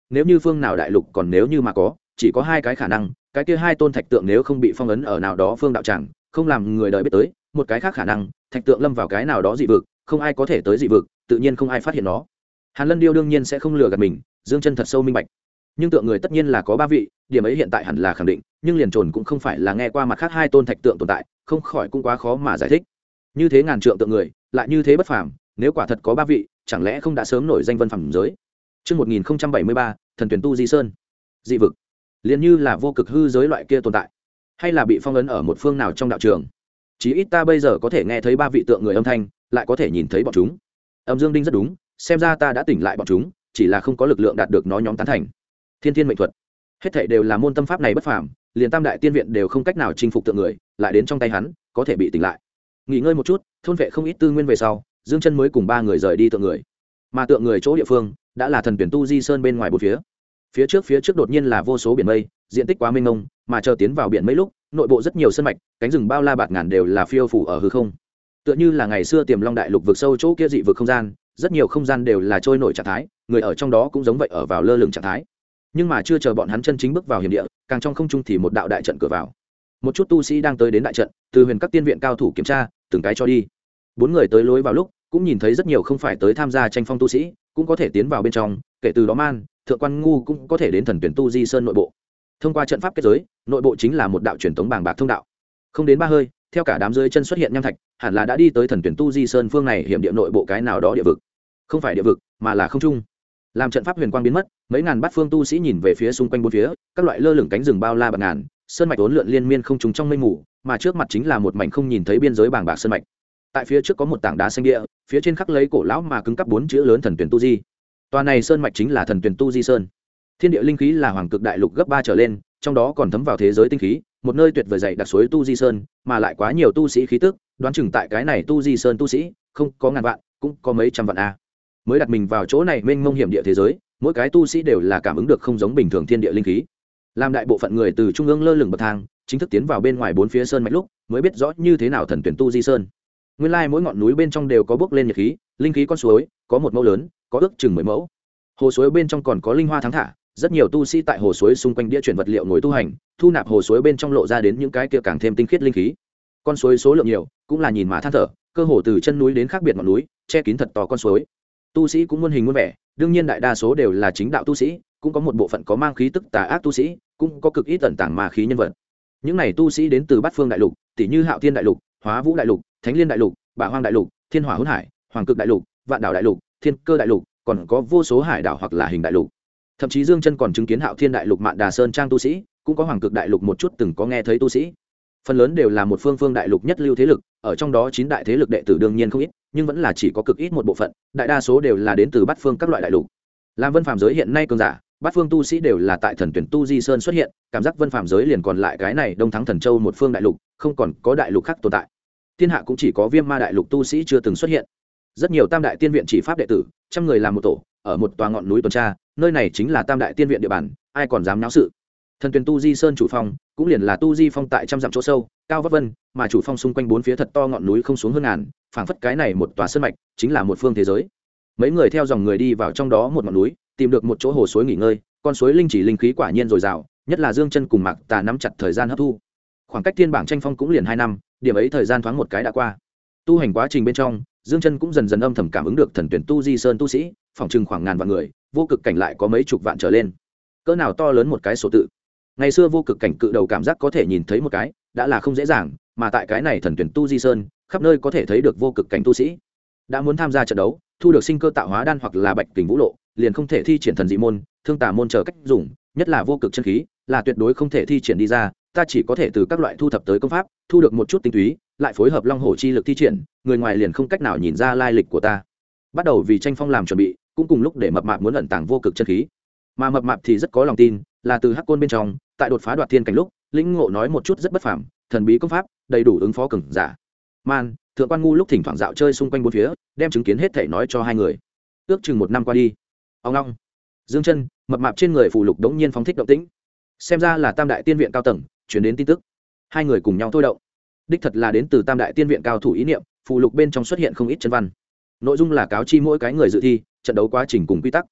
nếu như phương nào đại lục còn nếu như mà có chỉ có hai cái khả năng, cái kia hai tôn thạch tượng nếu không bị phong ấn ở nào đó phương đạo tràng không làm người đời biết tới, một cái khác khả năng thạch tượng lâm vào cái nào đó dị vực, không ai có thể tới dị vực, tự nhiên không ai phát hiện nó. Hàn Lân Điêu đương nhiên sẽ không lừa gạt mình, Dương Chân thật sâu minh bạch. Nhưng tượng người tất nhiên là có ba vị, điểm ấy hiện tại hẳn là khẳng định, nhưng liền trồn cũng không phải là nghe qua mặt khác hai tôn thạch tượng tồn tại, không khỏi cũng quá khó mà giải thích. Như thế ngàn trượng tượng người, lại như thế bất phàm, nếu quả thật có ba vị, chẳng lẽ không đã sớm nổi danh vân phẩm giới. Chương 1073, Thần Tuyển Tu Di Sơn. Dị vực, liền như là vô cực hư giới loại kia tồn tại, hay là bị phong ấn ở một phương nào trong đạo trường. Chí ít ta bây giờ có thể nghe thấy ba vị tượng người âm thanh, lại có thể nhìn thấy bọn chúng. Âm Dương Đinh rất đúng, xem ra ta đã tỉnh lại bọn chúng, chỉ là không có lực lượng đạt được nó nhóm tán thành. Thiên Thiên mệnh thuật, hết thảy đều là môn tâm pháp này bất phàm, liền Tam đại tiên viện đều không cách nào chinh phục tượng người, lại đến trong tay hắn, có thể bị tỉnh lại. Nghỉ ngơi một chút, thôn vệ không ít tư nguyên về sau, Dương Chân mới cùng ba người rời đi tượng người. Mà tượng người chỗ địa phương đã là Thần Tuyển Tu Di Sơn bên ngoài bốn phía. Phía trước đột nhiên là vô số biển mây, diện tích quá mênh mông, mà chờ tiến vào biển mây lúc, nội bộ rất nhiều sơn mạch, cánh rừng bao la bạt ngàn đều là phiêu phù ở hư không. Tựa như là ngày xưa Tiềm Long đại lục vực sâu chỗ kia dị vực không gian, rất nhiều không gian đều là trôi nổi trạng thái, người ở trong đó cũng giống vậy ở vào lơ lửng trạng thái. Nhưng mà chưa chờ bọn hắn chân chính bước vào hiểm địa, càng trong không trung thì một đạo đại trận cửa vào. Một chút tu sĩ đang tới đến đại trận, từ Huyền Các tiên viện cao thủ kiểm tra, từng cái cho đi. Bốn người tới lối vào lúc, cũng nhìn thấy rất nhiều không phải tới tham gia tranh phong tu sĩ, cũng có thể tiến vào bên trong, kể từ đó Man, Thượng Quan Ngu cũng có thể đến Thần Tuyển Tu Di Sơn nội bộ. Thông qua trận pháp kết giới, nội bộ chính là một đạo truyền tống bàng bạc thông đạo. Không đến ba hơi, theo cả đám dưới chân xuất hiện nham thạch, hẳn là đã đi tới Thần Tuyển Tu Di Sơn phương này hiểm địa nội bộ cái nào đó địa vực. Không phải địa vực, mà là không trung. Làm trận pháp huyền quang biến mất, mấy ngàn bát phương tu sĩ nhìn về phía xung quanh bốn phía, các loại lơ lửng cánh rừng bao la bạt ngàn, sơn mạch uốn lượn liên miên không trùng trong mây mù, mà trước mặt chính là một mảnh không nhìn thấy biên giới bàng bạc sơn mạch. Tại phía trước có một tảng đá xanh địa, phía trên khắc lấy cổ lão mà cứng cắp bốn chữ lớn Thần Tuyển Tu Di. Tòa này sơn mạch chính là Thần Tuyển Tu Di Sơn. Thiên địa linh khí là hoàng cực đại lục gấp 3 trở lên, trong đó còn thấm vào thế giới tinh khí, một nơi tuyệt vời dày đặc suối Tu Di Sơn, mà lại quá nhiều tu sĩ khí tức, đoán chừng tại cái này Tu Di Sơn tu sĩ, không có ngàn vạn, cũng có mấy trăm vạn a. Mới đặt mình vào chỗ này mênh mông hiểm địa thế giới, mỗi cái tu sĩ đều là cảm ứng được không giống bình thường thiên địa linh khí. Làm đại bộ phận người từ trung ương lơ lửng bậc thang, chính thức tiến vào bên ngoài bốn phía sơn mạch lúc, mới biết rõ như thế nào Thần Tuyển Tu Di Sơn. Nguyên lai mỗi ngọn núi bên trong đều có bước lên nhiệt khí, linh khí con suối, có một mẫu lớn, có ước chừng 10 mẫu. Hồ suối bên trong còn có linh hoa thắng thả, rất nhiều tu sĩ tại hồ suối xung quanh đĩa chuyển vật liệu ngồi tu hành, thu nạp hồ suối bên trong lộ ra đến những cái kia càng thêm tinh khiết linh khí. Con suối số lượng nhiều, cũng là nhìn mà than thở, cơ hồ từ chân núi đến khác biệt ngọn núi, che kín thật to con suối. Tu sĩ cũng muôn hình muôn vẻ, đương nhiên đại đa số đều là chính đạo tu sĩ, cũng có một bộ phận có mang khí tức tà ác tu sĩ, cũng có cực ít tẩn tàng ma khí nhân vật. Những này tu sĩ đến từ bát phương đại lục, tỷ như Hạo Thiên đại lục, Hóa Vũ đại lục, Thánh Liên đại lục, Bạ Hoang đại lục, Thiên Hỏa Hỗn Hải, Hoàng Cực đại lục, Vạn Đảo đại lục, Thiên Cơ đại lục, còn có vô số hải đảo hoặc là hình đại lục. Thậm chí Dương Chân còn chứng kiến Hạo Thiên đại lục Mạn Đà Sơn trang tu sĩ, cũng có Hoàng Cực đại lục một chút từng có nghe thấy tu sĩ. Phần lớn đều là một phương đại lục nhất lưu thế lực, ở trong đó 9 đại thế lực đệ tử đương nhiên không ít, nhưng vẫn là chỉ có cực ít một bộ phận, đại đa số đều là đến từ bát phương các loại đại lục. Làm Vân Phàm giới hiện nay cường giả, bát phương tu sĩ đều là tại Thần Tuyển Tu Di Sơn xuất hiện, cảm giác Vân Phàm giới liền còn lại cái này Đông Thắng Thần Châu một phương đại lục, không còn có đại lục khác tồn tại. Thiên hạ cũng chỉ có Viêm Ma đại lục tu sĩ chưa từng xuất hiện. Rất nhiều Tam đại tiên viện chỉ pháp đệ tử, trăm người làm một tổ, ở một tòa ngọn núi tuần tra, nơi này chính là Tam đại tiên viện địa bàn, ai còn dám náo sự. Thần Tuyển Tu Di Sơn chủ phong, cũng liền là Tu Di phong tại trăm dặm chỗ sâu, cao vấp vân, mà chủ phong xung quanh bốn phía thật to ngọn núi không xuống hơn ngàn, phảng phất cái này một tòa sơn mạch, chính là một phương thế giới. Mấy người theo dòng người đi vào trong đó một ngọn núi, tìm được một chỗ hồ suối nghỉ ngơi, con suối linh chỉ linh khí quả nhiên dồi dào, nhất là Dương Chân cùng Mạc Tà nắm chặt thời gian hấp thu. Khoảng cách thiên bảng tranh phong cũng liền 2 năm, điểm ấy thời gian thoáng một cái đã qua. Tu hành quá trình bên trong, Dương Chân cũng dần dần âm thầm cảm ứng được Thần Tuyển Tu Di Sơn tu sĩ, phòng trừng khoảng ngàn vạn người, vô cực cảnh lại có mấy chục vạn trở lên. Cỡ nào to lớn một cái số tự. Ngày xưa vô cực cảnh cự đầu cảm giác có thể nhìn thấy một cái, đã là không dễ dàng, mà tại cái này Thần Tuyển Tu Di Sơn, khắp nơi có thể thấy được vô cực cảnh tu sĩ. Đã muốn tham gia trận đấu, thu được sinh cơ tạo hóa đan hoặc là Bạch Kình Vũ Lộ, liền không thể thi triển thần dị môn, thương tà môn chờ cách dùng, nhất là vô cực chân khí, là tuyệt đối không thể thi triển đi ra, ta chỉ có thể từ các loại thu thập tới công pháp, thu được một chút tinh túy, lại phối hợp long hổ chi lực thi triển, người ngoài liền không cách nào nhìn ra lai lịch của ta. Bắt đầu vì tranh phong làm chuẩn bị, cũng cùng lúc để mập mạp muốn ẩn tàng vô cực chân khí, mà mập mạp thì rất có lòng tin, là từ hắc côn bên trong, tại đột phá đoạt thiên cảnh lúc, lĩnh ngộ nói một chút rất bất phàm, thần bí công pháp, đầy đủ ứng phó cường giả. Man, Thượng Quan Ngu lúc thỉnh thoảng dạo chơi xung quanh bốn phía, đem chứng kiến hết thảy nói cho hai người. Ước chừng 1 năm qua đi, ông long, Dương Chân, mập mạp trên người phù lục đống nhiên phóng thích động tĩnh, xem ra là Tam đại tiên viện cao tầng truyền đến tin tức. Hai người cùng nhau thôi động, đích thật là đến từ Tam đại tiên viện cao thủ ý niệm, phù lục bên trong xuất hiện không ít chân văn, nội dung là cáo chi mỗi cái người dự thi trận đấu quá trình cùng quy tắc.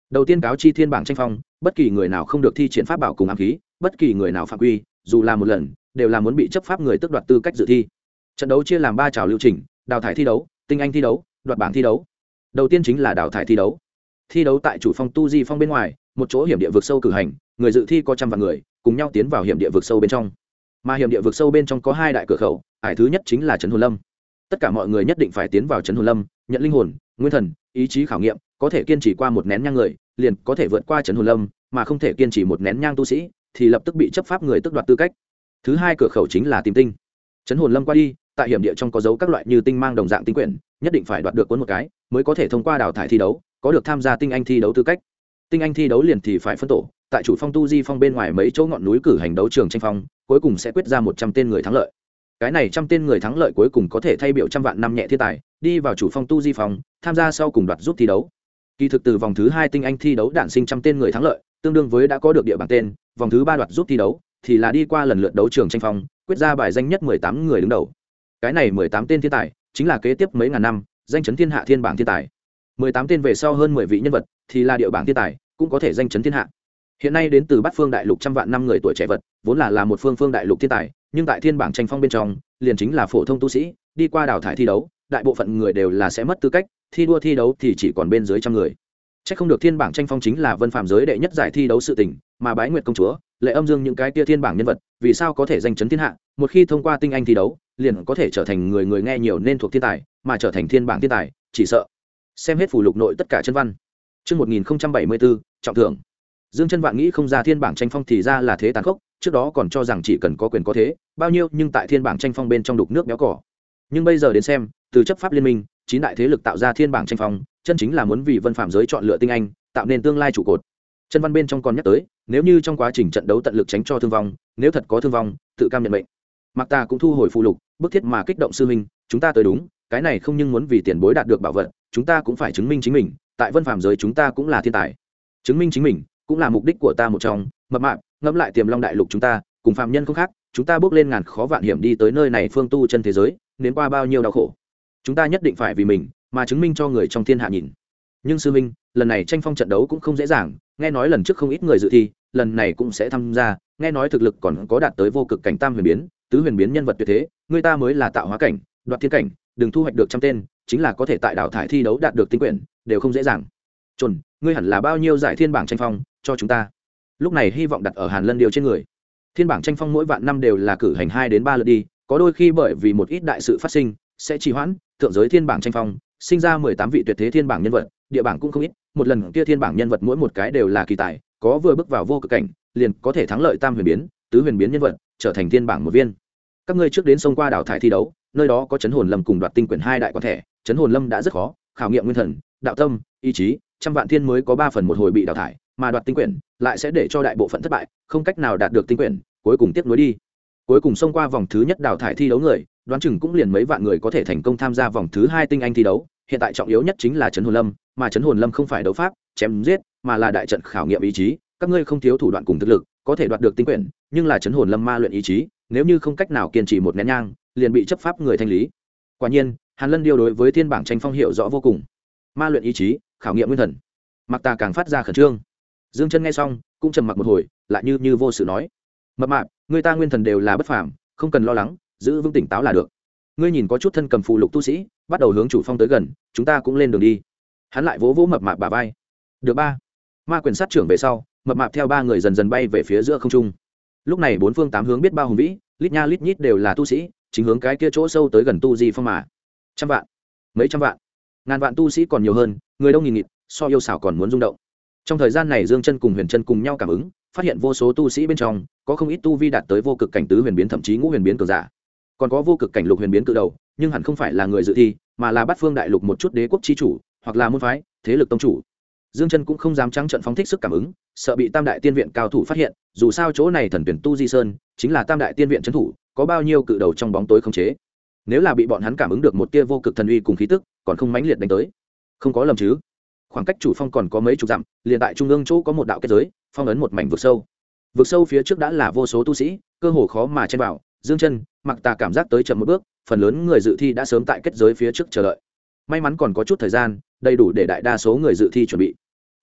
đầu tiên cáo chi thiên bảng tranh phong, bất kỳ người nào không được thi triển pháp bảo cùng ám khí, bất kỳ người nào phạm quy, dù là một lần, đều là muốn bị chấp pháp người tước đoạt tư cách dự thi. Trận đấu chia làm 3 trào lưu trình: đào thải thi đấu, tinh anh thi đấu, đoạt bảng thi đấu. Đầu tiên chính là đào thải thi đấu. Thi đấu tại chủ phong tu di phong bên ngoài, một chỗ hiểm địa vực sâu cử hành, người dự thi có trăm vạn người, cùng nhau tiến vào hiểm địa vực sâu bên trong. Mà hiểm địa vực sâu bên trong có 2 đại cửa khẩu, ải thứ nhất chính là trấn hồn lâm. Tất cả mọi người nhất định phải tiến vào trấn hồn lâm, nhận linh hồn, nguyên thần, ý chí khảo nghiệm, có thể kiên trì qua một nén nhang người, liền có thể vượt qua trấn hồn lâm, mà không thể kiên trì một nén nhang tu sĩ, thì lập tức bị chấp pháp người tước đoạt tư cách. Thứ hai cửa khẩu chính là tìm tinh. Trấn hồn lâm qua đi, tại hiểm địa trong có dấu các loại như tinh mang đồng dạng tinh quyển, nhất định phải đoạt được cuốn một cái, mới có thể thông qua đào thải thi đấu, có được tham gia tinh anh thi đấu tư cách. Tinh anh thi đấu liền thì phải phân tổ, tại chủ phong tu di phong bên ngoài mấy chỗ ngọn núi cử hành đấu trường tranh phong, cuối cùng sẽ quyết ra 100 tên người thắng lợi. Cái này 100 tên người thắng lợi cuối cùng có thể thay biểu trăm vạn năm nhẹ thiên tài, đi vào chủ phong tu di phong, tham gia sau cùng đoạt giúp thi đấu. Kỳ thực từ vòng thứ 2 tinh anh thi đấu đản sinh 100 tên người thắng lợi, tương đương với đã có được địa bảng tên, vòng thứ 3 đoạt giúp thi đấu thì là đi qua lần lượt đấu trường tranh phong, quyết ra bài danh nhất 18 người đứng đầu. Cái này 18 tên thiên tài, chính là kế tiếp mấy ngàn năm, danh chấn thiên hạ thiên bảng thiên tài. 18 tên về sau hơn 10 vị nhân vật, thì là địa bảng thiên tài, cũng có thể danh chấn thiên hạ. Hiện nay đến từ Bát Phương đại lục trăm vạn năm người tuổi trẻ vật, vốn là một phương đại lục thiên tài, nhưng tại thiên bảng tranh phong bên trong, liền chính là phổ thông tu sĩ, đi qua đào thải thi đấu, đại bộ phận người đều là sẽ mất tư cách, thi đua thi đấu thì chỉ còn bên dưới trăm người. Chắc không được thiên bảng tranh phong chính là vân phàm giới đệ nhất giải thi đấu sự tình, mà Bái Nguyệt công chúa, Lệ Âm Dương những cái kia thiên bảng nhân vật, vì sao có thể danh chấn thiên hạ, một khi thông qua tinh anh thi đấu, liền có thể trở thành người người nghe nhiều nên thuộc thiên tài, mà trở thành thiên bảng thiên tài, chỉ sợ. Xem hết phù lục nội tất cả chân văn. Chương 1074, trọng thưởng. Dương Chân Vạn nghĩ không ra thiên bảng tranh phong thì ra là thế tàn khốc, trước đó còn cho rằng chỉ cần có quyền có thế, bao nhiêu, nhưng tại thiên bảng tranh phong bên trong đục nước béo cỏ. Nhưng bây giờ đến xem, từ chấp pháp liên minh, 9 đại thế lực tạo ra thiên bảng tranh phong, chân chính là muốn vì vân phạm giới chọn lựa tinh anh, tạo nên tương lai trụ cột. Chân văn bên trong còn nhắc tới, nếu như trong quá trình trận đấu tận lực tránh cho thương vong, nếu thật có thương vong, tự cam nhận mệnh. Mạc Ta cũng thu hồi phù lục, bức thiết mà kích động sư huynh, chúng ta tới đúng, cái này không nhưng muốn vì tiền bối đạt được bảo vật, chúng ta cũng phải chứng minh chính mình, tại vân phạm giới chúng ta cũng là thiên tài. Chứng minh chính mình cũng là mục đích của ta một trong. Mập mạp, ngẫm lại Tiềm Long đại lục chúng ta, cùng phàm nhân không khác, chúng ta bước lên ngàn khó vạn hiểm đi tới nơi này phương tu chân thế giới, nếm qua bao nhiêu đau khổ. Chúng ta nhất định phải vì mình mà chứng minh cho người trong thiên hạ nhìn. Nhưng sư minh, lần này tranh phong trận đấu cũng không dễ dàng, nghe nói lần trước không ít người dự thi, lần này cũng sẽ tham gia, nghe nói thực lực còn có đạt tới vô cực cảnh tam huyền biến, tứ huyền biến nhân vật tuyệt thế, người ta mới là tạo hóa cảnh, đoạt thiên cảnh, đừng thu hoạch được trăm tên, chính là có thể tại đào thải thi đấu đạt được tinh quyển, đều không dễ dàng. Chuẩn, ngươi hẳn là bao nhiêu giải thiên bảng tranh phong cho chúng ta. Lúc này hy vọng đặt ở Hàn Lân Điều trên người. Thiên bảng tranh phong mỗi vạn năm đều là cử hành 2 đến 3 lượt đi, có đôi khi bởi vì một ít đại sự phát sinh, sẽ trì hoãn, thượng giới thiên bảng tranh phong, sinh ra 18 vị tuyệt thế thiên bảng nhân vật, địa bảng cũng không ít, một lần kia thiên bảng nhân vật mỗi một cái đều là kỳ tài, có vừa bước vào vô cực cảnh, liền có thể thắng lợi tam huyền biến, tứ huyền biến nhân vật, trở thành thiên bảng một viên. Các ngươi trước đến sông qua đảo thải thi đấu, nơi đó có chấn hồn lâm cùng đoạt tinh quyển 2 đại quan thẻ, chấn hồn lâm đã rất khó, khảo nghiệm nguyên thần, đạo tâm, ý chí, trăm vạn thiên mới có 3 phần một hồi bị đào thải, mà đoạt tinh quyển lại sẽ để cho đại bộ phận thất bại, không cách nào đạt được tinh quyển, cuối cùng tiếp nối đi. Cuối cùng xông qua vòng thứ nhất đào thải thi đấu người, đoán chừng cũng liền mấy vạn người có thể thành công tham gia vòng thứ 2 tinh anh thi đấu. Hiện tại trọng yếu nhất chính là chấn hồn lâm, mà chấn hồn lâm không phải đấu pháp, chém giết, mà là đại trận khảo nghiệm ý chí. Các ngươi không thiếu thủ đoạn cùng thực lực, có thể đoạt được tinh quyển, nhưng là chấn hồn lâm ma luyện ý chí, nếu như không cách nào kiên trì một nén nhang, liền bị chấp pháp người thanh lý. Quả nhiên, Hàn Lân Điêu đối với thiên bảng tranh phong hiệu rõ vô cùng. Ma luyện ý chí, khảo nghiệm nguyên thần. Mặc Ta càng phát ra khẩn trương. Dương Chân nghe xong, cũng trầm mặc một hồi, lại như vô sự nói: "Mập mạp, người ta nguyên thần đều là bất phàm, không cần lo lắng, giữ vững tỉnh táo là được. Ngươi nhìn có chút thân cầm phù lục tu sĩ, bắt đầu hướng chủ phong tới gần, chúng ta cũng lên đường đi." Hắn lại vỗ vỗ mập mạp bả vai. "Được ba." Ma quyền sát trưởng về sau, mập mạp theo 3 người dần dần bay về phía giữa không trung. Lúc này 4 phương 8 hướng biết bao hùng vĩ, lít nha lít nhít đều là tu sĩ, chính hướng cái kia chỗ sâu tới gần tu di phong mà. Trăm vạn, mấy trăm vạn, ngàn vạn tu sĩ còn nhiều hơn, người đông nghìn nghịt, so yêu xảo còn muốn rung động. Trong thời gian này Dương Chân cùng Huyền Chân cùng nhau cảm ứng, phát hiện vô số tu sĩ bên trong có không ít tu vi đạt tới vô cực cảnh tứ huyền biến, thậm chí ngũ huyền biến cường giả, còn có vô cực cảnh lục huyền biến cự đầu, nhưng hẳn không phải là người dự thi, mà là Bát Phương đại lục một chút đế quốc chi chủ, hoặc là môn phái, thế lực tông chủ. Dương Chân cũng không dám trắng trợn phóng thích sức cảm ứng, sợ bị Tam đại tiên viện cao thủ phát hiện, dù sao chỗ này thần tuyển tu di sơn chính là Tam đại tiên viện trấn thủ, có bao nhiêu cự đầu trong bóng tối khống chế. Nếu là bị bọn hắn cảm ứng được một tia vô cực thần uy cùng khí tức, còn không mãnh liệt đánh tới. Không có lầm chứ? Khoảng cách chủ phong còn có mấy chục dặm, liền tại trung ương chỗ có một đạo kết giới, phong ấn một mảnh vực sâu. Vực sâu phía trước đã là vô số tu sĩ, cơ hồ khó mà chen vào. Dương Chân, Mặc Ta cảm giác tới chậm một bước, phần lớn người dự thi đã sớm tại kết giới phía trước chờ đợi. May mắn còn có chút thời gian, đầy đủ để đại đa số người dự thi chuẩn bị.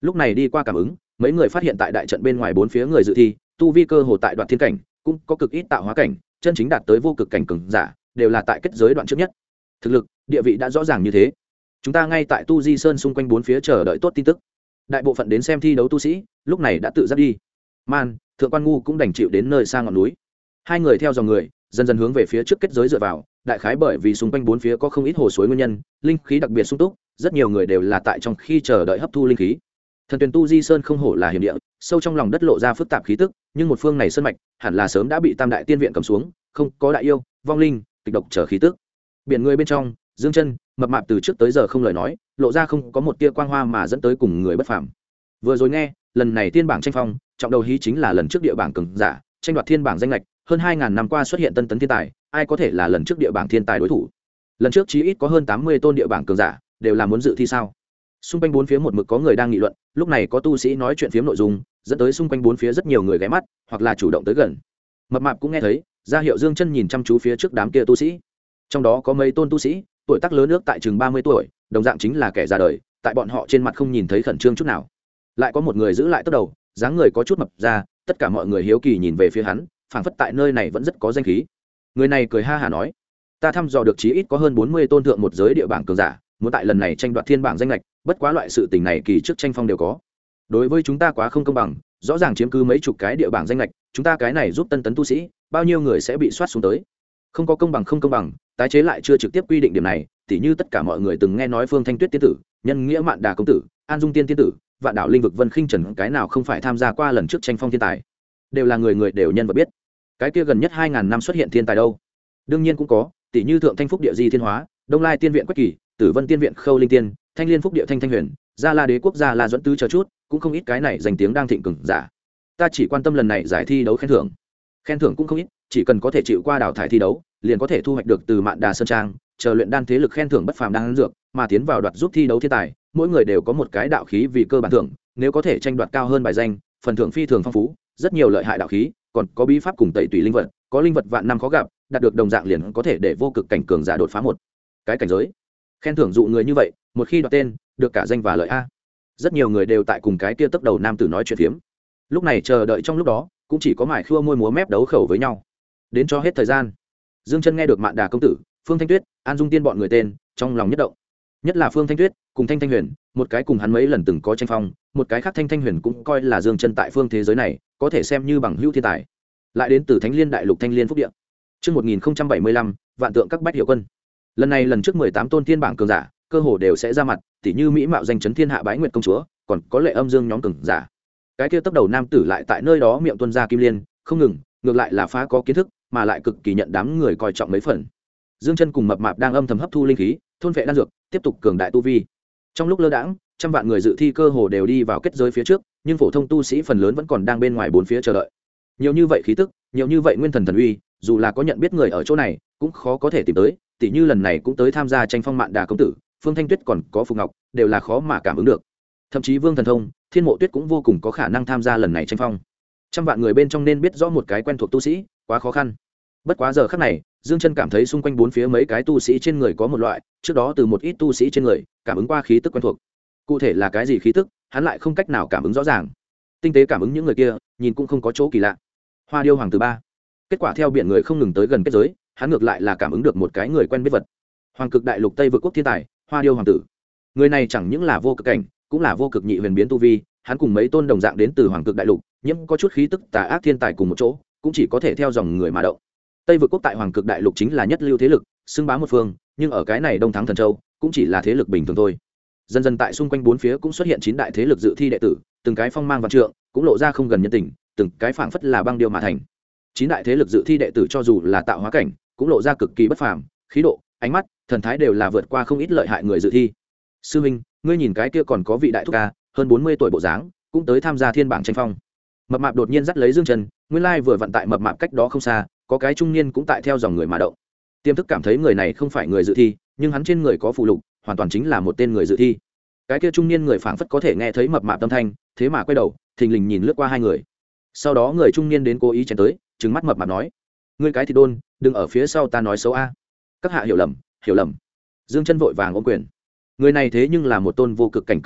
lúc này đi qua cảm ứng, mấy người phát hiện tại đại trận bên ngoài bốn phía người dự thi tu vi cơ hồ tại đoạn thiên cảnh, cũng có cực ít tạo hóa cảnh, chân chính đạt tới vô cực cảnh cường giả đều là tại kết giới đoạn trước nhất. Thực lực địa vị đã rõ ràng như thế, chúng ta ngay tại tu di sơn xung quanh bốn phía chờ đợi tốt tin tức. Đại bộ phận đến xem thi đấu tu sĩ lúc này đã tự dắt đi. Man, thượng quan ngu cũng đành chịu đến nơi xa ngọn núi. Hai người theo dòng người dần dần hướng về phía trước kết giới dựa vào, đại khái bởi vì xung quanh bốn phía có không ít hồ suối nguyên nhân, linh khí đặc biệt sung túc, rất nhiều người đều là tại trong khi chờ đợi hấp thu linh khí. Thần tuyển tu di sơn không hổ là hiểm địa, sâu trong lòng đất lộ ra phức tạp khí tức, nhưng một phương này sơn mạch hẳn là sớm đã bị tam đại tiên viện cầm xuống, không có đại yêu, vong linh, kịch độc trở khí tức. Biển người bên trong, Dương Chân, mập mạp từ trước tới giờ không lời nói, lộ ra không có một tia quang hoa mà dẫn tới cùng người bất phàm. Vừa rồi nghe, lần này tiên bảng tranh phong, trọng đầu hí chính là lần trước địa bảng cường giả, tranh đoạt thiên bảng danh lệch, hơn 2000 năm qua xuất hiện tân tấn thiên tài, ai có thể là lần trước địa bảng thiên tài đối thủ. Lần trước chí ít có hơn 80 tôn địa bảng cường giả, đều là muốn dự thi sao? Xung quanh bốn phía một mực có người đang nghị luận, lúc này có tu sĩ nói chuyện phiếm nội dung, dẫn tới xung quanh bốn phía rất nhiều người ghé mắt, hoặc là chủ động tới gần. Mập mạp cũng nghe thấy, ra hiệu Dương Chân nhìn chăm chú phía trước đám kia tu sĩ. Trong đó có mấy tôn tu sĩ, tuổi tác lớn nước tại chừng 30 tuổi, đồng dạng chính là kẻ già đời, tại bọn họ trên mặt không nhìn thấy khẩn trương chút nào. Lại có một người giữ lại tốc đầu, dáng người có chút mập ra, tất cả mọi người hiếu kỳ nhìn về phía hắn, phảng phất tại nơi này vẫn rất có danh khí. Người này cười ha hả nói: "Ta thăm dò được chí ít có hơn 40 tôn thượng một giới địa bảng cường giả, muốn tại lần này tranh đoạt thiên bảng danh lệch, bất quá loại sự tình này kỳ trước tranh phong đều có. Đối với chúng ta quá không công bằng, rõ ràng chiếm cứ mấy chục cái địa bảng danh lệch, chúng ta cái này giúp tân tấn tu sĩ, bao nhiêu người sẽ bị soát xuống tới. Không có công bằng không công bằng, tái chế lại chưa trực tiếp quy định điểm này, tỉ như tất cả mọi người từng nghe nói Phương Thanh Tuyết tiên tử, Nhân Nghĩa Mạn Đà công tử, An Dung tiên tiên tử, Vạn Đạo Linh Vực Vân Khinh Trần cái nào không phải tham gia qua lần trước tranh phong thiên tài. Đều là người người đều nhân vật biết. Cái kia gần nhất 2000 năm xuất hiện thiên tài đâu? Đương nhiên cũng có, tỉ như Thượng Thanh Phúc Địa Di Thiên Hóa, Đông Lai Tiên Viện Quách Kỳ, Tử Vân Tiên Viện Khâu Linh Tiên, Thanh Liên Phúc Địa Thanh Thanh Huyền, Gia La Đế Quốc Gia La Duẫn Tứ chờ chút, cũng không ít cái này danh tiếng đang thịnh cường giả. Ta chỉ quan tâm lần này giải thi đấu khen thưởng. Khen thưởng cũng không ít, chỉ cần có thể chịu qua đào thải thi đấu, liền có thể thu hoạch được từ Mạn Đà Sơn Trang, chờ luyện đan thế lực khen thưởng bất phàm đan dược, mà tiến vào đoạt giúp thi đấu thiên tài, mỗi người đều có một cái đạo khí vì cơ bản thưởng, nếu có thể tranh đoạt cao hơn bài danh, phần thưởng phi thường phong phú, rất nhiều lợi hại đạo khí, còn có bí pháp cùng tẩy tùy linh vật, có linh vật vạn năm khó gặp, đạt được đồng dạng liền có thể để vô cực cảnh cường giả đột phá một cái cảnh giới. Khen thưởng dụ người như vậy, một khi đoạt tên, được cả danh và lợi a. Rất nhiều người đều tại cùng cái kia tốc đầu nam tử nói chuyện phiếm. Lúc này chờ đợi trong lúc đó, cũng chỉ có mải khua môi múa mép đấu khẩu với nhau. Đến cho hết thời gian. Dương Chân nghe được Mạn Đà công tử, Phương Thanh Tuyết, An Dung tiên bọn người tên, trong lòng nhất động. Nhất là Phương Thanh Tuyết, cùng Thanh Thanh Huyền, một cái cùng hắn mấy lần từng có tranh phong, một cái khác Thanh Thanh Huyền cũng coi là Dương Chân tại phương thế giới này, có thể xem như bằng hữu thiên tài. Lại đến từ Thánh Liên Đại Lục Thanh Liên Phúc Địa. Chương 1075, vạn tượng các bách hiệu quân. Lần này lần trước 18 tôn thiên bảng cường giả, cơ hồ đều sẽ ra mặt, tỉ như mỹ mạo danh chấn thiên hạ bái nguyệt công chúa, còn có Lệ Âm Dương nhóm cường giả. Cái kia tốc đầu nam tử lại tại nơi đó miệng tuôn ra kim liên, không ngừng, ngược lại là phá có kiến thức, mà lại cực kỳ nhận đám người coi trọng mấy phần. Dương Chân cùng mập mạp đang âm thầm hấp thu linh khí, thôn phệ đan dược, tiếp tục cường đại tu vi. Trong lúc lơ đãng, trăm vạn người dự thi cơ hồ đều đi vào kết giới phía trước, nhưng phổ thông tu sĩ phần lớn vẫn còn đang bên ngoài bốn phía chờ đợi. Nhiều như vậy khí tức, nhiều như vậy nguyên thần thần uy, dù là có nhận biết người ở chỗ này, cũng khó có thể tìm tới, tỉ như lần này cũng tới tham gia tranh phong Mạn Đà công tử, Phương Thanh Tuyết còn có Phục Ngọc, đều là khó mà cảm ứng được. Thậm chí Vương Thần Thông, Thiên Mộ Tuyết cũng vô cùng có khả năng tham gia lần này tranh phong. Trăm vạn người bên trong nên biết rõ một cái quen thuộc tu sĩ, quá khó khăn. Bất quá giờ khắc này, Dương Chân cảm thấy xung quanh bốn phía mấy cái tu sĩ trên người có một loại, trước đó từ một ít tu sĩ trên người, cảm ứng qua khí tức quen thuộc. Cụ thể là cái gì khí tức, hắn lại không cách nào cảm ứng rõ ràng. Tinh tế cảm ứng những người kia, nhìn cũng không có chỗ kỳ lạ. Hoa Điêu Hoàng tử 3. Kết quả theo biển người không ngừng tới gần kết giới, hắn ngược lại là cảm ứng được một cái người quen biết vật. Hoàng Cực Đại Lục Tây Vực Quốc thiên tài, Hoa Điêu Hoàng tử. Người này chẳng những là vô cực cảnh, cũng là vô cực nhị huyền biến tu vi, hắn cùng mấy tôn đồng dạng đến từ Hoàng Cực Đại Lục, nhưng có chút khí tức tà ác thiên tài cùng một chỗ, cũng chỉ có thể theo dòng người mà động. Tây Vực Quốc tại Hoàng Cực Đại Lục chính là nhất lưu thế lực, xưng bá một phương, nhưng ở cái này Đông Thắng Thần Châu, cũng chỉ là thế lực bình thường thôi. Dần dần tại xung quanh bốn phía cũng xuất hiện 9 đại thế lực dự thi đệ tử, từng cái phong mang vạn trượng, cũng lộ ra không gần nhân tình, từng cái phảng phất là băng điêu mà thành. 9 đại thế lực dự thi đệ tử cho dù là tạo hóa cảnh, cũng lộ ra cực kỳ bất phàm, khí độ, ánh mắt, thần thái đều là vượt qua không ít lợi hại người dự thi. Sư huynh, ngươi nhìn cái kia còn có vị đại thúc ca, hơn 40 tuổi bộ dáng, cũng tới tham gia thiên bảng tranh phong. Mập mạp đột nhiên dắt lấy Dương Chân, nguyên lai vừa vận tại mập mạp cách đó không xa, có cái trung niên cũng tại theo dòng người mà động. Tiềm thức cảm thấy người này không phải người dự thi, nhưng hắn trên người có phù lục, hoàn toàn chính là một tên người dự thi. Cái kia trung niên người phảng phất có thể nghe thấy mập mạp âm thanh, thế mà quay đầu, thình lình nhìn lướt qua hai người. Sau đó người trung niên đến cố ý chèn tới, trừng mắt mập mạp nói: "Ngươi cái thì đôn, đừng ở phía sau ta nói xấu a." Các hạ hiểu lầm, hiểu lầm. Dương Chân vội vàng ôm quyền. Người này thế nhưng là một tôn vô cực cảnh cường giả,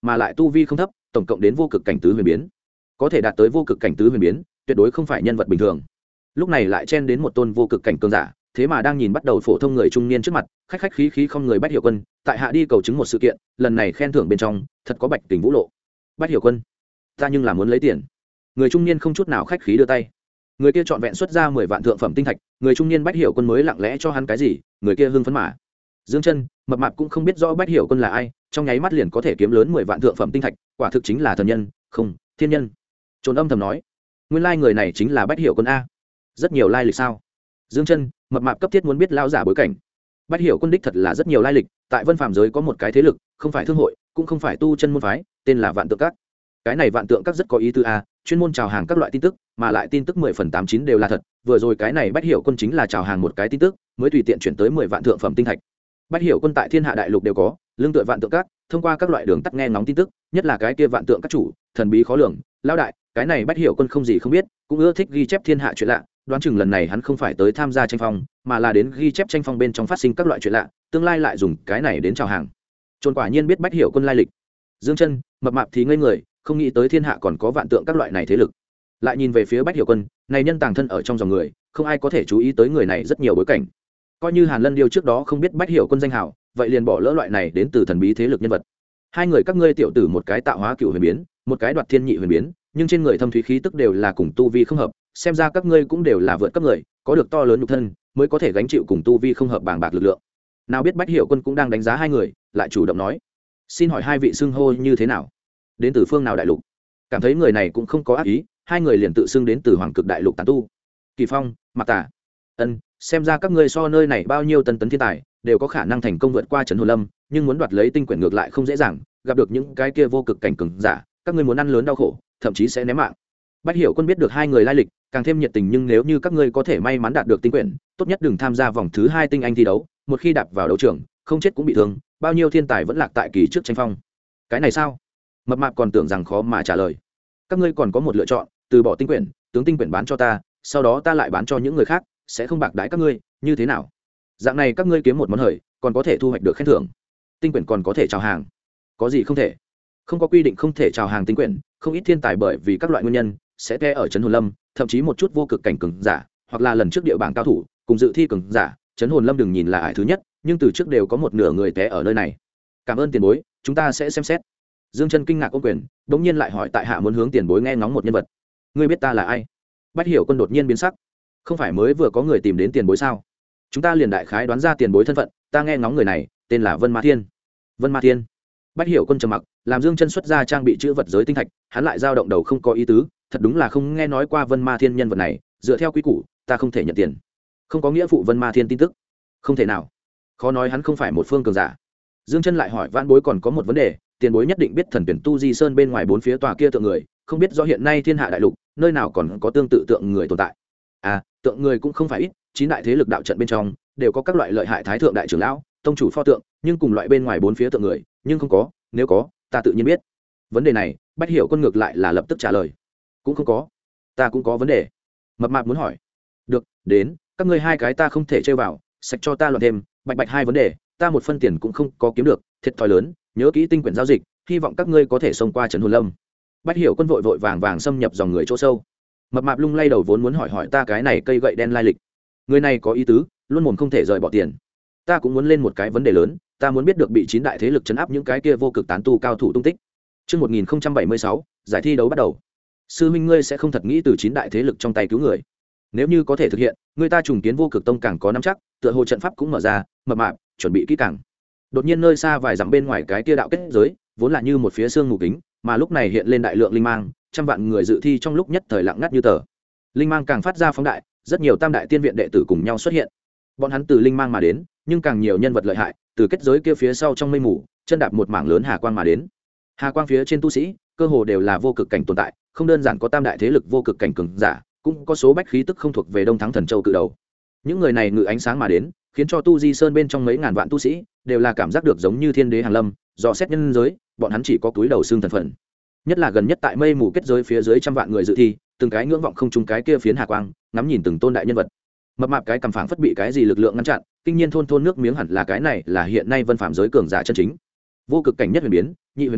mà lại tu vi không thấp, tổng cộng đến vô cực cảnh tứ huyền biến. Có thể đạt tới vô cực cảnh tứ huyền biến, tuyệt đối không phải nhân vật bình thường. Lúc này lại chen đến một tôn vô cực cảnh cường giả, thế mà đang nhìn bắt đầu phổ thông người trung niên trước mặt, khách khách khí khí không người Bách Hiểu Quân, tại hạ đi cầu chứng một sự kiện, lần này khen thưởng bên trong, thật có Bạch Tình Vũ lộ. Bách Hiểu Quân, ta nhưng là muốn lấy tiền. Người trung niên không chút nào khách khí đưa tay. Người kia trọn vẹn xuất ra 10 vạn thượng phẩm tinh thạch, người trung niên Bách Hiểu Quân mới lặng lẽ cho hắn cái gì, người kia hưng phấn mà. Dương Chân, Mập Mạp cũng không biết rõ Bách Hiểu Quân là ai, trong nháy mắt liền có thể kiếm lớn 10 vạn thượng phẩm tinh thạch, quả thực chính là thần nhân, không, thiên nhân. Trồn âm thầm nói, nguyên lai người này chính là Bách Hiểu Quân a. Rất nhiều lai lịch sao? Dương Chân, Mập Mạp cấp thiết muốn biết lao giả bối cảnh. Bách Hiểu Quân đích thật là rất nhiều lai lịch, tại Vân Phàm giới có một cái thế lực, không phải thương hội, cũng không phải tu chân môn phái, tên là Vạn Tượng Các. Cái này Vạn Tượng Các rất có ý tứ a, chuyên môn chào hàng các loại tin tức, mà lại tin tức 10 phần 89 đều là thật, vừa rồi cái này Bách Hiểu Quân chính là chào hàng một cái tin tức, mới tùy tiện chuyển tới 10 vạn thượng phẩm tinh thạch. Bách Hiểu Quân tại Thiên Hạ đại lục đều có, lương tựa Vạn Tượng Các, thông qua các loại đường tắt nghe ngóng tin tức, nhất là cái kia Vạn Tượng Các chủ, thần bí khó lường, lão đại, cái này Bách Hiểu Quân không gì không biết, cũng ưa thích ghi chép thiên hạ chuyện lạ, đoán chừng lần này hắn không phải tới tham gia tranh phong, mà là đến ghi chép tranh phong bên trong phát sinh các loại chuyện lạ, tương lai lại dùng cái này đến chào hàng. Trôn quả nhiên biết Bách Hiểu Quân lai lịch. Dương Chân, Mập Mạp thì ngây người, không nghĩ tới thiên hạ còn có vạn tượng các loại này thế lực. Lại nhìn về phía Bách Hiểu Quân, này nhân tàng thân ở trong dòng người, không ai có thể chú ý tới người này rất nhiều bối cảnh. Coi như Hàn Lân Điêu trước đó không biết Bách Hiểu Quân danh hào, vậy liền bỏ lỡ loại này đến từ thần bí thế lực nhân vật. Hai người các ngươi tiểu tử một cái tạo hóa cựu huyền biến, một cái đoạt thiên nhị huyền biến, nhưng trên người thâm thúy khí tức đều là cùng tu vi không hợp, xem ra các ngươi cũng đều là vượt cấp người, có được to lớn nhục thân, mới có thể gánh chịu cùng tu vi không hợp bàng bạc lực lượng. Nào biết Bách Hiểu Quân cũng đang đánh giá hai người, lại chủ động nói: "Xin hỏi hai vị xưng hô như thế nào? Đến từ phương nào đại lục?" Cảm thấy người này cũng không có ác ý, hai người liền tự xưng đến từ Hoàng Cực đại lục tán tu. Kỳ Phong, Mạc Tà. Ân, xem ra các ngươi so nơi này bao nhiêu tân tấn thiên tài, đều có khả năng thành công vượt qua trấn Hồn Lâm, nhưng muốn đoạt lấy tinh quyển ngược lại không dễ dàng, gặp được những cái kia vô cực cảnh cường giả, các ngươi muốn ăn lớn đau khổ, thậm chí sẽ ném mạng. Bách Hiểu Quân biết được hai người lai lịch, càng thêm nhiệt tình, nhưng nếu như các ngươi có thể may mắn đạt được tinh quyển, tốt nhất đừng tham gia vòng thứ 2 tinh anh thi đấu, một khi đạp vào đấu trường, không chết cũng bị thương, bao nhiêu thiên tài vẫn lạc tại kỳ trước tranh phong. Cái này sao? Mập Mạp còn tưởng rằng khó mà trả lời. Các ngươi còn có một lựa chọn, từ bỏ tinh quyển, tướng tinh quyển bán cho ta, sau đó ta lại bán cho những người khác, sẽ không bạc đãi các ngươi, như thế nào? Dạng này các ngươi kiếm một món hời, còn có thể thu hoạch được khen thưởng. Tinh quyển còn có thể chào hàng. Có gì không thể? Không có quy định không thể chào hàng tinh quyển, không ít thiên tài bởi vì các loại nguyên nhân sẽ té ở trấn Hồn Lâm, thậm chí một chút vô cực cảnh cường giả, hoặc là lần trước địa bảng cao thủ, cùng dự thi cường giả, trấn Hồn Lâm đừng nhìn là ải thứ nhất, nhưng từ trước đều có một nửa người té ở nơi này. Cảm ơn tiền bối, chúng ta sẽ xem xét. Dương Chân kinh ngạc ôm quyền, đống nhiên lại hỏi tại hạ muốn hướng tiền bối nghe ngóng một nhân vật. Ngươi biết ta là ai? Bách Hiểu Quân đột nhiên biến sắc. Không phải mới vừa có người tìm đến tiền bối sao? Chúng ta liền đại khái đoán ra tiền bối thân phận, ta nghe ngóng người này, tên là Vân Ma Thiên. Vân Ma Thiên. Bách Hiểu Quân trầm mặc, làm Dương Chân xuất ra trang bị chữ vật giới tinh thạch, hắn lại dao động đầu không có ý tứ, thật đúng là không nghe nói qua Vân Ma Thiên nhân vật này, dựa theo quy củ, ta không thể nhận tiền. Không có nghĩa vụ Vân Ma Thiên tin tức. Không thể nào. Khó nói hắn không phải một phương cường giả. Dương Chân lại hỏi Vãn Bối còn có một vấn đề, tiền bối nhất định biết thần tuyển tu di sơn bên ngoài bốn phía tòa kia tượng người, không biết do hiện nay thiên hạ đại lục nơi nào còn có tương tự tượng người tồn tại. À, tượng người cũng không phải ít, chín đại thế lực đạo trận bên trong đều có các loại lợi hại thái thượng đại trưởng lão, tông chủ pho tượng, nhưng cùng loại bên ngoài bốn phía tượng người, nhưng không có, nếu có, ta tự nhiên biết. Vấn đề này, Bách Hiểu Quân ngược lại là lập tức trả lời. Cũng không có. Ta cũng có vấn đề. Mập Mạp muốn hỏi. Được, đến, các ngươi hai cái ta không thể chơi vào, sạch cho ta luận thêm, bạch bạch hai vấn đề, ta một phân tiền cũng không có kiếm được, thiệt thòi lớn, nhớ kỹ tinh quyển giao dịch, hy vọng các ngươi có thể xông qua trấn Hồn Lâm. Bách Hiểu Quân vội vội vàng vàng xâm nhập dòng người chỗ sâu. Mập Mạp lung lay đầu vốn muốn hỏi ta cái này cây gậy đen lai lịch. Người này có ý tứ, luôn mồm không thể rời bỏ tiền. Ta cũng muốn lên một cái vấn đề lớn, ta muốn biết được bị chín đại thế lực trấn áp những cái kia vô cực tán tu cao thủ tung tích. Chương 1076, giải thi đấu bắt đầu. Sư huynh ngươi sẽ không thật nghĩ từ chín đại thế lực trong tay cứu người. Nếu như có thể thực hiện, người ta trùng kiến vô cực tông càng có nắm chắc, tựa hồ trận pháp cũng mở ra, Mập Mạp chuẩn bị kỹ càng. Đột nhiên nơi xa vài dặm bên ngoài cái kia đạo kết giới, vốn là như một phía xương mù kính, mà lúc này hiện lên đại lượng linh mang, trăm vạn người dự thi trong lúc nhất thời lặng ngắt như tờ. Linh mang càng phát ra phóng đại, rất nhiều tam đại tiên viện đệ tử cùng nhau xuất hiện. Bọn hắn từ linh mang mà đến, nhưng càng nhiều nhân vật lợi hại, từ kết giới kia phía sau trong mây mù, chân đạp một mảng lớn hà quang mà đến. Hà quang phía trên tu sĩ, cơ hồ đều là vô cực cảnh tồn tại, không đơn giản có tam đại thế lực vô cực cảnh cường giả, cũng có số bách khí tức không thuộc về Đông Thắng Thần Châu cự đầu. Những người này ngự ánh sáng mà đến, khiến cho tu di sơn bên trong mấy ngàn vạn tu sĩ đều là cảm giác được giống như thiên đế hàng lâm, dò xét nhân giới, bọn hắn chỉ có túi đầu xương thần phận. Nhất là gần nhất tại mây mù kết giới phía dưới trăm vạn người dự thi, từng cái ngưỡng vọng không trung cái kia phiến hà quang, ngắm nhìn từng tôn đại nhân vật. Mập Mạp cái cầm phảng phất bị cái gì lực lượng ngăn chặn, kinh nhiên thôn nước miếng hẳn là cái này là hiện nay Vân Phàm giới cường giả chân chính. Vô cực cảnh nhất huyền biến, nhị huyền biến,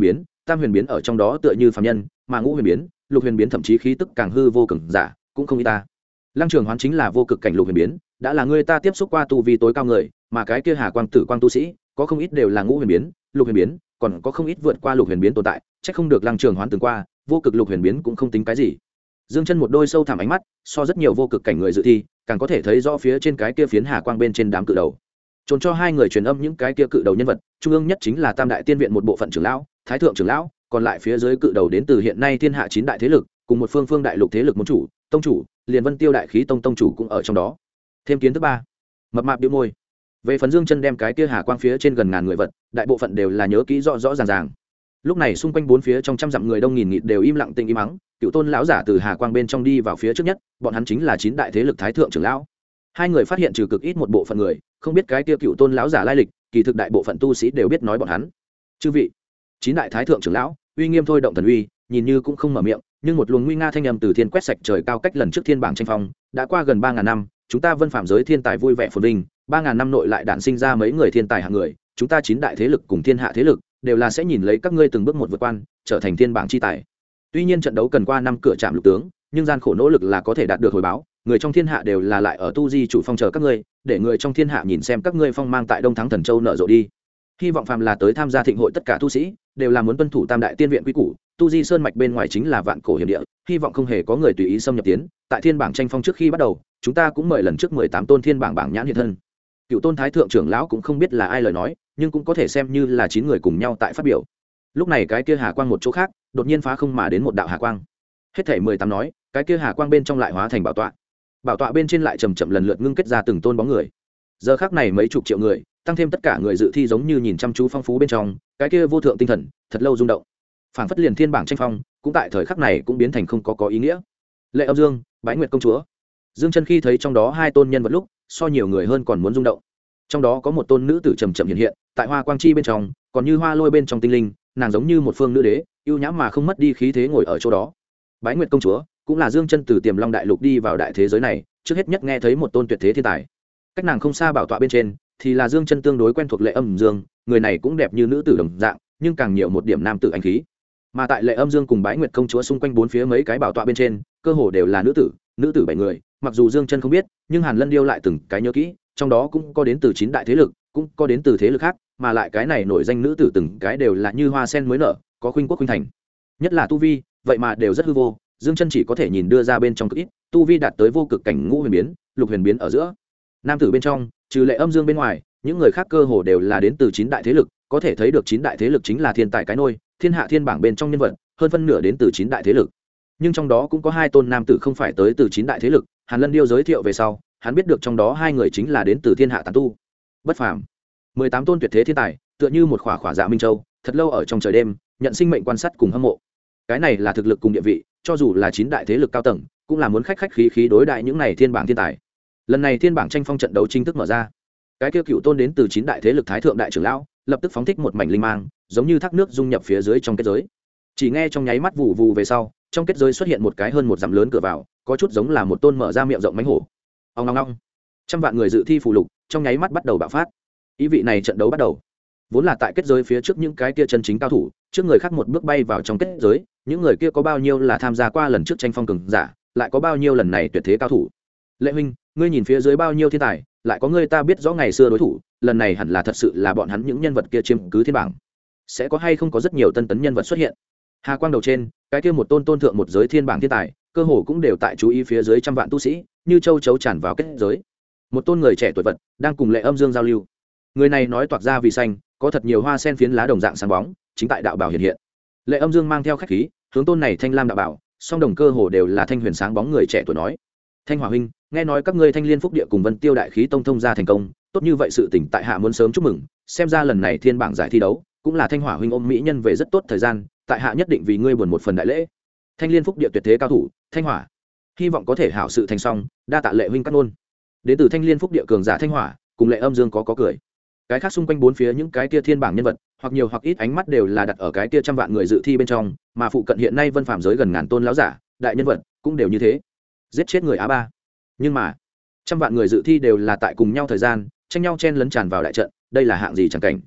tam huyền biến ở trong đó tựa như phàm nhân, mà ngũ huyền biến, lục huyền biến thậm chí khí tức càng hư vô cường giả cũng không ít ta. Lăng Trường Hoán chính là vô cực cảnh lục huyền biến, đã là người ta tiếp xúc qua tu vi tối cao người, mà cái kia Hà Quang Tử Quang tu sĩ, có không ít đều là ngũ huyền biến, lục huyền biến, còn có không ít vượt qua lục huyền biến tồn tại, chắc không được Lăng Trường Hoán từng qua, vô cực lục huyền biến cũng không tính cái gì. Dương Chân một đôi sâu thẳm ánh mắt, so rất nhiều vô cực cảnh người dự thi, càng có thể thấy rõ phía trên cái kia phiến hà quang bên trên đám cự đầu. Trốn cho hai người truyền âm những cái kia cự đầu nhân vật, trung ương nhất chính là Tam đại tiên viện một bộ phận trưởng lão, Thái thượng trưởng lão, còn lại phía dưới cự đầu đến từ hiện nay thiên hạ 9 đại thế lực, cùng một phương đại lục thế lực môn chủ, tông chủ, liền Vân Tiêu đại khí tông tông chủ cũng ở trong đó. Thêm kiến thứ ba, mập mạp bĩu môi. Về phần Dương Chân đem cái kia hà quang phía trên gần ngàn người vật, đại bộ phận đều là nhớ kỹ rõ rõ ràng ràng. Lúc này xung quanh bốn phía trong trăm dặm người đông nghìn nghịt đều im lặng tĩnh im mắng, Cựu Tôn lão giả từ hà quang bên trong đi vào phía trước nhất, bọn hắn chính là 9 đại thế lực thái thượng trưởng lão. Hai người phát hiện trừ cực ít một bộ phận người, không biết cái kia Cựu Tôn lão giả lai lịch, kỳ thực đại bộ phận tu sĩ đều biết nói bọn hắn. Chư vị, 9 đại thái thượng trưởng lão, uy nghiêm thôi động thần uy, nhìn như cũng không mở miệng, nhưng một luồng nguy nga thanh âm từ thiên quét sạch trời cao cách lần trước thiên bảng tranh phong, đã qua gần 3000 năm, chúng ta Vân Phạm giới thiên tài vui vẻ phồn vinh, 3000 năm nội lại đản sinh ra mấy người thiên tài hạng người, chúng ta 9 đại thế lực cùng thiên hạ thế lực đều là sẽ nhìn lấy các ngươi từng bước một vượt quan, trở thành thiên bảng chi tài. Tuy nhiên trận đấu cần qua 5 cửa trạm lục tướng, nhưng gian khổ nỗ lực là có thể đạt được hồi báo, người trong thiên hạ đều là lại ở tu di chủ phong chờ các ngươi, để người trong thiên hạ nhìn xem các ngươi phong mang tại Đông Thắng Thần Châu nở rộ đi. Hy vọng phàm là tới tham gia thịnh hội tất cả tu sĩ đều là muốn tuân thủ Tam đại tiên viện quy củ, tu di sơn mạch bên ngoài chính là vạn cổ hiểm địa, hy vọng không hề có người tùy ý xâm nhập tiến. Tại thiên bảng tranh phong trước khi bắt đầu, chúng ta cũng mời lần trước 18 tôn thiên bảng bảng nhãn hiện thân. Cựu Tôn thái thượng trưởng lão cũng không biết là ai lời nói, nhưng cũng có thể xem như là 9 người cùng nhau tại phát biểu. Lúc này cái kia hà quang một chỗ khác, đột nhiên phá không mà đến một đạo hà quang. Hết thảy 18 nói, cái kia hà quang bên trong lại hóa thành bảo tọa. Bảo tọa bên trên lại chậm chậm lần lượt ngưng kết ra từng tôn bóng người. Giờ khắc này mấy chục triệu người, tăng thêm tất cả người dự thi giống như nhìn chăm chú phong phú bên trong, cái kia vô thượng tinh thần, thật lâu rung động. Phảng phất liền thiên bảng tranh phong, cũng tại thời khắc này cũng biến thành không có ý nghĩa. Lệ Âm Dương, Bái Nguyệt công chúa. Dương Chân khi thấy trong đó hai tôn nhân vật lúc, so nhiều người hơn còn muốn rung động. Trong đó có một tôn nữ tử trầm trầm hiện hiện, tại hoa quang chi bên trong, còn như hoa lôi bên trong tinh linh, nàng giống như một phương nữ đế, ưu nhã mà không mất đi khí thế ngồi ở chỗ đó. Bái Nguyệt công chúa, cũng là Dương Chân từ Tiềm Long đại lục đi vào đại thế giới này, trước hết nhất nghe thấy một tôn tuyệt thế thiên tài. Cách nàng không xa bảo tọa bên trên, thì là Dương Chân tương đối quen thuộc Lệ Âm Dương, người này cũng đẹp như nữ tử đồng dạng, nhưng càng nhiều một điểm nam tử anh khí. Mà tại Lệ Âm Dương cùng Bái Nguyệt công chúa xung quanh bốn phía mấy cái bảo tọa bên trên, cơ hồ đều là nữ tử 7 người, mặc dù Dương Chân không biết, nhưng Hàn Lân Điêu lại từng cái nhớ kỹ, trong đó cũng có đến từ 9 đại thế lực, cũng có đến từ thế lực khác, mà lại cái này nổi danh nữ tử từng cái đều là như hoa sen mới nở, có khuynh quốc khuynh thành. Nhất là tu vi, vậy mà đều rất hư vô, Dương Chân chỉ có thể nhìn đưa ra bên trong cực ít, tu vi đạt tới vô cực cảnh ngũ huyền biến, lục huyền biến ở giữa. Nam tử bên trong, trừ Lệ Âm Dương bên ngoài, những người khác cơ hồ đều là đến từ 9 đại thế lực, có thể thấy được 9 đại thế lực chính là thiên tài cái nôi, thiên hạ thiên bảng bên trong nhân vật, hơn phân nửa đến từ 9 đại thế lực. Nhưng trong đó cũng có hai tôn nam tử không phải tới từ 9 đại thế lực, Hàn Lân Điêu giới thiệu về sau, hắn biết được trong đó hai người chính là đến từ thiên hạ tán tu. Bất phàm. 18 tôn tuyệt thế thiên tài, tựa như một khỏa dạ minh châu, thật lâu ở trong trời đêm, nhận sinh mệnh quan sát cùng hâm mộ. Cái này là thực lực cùng địa vị, cho dù là 9 đại thế lực cao tầng, cũng là muốn khách khí đối đại những này thiên bảng thiên tài. Lần này thiên bảng tranh phong trận đấu chính thức mở ra. Cái kia Cựu Tôn đến từ 9 đại thế lực thái thượng đại trưởng lão, lập tức phóng thích một mảnh linh mang, giống như thác nước dung nhập phía dưới trong kết giới. Chỉ nghe trong nháy mắt vụ vụ về sau, trong kết giới xuất hiện một cái hơn một dặm lớn cửa vào, có chút giống là một tôn mở ra miệng rộng mánh hổ. Ong ong ong. Trăm vạn người dự thi phù lục, trong nháy mắt bắt đầu bạo phát. Ý vị này trận đấu bắt đầu. Vốn là tại kết giới phía trước những cái kia chân chính cao thủ, trước người khác một bước bay vào trong kết giới, những người kia có bao nhiêu là tham gia qua lần trước tranh phong cường giả, lại có bao nhiêu lần này tuyệt thế cao thủ. Lệ huynh, ngươi nhìn phía dưới bao nhiêu thiên tài, lại có người ta biết rõ ngày xưa đối thủ, lần này hẳn là thật sự là bọn hắn những nhân vật kia chiếm cứ thiên bảng. Sẽ có hay không có rất nhiều tân tấn nhân vật xuất hiện. Hà quang đầu trên, cái kia một tôn thượng một giới thiên bảng thiên tài, cơ hồ cũng đều tại chú ý phía dưới trăm vạn tu sĩ, như châu chấu tràn vào kết giới. Một tôn người trẻ tuổi vật đang cùng Lệ Âm Dương giao lưu. Người này nói toạc ra vì xanh, có thật nhiều hoa sen phiến lá đồng dạng sáng bóng, chính tại đạo bảo hiện hiện. Lệ Âm Dương mang theo khách khí, hướng tôn này thanh lam đạo bảo, song đồng cơ hồ đều là thanh huyền sáng bóng người trẻ tuổi nói: "Thanh Hỏa huynh, nghe nói các ngươi Thanh Liên Phúc Địa cùng Vân Tiêu đại khí tông thông gia thành công, tốt như vậy sự tỉnh tại hạ muốn sớm chúc mừng, xem ra lần này thiên bảng giải thi đấu, cũng là Thanh Hỏa huynh ôm mỹ nhân về rất tốt thời gian, tại hạ nhất định vì ngươi buồn một phần đại lễ." Thanh Liên Phúc Địa tuyệt thế cao thủ, Thanh Hỏa, hy vọng có thể hảo sự thành song, đa tạ Lệ huynh cắt ngôn. Đến từ Thanh Liên Phúc Địa cường giả Thanh Hỏa, cùng Lệ Âm Dương có cười. Cái khác xung quanh bốn phía những cái kia thiên bảng nhân vật, hoặc nhiều hoặc ít ánh mắt đều là đặt ở cái kia trăm vạn người dự thi bên trong, mà phụ cận hiện nay Vân Phạm giới gần ngàn tôn lão giả, đại nhân vật, cũng đều như thế. Giết chết người A3. Nhưng mà, trăm vạn người dự thi đều là tại cùng nhau thời gian, tranh nhau chen lấn tràn vào đại trận, đây là hạng gì chẳng cảnh.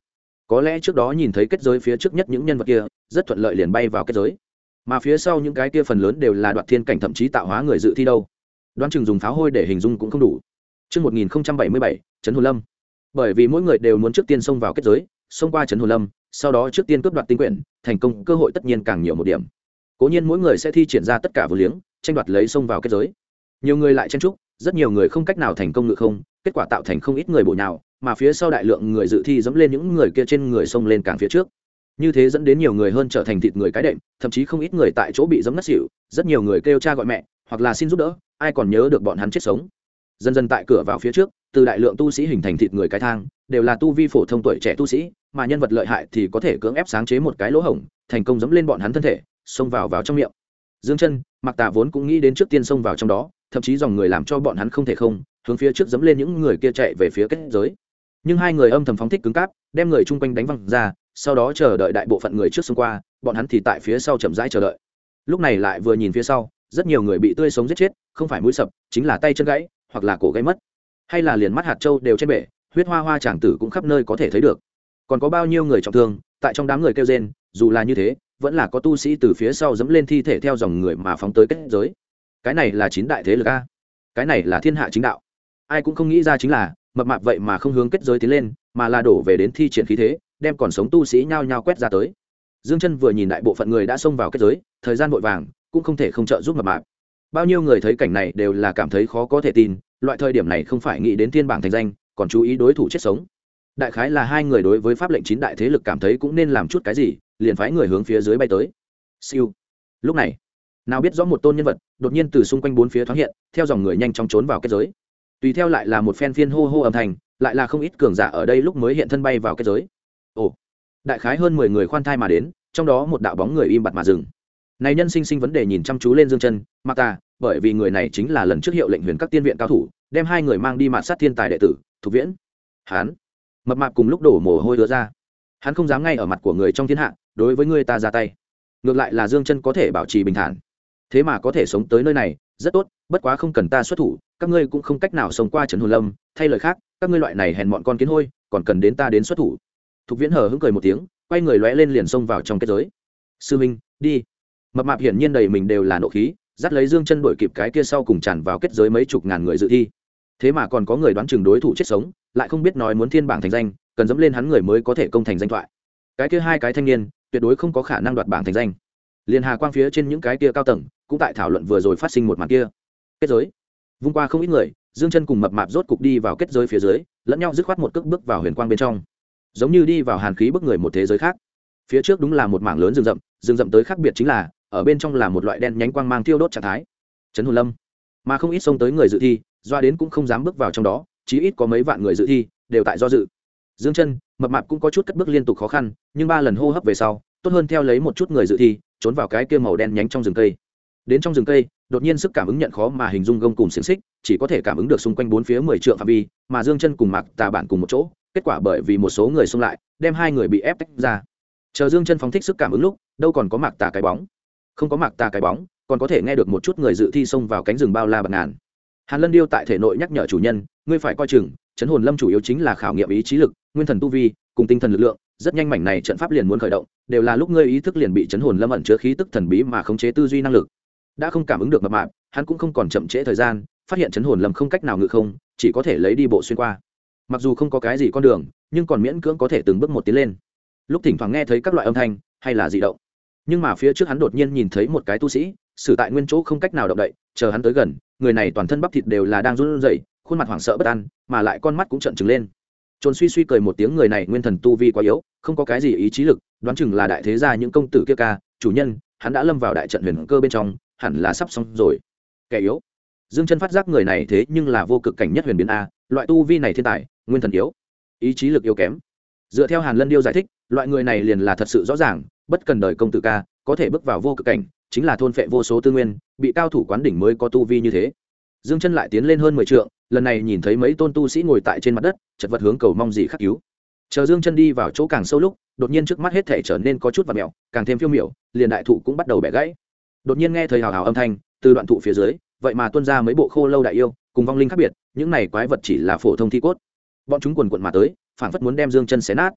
có lẽ trước đó nhìn thấy kết giới phía trước nhất những nhân vật kia rất thuận lợi liền bay vào kết giới, mà phía sau những cái kia phần lớn đều là đoạt thiên cảnh thậm chí tạo hóa người dự thi đâu, đoán chừng dùng pháo hôi để hình dung cũng không đủ. Trước 1077, Trấn Hồn Lâm. Bởi vì mỗi người đều muốn trước tiên xông vào kết giới, xông qua Trấn Hồn Lâm, sau đó trước tiên cướp đoạt tinh quyển, thành công cơ hội tất nhiên càng nhiều một điểm. Cố nhiên mỗi người sẽ thi triển ra tất cả vô liếng, tranh đoạt lấy xông vào kết giới. Nhiều người lại chen chúc, rất nhiều người không cách nào thành công ngự không, kết quả tạo thành không ít người bổ nhào, mà phía sau đại lượng người dự thi dẫm lên những người kia trên người xông lên càng phía trước. Như thế dẫn đến nhiều người hơn trở thành thịt người cái đệm, thậm chí không ít người tại chỗ bị giẫm ngất xỉu, rất nhiều người kêu cha gọi mẹ, hoặc là xin giúp đỡ, ai còn nhớ được bọn hắn chết sống. Dần dần tại cửa vào phía trước, từ đại lượng tu sĩ hình thành thịt người cái thang, đều là tu vi phổ thông tuổi trẻ tu sĩ, mà nhân vật lợi hại thì có thể cưỡng ép sáng chế một cái lỗ hổng, thành công giẫm lên bọn hắn thân thể, xông vào trong miệng. Dương Chân, Mạc Tà vốn cũng nghĩ đến trước tiên xông vào trong đó, thậm chí dòng người làm cho bọn hắn không thể không hướng phía trước giẫm lên những người kia chạy về phía kết giới. Nhưng hai người âm thầm phóng thích cứng cáp, đem người chung quanh đánh văng ra, sau đó chờ đợi đại bộ phận người trước xông qua, bọn hắn thì tại phía sau chậm rãi chờ đợi. Lúc này lại vừa nhìn phía sau, rất nhiều người bị tươi sống giết chết, không phải mũi sập, chính là tay chân gãy, hoặc là cổ gãy mất, hay là liền mắt hạt châu đều trên bể, huyết hoa hoa tràng tử cũng khắp nơi có thể thấy được. Còn có bao nhiêu người trọng thương, tại trong đám người kêu rên, dù là như thế, vẫn là có tu sĩ từ phía sau dẫm lên thi thể theo dòng người mà phóng tới kết giới. Cái này là chín đại thế lực a, cái này là thiên hạ chính đạo. Ai cũng không nghĩ ra chính là mập mạp vậy mà không hướng kết giới tiến lên, mà là đổ về đến thi triển khí thế, đem còn sống tu sĩ nhao nhao quét ra tới. Dương Chân vừa nhìn đại bộ phận người đã xông vào kết giới, thời gian vội vàng, cũng không thể không trợ giúp mập mạp. Bao nhiêu người thấy cảnh này đều là cảm thấy khó có thể tin, loại thời điểm này không phải nghĩ đến thiên bảng thành danh, còn chú ý đối thủ chết sống. Đại khái là hai người đối với pháp lệnh chín đại thế lực cảm thấy cũng nên làm chút cái gì, liền phái người hướng phía dưới bay tới. Siêu. Lúc này, nào biết rõ một tôn nhân vật đột nhiên từ xung quanh bốn phía thoáng hiện, theo dòng người nhanh chóng trốn vào kết giới. Tùy theo lại là một phen phiên hô hô âm thanh, lại là không ít cường giả ở đây lúc mới hiện thân bay vào kết giới. Ồ, đại khái hơn 10 người khoan thai mà đến, trong đó một đạo bóng người im bặt mà dừng. Này nhân sinh sinh vấn đề nhìn chăm chú lên Dương Chân, Mạc Tà, bởi vì người này chính là lần trước hiệu lệnh huyền các tiên viện cao thủ, đem hai người mang đi mạt sát thiên tài đệ tử, Thục Viễn. Hán, mập mạp cùng lúc đổ mồ hôi đứa ra. Hắn không dám ngay ở mặt của người trong thiên hạ, đối với người ta ra tay. Ngược lại là Dương Chân có thể bảo trì bình thản. Thế mà có thể sống tới nơi này, rất tốt, bất quá không cần ta xuất thủ, các ngươi cũng không cách nào sống qua Trấn Hồn Lâm, thay lời khác, các ngươi loại này hèn mọn con kiến hôi, còn cần đến ta đến xuất thủ. Thục Viễn hờ hững cười một tiếng, quay người lóe lên liền xông vào trong kết giới. Sư Minh, đi. Mập mạp hiển nhiên đầy mình đều là nộ khí, dắt lấy Dương Chân đuổi kịp cái kia sau cùng tràn vào kết giới mấy chục ngàn người dự thi. Thế mà còn có người đoán chừng đối thủ chết sống, lại không biết nói muốn thiên bảng thành danh, cần dẫm lên hắn người mới có thể công thành danh thoại. Cái kia hai cái thanh niên, tuyệt đối không có khả năng đoạt bảng thành danh. Liên Hà Quang phía trên những cái kia cao tầng, cũng tại thảo luận vừa rồi phát sinh một màn kia. Kết giới. Vung qua không ít người, Dương Chân cùng mập mạp rốt cục đi vào kết giới phía dưới, lẫn nhau dứt khoát một cước bước vào huyền quang bên trong. Giống như đi vào hàn khí bức người một thế giới khác. Phía trước đúng là một mảng lớn rừng rậm tới khác biệt chính là, ở bên trong là một loại đen nhánh quang mang thiêu đốt trạng thái. Trấn Hồn Lâm. Mà không ít xông tới người dự thi, doa đến cũng không dám bước vào trong đó, chí ít có mấy vạn người dự thi đều tại do dự. Dương Chân, mập mạp cũng có chút cất bước liên tục khó khăn, nhưng 3 lần hô hấp về sau, tốt hơn theo lấy một chút người dự thi, trốn vào cái kia màu đen nhánh trong rừng cây. Đến trong rừng cây, đột nhiên sức cảm ứng nhận khó mà hình dung gông cùng xiềng xích, chỉ có thể cảm ứng được xung quanh bốn phía 10 trượng phạm vi, mà Dương Chân cùng Mạc Tà bản cùng một chỗ, kết quả bởi vì một số người xông lại, đem hai người bị ép tách ra. Chờ Dương Chân phóng thích sức cảm ứng lúc, đâu còn có Mạc Tà cái bóng. Không có Mạc Tà cái bóng, còn có thể nghe được một chút người dự thi xông vào cánh rừng bao la bạt ngàn. Hàn Lân Điêu tại thể nội nhắc nhở chủ nhân, ngươi phải coi chừng, Trấn Hồn Lâm chủ yếu chính là khảo nghiệm ý chí lực, nguyên thần tu vi, cùng tinh thần lực lượng, rất nhanh mảnh này trận pháp liền muốn khởi động, đều là lúc ngươi ý thức liền bị Trấn Hồn Lâm ẩn chứa khí tức thần bí mà khống chế tư duy năng lực. Đã không cảm ứng được mập mạp, hắn cũng không còn chậm trễ thời gian, phát hiện Trấn Hồn Lâm không cách nào ngự không, chỉ có thể lấy đi bộ xuyên qua. Mặc dù không có cái gì con đường, nhưng còn miễn cưỡng có thể từng bước một tiến lên. Lúc thỉnh thoảng nghe thấy các loại âm thanh hay là dị động, nhưng mà phía trước hắn đột nhiên nhìn thấy một cái tu sĩ xử tại nguyên chỗ không cách nào động đậy. Chờ hắn tới gần, người này toàn thân bắp thịt đều là đang run rẩy, khuôn mặt hoảng sợ bất an, mà lại con mắt cũng trợn trừng lên. Trồn suy suy cười một tiếng, người này nguyên thần tu vi quá yếu, không có cái gì ý chí lực, đoán chừng là đại thế gia những công tử kia ca chủ nhân, hắn đã lâm vào đại trận huyền cơ bên trong, hẳn là sắp xong rồi. Kẻ yếu. Dương Chân phát giác người này thế nhưng là vô cực cảnh nhất huyền biến a, loại tu vi này thiên tài, nguyên thần yếu, ý chí lực yếu kém. Dựa theo Hàn Lân Điêu giải thích, loại người này liền là thật sự rõ ràng, bất cần đời công tử ca, có thể bước vào vô cực cảnh, chính là thôn phệ vô số tư nguyên, bị cao thủ quán đỉnh mới có tu vi như thế. Dương Chân lại tiến lên hơn 10 trượng, lần này nhìn thấy mấy tôn tu sĩ ngồi tại trên mặt đất, chật vật hướng cầu mong gì khắc cứu. Chờ Dương Chân đi vào chỗ càng sâu lúc, đột nhiên trước mắt hết thảy trở nên có chút vặn mèo, càng thêm phiêu miểu, liền đại thụ cũng bắt đầu bẻ gãy. Đột nhiên nghe thấy hào hào âm thanh, từ đoạn thụ phía dưới, vậy mà tuôn ra mấy bộ khô lâu đại yêu, cùng vong linh khác biệt, những này quái vật chỉ là phổ thông thi cốt. Bọn chúng quần quật mà tới, phảng phất muốn đem Dương Chân xé nát.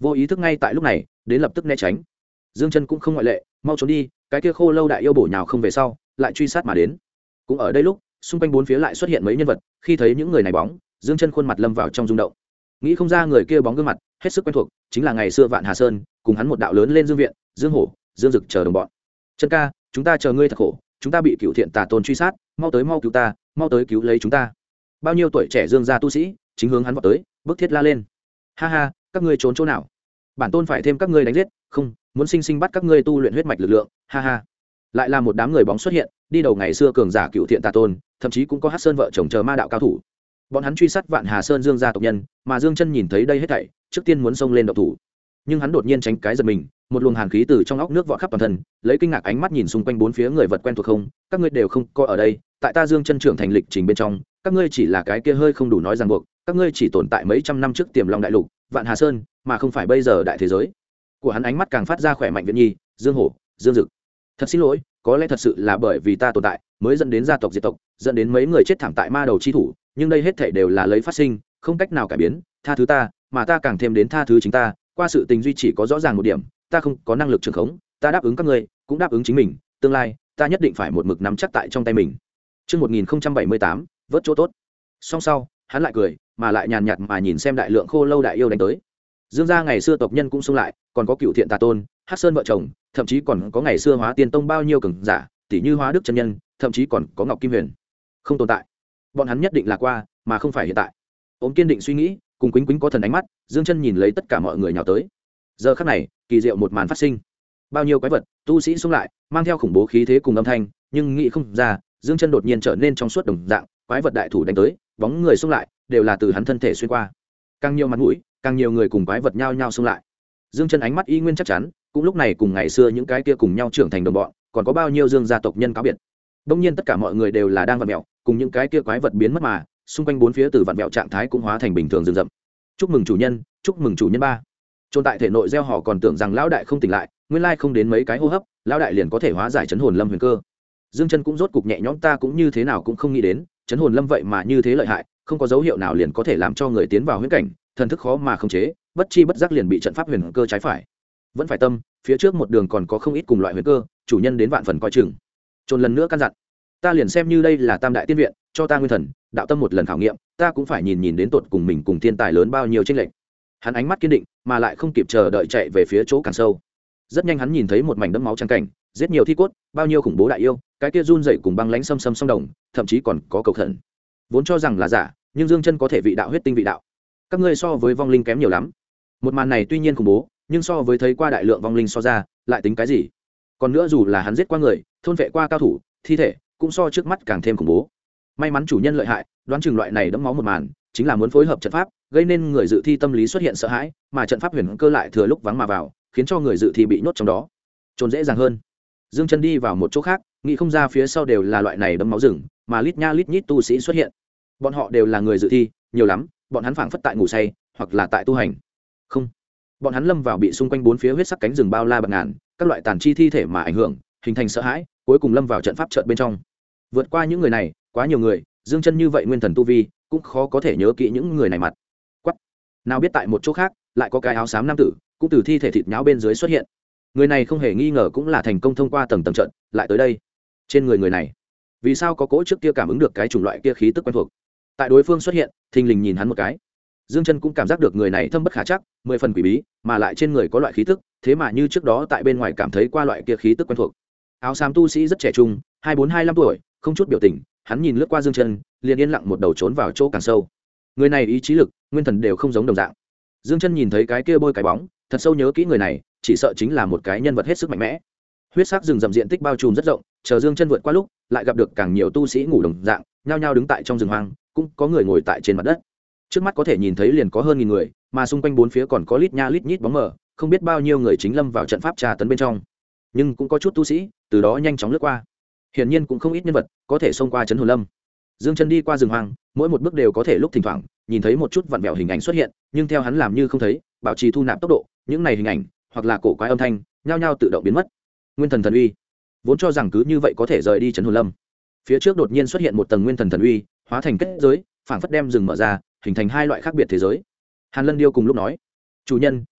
vô ý thức ngay tại lúc này đến lập tức né tránh. Dương Chân cũng không ngoại lệ, mau trốn đi, cái kia khô lâu đại yêu bổ nhào không về sau lại truy sát mà đến. Cũng ở đây lúc xung quanh bốn phía lại xuất hiện mấy nhân vật, khi thấy những người này bóng, Dương Chân khuôn mặt lâm vào trong rung động. Nghĩ không ra người kia bóng gương mặt hết sức quen thuộc, chính là ngày xưa Vạn Hà Sơn cùng hắn một đạo lớn lên Dương Viện, Dương Hổ, Dương Dực chờ đồng bọn. Chân ca, chúng ta chờ ngươi thật khổ, chúng ta bị cựu thiện tà tôn truy sát, mau tới mau cứu ta, mau tới cứu lấy chúng ta. Bao nhiêu tuổi trẻ Dương gia tu sĩ chính hướng hắn vọt tới, bức thiết la lên. Ha ha, các ngươi trốn chỗ nào? Bản tôn phải thêm các ngươi đánh giết, không, muốn sinh sinh bắt các ngươi tu luyện huyết mạch lực lượng, ha ha. Lại là một đám người bóng xuất hiện, đi đầu ngày xưa cường giả cựu thiện tà tôn, thậm chí cũng có Hắc Sơn vợ chồng chờ ma đạo cao thủ. Bọn hắn truy sát Vạn Hà Sơn Dương gia tộc nhân, mà Dương Chân nhìn thấy đây hết thảy, trước tiên muốn xông lên động thủ. Nhưng hắn đột nhiên tránh cái giật mình, một luồng hàn khí từ trong óc nước vọt khắp toàn thân, lấy kinh ngạc ánh mắt nhìn xung quanh bốn phía người vật quen thuộc không, các ngươi đều không có ở đây, tại ta Dương Chân trưởng thành lịch trình bên trong, các ngươi chỉ là cái kia hơi không đủ nói ràng buộc, các ngươi chỉ tồn tại mấy trăm năm trước Tiềm Long đại lục, Vạn Hà Sơn, mà không phải bây giờ đại thế giới. Của hắn ánh mắt càng phát ra khỏe mạnh Viễn Nhi, Dương Hổ, Dương Dực. Thật xin lỗi, có lẽ thật sự là bởi vì ta tồn tại, mới dẫn đến gia tộc diệt tộc, dẫn đến mấy người chết thảm tại ma đầu chi thủ, nhưng đây hết thảy đều là lấy phát sinh, không cách nào cải biến, tha thứ ta, mà ta càng thêm đến tha thứ chính ta, qua sự tình duy chỉ có rõ ràng một điểm, ta không có năng lực trường khống, ta đáp ứng các ngươi, cũng đáp ứng chính mình, tương lai, ta nhất định phải một mực nắm chắc tại trong tay mình. Chương 1078, vớt chỗ tốt. Song sau, hắn lại cười, mà lại nhàn nhạt mà nhìn xem đại lượng khô lâu đại yêu đánh tới. Dương gia ngày xưa tộc nhân cũng xung lại, còn có cựu thiện tà tôn, Hắc Sơn vợ chồng, thậm chí còn có ngày xưa Hóa Tiên Tông bao nhiêu cường giả, tỷ như Hóa Đức chân nhân, thậm chí còn có Ngọc Kim Huyền. Không tồn tại. Bọn hắn nhất định là qua, mà không phải hiện tại. Ôm kiên định suy nghĩ, cùng quýnh quýnh có thần ánh mắt, Dương Chân nhìn lấy tất cả mọi người nhào tới. Giờ khắc này, kỳ diệu một màn phát sinh. Bao nhiêu quái vật, tu sĩ xung lại, mang theo khủng bố khí thế cùng âm thanh, nhưng nghĩ không ra, Dương Chân đột nhiên trở nên trong suốt đồng dạng, quái vật đại thủ đánh tới, bóng người xung lại, đều là từ hắn thân thể xuyên qua. Càng nhiều mặt mũi, càng nhiều người cùng quái vật nhao nhao xung lại. Dương Chân ánh mắt y nguyên chắc chắn, cũng lúc này cùng ngày xưa những cái kia cùng nhau trưởng thành đồng bọn, còn có bao nhiêu Dương gia tộc nhân cáo biệt. Đương nhiên tất cả mọi người đều là đang vặn vẹo, cùng những cái kia quái vật biến mất mà, xung quanh bốn phía từ vặn vẹo trạng thái cũng hóa thành bình thường rừng rậm. Chúc mừng chủ nhân, chúc mừng chủ nhân ba. Trôn tại thể nội gieo họ còn tưởng rằng lão đại không tỉnh lại, nguyên lai không đến mấy cái hô hấp, lão đại liền có thể hóa giải chấn hồn lâm huyền cơ. Dương Chân cũng rốt cục nhẹ nhõm, ta cũng như thế nào cũng không nghĩ đến, chấn hồn lâm vậy mà như thế lợi hại, không có dấu hiệu nào liền có thể làm cho người tiến vào huyễn cảnh, thần thức khó mà khống chế, bất chi bất giác liền bị trận pháp huyền cơ trái phải. Vẫn phải tâm, phía trước một đường còn có không ít cùng loại huyền cơ, chủ nhân đến vạn phần coi chừng. Trôn lần nữa căn dặn, ta liền xem như đây là Tam đại tiên viện, cho ta nguyên thần, đạo tâm một lần khảo nghiệm, ta cũng phải nhìn đến tột cùng mình cùng thiên tài lớn bao nhiêu chênh lệch. Hắn ánh mắt kiên định, mà lại không kịp chờ đợi chạy về phía chỗ càng sâu. Rất nhanh hắn nhìn thấy một mảnh đẫm máu trắng cảnh, giết nhiều thi cốt, bao nhiêu khủng bố đại yêu, cái kia run rẩy cùng băng lãnh xâm song đồng, thậm chí còn có cầu thần. Vốn cho rằng là giả, nhưng Dương Chân có thể vị đạo huyết tinh vị đạo. Các ngươi so với vong linh kém nhiều lắm. Một màn này tuy nhiên khủng bố, nhưng so với thấy qua đại lượng vong linh so ra, lại tính cái gì? Còn nữa dù là hắn giết qua người, thôn vệ qua cao thủ, thi thể cũng so trước mắt càng thêm khủng bố. May mắn chủ nhân lợi hại, đoán chừng loại này đẫm máu một màn, chính là muốn phối hợp trận pháp, gây nên người dự thi tâm lý xuất hiện sợ hãi, mà trận pháp huyền cơ lại thừa lúc vắng mà vào, khiến cho người dự thi bị nhốt trong đó. Trốn dễ dàng hơn. Dương Chân đi vào một chỗ khác, nghĩ không ra phía sau đều là loại này đẫm máu rừng, mà lít nha lít nhít tu sĩ xuất hiện. Bọn họ đều là người dự thi, nhiều lắm, bọn hắn phảng phất tại ngủ say, hoặc là tại tu hành. Không, bọn hắn lâm vào bị xung quanh bốn phía huyết sắc cánh rừng bao la bạt ngàn, các loại tàn chi thi thể mà ảnh hưởng, hình thành sợ hãi, cuối cùng lâm vào trận pháp trận bên trong. Vượt qua những người này, quá nhiều người, Dương Chân như vậy nguyên thần tu vi, cũng khó có thể nhớ kỹ những người này mặt. Quắc. Nào biết tại một chỗ khác, lại có cái áo xám nam tử, cũng từ thi thể thịt nhão bên dưới xuất hiện. Người này không hề nghi ngờ cũng là thành công thông qua tầng tầng trận, lại tới đây. Trên người này, vì sao có cỗ trước kia cảm ứng được cái chủng loại kia khí tức quen thuộc? Tại đối phương xuất hiện, thình lình nhìn hắn một cái. Dương Chân cũng cảm giác được người này thâm bất khả trắc, 10 phần quỷ bí, mà lại trên người có loại khí tức, thế mà như trước đó tại bên ngoài cảm thấy qua loại kia khí tức quen thuộc. Áo xám tu sĩ rất trẻ trung, 24-25 tuổi, không chút biểu tình, hắn nhìn lướt qua Dương Chân, liền yên lặng một đầu trốn vào chỗ càng sâu. Người này ý chí lực, nguyên thần đều không giống đồng dạng. Dương Chân nhìn thấy cái kia bôi cái bóng, thật sâu nhớ kỹ người này, chỉ sợ chính là một cái nhân vật hết sức mạnh mẽ. Huyết sắc rừng rậm diện tích bao trùm rất rộng, chờ Dương Chân vượt qua lúc, lại gặp được càng nhiều tu sĩ ngủ đồng dạng, nhao nhao đứng tại trong rừng hoang, cũng có người ngồi tại trên mặt đất. Trước mắt có thể nhìn thấy liền có hơn 1000 người, mà xung quanh bốn phía còn có lít nha lít nhít bóng mờ, không biết bao nhiêu người chính lâm vào trận pháp tra tấn bên trong. Nhưng cũng có chút tu sĩ, từ đó nhanh chóng lướt qua. Hiển nhiên cũng không ít nhân vật có thể xông qua trấn hồn lâm. Dương Chân đi qua rừng hoang, mỗi một bước đều có thể lúc thỉnh thoảng nhìn thấy một chút vặn vẹo hình ảnh xuất hiện, nhưng theo hắn làm như không thấy, bảo trì thu nạp tốc độ, những này hình ảnh hoặc là cổ quái âm thanh, nhao nhao tự động biến mất. Nguyên thần thần uy, vốn cho rằng cứ như vậy có thể rời đi trấn hồn lâm. Phía trước đột nhiên xuất hiện một tầng nguyên thần thần uy, hóa thành kết giới, phảng phất đem rừng mở ra, hình thành hai loại khác biệt thế giới. Hàn Lân Điêu cùng lúc nói: "Chủ nhân,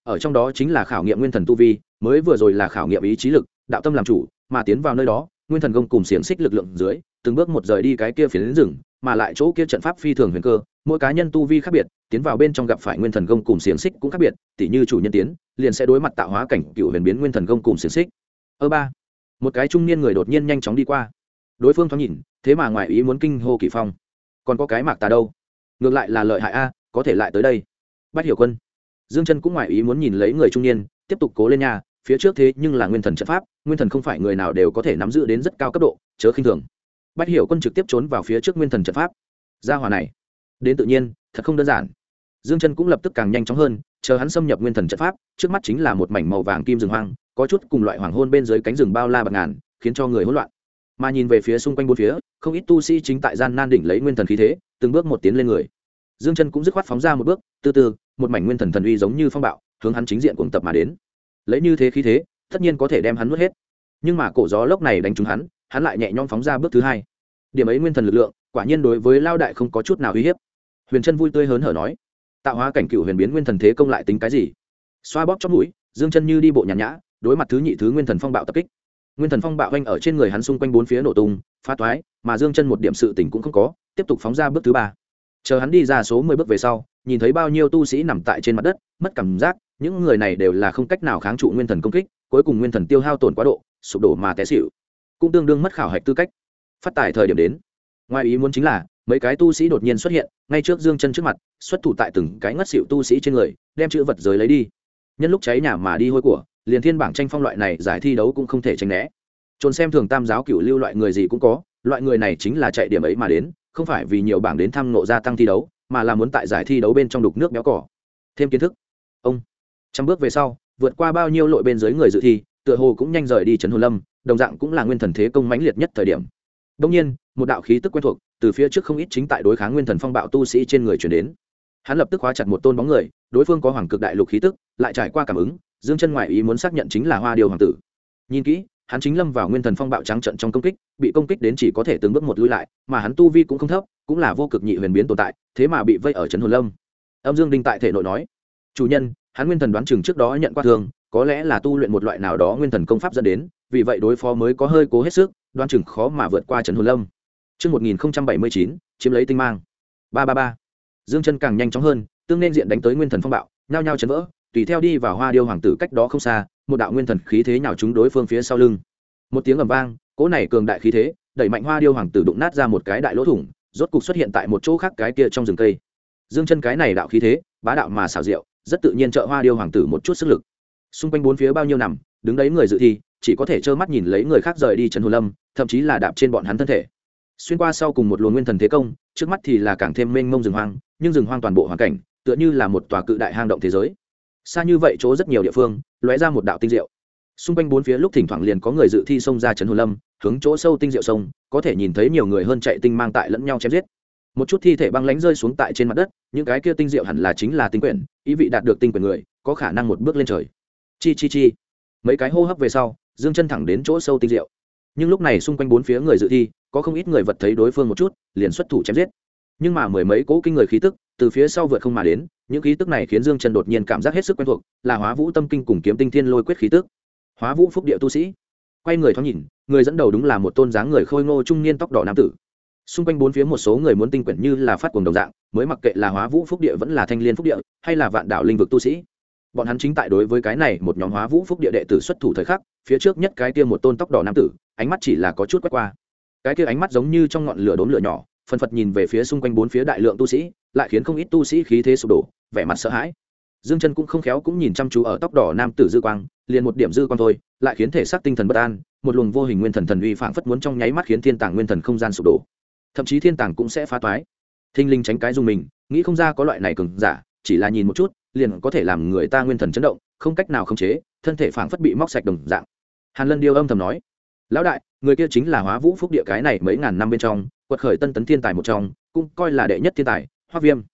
ở trong đó chính là khảo nghiệm nguyên thần tu vi, mới vừa rồi là khảo nghiệm ý chí lực, đạo tâm làm chủ, mà tiến vào nơi đó nguyên thần công cùng xiềng xích lực lượng dưới từng bước một rời đi cái kia phiến rừng, mà lại chỗ kia trận pháp phi thường huyền cơ, mỗi cá nhân tu vi khác biệt, tiến vào bên trong gặp phải nguyên thần công cùng xiềng xích cũng khác biệt, tỉ như chủ nhân tiến liền sẽ đối mặt tạo hóa cảnh cựu huyền biến nguyên thần công cùng xiềng xích. Ba, một cái trung niên người đột nhiên nhanh chóng đi qua, đối phương thoáng nhìn thế mà ngoài ý muốn kinh hô Kỷ Phong, còn có cái Mạc Tà đâu, ngược lại là lợi hại a, có thể lại tới đây. Bách Hiểu Quân, Dương Chân cũng ngoài ý muốn nhìn lấy người trung niên, tiếp tục cố lên nha, phía trước thế nhưng là nguyên thần trận pháp, nguyên thần không phải người nào đều có thể nắm giữ đến rất cao cấp độ, chớ khinh thường. Bách Hiểu Quân trực tiếp trốn vào phía trước nguyên thần trận pháp, gia hỏa này đến tự nhiên thật không đơn giản. Dương Chân cũng lập tức càng nhanh chóng hơn, chờ hắn xâm nhập nguyên thần trận pháp, trước mắt chính là một mảnh màu vàng kim rừng hoang, có chút cùng loại hoàng hôn bên dưới cánh rừng bao la bạt ngàn, khiến cho người hỗn loạn. Mà nhìn về phía xung quanh bốn phía, không ít tu sĩ chính tại gian nan đỉnh lấy nguyên thần khí thế, từng bước một tiến lên người. Dương Chân cũng dứt khoát phóng ra một bước, từ từ, một mảnh nguyên thần thần uy giống như phong bạo, hướng hắn chính diện cuồng tập mà đến. Lấy như thế khí thế, tất nhiên có thể đem hắn nuốt hết. Nhưng mà cổ gió lốc này đánh trúng hắn, hắn lại nhẹ nhõm phóng ra bước thứ hai. Điểm ấy nguyên thần lực lượng, quả nhiên đối với Lao đại không có chút nào uy hiếp. Huyền Chân vui tươi hớn hở nói, tạo hóa cảnh cựu huyền biến nguyên thần thế công lại tính cái gì? Xoa bóp trong mũi, Dương Chân như đi bộ nhàn nhã, đối mặt thứ nhị thứ nguyên thần phong bạo tập kích. Nguyên thần phong bạo vanh ở trên người hắn xung quanh bốn phía nổ tung, phá toái, mà Dương Chân một điểm sự tỉnh cũng không có, tiếp tục phóng ra bước thứ ba. Chờ hắn đi ra số 10 bước về sau, nhìn thấy bao nhiêu tu sĩ nằm tại trên mặt đất, mất cảm giác, những người này đều là không cách nào kháng trụ nguyên thần công kích, cuối cùng nguyên thần tiêu hao tổn quá độ, sụp đổ mà té xỉu, cũng tương đương mất khảo hạch tư cách. Phát tài thời điểm đến. Ngoài ý muốn chính là, mấy cái tu sĩ đột nhiên xuất hiện, ngay trước Dương Chân trước mặt, xuất thủ tại từng cái ngất xỉu tu sĩ trên người, đem chữ vật giới lấy đi. Nhân lúc cháy nhà mà đi hôi của, liền thiên bảng tranh phong loại này giải thi đấu cũng không thể tránh né. Trốn xem thường tam giáo cửu lưu loại người gì cũng có, loại người này chính là chạy điểm ấy mà đến, không phải vì nhiều bảng đến thăm nộ gia tăng thi đấu, mà là muốn tại giải thi đấu bên trong đục nước béo cỏ, thêm kiến thức. Ông trăm bước về sau, vượt qua bao nhiêu lội bên dưới người dự thi, tựa hồ cũng nhanh rời đi trấn Hồn Lâm, đồng dạng cũng là nguyên thần thế công mãnh liệt nhất thời điểm. Đương nhiên, một đạo khí tức quen thuộc từ phía trước không ít chính tại đối kháng nguyên thần phong bạo tu sĩ trên người truyền đến. Hắn lập tức khóa chặt một tôn bóng người, đối phương có hoàng cực đại lục khí tức, lại trải qua cảm ứng, Dương Chân ngoại ý muốn xác nhận chính là Hoa Điêu hoàng tử. Nhìn kỹ, hắn chính lâm vào nguyên thần phong bạo trắng trận trong công kích, bị công kích đến chỉ có thể từng bước một lùi lại, mà hắn tu vi cũng không thấp, cũng là vô cực nhị huyền biến tồn tại, thế mà bị vây ở trấn Hồn Lâm. Âm Dương Đinh tại thể nội nói, chủ nhân, hắn nguyên thần đoán chừng trước đó nhận qua thương, có lẽ là tu luyện một loại nào đó nguyên thần công pháp dẫn đến, vì vậy đối phó mới có hơi cố hết sức, đoán chừng khó mà vượt qua trấn Hồn Lâm. Chương 1079, chiếm lấy tinh mang. 333. Dương Chân càng nhanh chóng hơn, tương nên diện đánh tới nguyên thần phong bạo, nhao nhao chấn vỡ, tùy theo đi vào Hoa Điêu hoàng tử cách đó không xa, một đạo nguyên thần khí thế nhào trúng đối phương phía sau lưng. Một tiếng ầm vang, cỗ này cường đại khí thế, đẩy mạnh Hoa Điêu hoàng tử đụng nát ra một cái đại lỗ thủng, rốt cục xuất hiện tại một chỗ khác cái kia trong rừng cây. Dương Chân cái này đạo khí thế, bá đạo mà xảo diệu, rất tự nhiên trợ Hoa Điêu hoàng tử một chút sức lực. Xung quanh bốn phía bao nhiêu nằm, đứng đấy người dự thi, chỉ có thể trơ mắt nhìn lấy người khác rời đi trấn Hồn Lâm, thậm chí là đạp trên bọn hắn thân thể. Xuyên qua sau cùng một luồng nguyên thần thế công, trước mắt thì là càng thêm mênh mông rừng hoang, nhưng rừng hoang toàn bộ hoàn cảnh tựa như là một tòa cự đại hang động thế giới. Xa như vậy chỗ rất nhiều địa phương, lóe ra một đạo tinh diệu. Xung quanh bốn phía lúc thỉnh thoảng liền có người dự thi xông ra trấn Hồn Lâm, hướng chỗ sâu tinh diệu sông, có thể nhìn thấy nhiều người hơn chạy tinh mang tại lẫn nhau chém giết. Một chút thi thể băng lãnh rơi xuống tại trên mặt đất, những cái kia tinh diệu hẳn là chính là tinh quyển, ý vị đạt được tinh quyển người, có khả năng một bước lên trời. Chi chi chi. Mấy cái hô hấp về sau, Dương Chân thẳng đến chỗ sâu tinh diệu. Nhưng lúc này xung quanh bốn phía người dự thi, có không ít người vật thấy đối phương một chút, liền xuất thủ chém giết. Nhưng mà mười mấy cỗ kinh người khí tức từ phía sau vượt không mà đến, những khí tức này khiến Dương Chân đột nhiên cảm giác hết sức quen thuộc, là Hóa Vũ Tâm Kinh cùng Kiếm Tinh Thiên Lôi quyết khí tức. Hóa Vũ Phúc Địa tu sĩ. Quay người thoáng nhìn, người dẫn đầu đúng là một tôn dáng người khôi ngô trung niên tóc đỏ nam tử. Xung quanh bốn phía một số người muốn tinh quyển như là phát cuồng đồng dạng, mới mặc kệ là Hóa Vũ Phúc Địa vẫn là Thanh Liên Phúc Địa, hay là Vạn Đảo Linh vực tu sĩ. Bọn hắn chính tại đối với cái này một nhóm Hóa Vũ Phúc Địa đệ tử xuất thủ thời khắc, phía trước nhất cái kia một tôn tóc đỏ nam tử, ánh mắt chỉ là có chút quét qua. Cái kia ánh mắt giống như trong ngọn lửa đốm lửa nhỏ, phân phật nhìn về phía xung quanh bốn phía đại lượng tu sĩ, lại khiến không ít tu sĩ khí thế sụp đổ, vẻ mặt sợ hãi. Dương Chân cũng không khéo cũng nhìn chăm chú ở tóc đỏ nam tử dư quang, liền một điểm dư quang thôi, lại khiến thể xác tinh thần bất an, một luồng vô hình nguyên thần thần uy phảng phất muốn trong nháy mắt khiến thiên tàng nguyên thần không gian sụp đổ, thậm chí thiên tàng cũng sẽ phá toái. Thinh linh tránh cái dùng mình, nghĩ không ra có loại này cường giả, chỉ là nhìn một chút, liền có thể làm người ta nguyên thần chấn động, không cách nào khống chế, thân thể phảng phất bị móc sạch đồng dạng. Hàn Lân Điêu âm thầm nói, lão đại, người kia chính là Hóa Vũ Phúc Địa cái này mấy ngàn năm bên trong quật khởi tân tấn thiên tài một trong, cũng coi là đệ nhất thiên tài. Hoắc Viêm.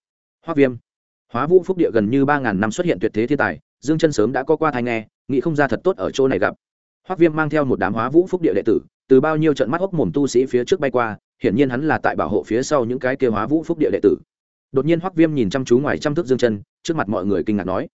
Hóa Vũ Phúc Địa gần như 3000 năm xuất hiện tuyệt thế thiên tài, Dương Chân sớm đã có qua tai nghe, nghĩ không ra thật tốt ở chỗ này gặp. Hoắc Viêm mang theo một đám Hóa Vũ Phúc Địa đệ tử, từ bao nhiêu trận mắt hốc mồm tu sĩ phía trước bay qua, hiển nhiên hắn là tại bảo hộ phía sau những cái kia Hóa Vũ Phúc Địa đệ tử. Đột nhiên Hoắc Viêm nhìn chăm chú ngoài trăm thước Dương Chân, trước mặt mọi người kinh ngạc nói: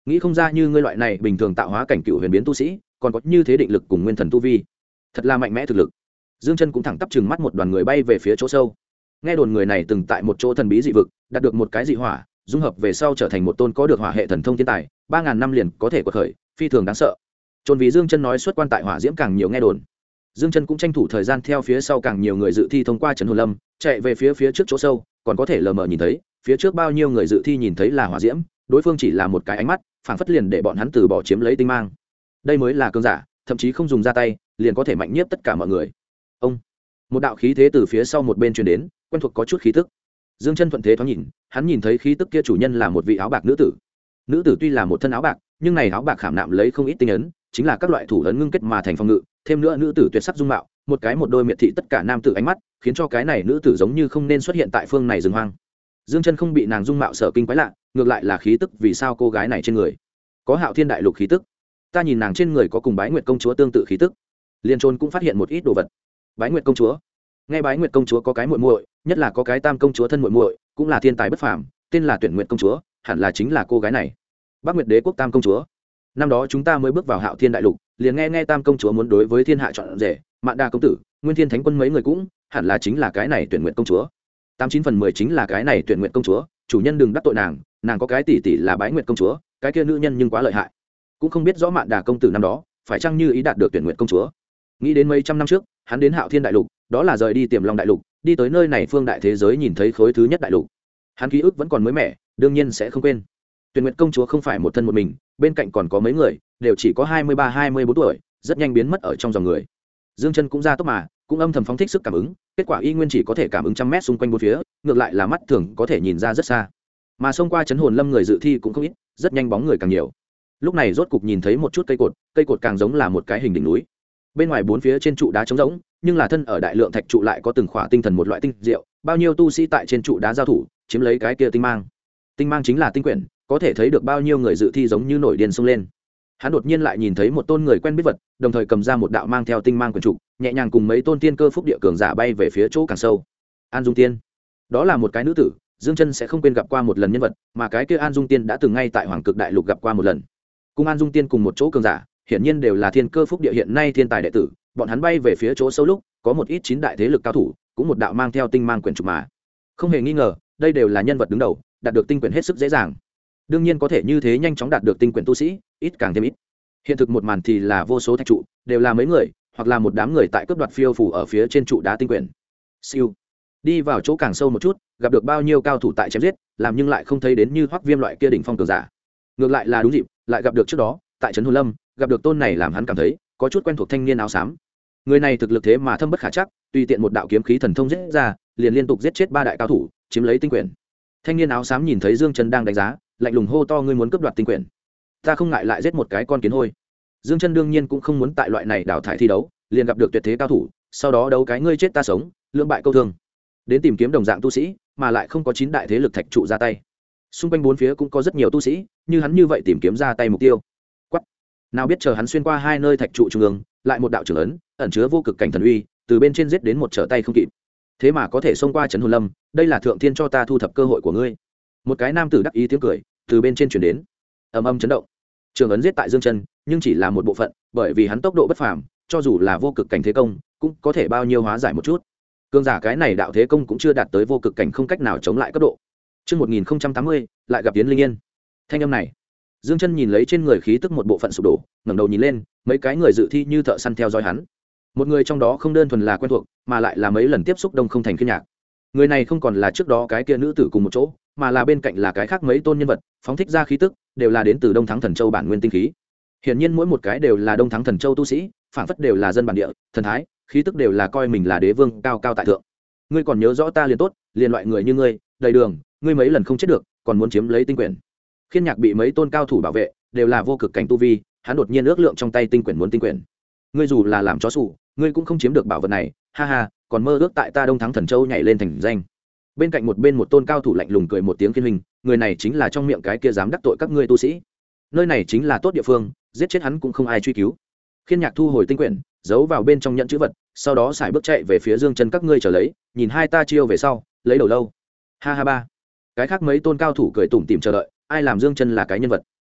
nghĩ không ra như ngươi loại này bình thường tạo hóa cảnh cựu huyền biến tu sĩ còn có như thế định lực cùng nguyên thần tu vi, thật là mạnh mẽ thực lực. Dương Chân cũng thẳng tắp chừng mắt một đoàn người bay về phía chỗ sâu. Nghe đồn người này từng tại một chỗ thần bí dị vực đạt được một cái dị hỏa, dung hợp về sau trở thành một tôn có được hỏa hệ thần thông thiên tài, 3000 năm liền có thể quật khởi, phi thường đáng sợ. Trôn vì Dương Chân nói xuất quan tại hỏa diễm càng nhiều nghe đồn. Dương Chân cũng tranh thủ thời gian theo phía sau càng nhiều người dự thi thông qua trấn hồn lâm, chạy về phía trước chỗ sâu, còn có thể lờ mờ nhìn thấy, phía trước bao nhiêu người dự thi nhìn thấy là hỏa diễm, đối phương chỉ là một cái ánh mắt, phảng phất liền để bọn hắn từ bỏ chiếm lấy tinh mang. Đây mới là cường giả, thậm chí không dùng ra tay, liền có thể mạnh nhiếp tất cả mọi người. Ông, một đạo khí thế từ phía sau một bên truyền đến, quen thuộc có chút khí tức. Dương Chân thuận thế thoáng nhìn, hắn nhìn thấy khí tức kia chủ nhân là một vị áo bạc nữ tử. Nữ tử tuy là một thân áo bạc, nhưng này áo bạc khảm nạm lấy không ít tinh ấn, chính là các loại thủ ấn ngưng kết mà thành phòng ngự, thêm nữa nữ tử tuyệt sắc dung mạo, một cái một đôi miệt thị tất cả nam tử ánh mắt, khiến cho cái này nữ tử giống như không nên xuất hiện tại phương này rừng hoang. Dương Chân không bị nàng dung mạo sợ kinh quái lạ, ngược lại là khí tức, vì sao cô gái này trên người có Hạo Thiên đại lục khí tức. Ta nhìn nàng trên người có cùng Bái Nguyệt công chúa tương tự khí tức. Liên Trôn cũng phát hiện một ít đồ vật. Bái Nguyệt công chúa, nghe Bái Nguyệt công chúa có cái muội muội, nhất là có cái Tam công chúa thân muội muội, cũng là thiên tài bất phàm, tên là Tuyển Nguyệt công chúa, hẳn là chính là cô gái này. Bắc Nguyệt đế quốc Tam công chúa. Năm đó chúng ta mới bước vào Hạo Thiên đại lục, liền nghe Tam công chúa muốn đối với thiên hạ chọn rể, Mạn Đa công tử, Nguyên Thiên thánh quân mấy người cũng, hẳn là chính là cái này Tuyển Nguyệt công chúa. 89/10 chính là cái này Tuyển Nguyệt công chúa, chủ nhân đừng đắc tội nàng, nàng có cái tỷ tỷ là Bái Nguyệt công chúa, cái kia nữ nhân nhưng quá lợi hại. Cũng không biết rõ Mạn Đà công tử năm đó phải chăng như ý đạt được Tuyển Nguyệt công chúa. Nghĩ đến mấy trăm năm trước, hắn đến Hạo Thiên đại lục, đó là rời đi Tiềm Long đại lục, đi tới nơi này phương đại thế giới nhìn thấy khối thứ nhất đại lục. Hắn ký ức vẫn còn mới mẻ, đương nhiên sẽ không quên. Tuyển Nguyệt công chúa không phải một thân một mình, bên cạnh còn có mấy người, đều chỉ có 23-24 tuổi, rất nhanh biến mất ở trong dòng người. Dương Chân cũng ra tốc mà, cũng âm thầm phóng thích sức cảm ứng, kết quả y nguyên chỉ có thể cảm ứng trăm mét xung quanh bốn phía, ngược lại là mắt thường có thể nhìn ra rất xa. Mà xông qua trấn hồn lâm người dự thi cũng không ít, rất nhanh bóng người càng nhiều. Lúc này rốt cục nhìn thấy một chút cây cột càng giống là một cái hình đỉnh núi. Bên ngoài bốn phía trên trụ đá trống rỗng, nhưng là thân ở đại lượng thạch trụ lại có từng khỏa tinh thần một loại tinh diệu, bao nhiêu tu sĩ tại trên trụ đá giao thủ, chiếm lấy cái kia tinh mang. Tinh mang chính là tinh quyển, có thể thấy được bao nhiêu người dự thi giống như nổi điên xông lên. Hắn đột nhiên lại nhìn thấy một tôn người quen biết vật, đồng thời cầm ra một đạo mang theo tinh mang quyển trụ, nhẹ nhàng cùng mấy tôn tiên cơ phúc địa cường giả bay về phía chỗ càng sâu. An Dung Tiên, đó là một cái nữ tử, Dương Chân sẽ không quên gặp qua một lần nhân vật, mà cái kia An Dung Tiên đã từng ngay tại Hoàng Cực Đại Lục gặp qua một lần. Cùng An Dung Tiên cùng một chỗ cường giả, hiển nhiên đều là thiên cơ phúc địa hiện nay thiên tài đệ tử, bọn hắn bay về phía chỗ sâu lúc, có một ít 9 đại thế lực cao thủ, cũng một đạo mang theo tinh mang quyển trục mà. Không hề nghi ngờ, đây đều là nhân vật đứng đầu, đạt được tinh quyển hết sức dễ dàng. Đương nhiên có thể như thế nhanh chóng đạt được tinh quyển tu sĩ, ít càng thêm ít. Hiện thực một màn thì là vô số thạch trụ, đều là mấy người, hoặc là một đám người tại cướp đoạt phiêu phù ở phía trên trụ đá tinh quyển. Siêu. Đi vào chỗ càng sâu một chút, gặp được bao nhiêu cao thủ tại chém giết, làm nhưng lại không thấy đến như Hoắc Viêm loại kia đỉnh phong cường giả. Ngược lại là đúng dịp, lại gặp được trước đó, tại trấn Hồn Lâm, gặp được tôn này làm hắn cảm thấy có chút quen thuộc thanh niên áo xám. Người này thực lực thế mà thâm bất khả trắc, tùy tiện một đạo kiếm khí thần thông giết ra, liền liên tục giết chết 3 đại cao thủ, chiếm lấy tinh quyển. Thanh niên áo xám nhìn thấy Dương Chân đang đánh giá, lạnh lùng hô to: ngươi muốn cướp đoạt tinh quyển, ta không ngại lại giết một cái con kiến hôi. Dương Chân đương nhiên cũng không muốn tại loại này đào thải thi đấu, liền gặp được tuyệt thế cao thủ, sau đó đấu cái ngươi chết ta sống, lưỡng bại câu thương. Đến tìm kiếm đồng dạng tu sĩ, mà lại không có 9 đại thế lực thạch trụ ra tay. Xung quanh bốn phía cũng có rất nhiều tu sĩ, như hắn như vậy tìm kiếm ra tay mục tiêu. Quắc. Nào biết chờ hắn xuyên qua 2 nơi thạch trụ trung ương, lại một đạo trưởng ấn, ẩn chứa vô cực cảnh thần uy, từ bên trên giết đến một trở tay không kịp. Thế mà có thể xông qua trấn Hồn Lâm, đây là thượng thiên cho ta thu thập cơ hội của ngươi. Một cái nam tử đắc ý tiếng cười từ bên trên truyền đến, ầm ầm chấn động. Trường ấn giết tại Dương Chân, nhưng chỉ là một bộ phận, bởi vì hắn tốc độ bất phàm, cho dù là vô cực cảnh thế công, cũng có thể bao nhiêu hóa giải một chút. Cường giả cái này đạo thế công cũng chưa đạt tới vô cực cảnh không cách nào chống lại cấp độ. Chương 1080, lại gặp Yến Linh Yên. Thanh âm này, Dương Chân nhìn lấy trên người khí tức một bộ phận sụp đổ, ngẩng đầu nhìn lên, mấy cái người dự thi như thợ săn theo dõi hắn. Một người trong đó không đơn thuần là quen thuộc, mà lại là mấy lần tiếp xúc Đông Không Thành Khiên Nhạc. Người này không còn là trước đó cái kia nữ tử cùng một chỗ, mà là bên cạnh là cái khác mấy tôn nhân vật, phóng thích ra khí tức, đều là đến từ Đông Thắng Thần Châu bản nguyên tinh khí. Hiển nhiên mỗi một cái đều là Đông Thắng Thần Châu tu sĩ, phản phất đều là dân bản địa, thần thái, khí tức đều là coi mình là đế vương cao cao tại thượng. Ngươi còn nhớ rõ ta liền tốt, liền loại người như ngươi, đầy đường, ngươi mấy lần không chết được, còn muốn chiếm lấy tinh quyển. Khiên Nhạc bị mấy tôn cao thủ bảo vệ, đều là vô cực cảnh tu vi, hắn đột nhiên ước lượng trong tay tinh quyển muốn tinh quyển. Ngươi dù là làm chó sủ, ngươi cũng không chiếm được bảo vật này, ha ha, còn mơ ước tại ta Đông Thắng Thần Châu nhảy lên thành danh. Bên cạnh một tôn cao thủ lạnh lùng cười một tiếng khiên hình, người này chính là trong miệng cái kia dám đắc tội các ngươi tu sĩ. Nơi này chính là tốt địa phương, giết chết hắn cũng không ai truy cứu. Khiên Nhạc thu hồi tinh quyển, giấu vào bên trong nhẫn chữ vật, sau đó xài bước chạy về phía Dương Chân các ngươi trở lấy, nhìn hai ta chiêu về sau, lấy đầu lâu. Ha ha ba. Cái khác mấy tôn cao thủ cười tủm tỉm chờ đợi, ai làm Dương Chân là cái nhân vật.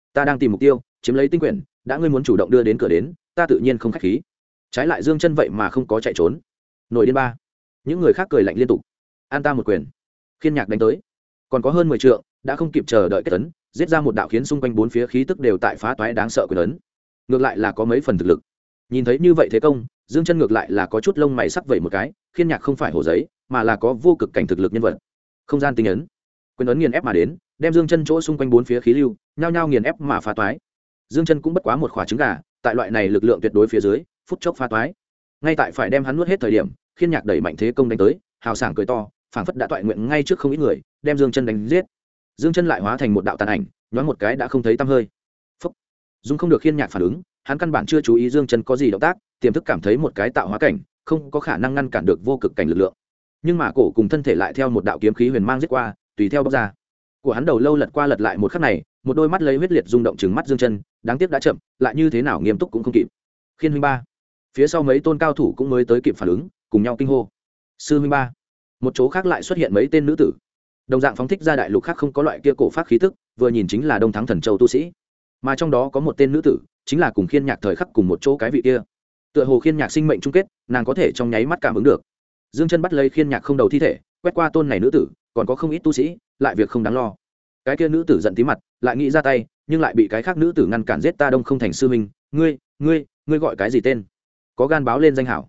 ta đang tìm mục tiêu chiếm lấy tinh quyển, đã ngươi muốn chủ động đưa đến cửa đến, ta tự nhiên không khách khí. Trái lại Dương Chân vậy mà không có chạy trốn. Nổi điên ba. Những người khác cười lạnh liên tục. An ta một quyền. Khiên Nhạc đánh tới, còn có hơn 10 trượng, đã không kịp chờ đợi kết ấn, giết ra một đạo khiến xung quanh bốn phía khí tức đều tại phá toái đáng sợ quyền ấn. Ngược lại là có mấy phần thực lực. Nhìn thấy như vậy thế công, Dương Chân ngược lại là có chút lông mày sắc vậy một cái, Khiên Nhạc không phải hổ giấy, mà là có vô cực cảnh thực lực nhân vật. Không gian tinh ấn, quyền ấn nghiền ép mà đến, đem Dương Chân chỗ xung quanh bốn phía khí lưu, nhao nhao nghiền ép mà phá toái. Dương Chân cũng bất quá một quả trứng gà, tại loại này lực lượng tuyệt đối phía dưới, phút chốc phá toái. Ngay tại phải đem hắn nuốt hết thời điểm, Khiên Nhạc đẩy mạnh thế công đánh tới, hào sảng cười to, phảng phất đã toại nguyện ngay trước không ít người, đem Dương Chân đánh giết. Dương Chân lại hóa thành một đạo tàn ảnh, nhoáng một cái đã không thấy tăm hơi. Phốc. Dung không được Khiên Nhạc phản ứng, hắn căn bản chưa chú ý Dương Chân có gì động tác, tiềm thức cảm thấy một cái tạo hóa cảnh, không có khả năng ngăn cản được vô cực cảnh lực lượng. Nhưng mà cổ cùng thân thể lại theo một đạo kiếm khí huyền mang giết qua, tùy theo bóc ra. Của hắn đầu lâu lật qua lật lại một khắc này, một đôi mắt lấy huyết liệt rung động trừng mắt Dương Chân, đáng tiếc đã chậm, lại như thế nào nghiêm túc cũng không kịp. Khiên huynh ba. Phía sau mấy tôn cao thủ cũng mới tới kịp phản ứng, cùng nhau kinh hô. Sư huynh ba. Một chỗ khác lại xuất hiện mấy tên nữ tử. Đồng dạng phóng thích ra đại lục khác không có loại kia cổ pháp khí tức, vừa nhìn chính là Đông Thắng Thần Châu tu sĩ. Mà trong đó có một tên nữ tử, chính là cùng Khiên Nhạc thời khắc cùng một chỗ cái vị kia. Tựa hồ Khiên Nhạc sinh mệnh chung kết, nàng có thể trong nháy mắt cảm ứng được. Dương Chân bắt lấy Khiên Nhạc không đầu thi thể, quét qua tôn này nữ tử, còn có không ít tu sĩ, lại việc không đáng lo. Cái kia nữ tử giận tí mặt, lại nghĩ ra tay, nhưng lại bị cái khác nữ tử ngăn cản giết ta Đông không thành sư huynh, ngươi gọi cái gì tên? Có gan báo lên danh hảo.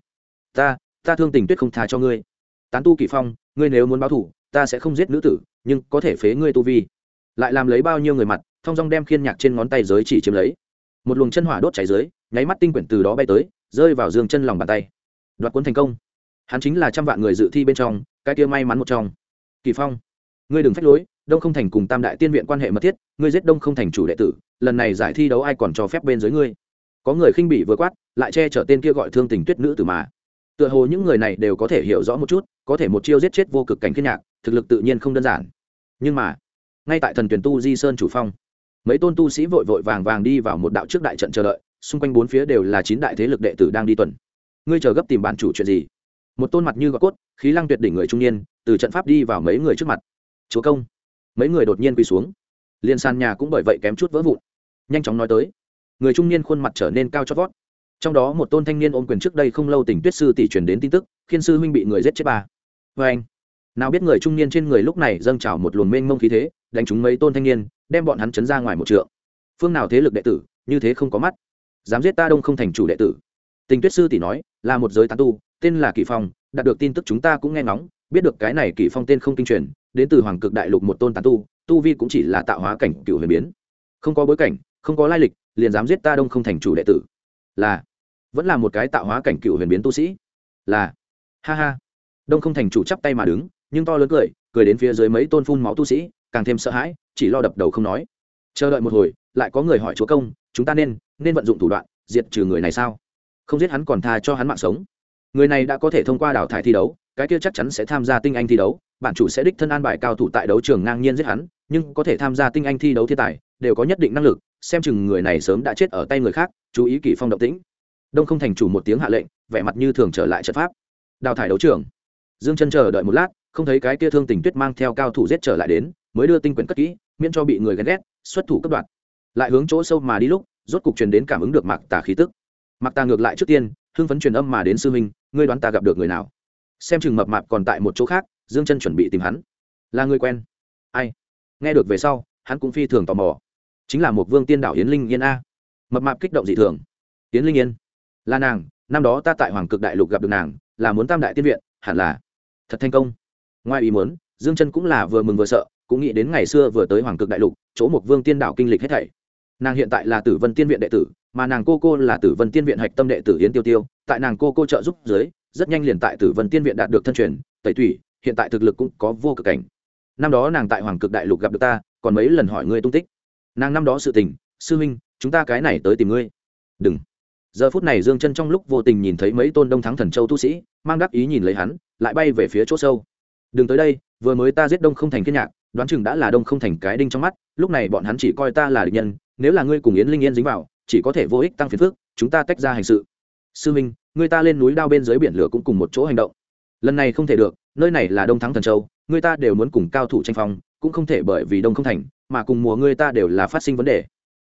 Ta Thương Tình Tuyết không tha cho ngươi. Tán tu Kỷ Phong, ngươi nếu muốn báo thù, ta sẽ không giết nữ tử, nhưng có thể phế ngươi tu vi. Lại làm lấy bao nhiêu người mặt, thông dong đem Khiên Nhạc trên ngón tay giới chỉ chiếm lấy. Một luồng chân hỏa đốt cháy dưới, nháy mắt tinh quyển từ đó bay tới, rơi vào Dương Chân lòng bàn tay. Đoạt cuốn thành công. Hắn chính là trăm vạn người dự thi bên trong, cái kia may mắn một trong. Kỷ Phong, ngươi đừng phách lối, Đông không thành cùng Tam đại tiên viện quan hệ mật thiết, ngươi giết Đông không thành chủ đệ tử, lần này giải thi đấu ai còn cho phép bên dưới ngươi? Có người khinh bỉ vừa quát, lại che chở tên kia gọi Thương Tình Tuyết nữ tử mà. Tựa hồ những người này đều có thể hiểu rõ một chút, có thể một chiêu giết chết vô cực cảnh Khiên Nhạc, thực lực tự nhiên không đơn giản. Nhưng mà, ngay tại Thần Tuyển Tu Di Sơn chủ phong, mấy tôn tu sĩ vội vội vàng vàng đi vào một đạo trước đại trận chờ đợi, xung quanh bốn phía đều là 9 đại thế lực đệ tử đang đi tuần. Ngươi chờ gấp tìm bản chủ chuyện gì? Một tôn mặt như gọt cốt, khí lăng tuyệt đỉnh người trung niên, từ trận pháp đi vào mấy người trước mặt. Chúa công. Mấy người đột nhiên quỳ xuống. Liên sàn nhà cũng bởi vậy kém chút vỡ vụn. Nhanh chóng nói tới. Người trung niên khuôn mặt trở nên cao chót vót. Trong đó một tôn thanh niên ôm quyền trước đây không lâu Tình Tuyết sư tỷ truyền đến tin tức, Khiên sư huynh bị người giết chết ba. Và anh, nào biết người trung niên trên người lúc này dâng trào một luồng mênh mông khí thế, đánh trúng mấy tôn thanh niên, đem bọn hắn chấn ra ngoài một trượng. Phương nào thế lực đệ tử, như thế không có mắt, dám giết ta Đông không thành chủ đệ tử? Tình Tuyết sư tỷ nói, là một giới tán tu, tên là Kỷ Phong, đạt được tin tức chúng ta cũng nghe ngóng, biết được cái này Kỷ Phong tên không kinh truyền, đến từ Hoàng Cực Đại Lục một tôn tán tu, tu vi cũng chỉ là tạo hóa cảnh cựu huyền biến, không có bối cảnh, không có lai lịch, liền dám giết ta Đông không thành chủ đệ tử. Là, vẫn là một cái tạo hóa cảnh cựu huyền biến tu sĩ. Là, ha ha. Đông không thành chủ chắp tay mà đứng, nhưng to lớn cười đến phía dưới mấy tôn phun máu tu sĩ, càng thêm sợ hãi, chỉ lo đập đầu không nói. Chờ đợi một hồi, lại có người hỏi chúa công, chúng ta nên vận dụng thủ đoạn diệt trừ người này sao? Không giết hắn còn tha cho hắn mạng sống. Người này đã có thể thông qua đào thải thi đấu, cái kia chắc chắn sẽ tham gia tinh anh thi đấu, bản chủ sẽ đích thân an bài cao thủ tại đấu trường ngang nhiên giết hắn, nhưng có thể tham gia tinh anh thi đấu thiên tài đều có nhất định năng lực, xem chừng người này sớm đã chết ở tay người khác, chú ý Kỷ Phong động tĩnh. Đông không thành chủ một tiếng hạ lệnh, vẻ mặt như thường trở lại trận pháp. Đào thải đấu trường. Dương Chân chờ đợi một lát, không thấy cái kia Thương Tình Tuyết mang theo cao thủ giết trở lại đến, mới đưa tinh quyển cất kỹ, miễn cho bị người ghen ghét, xuất thủ cấp đoạt. Lại hướng chỗ sâu mà đi lúc, rốt cục truyền đến cảm ứng được Mạc Tà khí tức. Mạc Tà ngược lại trước tiên, hưng phấn truyền âm mà đến sư huynh, ngươi đoán ta gặp được người nào? Xem chừng mập mạp còn tại một chỗ khác, Dương Chân chuẩn bị tìm hắn. Là người quen. Ai? Nghe được về sau, hắn cũng phi thường tò mò. Chính là một Vương Tiên Đảo Yến Linh Yên a. Mập mạp kích động dị thường. Yến Linh Yên? Là nàng, năm đó ta tại Hoàng Cực Đại Lục gặp được nàng, là muốn Tam đại tiên viện, hẳn là thật thành công. Ngoài ý muốn, Dương Chân cũng là vừa mừng vừa sợ, cũng nghĩ đến ngày xưa vừa tới Hoàng Cực Đại Lục, chỗ một Vương Tiên Đảo kinh lịch hết thảy. Nàng hiện tại là Tử Vân Tiên viện đệ tử, mà nàng cô là Tử Vân Tiên viện hạch tâm đệ tử Yến Tiêu Tiêu, tại nàng cô trợ giúp dưới, rất nhanh liền tại Tử Vân Tiên viện đạt được thân truyền, tẩy thủy, hiện tại thực lực cũng có vô cực cảnh. Năm đó nàng tại Hoàng Cực Đại Lục gặp được ta, còn mấy lần hỏi ngươi tung tích. Nàng năm đó sự tình, sư huynh, chúng ta cái này tới tìm ngươi. Đừng. Giờ phút này Dương Chân trong lúc vô tình nhìn thấy mấy tôn Đông Thắng Thần Châu tu sĩ, mang đắc ý nhìn lấy hắn, lại bay về phía chỗ sâu. Đừng tới đây, vừa mới ta giết Đông không thành Khiên Nhạc, đoán chừng đã là Đông không thành cái đinh trong mắt, lúc này bọn hắn chỉ coi ta là địch nhân, nếu là ngươi cùng Yến Linh Yên dính vào, chỉ có thể vô ích tăng phiền phức, chúng ta tách ra hành sự. Sư huynh, ngươi ta lên núi đao bên dưới biển lửa cũng cùng một chỗ hành động. Lần này không thể được, nơi này là Đông Thắng Thần Châu, ngươi ta đều muốn cùng cao thủ tranh phong, cũng không thể bởi vì Đông không thành, mà cùng mùa ngươi ta đều là phát sinh vấn đề.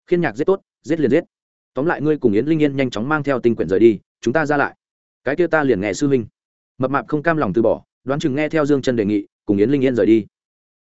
khiên nhạc giết tốt, giết liền giết. Tóm lại ngươi cùng Yến Linh Yên nhanh chóng mang theo tinh quyển rời đi, chúng ta ra lại. Cái kia ta liền nghe sư huynh. Mập mạp không cam lòng từ bỏ, đoán chừng nghe theo Dương Chân đề nghị, cùng Yến Linh Yên rời đi.